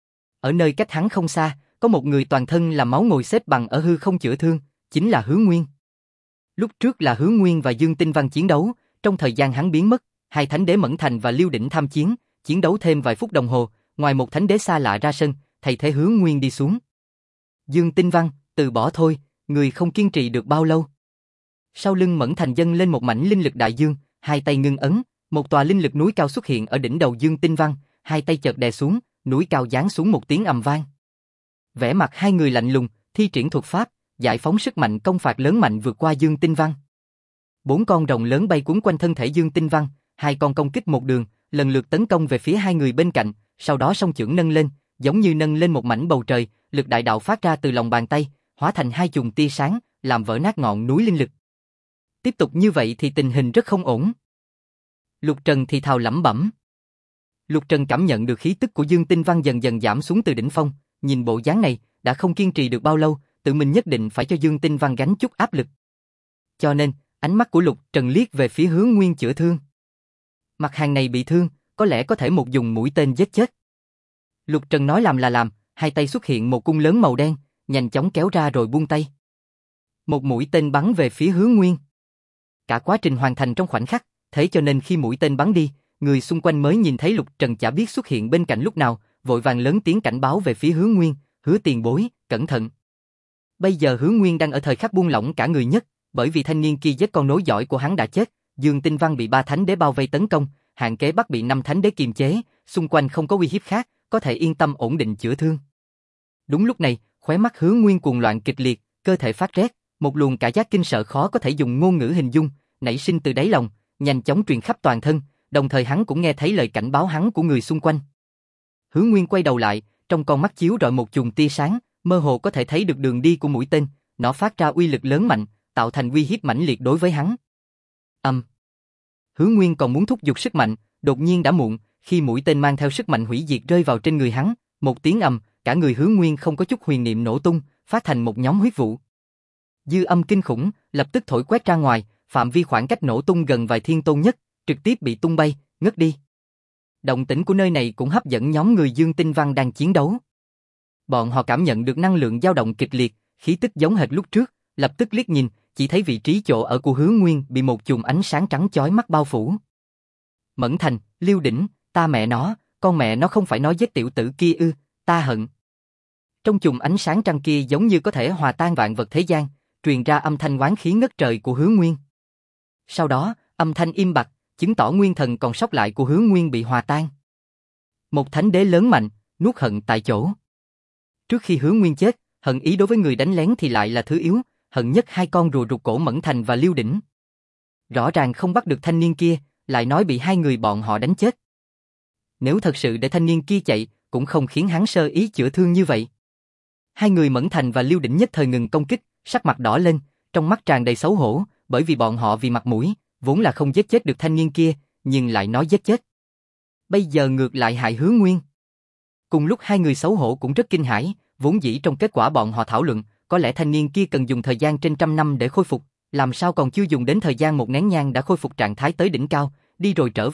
Ở nơi cách hắn không xa, có một người toàn thân là máu ngồi xếp bằng ở hư không chữa thương, chính là Hứa Nguyên. Lúc trước là Hứa Nguyên và Dương Tinh Văn chiến đấu, trong thời gian hắn biến mất, hai thánh đế Mẫn Thành và Liêu Đỉnh tham chiến, chiến đấu thêm vài phút đồng hồ, ngoài một thánh đế xa lạ ra sân, thay thế Hứa Nguyên đi xuống. Dương Tinh Văn, từ bỏ thôi, người không kiên trì được bao lâu. Sau lưng Mẫn Thành dâng lên một mảnh linh lực đại dương, hai tay ngưng ấn, một tòa linh lực núi cao xuất hiện ở đỉnh đầu Dương Tinh Văn, hai tay chợt đè xuống, núi cao giáng xuống một tiếng ầm vang. Vẻ mặt hai người lạnh lùng, thi triển thuật pháp, giải phóng sức mạnh công phạt lớn mạnh vượt qua Dương Tinh Văn. 4 con rồng lớn bay cuốn quanh thân thể Dương Tinh Văn, hai con công kích một đường, lần lượt tấn công về phía hai người bên cạnh, sau đó song chưởng nâng lên, giống như nâng lên một mảnh bầu trời, lực đại đạo phát ra từ lòng bàn tay, hóa thành hai chùm tia sáng, làm vỡ nát ngọn núi linh lực. Tiếp tục như vậy thì tình hình rất không ổn. Lục Trần thì thào lẩm bẩm. Lục Trần cảm nhận được khí tức của Dương Tinh Văn dần dần giảm xuống từ đỉnh phong, nhìn bộ dáng này, đã không kiên trì được bao lâu, tự mình nhất định phải cho Dương Tinh Văn gánh chút áp lực. Cho nên, ánh mắt của Lục Trần liếc về phía Hứa Nguyên chữa thương. Mặt hàng này bị thương, có lẽ có thể một dùng mũi tên giết chết. Lục Trần nói làm là làm, hai tay xuất hiện một cung lớn màu đen, nhanh chóng kéo ra rồi buông tay. Một mũi tên bắn về phía Hứa Nguyên. Cả quá trình hoàn thành trong khoảnh khắc, thế cho nên khi mũi tên bắn đi, người xung quanh mới nhìn thấy Lục Trần chả biết xuất hiện bên cạnh lúc nào, vội vàng lớn tiếng cảnh báo về phía Hứa Nguyên, Hứa tiền bối, cẩn thận. Bây giờ Hứa Nguyên đang ở thời khắc buông lỏng cả người nhất, bởi vì thanh niên kia giết con nối dõi của hắn đã chết, Dương Tinh Văn bị 3 thánh đế bao vây tấn công, Hạng Kế Bắc bị 5 thánh đế kiềm chế, xung quanh không có uy hiếp khác, có thể yên tâm ổn định chữa thương. Đúng lúc này, khóe mắt Hứa Nguyên cuồng loạn kịch liệt, cơ thể phát rét, một luồng cảm giác kinh sợ khó có thể dùng ngôn ngữ hình dung, nảy sinh từ đáy lòng, nhanh chóng truyền khắp toàn thân, đồng thời hắn cũng nghe thấy lời cảnh báo hắn của người xung quanh. Hứa Nguyên quay đầu lại, trong con mắt chiếu rọi một chùm tia sáng, mơ hồ có thể thấy được đường đi của mũi tên, nó phát ra uy lực lớn mạnh, tạo thành uy hiếp mãnh liệt đối với hắn. Hứa Nguyên còn muốn thúc giục sức mạnh, đột nhiên đã muộn, khi mũi tên mang theo sức mạnh hủy diệt rơi vào trên người hắn, một tiếng ầm, cả người Hứa Nguyên không có chút huyền niệm nổ tung, phát thành một nhóm huyết vụ. Dư âm kinh khủng, lập tức thổi quét ra ngoài, phạm vi khoảng cách nổ tung gần vài thiên tôn nhất, trực tiếp bị tung bay, ngất đi. Động tĩnh của nơi này cũng hấp dẫn nhóm người Dương Tinh Văn đang chiến đấu. Bọn họ cảm nhận được năng lượng dao động kịch liệt, khí tức giống hệt lúc trước, lập tức liếc nhìn, chỉ thấy vị trí chỗ ở của Hứa Nguyên bị một chùm ánh sáng trắng chói mắt bao phủ. Mẫn Thành, Liêu Đỉnh, ta mẹ nó, con mẹ nó không phải nói giết tiểu tử kia ư, ta hận. Trong chùm ánh sáng trăng kia giống như có thể hòa tan vạn vật thế gian, truyền ra âm thanh oán khí ngất trời của Hứa Nguyên. Sau đó, âm thanh im bặt, chứng tỏ nguyên thần còn sót lại của Hứa Nguyên bị hòa tan. Một thánh đế lớn mạnh, nuốt hận tại chỗ. Trước khi Hứa Nguyên chết, hận ý đối với người đánh lén thì lại là thứ yếu, hận nhất hai con rùa rụt cổ Mẫn Thành và Liêu Đỉnh. Rõ ràng không bắt được thanh niên kia, lại nói bị hai người bọn họ đánh chết. Nếu thật sự để thanh niên kia chạy, cũng không khiến hắn sơ ý chữa thương như vậy. Hai người Mẫn Thành và Liêu Đỉnh nhất thời ngừng công kích, sắc mặt đỏ lên, trong mắt tràn đầy xấu hổ, bởi vì bọn họ vì mặt mũi, vốn là không giết chết được thanh niên kia, nhưng lại nói giết chết. Bây giờ ngược lại hại Hứa Nguyên. Cùng lúc hai người xấu hổ cũng rất kinh hãi, vốn dĩ trong kết quả bọn họ thảo luận, có lẽ thanh niên kia cần dùng thời gian trên 100 năm để khôi phục, làm sao còn chưa dùng đến thời gian một nén nhang đã khôi phục trạng thái tới đỉnh cao, đi rồi trở về,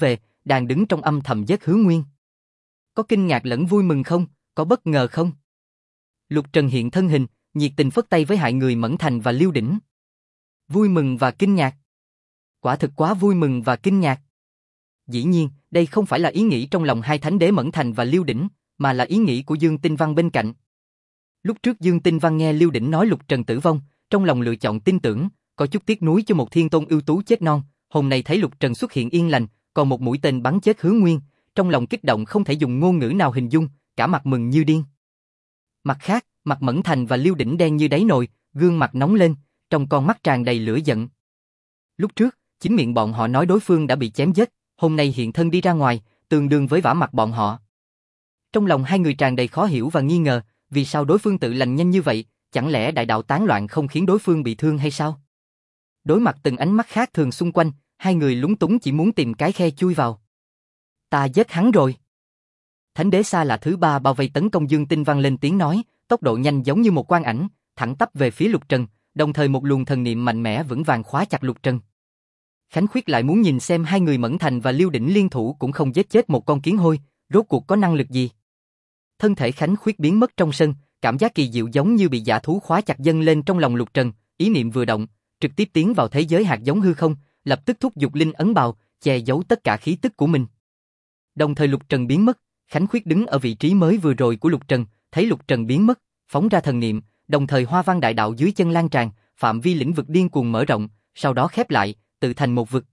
đang đứng trong âm thầm giết Hứa Nguyên. Có kinh ngạc lẫn vui mừng không, có bất ngờ không? Lục Trần hiện thân hình, nhiệt tình phất tay với hai người Mẫn Thành và Liêu Đỉnh. Vui mừng và kinh ngạc. Quả thực quá vui mừng và kinh ngạc. Dĩ nhiên, đây không phải là ý nghĩ trong lòng hai thánh đế Mẫn Thành và Liêu Đỉnh, mà là ý nghĩ của Dương Tinh Văn bên cạnh. Lúc trước Dương Tinh Văn nghe Liêu Đỉnh nói Lục Trần tử vong, trong lòng lựa chọn tin tưởng, có chút tiếc nuối cho một thiên tôn ưu tú chết non, hôm nay thấy Lục Trần xuất hiện yên lành, còn một mũi tên bắn chết Hứa Nguyên, trong lòng kích động không thể dùng ngôn ngữ nào hình dung, cả mặt mừng như điên. Mặt khác, mặt Mẫn Thành và Liêu Đỉnh đen như đáy nồi, gương mặt nóng lên, trong con mắt tràn đầy lửa giận. Lúc trước, chính miệng bọn họ nói đối phương đã bị chém giết, hôm nay hiện thân đi ra ngoài, tương đương với vả mặt bọn họ. Trong lòng hai người tràn đầy khó hiểu và nghi ngờ, vì sao đối phương tự lành nhanh như vậy, chẳng lẽ đại đạo tán loạn không khiến đối phương bị thương hay sao? Đối mặt từng ánh mắt khác thường xung quanh, hai người lúng túng chỉ muốn tìm cái khe chui vào. Ta giết hắn rồi. Thánh đế xa là thứ ba bao vây tấn công Dương Tinh Văn lên tiếng nói, tốc độ nhanh giống như một quang ảnh, thẳng tắp về phía Lục Trần, đồng thời một luồng thần niệm mạnh mẽ vững vàng khóa chặt Lục Trần. Khánh Khuyết lại muốn nhìn xem hai người Mẫn Thành và Liêu Đỉnh liên thủ cũng không giết chết một con kiến hôi, rốt cuộc có năng lực gì. Thân thể Khánh Khuyết biến mất trong sân, cảm giác kỳ diệu giống như bị dã thú khóa chặt dâng lên trong lòng Lục Trần, ý niệm vừa động, trực tiếp tiến vào thế giới hạt giống hư không, lập tức thúc giục linh ấn bào, che giấu tất cả khí tức của mình. Đồng thời Lục Trần biến mất, Khánh Khuyết đứng ở vị trí mới vừa rồi của Lục Trần, thấy Lục Trần biến mất, phóng ra thần niệm, đồng thời hoa văn đại đạo dưới chân lan tràn, phạm vi lĩnh vực điên cuồng mở rộng, sau đó khép lại, tự thành một vực.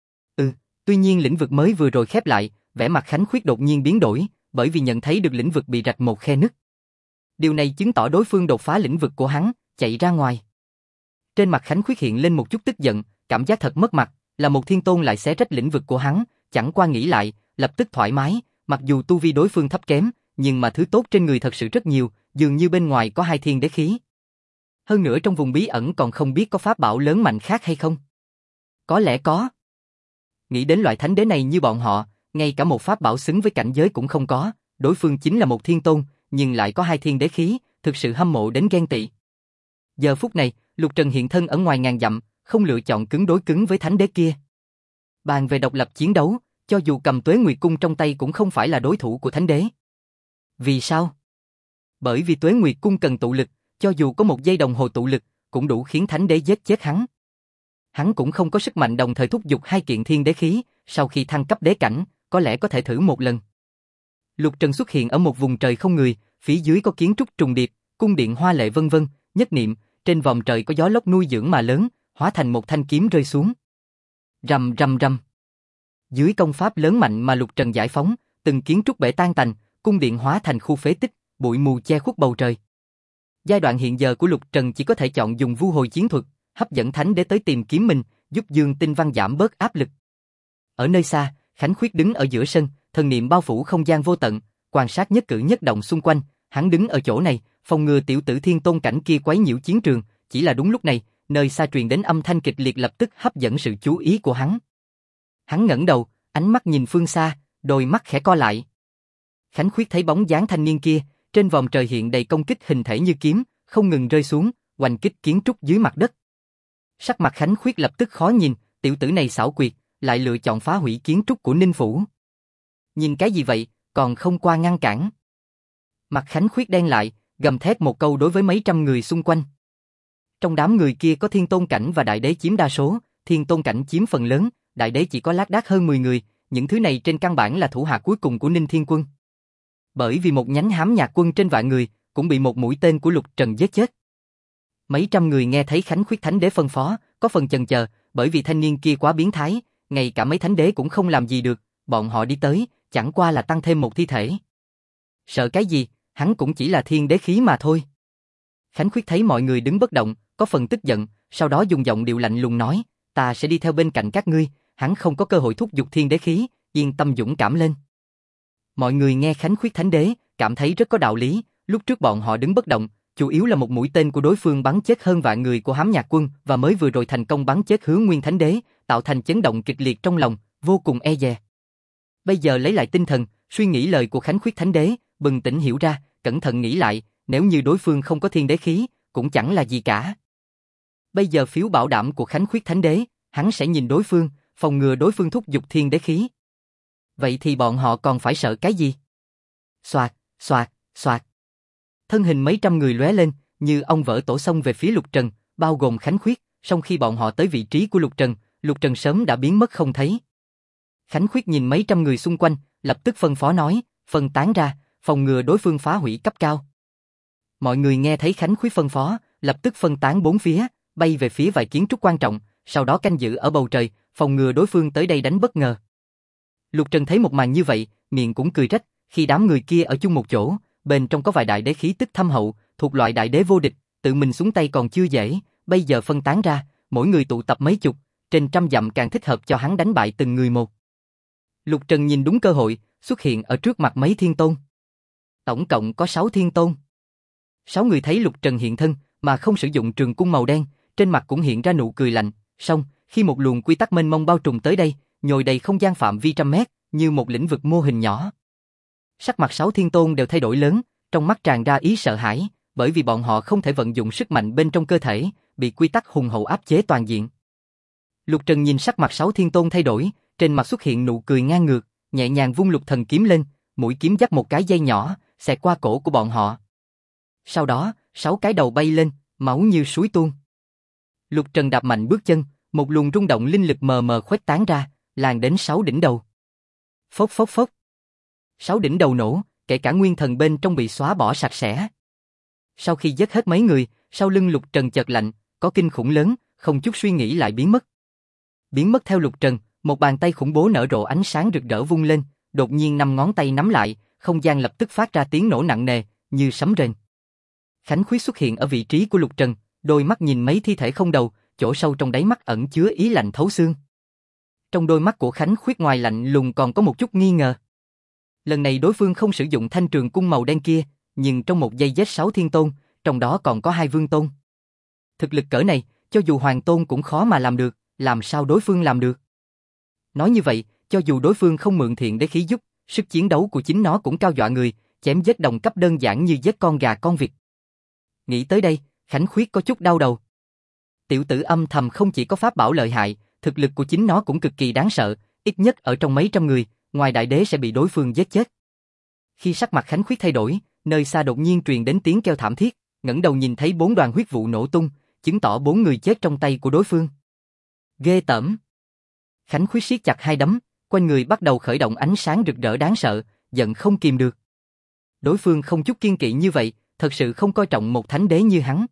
Tuy nhiên lĩnh vực mới vừa rồi khép lại, vẻ mặt Khánh Khuyết đột nhiên biến đổi, bởi vì nhận thấy được lĩnh vực bị rạch một khe nứt. Điều này chứng tỏ đối phương đột phá lĩnh vực của hắn, chạy ra ngoài. Trên mặt Khánh Khuyết hiện lên một chút tức giận, cảm giác thật mất mặt, là một thiên tôn lại xé rách lĩnh vực của hắn, chẳng qua nghĩ lại, lập tức thoải mái, mặc dù tu vi đối phương thấp kém, nhưng mà thứ tốt trên người thật sự rất nhiều, dường như bên ngoài có hai thiên đế khí. Hơn nữa trong vùng bí ẩn còn không biết có pháp bảo lớn mạnh khác hay không. Có lẽ có. Nghĩ đến loại thánh đế này như bọn họ, ngay cả một pháp bảo xứng với cảnh giới cũng không có, đối phương chính là một thiên tôn, nhưng lại có hai thiên đế khí, thực sự hâm mộ đến ghen tị. Giờ phút này, Lục Trần hiện thân ở ngoài ngàn dặm, không lựa chọn cứng đối cứng với thánh đế kia. Bàn về độc lập chiến đấu, cho dù cầm Tuế Nguyệt Cung trong tay cũng không phải là đối thủ của thánh đế. Vì sao? Bởi vì Tuế Nguyệt Cung cần tụ lực, cho dù có một giây đồng hồ tụ lực, cũng đủ khiến thánh đế giết chết hắn. Hắn cũng không có sức mạnh đồng thời thúc giục hai kiện thiên đế khí, sau khi thăng cấp đế cảnh, có lẽ có thể thử một lần. Lục Trần xuất hiện ở một vùng trời không người, phía dưới có kiến trúc trùng điệp, cung điện hoa lệ vân vân, nhất niệm, trên vòm trời có gió lốc nuôi dưỡng mà lớn, hóa thành một thanh kiếm rơi xuống. Rầm rầm rầm. Dưới công pháp lớn mạnh mà Lục Trần giải phóng, từng kiến trúc bể tan tành, cung điện hóa thành khu phế tích, bụi mù che khuất bầu trời. Giai đoạn hiện giờ của Lục Trần chỉ có thể chọn dùng vu hồi chiến thuật, hấp dẫn thánh đế tới tìm kiếm mình, giúp Dương Tinh Văn giảm bớt áp lực. Ở nơi xa, Khánh Khuyết đứng ở giữa sân, thần niệm bao phủ không gian vô tận, quan sát nhất cử nhất động xung quanh, hắn đứng ở chỗ này, phòng ngừa tiểu tử thiên tôn cảnh kia quấy nhiễu chiến trường, chỉ là đúng lúc này, nơi xa truyền đến âm thanh kịch liệt lập tức hấp dẫn sự chú ý của hắn. Hắn ngẩng đầu, ánh mắt nhìn phương xa, đôi mắt khẽ co lại. Khánh Khuyết thấy bóng dáng thanh niên kia, trên vòm trời hiện đầy công kích hình thể như kiếm, không ngừng rơi xuống, oanh kích kiến trúc dưới mặt đất. Sắc mặt Khánh Khuyết lập tức khó nhìn, tiểu tử này xảo quyệt, lại lựa chọn phá hủy kiến trúc của Ninh Phủ. Nhìn cái gì vậy, còn không qua ngăn cản. Mặt Khánh Khuyết đen lại, gầm thét một câu đối với mấy trăm người xung quanh. Trong đám người kia có thiên tôn cảnh và đại đế chiếm đa số, thiên tôn cảnh chiếm phần lớn, đại đế chỉ có lác đác hơn 10 người, những thứ này trên căn bản là thủ hạ cuối cùng của Ninh Thiên Quân. Bởi vì một nhánh hám nhạc quân trên vạn người, cũng bị một mũi tên của Lục Trần giết chết. Mấy trăm người nghe thấy Khánh Khuyết thánh đế phân phó, có phần chần chờ, bởi vì thanh niên kia quá biến thái, ngay cả mấy thánh đế cũng không làm gì được, bọn họ đi tới, chẳng qua là tăng thêm một thi thể. Sợ cái gì, hắn cũng chỉ là thiên đế khí mà thôi. Khánh Khuyết thấy mọi người đứng bất động, có phần tức giận, sau đó dùng giọng điệu lạnh lùng nói, ta sẽ đi theo bên cạnh các ngươi, hắn không có cơ hội thúc giục thiên đế khí, yên tâm dũng cảm lên. Mọi người nghe Khánh Khuyết thánh đế, cảm thấy rất có đạo lý, lúc trước bọn họ đứng bất động, chủ yếu là một mũi tên của đối phương bắn chết hơn vạn người của hám nhạc quân và mới vừa rồi thành công bắn chết Hứa Nguyên thánh đế, tạo thành chấn động kịch liệt trong lòng, vô cùng e dè. Bây giờ lấy lại tinh thần, suy nghĩ lời của Khánh Khuyết thánh đế, bừng tỉnh hiểu ra, cẩn thận nghĩ lại, nếu như đối phương không có thiên đế khí, cũng chẳng là gì cả. Bây giờ phiếu bảo đảm của Khánh Khuyết thánh đế, hắn sẽ nhìn đối phương, phòng ngừa đối phương thúc giục thiên đế khí. Vậy thì bọn họ còn phải sợ cái gì? Xoạt, xoạt, xoạt. Thân hình mấy trăm người lóe lên, như ong vỡ tổ xông về phía Lục Trần, bao gồm Khánh Khuyết, song khi bọn họ tới vị trí của Lục Trần sớm đã biến mất không thấy. Khánh Khuyết nhìn mấy trăm người xung quanh, lập tức phân phó nói, phân tán ra, phòng ngừa đối phương phá hủy cấp cao. Mọi người nghe thấy Khánh Khuyết phân phó, lập tức phân tán bốn phía, bay về phía vài kiến trúc quan trọng, sau đó canh giữ ở bầu trời, phòng ngừa đối phương tới đây đánh bất ngờ. Lục Trần thấy một màn như vậy, miệng cũng cười trách, khi đám người kia ở chung một chỗ, bên trong có vài đại đế khí tức thâm hậu, thuộc loại đại đế vô địch, tự mình xuống tay còn chưa dễ, bây giờ phân tán ra, mỗi người tụ tập mấy chục, trên trăm dặm càng thích hợp cho hắn đánh bại từng người một. Lục Trần nhìn đúng cơ hội, xuất hiện ở trước mặt mấy thiên tôn. Tổng cộng có 6 thiên tôn. 6 người thấy Lục Trần hiện thân, mà không sử dụng trường cung màu đen, trên mặt cũng hiện ra nụ cười lạnh, song, khi một luồng quy tắc mênh mông bao trùm tới đây, nhồi đầy không gian phạm vi trăm mét, như một lĩnh vực mô hình nhỏ. Sắc mặt 6 thiên tôn đều thay đổi lớn, trong mắt tràn ra ý sợ hãi, bởi vì bọn họ không thể vận dụng sức mạnh bên trong cơ thể, bị quy tắc hùng hậu áp chế toàn diện. Lục Trần nhìn sắc mặt 6 thiên tôn thay đổi, trên mặt xuất hiện nụ cười ngang ngược, nhẹ nhàng vung lục thần kiếm lên, mũi kiếm dắt một cái dây nhỏ, xẹt qua cổ của bọn họ. Sau đó, 6 cái đầu bay lên, máu như suối tuôn. Lục Trần đạp mạnh bước chân, một luồng rung động linh lực mờ mờ khuếch tán ra, lan đến 6 đỉnh đầu. Phốc phốc phốc. 6 đỉnh đầu nổ, kể cả nguyên thần bên trong bị xóa bỏ sạch sẽ. Sau khi giết hết mấy người, sau lưng Lục Trần chợt lạnh, có kinh khủng lớn, không chút suy nghĩ lại biến mất. Biến mất theo Lục Trần, một bàn tay khủng bố nở rộ ánh sáng rực rỡ vung lên, đột nhiên 5 ngón tay nắm lại, không gian lập tức phát ra tiếng nổ nặng nề, như sấm rền. Khánh Khuyết xuất hiện ở vị trí của Lục Trần, đôi mắt nhìn mấy thi thể không đầu, chỗ sâu trong đáy mắt ẩn chứa ý lạnh thấu xương. Trong đôi mắt của Khánh Khuyết ngoài lạnh lùng còn có một chút nghi ngờ. Lần này đối phương không sử dụng thanh trường cung màu đen kia, nhưng trong một giây giết 6 thiên tôn, trong đó còn có 2 vương tôn. Thực lực cỡ này, cho dù hoàng tôn cũng khó mà làm được, làm sao đối phương làm được? Nói như vậy, cho dù đối phương không mượn thiện đế khí giúp, sức chiến đấu của chính nó cũng cao dọa người, chém giết đồng cấp đơn giản như giết con gà con vịt. Nghĩ tới đây, Khánh Khuyết có chút đau đầu. Tiểu tử âm thầm không chỉ có pháp bảo lợi hại, thực lực của chính nó cũng cực kỳ đáng sợ, ít nhất ở trong mấy trăm người, ngoài đại đế sẽ bị đối phương giết chết. Khi sắc mặt Khánh Khuyết thay đổi, nơi xa đột nhiên truyền đến tiếng kêu thảm thiết, ngẩng đầu nhìn thấy 4 đoàn huyết vụ nổ tung, chứng tỏ 4 người chết trong tay của đối phương. Ghê tởm. Khánh Khuyết siết chặt hai đấm, quanh người bắt đầu khởi động ánh sáng rực rỡ đáng sợ, giận không kìm được. Đối phương không chút kiên kỵ như vậy, thật sự không coi trọng một thánh đế như hắn.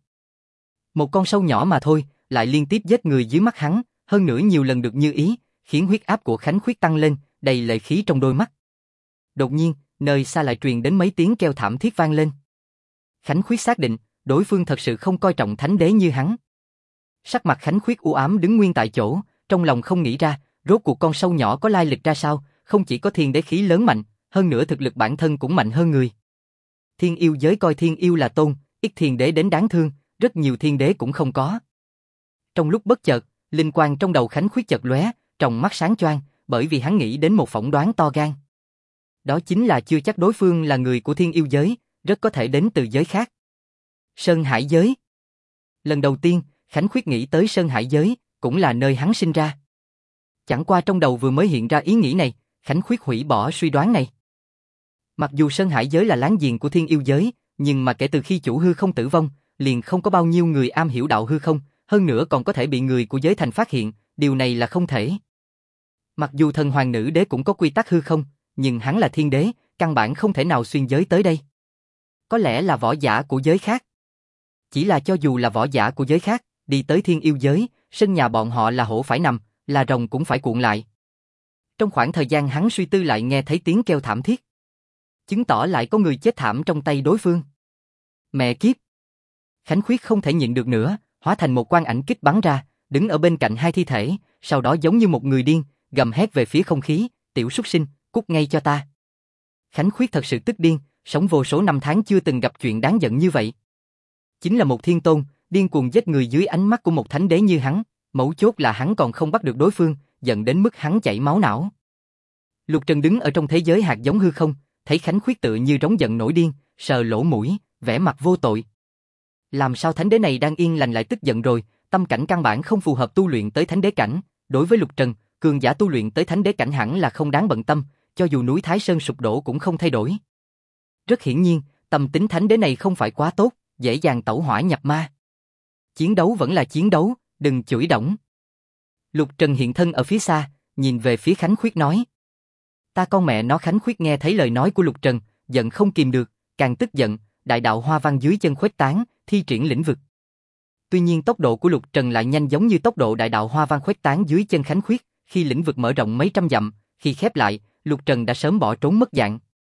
Một con sâu nhỏ mà thôi, lại liên tiếp giết người dưới mắt hắn, hơn nữa nhiều lần được như ý, khiến huyết áp của Khánh Khuyết tăng lên, đầy lệ khí trong đôi mắt. Đột nhiên, nơi xa lại truyền đến mấy tiếng kêu thảm thiết vang lên. Khánh Khuyết xác định, đối phương thật sự không coi trọng thánh đế như hắn. Sắc mặt Khánh Khuyết u ám đứng nguyên tại chỗ, trong lòng không nghĩ ra, rốt cuộc con sâu nhỏ có lai lịch ra sao, không chỉ có thiên đế khí lớn mạnh, hơn nữa thực lực bản thân cũng mạnh hơn người. Thiên yêu giới coi thiên yêu là tôn, ít thiên đế đến đáng thương, rất nhiều thiên đế cũng không có. Trong lúc bất chợt, linh quang trong đầu Khánh Khuyết chợt lóe, trong mắt sáng choang, bởi vì hắn nghĩ đến một phỏng đoán to gan. Đó chính là chưa chắc đối phương là người của thiên yêu giới, rất có thể đến từ giới khác. Sơn Hải giới. Lần đầu tiên, Khánh Khuyết nghĩ tới Sơn Hải giới, cũng là nơi hắn sinh ra. Chẳng qua trong đầu vừa mới hiện ra ý nghĩ này, Khánh Khuyết hủy bỏ suy đoán này. Mặc dù Sơn Hải giới là láng giềng của thiên yêu giới, nhưng mà kể từ khi chủ hư không tử vong, liền không có bao nhiêu người am hiểu đạo hư không, hơn nữa còn có thể bị người của giới thành phát hiện, điều này là không thể. Mặc dù thần hoàng nữ đế cũng có quy tắc hư không, nhưng hắn là thiên đế, căn bản không thể nào xuyên giới tới đây. Có lẽ là võ giả của giới khác. Chỉ là cho dù là võ giả của giới khác, đi tới thiên yêu giới, sân nhà bọn họ là hổ phải nằm, là rồng cũng phải cuộn lại. Trong khoảng thời gian hắn suy tư lại nghe thấy tiếng kêu thảm thiết. Chứng tỏ lại có người chết thảm trong tay đối phương. Mẹ kiếp! Khánh Khuyết không thể nhịn được nữa, hóa thành một quang ảnh kích bắn ra, đứng ở bên cạnh hai thi thể, sau đó giống như một người điên, gầm hét về phía không khí, tiểu súc sinh, cút ngay cho ta. Khánh Khuyết thật sự tức điên, sống vô số năm tháng chưa từng gặp chuyện đáng giận như vậy. Chính là một thiên tôn, điên cuồng giết người dưới ánh mắt của một thánh đế như hắn, mấu chốt là hắn còn không bắt được đối phương, giận đến mức hắn chảy máu não. Lục Trần đứng ở trong thế giới hạt giống hư không, thấy Khánh Khuyết tựa như trống giận nổi điên, sờ lỗ mũi, vẻ mặt vô tội. Làm sao thánh đế này đang yên lành lại tức giận rồi, tâm cảnh căn bản không phù hợp tu luyện tới thánh đế cảnh, đối với Lục Trần, cường giả tu luyện tới thánh đế cảnh hẳn là không đáng bận tâm, cho dù núi Thái Sơn sụp đổ cũng không thay đổi. Rất hiển nhiên, tâm tính thánh đế này không phải quá tốt, dễ dàng tẩu hỏa nhập ma. Chiến đấu vẫn là chiến đấu, đừng chửi đổng. Lục Trần hiện thân ở phía xa, nhìn về phía Khánh Khuyết nói. Ta con mẹ nó. Khánh Khuyết nghe thấy lời nói của Lục Trần, giận không kìm được, càng tức giận, đại đạo hoa văn dưới chân khuếch tán, thi triển lĩnh vực. Tuy nhiên tốc độ của Lục Trần lại nhanh giống như tốc độ đại đạo hoa văn khuếch tán dưới chân Khánh Khuyết, khi lĩnh vực mở rộng mấy trăm dặm, khi khép lại, Lục Trần đã sớm bỏ trốn mất dạng.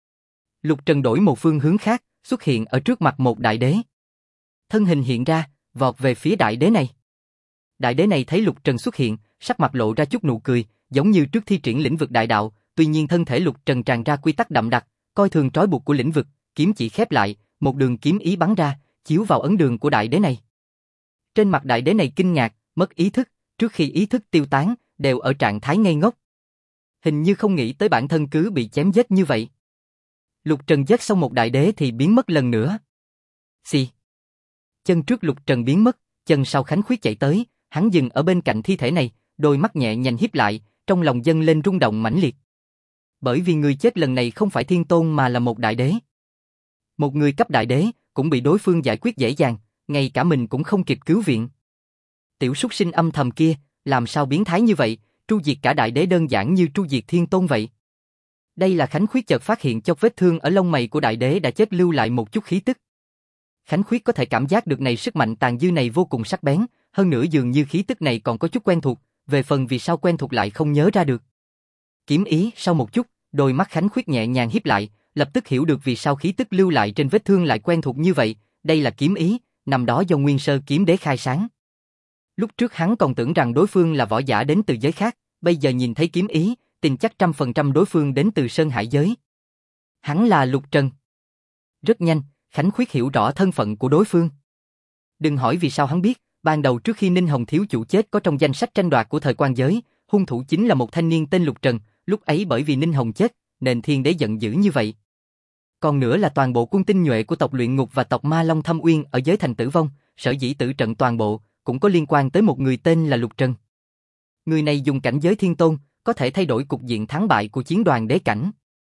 Lục Trần đổi một phương hướng khác, xuất hiện ở trước mặt một đại đế. Thân hình hiện ra, vọt về phía đại đế này. Đại đế này thấy Lục Trần xuất hiện, sắc mặt lộ ra chút nụ cười, giống như trước thi triển lĩnh vực đại đạo, tuy nhiên thân thể Lục Trần tràn ra quy tắc đậm đặc, coi thường trói buộc của lĩnh vực, kiếm chỉ khép lại, một đường kiếm ý bắn ra, chiếu vào ấn đường của đại đế này. Trên mặt đại đế này kinh ngạc, mất ý thức, trước khi ý thức tiêu tán, đều ở trạng thái ngây ngốc. Hình như không nghĩ tới bản thân cứ bị chém giết như vậy. Lục Trần giết xong một đại đế thì biến mất lần nữa. Xì. Chân trước Lục Trần biến mất, chân sau Khánh Khuyết chạy tới, hắn dừng ở bên cạnh thi thể này, đôi mắt nhẹ nhàng híp lại, trong lòng dâng lên rung động mãnh liệt. Bởi vì người chết lần này không phải thiên tôn mà là một đại đế. Một người cấp đại đế, cũng bị đối phương giải quyết dễ dàng, ngay cả mình cũng không kịp cứu viện. Tiểu súc sinh âm thầm kia, làm sao biến thái như vậy, tru diệt cả đại đế đơn giản như tru diệt thiên tôn vậy. Đây là Khánh Khuyết chợt phát hiện chốc vết thương ở lông mày của đại đế đã chết lưu lại một chút khí tức. Khánh Khuyết có thể cảm giác được này sức mạnh tàn dư này vô cùng sắc bén, hơn nữa dường như khí tức này còn có chút quen thuộc, về phần vì sao quen thuộc lại không nhớ ra được. Kiếm ý, sau một chút, đôi mắt Khánh Khuyết nhẹ nhàng híp lại, lập tức hiểu được vì sao khí tức lưu lại trên vết thương lại quen thuộc như vậy, đây là kiếm ý, năm đó do Nguyên Sơ kiếm đế khai sáng. Lúc trước hắn còn tưởng rằng đối phương là võ giả đến từ giới khác, bây giờ nhìn thấy kiếm ý, tin chắc 100% đối phương đến từ Sơn Hải giới. Hắn là Lục Trần. Rất nhanh, Khánh Khuyết hiểu rõ thân phận của đối phương. Đừng hỏi vì sao hắn biết, ban đầu trước khi Ninh Hồng thiếu chủ chết có trong danh sách tranh đoạt của thời quan giới, hung thủ chính là một thanh niên tên Lục Trần, lúc ấy bởi vì Ninh Hồng chết, nên thiên đế giận dữ như vậy. Còn nữa là toàn bộ quân tinh nhuệ của tộc Luyện Ngục và tộc Ma Long Thâm Uyên ở giới thành tử vong, sở dĩ tử trận toàn bộ, cũng có liên quan tới một người tên là Lục Trần. Người này dùng cảnh giới thiên tôn, có thể thay đổi cục diện thắng bại của chiến đoàn đế cảnh.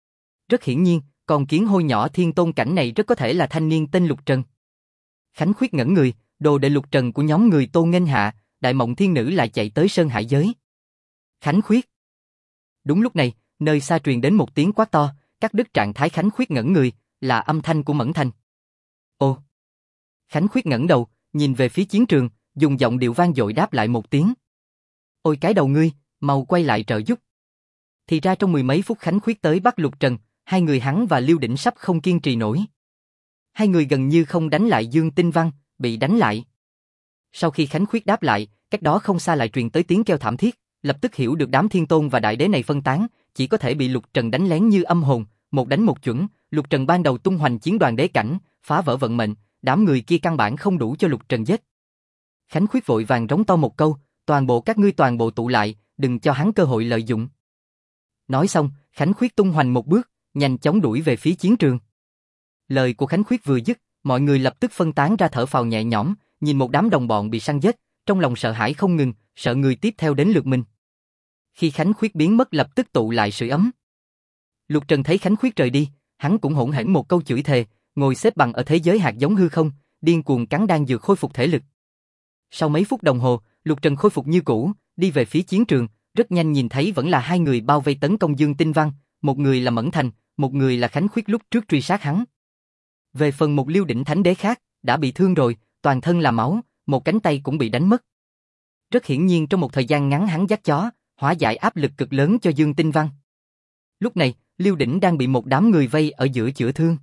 Rất hiển nhiên, con kiến hôi nhỏ thiên tôn cảnh này rất có thể là thanh niên tên Lục Trần. Khánh Khuyết ngẩn người, đồ đệ Lục Trần của nhóm người Tô Nghênh Hạ, Đại Mộng Thiên Nữ lại chạy tới Sơn Hải giới. Khánh Khuyết. Đúng lúc này, nơi xa truyền đến một tiếng quát to, cắt đứt trạng thái Khánh Khuyết ngẩn người, là âm thanh của Mẫn Thành. Ồ! Khánh Khuyết ngẩng đầu, nhìn về phía chiến trường, dùng giọng điệu vang dội đáp lại một tiếng. Ôi cái đầu ngươi, mau quay lại trợ giúp. Thì ra trong mười mấy phút Khánh Khuyết tới bắt Lục Trần, hai người hắn và Liêu Đỉnh sắp không kiên trì nổi. Hai người gần như không đánh lại Dương Tinh Văn, bị đánh lại. Sau khi Khánh Khuyết đáp lại, cách đó không xa lại truyền tới tiếng kêu thảm thiết, lập tức hiểu được đám thiên tôn và đại đế này phân tán, chỉ có thể bị Lục Trần đánh lén như âm hồn, một đánh một chuẩn. Lục Trần ban đầu tung hoành chiến đoàn đế cảnh, phá vỡ vận mệnh, đám người kia căn bản không đủ cho Lục Trần giết. Khánh Khuyết vội vàng rống to một câu, toàn bộ các ngươi toàn bộ tụ lại, đừng cho hắn cơ hội lợi dụng. Nói xong, Khánh Khuyết tung hoành một bước, nhanh chóng đuổi về phía chiến trường. Lời của Khánh Khuyết vừa dứt, mọi người lập tức phân tán ra thở phào nhẹ nhõm, nhìn một đám đồng bọn bị săn giết, trong lòng sợ hãi không ngừng, sợ người tiếp theo đến lượt mình. Khi Khánh Khuyết biến mất lập tức tụ lại sưởi ấm. Lục Trần thấy Khánh Khuyết rời đi, hắn cũng hỗn hển một câu chửi thề, ngồi xếp bằng ở thế giới hạt giống hư không, điên cuồng cắn đan dược khôi phục thể lực. Sau mấy phút đồng hồ, Lục Trần khôi phục như cũ, đi về phía chiến trường, rất nhanh nhìn thấy vẫn là hai người bao vây tấn công Dương Tinh Văn, một người là Mẫn Thành, một người là Khánh Khuyết lúc trước truy sát hắn. Về phần một Liêu Đỉnh Thánh Đế khác, đã bị thương rồi, toàn thân là máu, một cánh tay cũng bị đánh mất. Rất hiển nhiên trong một thời gian ngắn hắn dắt chó, hóa giải áp lực cực lớn cho Dương Tinh Văn. Lúc này, Liêu Đỉnh đang bị một đám người vây ở giữa chữa thương.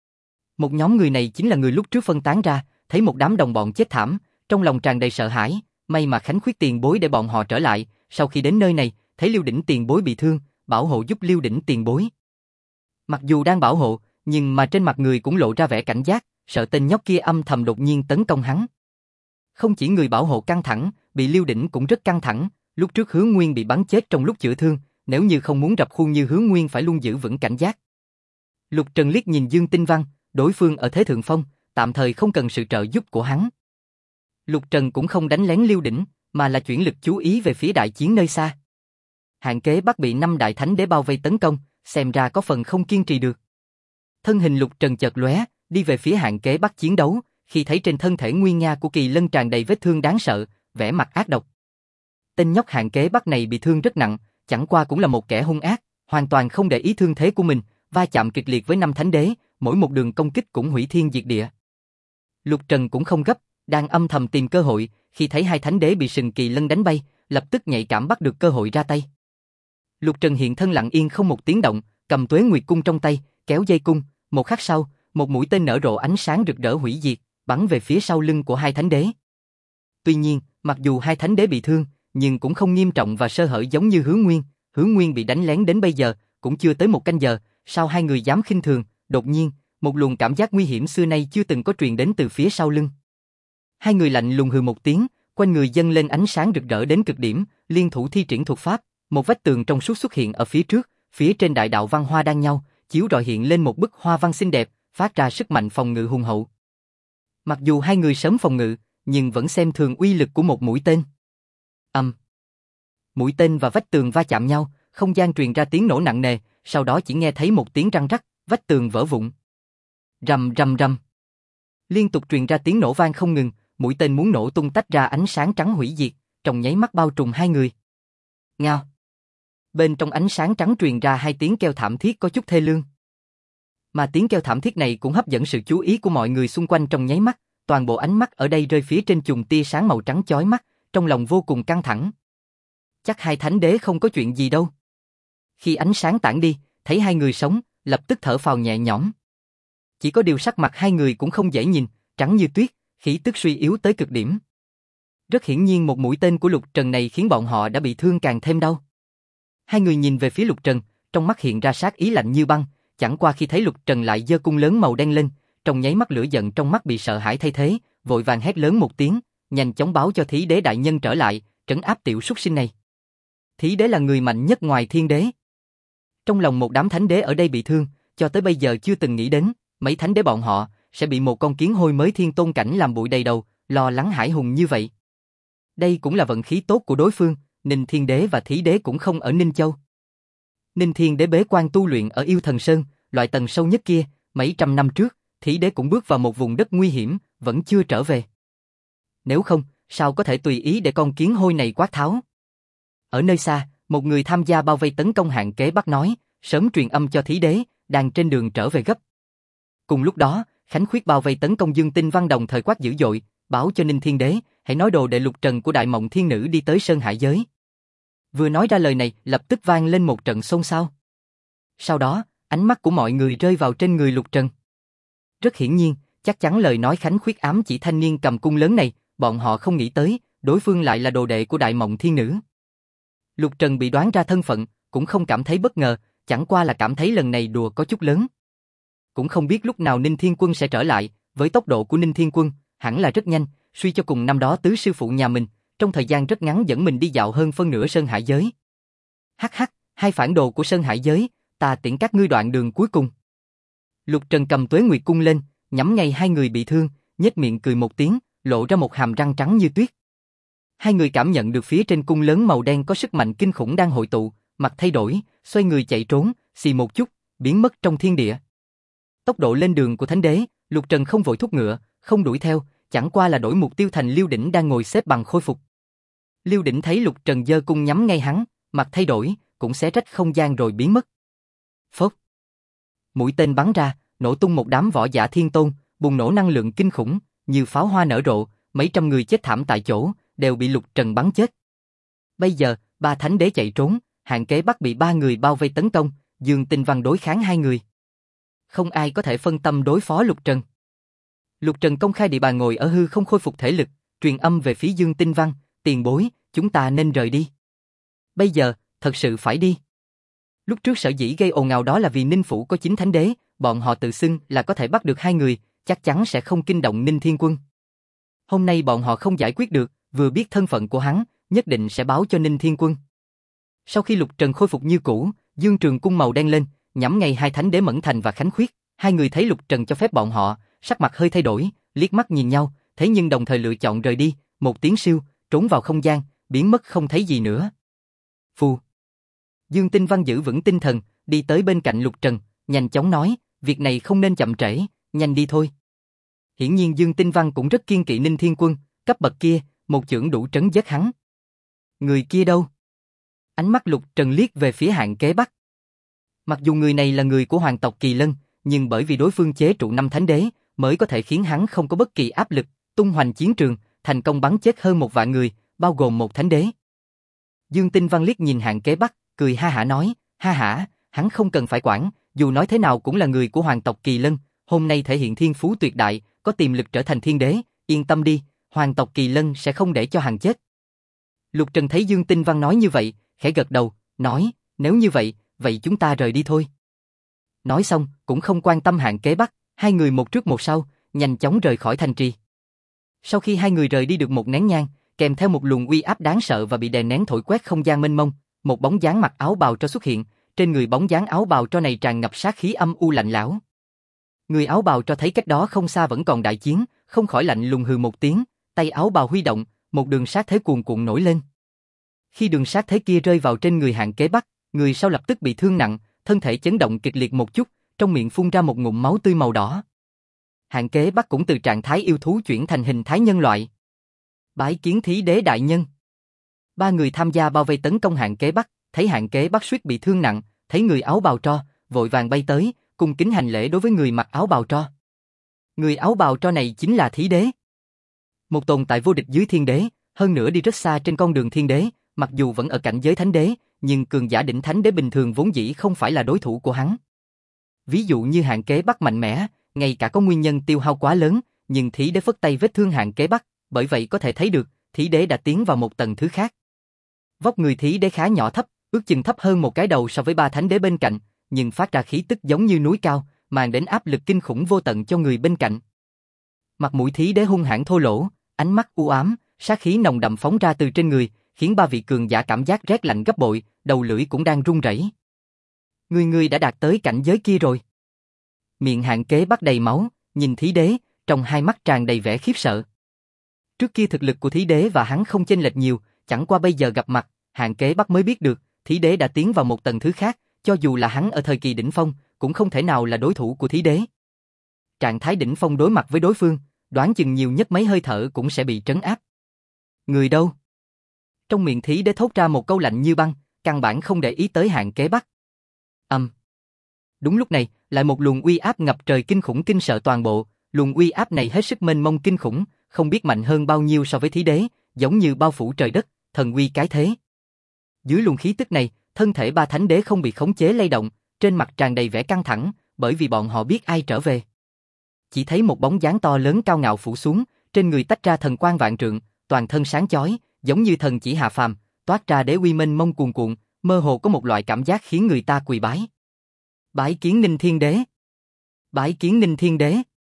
Một nhóm người này chính là người lúc trước phân tán ra, thấy một đám đồng bọn chết thảm, trong lòng tràn đầy sợ hãi, may mà Khánh Khuyết tiền bối để bọn họ trở lại, sau khi đến nơi này, thấy Liêu Đỉnh tiền bối bị thương, bảo hộ giúp Liêu Đỉnh tiền bối. Mặc dù đang bảo hộ, nhưng mà trên mặt người cũng lộ ra vẻ cảnh giác, sợ tên nhóc kia âm thầm đột nhiên tấn công hắn. Không chỉ người bảo hộ căng thẳng, bị Liêu Đỉnh cũng rất căng thẳng, lúc trước Hướng Nguyên bị bắn chết trong lúc chữa thương, nếu như không muốn rập khuôn như Hướng Nguyên phải luôn giữ vững cảnh giác. Lục Trần liếc nhìn Dương Tinh Văn, đối phương ở thế thượng phong, tạm thời không cần sự trợ giúp của hắn. Lục Trần cũng không đánh lén Liêu Đỉnh, mà là chuyển lực chú ý về phía đại chiến nơi xa. Hạn kế bắt bị 5 đại thánh đế bao vây tấn công, xem ra có phần không kiên trì được. Thân hình Lục Trần chợt lóe, đi về phía Hạng Kế Bắc chiến đấu, khi thấy trên thân thể nguy nga của Kỳ Lân tràn đầy vết thương đáng sợ, vẻ mặt ác độc. Tên nhóc Hạng Kế Bắc này bị thương rất nặng, chẳng qua cũng là một kẻ hung ác, hoàn toàn không để ý thương thế của mình, va chạm kịch liệt với 5 thánh đế, mỗi một đường công kích cũng hủy thiên diệt địa. Lục Trần cũng không gấp, đang âm thầm tìm cơ hội, khi thấy 2 thánh đế bị sừng Kỳ Lân đánh bay, lập tức nhạy cảm bắt được cơ hội ra tay. Lục Trần hiện thân lặng yên không một tiếng động, cầm Tuế Nguyệt cung trong tay, kéo dây cung, một khắc sau, một mũi tên nở rộ ánh sáng rực rỡ hủy diệt, bắn về phía sau lưng của 2 thánh đế. Tuy nhiên, mặc dù 2 thánh đế bị thương, nhưng cũng không nghiêm trọng và sơ hở giống như Hứa Nguyên bị đánh lén đến bây giờ, cũng chưa tới 1 canh giờ, sao 2 người dám khinh thường, đột nhiên, một luồng cảm giác nguy hiểm xưa nay chưa từng có truyền đến từ phía sau lưng. 2 người lạnh lùng hừ một tiếng, quanh người dâng lên ánh sáng rực rỡ đến cực điểm, liên thủ thi triển thuật pháp, một vách tường trong suốt xuất hiện ở phía trước, phía trên đại đạo văn hoa đang nhau, chiếu rọi hiện lên một bức hoa văn xinh đẹp, phát ra sức mạnh phòng ngự hùng hậu. Mặc dù 2 người sớm phòng ngự, nhưng vẫn xem thường uy lực của một mũi tên. Mũi tên và vách tường va chạm nhau, không gian truyền ra tiếng nổ nặng nề, sau đó chỉ nghe thấy một tiếng răng rắc, vách tường vỡ vụn. Rầm rầm rầm. Liên tục truyền ra tiếng nổ vang không ngừng, mũi tên muốn nổ tung tách ra ánh sáng trắng hủy diệt, trong nháy mắt bao trùm 2 người. Ngao. Bên trong ánh sáng trắng truyền ra 2 tiếng kêu thảm thiết có chút thê lương. Mà tiếng kêu thảm thiết này cũng hấp dẫn sự chú ý của mọi người xung quanh trong nháy mắt, toàn bộ ánh mắt ở đây rơi phía trên chùm tia sáng màu trắng chói mắt, trong lòng vô cùng căng thẳng. Chắc 2 thánh đế không có chuyện gì đâu. Khi ánh sáng tản đi, thấy 2 người sống, lập tức thở phào nhẹ nhõm. Chỉ có điều sắc mặt 2 người cũng không dễ nhìn, trắng như tuyết, khí tức suy yếu tới cực điểm. Rất hiển nhiên một mũi tên của Lục Trần này khiến bọn họ đã bị thương càng thêm đau. 2 người nhìn về phía Lục Trần, trong mắt hiện ra sát ý lạnh như băng, chẳng qua khi thấy Lục Trần lại giơ cung lớn màu đen lên, trong nháy mắt lửa giận trong mắt bị sợ hãi thay thế, vội vàng hét lớn một tiếng, nhanh chóng báo cho Thí Đế đại nhân trở lại, trấn áp tiểu súc sinh này. Thí Đế là người mạnh nhất ngoài Thiên Đế. Trong lòng một đám thánh đế ở đây bị thương, cho tới bây giờ chưa từng nghĩ đến, mấy thánh đế bọn họ sẽ bị một con kiến hôi mới thiên tôn cảnh làm bụi đầy đầu, lo lắng hải hùng như vậy. Đây cũng là vận khí tốt của đối phương, Ninh Thiên Đế và Thí Đế cũng không ở Ninh Châu. Ninh Thiên Đế bế quan tu luyện ở Yêu Thần Sơn, loại tầng sâu nhất kia, mấy trăm năm trước, Thí Đế cũng bước vào một vùng đất nguy hiểm, vẫn chưa trở về. Nếu không, sao có thể tùy ý để con kiến hôi này quát tháo? Ở nơi xa, một người tham gia bao vây tấn công Hạng Kế Bắc nói, sớm truyền âm cho Thí Đế, đang trên đường trở về gấp. Cùng lúc đó, Khánh Khuyết bao vây tấn công Dương Tinh Văn đồng thời quát dữ dội, báo cho Ninh Thiên Đế, hãy nói đồ đệ Lục Trần của Đại Mộng Thiên Nữ đi tới Sơn Hải Giới. Vừa nói ra lời này, lập tức vang lên một trận xôn xao. Sau đó, ánh mắt của mọi người rơi vào trên người Lục Trần. Rất hiển nhiên, chắc chắn lời nói Khánh Khuyết ám chỉ thanh niên cầm cung lớn này, bọn họ không nghĩ tới, đối phương lại là đồ đệ của Đại Mộng Thiên Nữ. Lục Trần bị đoán ra thân phận, cũng không cảm thấy bất ngờ, chẳng qua là cảm thấy lần này đùa có chút lớn. Cũng không biết lúc nào Ninh Thiên Quân sẽ trở lại, với tốc độ của Ninh Thiên Quân, hẳn là rất nhanh, suy cho cùng năm đó tứ sư phụ nhà mình, trong thời gian rất ngắn dẫn mình đi dạo hơn phân nửa Sơn Hải Giới. Hắc hắc, 2 phản đồ của Sơn Hải Giới, ta tiễn các ngươi đoạn đường cuối cùng. Lục Trần cầm Tuế Nguyệt cung lên, nhắm ngay 2 người bị thương, nhếch miệng cười một tiếng, lộ ra một hàm răng trắng như tuyết. 2 người cảm nhận được phía trên cung lớn màu đen có sức mạnh kinh khủng đang hội tụ, mặt thay đổi, xoay người chạy trốn, xì một chút, biến mất trong thiên địa. Tốc độ lên đường của Thánh Đế, Lục Trần không vội thúc ngựa, không đuổi theo, chẳng qua là đổi mục tiêu thành Liêu Đỉnh đang ngồi xếp bằng khôi phục. Liêu Đỉnh thấy Lục Trần giơ cung nhắm ngay hắn, mặt thay đổi, cũng xé rách không gian rồi biến mất. Phốc. Mũi tên bắn ra, nổ tung một đám võ giả thiên tôn, bùng nổ năng lượng kinh khủng, như pháo hoa nở rộ, mấy trăm người chết thảm tại chỗ, đều bị Lục Trần bắn chết. Bây giờ, 3 thánh đế chạy trốn, Hạng Kế Bắc bị 3 người bao vây tấn công, Dương Tinh Văn đối kháng 2 người. Không ai có thể phân tâm đối phó Lục Trần. Lục Trần công khai địa bàn ngồi ở hư không khôi phục thể lực, truyền âm về phía Dương Tinh Văn, tiền bối, chúng ta nên rời đi. Bây giờ, thật sự phải đi. Lúc trước sở dĩ gây ồn ào đó là vì Ninh Phủ có 9 thánh đế, bọn họ tự xưng là có thể bắt được 2 người, chắc chắn sẽ không kinh động Ninh Thiên Quân. Hôm nay bọn họ không giải quyết được, vừa biết thân phận của hắn, nhất định sẽ báo cho Ninh Thiên Quân. Sau khi Lục Trần khôi phục như cũ, Dương Trường cung màu đen lên, nhắm ngay 2 thánh đế Mẫn Thành và Khánh Khuyết, 2 người thấy Lục Trần cho phép bọn họ, sắc mặt hơi thay đổi, liếc mắt nhìn nhau, thế nhưng đồng thời lựa chọn rời đi, một tiếng siêu, trốn vào không gian, biến mất không thấy gì nữa. Phù. Dương Tinh Văn giữ vững tinh thần, đi tới bên cạnh Lục Trần, nhanh chóng nói, việc này không nên chậm trễ, nhanh đi thôi. Hiển nhiên Dương Tinh Văn cũng rất kiêng kỵ Ninh Thiên Quân, cấp bậc kia, một chưởng đủ trấn giết hắn. Người kia đâu? Ánh mắt Lục Trần liếc về phía Hạng Kế Bắc. Mặc dù người này là người của hoàng tộc Kỳ Lân, nhưng bởi vì đối phương chế trụ 5 thánh đế, mới có thể khiến hắn không có bất kỳ áp lực, tung hoành chiến trường, thành công bắn chết hơn 1 vạn người, bao gồm 1 thánh đế. Dương Tinh Văn liếc nhìn Hạng Kế Bắc, cười ha hả nói, ha hả, hắn không cần phải quản, dù nói thế nào cũng là người của hoàng tộc Kỳ Lân, hôm nay thể hiện thiên phú tuyệt đại, có tiềm lực trở thành thiên đế, yên tâm đi, hoàng tộc Kỳ Lân sẽ không để cho hắn chết. Lục Trần thấy Dương Tinh Văn nói như vậy, khẽ gật đầu, nói, nếu như vậy, vậy chúng ta rời đi thôi. Nói xong, cũng không quan tâm Hạng Kế Bắc, hai người một trước một sau, nhanh chóng rời khỏi thành trì. Sau khi hai người rời đi được một nén nhang, kèm theo một luồng uy áp đáng sợ và bị đè nén thổi quét không gian mênh mông, một bóng dáng mặc áo bào tro xuất hiện, trên người bóng dáng áo bào tro này tràn ngập sát khí âm u lạnh lẽo. Người áo bào tro thấy cách đó không xa vẫn còn đại chiến, không khỏi lạnh lùng hừ một tiếng, tay áo bào huy động, một đường sát thế cuồn cuộn nổi lên. Khi đường sát thế kia rơi vào trên người Hạng Kế Bắc, người sau lập tức bị thương nặng, thân thể chấn động kịch liệt một chút, trong miệng phun ra một ngụm máu tươi màu đỏ. Hạng Kế Bắc cũng từ trạng thái yêu thú chuyển thành hình thái nhân loại. Bái kiến thí đế đại nhân. 3 người tham gia bao vây tấn công Hạng Kế Bắc, thấy Hạng Kế Bắc suýt bị thương nặng, thấy người áo bào tro, vội vàng bay tới, cung kính hành lễ đối với người mặc áo bào tro. Người áo bào tro này chính là thí đế. Một tồn tại vô địch dưới thiên đế, hơn nữa đi rất xa trên con đường thiên đế, mặc dù vẫn ở cảnh giới thánh đế, nhưng cường giả đỉnh thánh đế bình thường vốn dĩ không phải là đối thủ của hắn. Ví dụ như Hạng Kế Bắc mạnh mẽ, ngay cả có nguyên nhân tiêu hao quá lớn, nhưng thí đế phất tay vết thương Hạng Kế Bắc, bởi vậy có thể thấy được, thí đế đã tiến vào một tầng thứ khác. Vóc người thí đế khá nhỏ thấp, ước chừng thấp hơn một cái đầu so với 3 thánh đế bên cạnh, nhưng phát ra khí tức giống như núi cao, mang đến áp lực kinh khủng vô tận cho người bên cạnh. Mặt mũi thí đế hung hãn thô lỗ, ánh mắt u ám, sát khí nồng đậm phóng ra từ trên người, khiến 3 vị cường giả cảm giác rét lạnh gấp bội, đầu lưỡi cũng đang run rẩy. Ngươi đã đạt tới cảnh giới kia rồi. Miệng Hạng Kế Bắc đầy máu, nhìn thí đế, trong hai mắt tràn đầy vẻ khiếp sợ. Trước kia thực lực của thí đế và hắn không chênh lệch nhiều, chẳng qua bây giờ gặp mặt, Hạng Kế Bắc mới biết được, thí đế đã tiến vào một tầng thứ khác, cho dù là hắn ở thời kỳ đỉnh phong, cũng không thể nào là đối thủ của thí đế. Trạng thái đỉnh phong đối mặt với đối phương, đoán chừng nhiều nhất mấy hơi thở cũng sẽ bị trấn áp. Người đâu? Trong miệng thí đế thốt ra một câu lạnh như băng, căn bản không để ý tới Hạng Kế Bắc. Đúng lúc này, lại một luồng uy áp ngập trời kinh khủng kinh sợ toàn bộ, luồng uy áp này hết sức mênh mông kinh khủng, không biết mạnh hơn bao nhiêu so với thí đế, giống như bao phủ trời đất, thần uy cái thế. Dưới luồng khí tức này, thân thể 3 thánh đế không bị khống chế lay động, trên mặt tràn đầy vẻ căng thẳng, bởi vì bọn họ biết ai trở về. Chỉ thấy một bóng dáng to lớn cao ngạo phủ xuống, trên người tách ra thần quang vạn trượng, toàn thân sáng chói, giống như thần chỉ hạ phàm, toát ra đế uy mênh mông cuồn cuộn, mơ hồ có một loại cảm giác khiến người ta quỳ bái. Bái kiến Ninh Thiên Đế. Bái kiến Ninh Thiên Đế.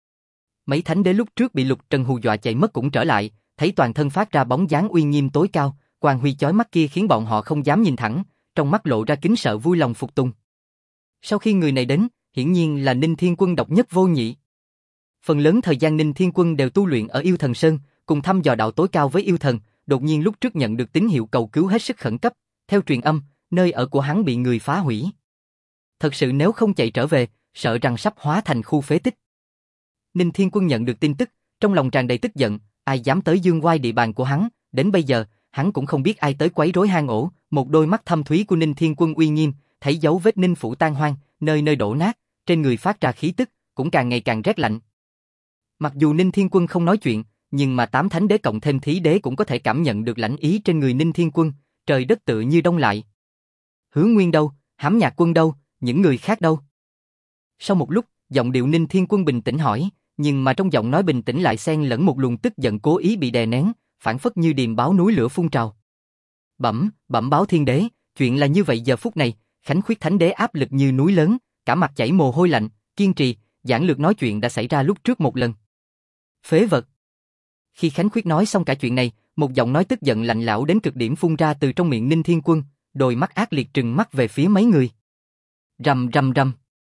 Mấy thánh đế lúc trước bị Lục Trần hù dọa chạy mất cũng trở lại, thấy toàn thân phát ra bóng dáng uy nghiêm tối cao, quang huy chói mắt kia khiến bọn họ không dám nhìn thẳng, trong mắt lộ ra kính sợ vui lòng phục tùng. Sau khi người này đến, hiển nhiên là Ninh Thiên Quân độc nhất vô nhị. Phần lớn thời gian Ninh Thiên Quân đều tu luyện ở Yêu Thần Sơn, cùng thăm dò đạo tối cao với yêu thần, đột nhiên lúc trước nhận được tín hiệu cầu cứu hết sức khẩn cấp, theo truyền âm, nơi ở của hắn bị người phá hủy. Thật sự nếu không chạy trở về, sợ rằng sắp hóa thành khu phế tích. Ninh Thiên Quân nhận được tin tức, trong lòng tràn đầy tức giận, ai dám tới dương oai địa bàn của hắn, đến bây giờ, hắn cũng không biết ai tới quấy rối hang ổ, một đôi mắt thâm thúy của Ninh Thiên Quân uy nghiêm, thấy dấu vết Ninh phủ tan hoang, nơi nơi đổ nát, trên người phát ra khí tức, cũng càng ngày càng rét lạnh. Mặc dù Ninh Thiên Quân không nói chuyện, nhưng mà 8 thánh đế cộng thêm thí đế cũng có thể cảm nhận được lãnh ý trên người Ninh Thiên Quân, trời đất tự như đông lại. Hứa Nguyên đâu, Hám Nhạc Quân đâu, những người khác đâu? Sau một lúc, giọng điệu Ninh Thiên Quân bình tĩnh hỏi, nhưng mà trong giọng nói bình tĩnh lại xen lẫn một luồng tức giận cố ý bị đè nén, phảng phất như điềm báo núi lửa phun trào. Bẩm báo thiên đế, chuyện là như vậy. Giờ phút này, Khánh Khuyết thánh đế áp lực như núi lớn, cả mặt chảy mồ hôi lạnh, kiên trì, giản lược nói chuyện đã xảy ra lúc trước một lần. Phế vật. Khi Khánh Khuyết nói xong cả chuyện này, một giọng nói tức giận lạnh lẽo đến cực điểm phun ra từ trong miệng Ninh Thiên Quân, đôi mắt ác liệt trừng mắt về phía mấy người. Rầm rầm rầm.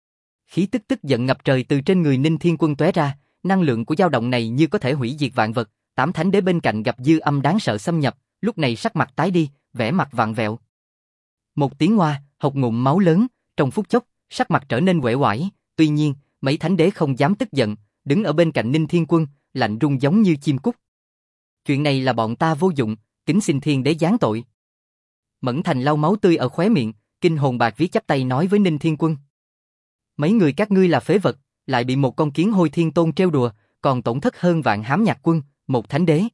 Khí tức giận ngập trời từ trên người Ninh Thiên Quân tóe ra, năng lượng của dao động này như có thể hủy diệt vạn vật. 8 thánh đế bên cạnh gặp dư âm đáng sợ xâm nhập, lúc này sắc mặt tái đi, vẻ mặt vặn vẹo. Một tiếng oa, hộc ngụm máu lớn, trong phút chốc, sắc mặt trở nên uể oải, tuy nhiên, mấy thánh đế không dám tức giận, đứng ở bên cạnh Ninh Thiên Quân, lạnh run giống như chim cút. Chuyện này là bọn ta vô dụng, kính xin thiên đế giáng tội. Mẫn Thành lau máu tươi ở khóe miệng, kinh hồn bạt vía chắp tay nói với Ninh Thiên Quân. Mấy người các ngươi là phế vật, lại bị một con kiến hôi thiên tôn trêu đùa, còn tổn thất hơn vạn hám nhạc quân, một thánh đế.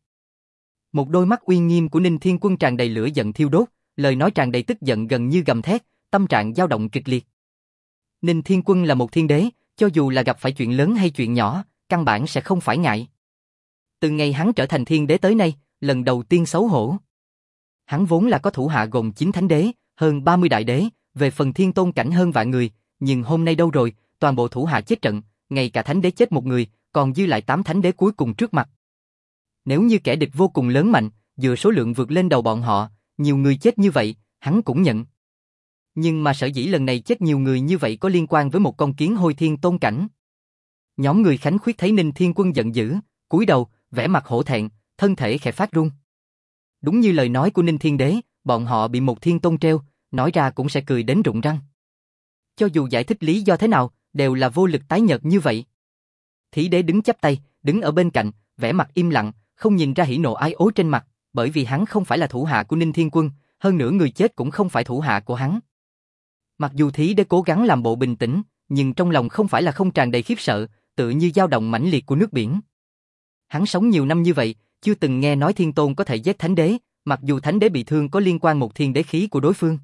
Một đôi mắt uy nghiêm của Ninh Thiên Quân tràn đầy lửa giận thiêu đốt, lời nói tràn đầy tức giận gần như gầm thét, tâm trạng dao động kịch liệt. Ninh Thiên Quân là một thiên đế, cho dù là gặp phải chuyện lớn hay chuyện nhỏ, căn bản sẽ không phải ngại. Từ ngày hắn trở thành thiên đế tới nay, lần đầu tiên xấu hổ. Hắn vốn là có thủ hạ gồm 9 thánh đế, hơn 30 đại đế, về phần thiên tôn cảnh hơn vạn người, nhưng hôm nay đâu rồi, toàn bộ thủ hạ chết trận, ngay cả thánh đế chết một người, còn dư lại 8 thánh đế cuối cùng trước mặt. Nếu như kẻ địch vô cùng lớn mạnh, dựa số lượng vượt lên đầu bọn họ, nhiều người chết như vậy, hắn cũng nhận. Nhưng mà sở dĩ lần này chết nhiều người như vậy có liên quan với một con kiến hôi thiên tôn cảnh. Nhóm người Khánh Khuyết thấy Ninh Thiên Quân giận dữ, cúi đầu, vẻ mặt hổ thẹn, thân thể khẽ phát run. Đúng như lời nói của Ninh Thiên Đế, bọn họ bị một thiên tôn treo, nói ra cũng sẽ cười đến rụng răng. Cho dù giải thích lý do thế nào, đều là vô lực tái nhợt như vậy. Thí Đế đứng chắp tay, đứng ở bên cạnh, vẻ mặt im lặng, không nhìn ra hỉ nộ ái ố trên mặt, bởi vì hắn không phải là thủ hạ của Ninh Thiên Quân, hơn nữa người chết cũng không phải thủ hạ của hắn. Mặc dù Thí Đế cố gắng làm bộ bình tĩnh, nhưng trong lòng không phải là không tràn đầy khiếp sợ, tựa như dao động mãnh liệt của nước biển. Hắn sống nhiều năm như vậy, chưa từng nghe nói thiên tôn có thể giết thánh đế, mặc dù thánh đế bị thương có liên quan một thiên đế khí của đối phương.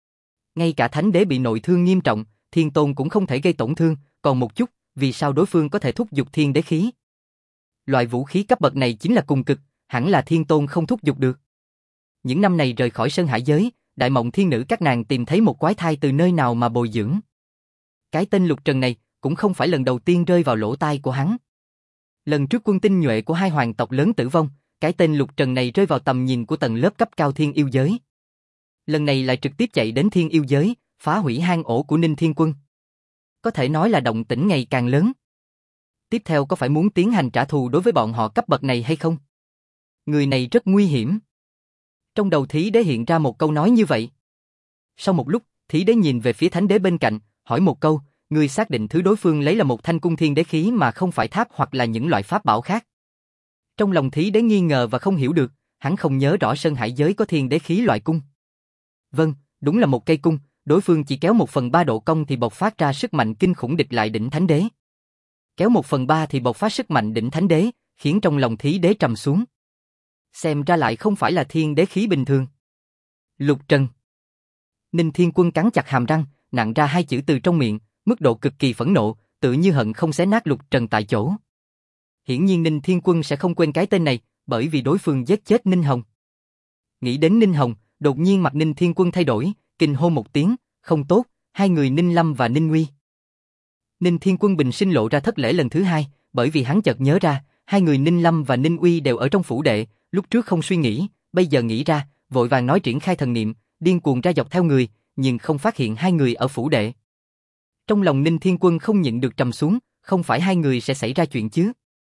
Ngay cả thánh đế bị nội thương nghiêm trọng, thiên tôn cũng không thể gây tổn thương, còn một chút, vì sao đối phương có thể thúc giục thiên đế khí? Loại vũ khí cấp bậc này chính là cùng cực, hẳn là thiên tôn không thúc giục được. Những năm này rời khỏi Sơn Hải giới, Đại Mộng Thiên Nữ các nàng tìm thấy một quái thai từ nơi nào mà bồi dưỡng. Cái tên Lục Trần này cũng không phải lần đầu tiên rơi vào lỗ tai của hắn. Lần trước quân tinh nhuệ của hai hoàng tộc lớn tử vong, cái tên Lục Trần này rơi vào tầm nhìn của tầng lớp cấp cao thiên yêu giới. Lần này lại trực tiếp chạy đến thiên yêu giới, phá hủy hang ổ của Ninh Thiên Quân. Có thể nói là động tĩnh ngày càng lớn. Tiếp theo có phải muốn tiến hành trả thù đối với bọn họ cấp bậc này hay không? Người này rất nguy hiểm. Trong đầu Thí Đế hiện ra một câu nói như vậy. Sau một lúc, Thí Đế nhìn về phía Thánh Đế bên cạnh, hỏi một câu, người xác định thứ đối phương lấy là một thanh cung thiên đế khí mà không phải tháp hoặc là những loại pháp bảo khác. Trong lòng Thí Đế nghi ngờ và không hiểu được, hắn không nhớ rõ Sơn Hải giới có thiên đế khí loại cung. Vâng, đúng là một cây cung, đối phương chỉ kéo 1/3 độ cong thì bộc phát ra sức mạnh kinh khủng địch lại đỉnh Thánh Đế. Kéo 1/3 thì bộc phát sức mạnh đỉnh Thánh Đế, khiến trong lòng Thí Đế trầm xuống. Xem ra lại không phải là thiên đế khí bình thường. Lục Trần. Ninh Thiên Quân cắn chặt hàm răng, nặn ra hai chữ từ trong miệng, mức độ cực kỳ phẫn nộ, tự như hận không xé nát Lục Trần tại chỗ. Hiển nhiên Ninh Thiên Quân sẽ không quên cái tên này, bởi vì đối phương giết chết Ninh Hồng. Nghĩ đến Ninh Hồng, đột nhiên mặt Ninh Thiên Quân thay đổi, kinh hô một tiếng, không tốt, hai người Ninh Lâm và Ninh Nguy. Ninh Thiên Quân bình sinh lộ ra thất lễ lần thứ hai, bởi vì hắn chợt nhớ ra, hai người Ninh Lâm và Ninh Uy đều ở trong phủ đệ, lúc trước không suy nghĩ, bây giờ nghĩ ra, vội vàng nói triển khai thần niệm, điên cuồng ra dọc theo người, nhưng không phát hiện hai người ở phủ đệ. Trong lòng Ninh Thiên Quân không nhịn được trầm xuống, không phải hai người sẽ xảy ra chuyện chứ?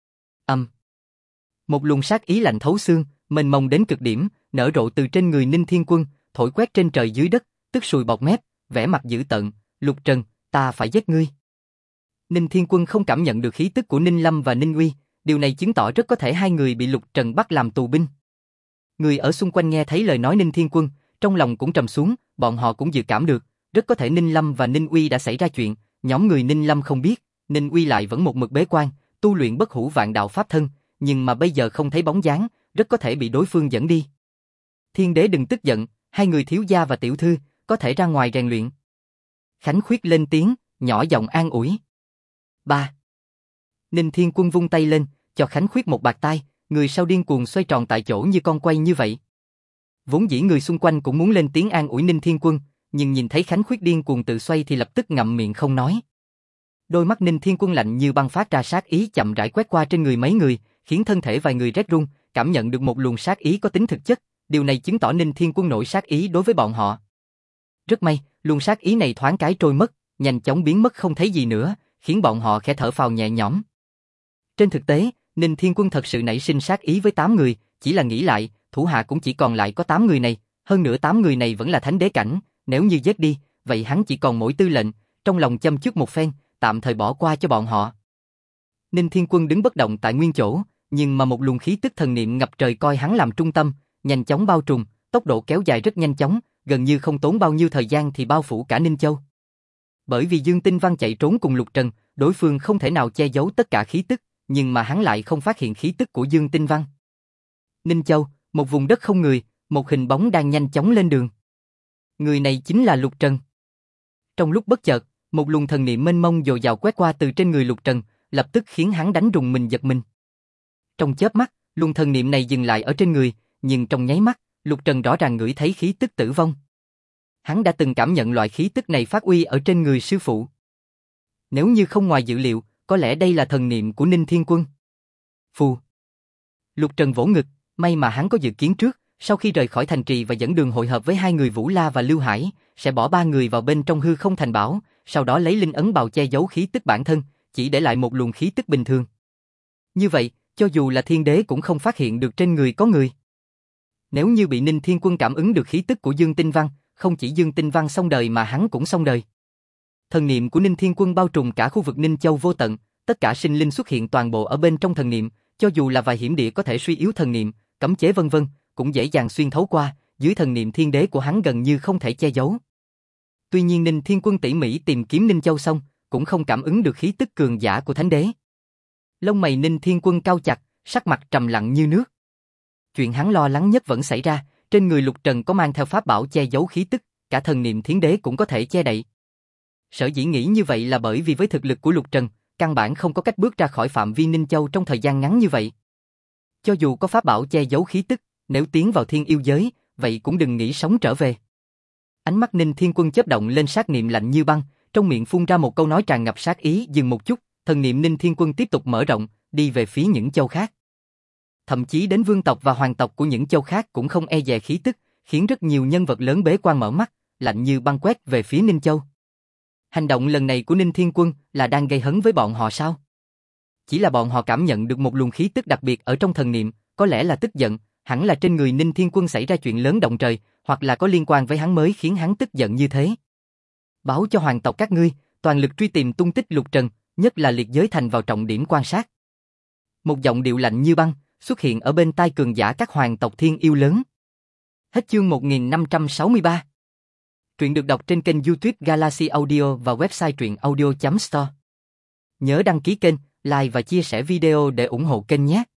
Một luồng sát ý lạnh thấu xương, mênh mông đến cực điểm, nở rộ từ trên người Ninh Thiên Quân, thổi quét trên trời dưới đất, tức sùi bọt mép, vẻ mặt dữ tợn, Lục Trần, ta phải giết ngươi. Ninh Thiên Quân không cảm nhận được khí tức của Ninh Lâm và Ninh Uy, điều này chứng tỏ rất có thể hai người bị Lục Trần bắt làm tù binh. Người ở xung quanh nghe thấy lời nói Ninh Thiên Quân, trong lòng cũng trầm xuống, bọn họ cũng dự cảm được, rất có thể Ninh Lâm và Ninh Uy đã xảy ra chuyện, nhóm người Ninh Lâm không biết, Ninh Uy lại vẫn một mực bế quan, tu luyện bất hủ vạn đạo pháp thân, nhưng mà bây giờ không thấy bóng dáng, rất có thể bị đối phương dẫn đi. Thiên đế đừng tức giận, hai người thiếu gia và tiểu thư, có thể ra ngoài rèn luyện. Khánh Khuyết lên tiếng, nhỏ giọng an ủi. Ba. Ninh Thiên Quân vung tay lên, cho Khánh Khuyết một bạt tai, người sau điên cuồng xoay tròn tại chỗ như con quay như vậy. Vốn dĩ người xung quanh cũng muốn lên tiếng an ủi Ninh Thiên Quân, nhưng nhìn thấy Khánh Khuyết điên cuồng tự xoay thì lập tức ngậm miệng không nói. Đôi mắt Ninh Thiên Quân lạnh như băng phát ra sát ý chậm rãi quét qua trên người mấy người, khiến thân thể vài người rét run, cảm nhận được một luồng sát ý có tính thực chất, điều này chứng tỏ Ninh Thiên Quân nổi sát ý đối với bọn họ. Rất may, luồng sát ý này thoáng cái trôi mất, nhanh chóng biến mất không thấy gì nữa, khiến bọn họ khẽ thở phào nhẹ nhõm. Trên thực tế, Ninh Thiên Quân thật sự nảy sinh sát ý với 8 người, chỉ là nghĩ lại, thủ hạ cũng chỉ còn lại có 8 người này, hơn nữa 8 người này vẫn là thánh đế cảnh, nếu như giết đi, vậy hắn chỉ còn mỗi tư lệnh, trong lòng châm chước một phen, tạm thời bỏ qua cho bọn họ. Ninh Thiên Quân đứng bất động tại nguyên chỗ, nhưng mà một luồng khí tức thần niệm ngập trời coi hắn làm trung tâm, nhanh chóng bao trùm, tốc độ kéo dài rất nhanh chóng, gần như không tốn bao nhiêu thời gian thì bao phủ cả Ninh Châu. Bởi vì Dương Tinh Văn chạy trốn cùng Lục Trần, đối phương không thể nào che giấu tất cả khí tức, nhưng mà hắn lại không phát hiện khí tức của Dương Tinh Văn. Ninh Châu, một vùng đất không người, một hình bóng đang nhanh chóng lên đường. Người này chính là Lục Trần. Trong lúc bất chợt, một luồng thần niệm mênh mông dồi dào quét qua từ trên người Lục Trần, lập tức khiến hắn đánh rùng mình giật mình. Trong chớp mắt, luồng thần niệm này dừng lại ở trên người, nhưng trong nháy mắt, Lục Trần rõ ràng ngửi thấy khí tức tử vong. Hắn đã từng cảm nhận loại khí tức này phát uy ở trên người sư phụ. Nếu như không ngoài dự liệu, có lẽ đây là thần niệm của Ninh Thiên Quân. Phù. Lục Trần vỗ ngực, may mà hắn có dự kiến trước, sau khi rời khỏi thành trì và dẫn đường hội hợp với hai người Vũ La và Lưu Hải, sẽ bỏ ba người vào bên trong hư không thành bảo, sau đó lấy linh ấn bào che giấu khí tức bản thân, chỉ để lại một luồng khí tức bình thường. Như vậy, cho dù là thiên đế cũng không phát hiện được trên người có người. Nếu như bị Ninh Thiên Quân cảm ứng được khí tức của Dương Tinh Văn, không chỉ Dương Tinh Văn xong đời mà hắn cũng xong đời. Thần niệm của Ninh Thiên Quân bao trùm cả khu vực Ninh Châu vô tận, tất cả sinh linh xuất hiện toàn bộ ở bên trong thần niệm, cho dù là vài hiểm địa có thể suy yếu thần niệm, cấm chế vân vân, cũng dễ dàng xuyên thấu qua, dưới thần niệm thiên đế của hắn gần như không thể che giấu. Tuy nhiên Ninh Thiên Quân tỉ mỉ tìm kiếm Ninh Châu xong, cũng không cảm ứng được khí tức cường giả của thánh đế. Lông mày Ninh Thiên Quân cau chặt, sắc mặt trầm lặng như nước. Chuyện hắn lo lắng nhất vẫn xảy ra, trên người Lục Trần có mang theo pháp bảo che giấu khí tức, cả thần niệm thiên đế cũng có thể che đậy. Sở dĩ nghĩ như vậy là bởi vì với thực lực của Lục Trần, căn bản không có cách bước ra khỏi phạm vi Ninh Châu trong thời gian ngắn như vậy. Cho dù có pháp bảo che giấu khí tức, nếu tiến vào thiên yêu giới, vậy cũng đừng nghĩ sống trở về. Ánh mắt Ninh Thiên Quân chớp động lên sát niệm lạnh như băng, trong miệng phun ra một câu nói tràn ngập sát ý, dừng một chút, thần niệm Ninh Thiên Quân tiếp tục mở rộng, đi về phía những châu khác. Thậm chí đến vương tộc và hoàng tộc của những châu khác cũng không e dè khí tức, khiến rất nhiều nhân vật lớn bế quan mở mắt, lạnh như băng quét về phía Ninh Châu. Hành động lần này của Ninh Thiên Quân là đang gây hấn với bọn họ sao? Chỉ là bọn họ cảm nhận được một luồng khí tức đặc biệt ở trong thần niệm, có lẽ là tức giận, hẳn là trên người Ninh Thiên Quân xảy ra chuyện lớn động trời, hoặc là có liên quan với hắn mới khiến hắn tức giận như thế. Báo cho hoàng tộc các ngươi, toàn lực truy tìm tung tích Lục Trần, nhất là liệt giới thành vào trọng điểm quan sát. Một giọng điệu lạnh như băng xuất hiện ở bên tai cường giả các hoàng tộc thiên yêu lớn. Hết chương 1563. Truyện được đọc trên kênh YouTube Galaxy Audio và website truyệnaudio.store. Nhớ đăng ký kênh, like và chia sẻ video để ủng hộ kênh nhé.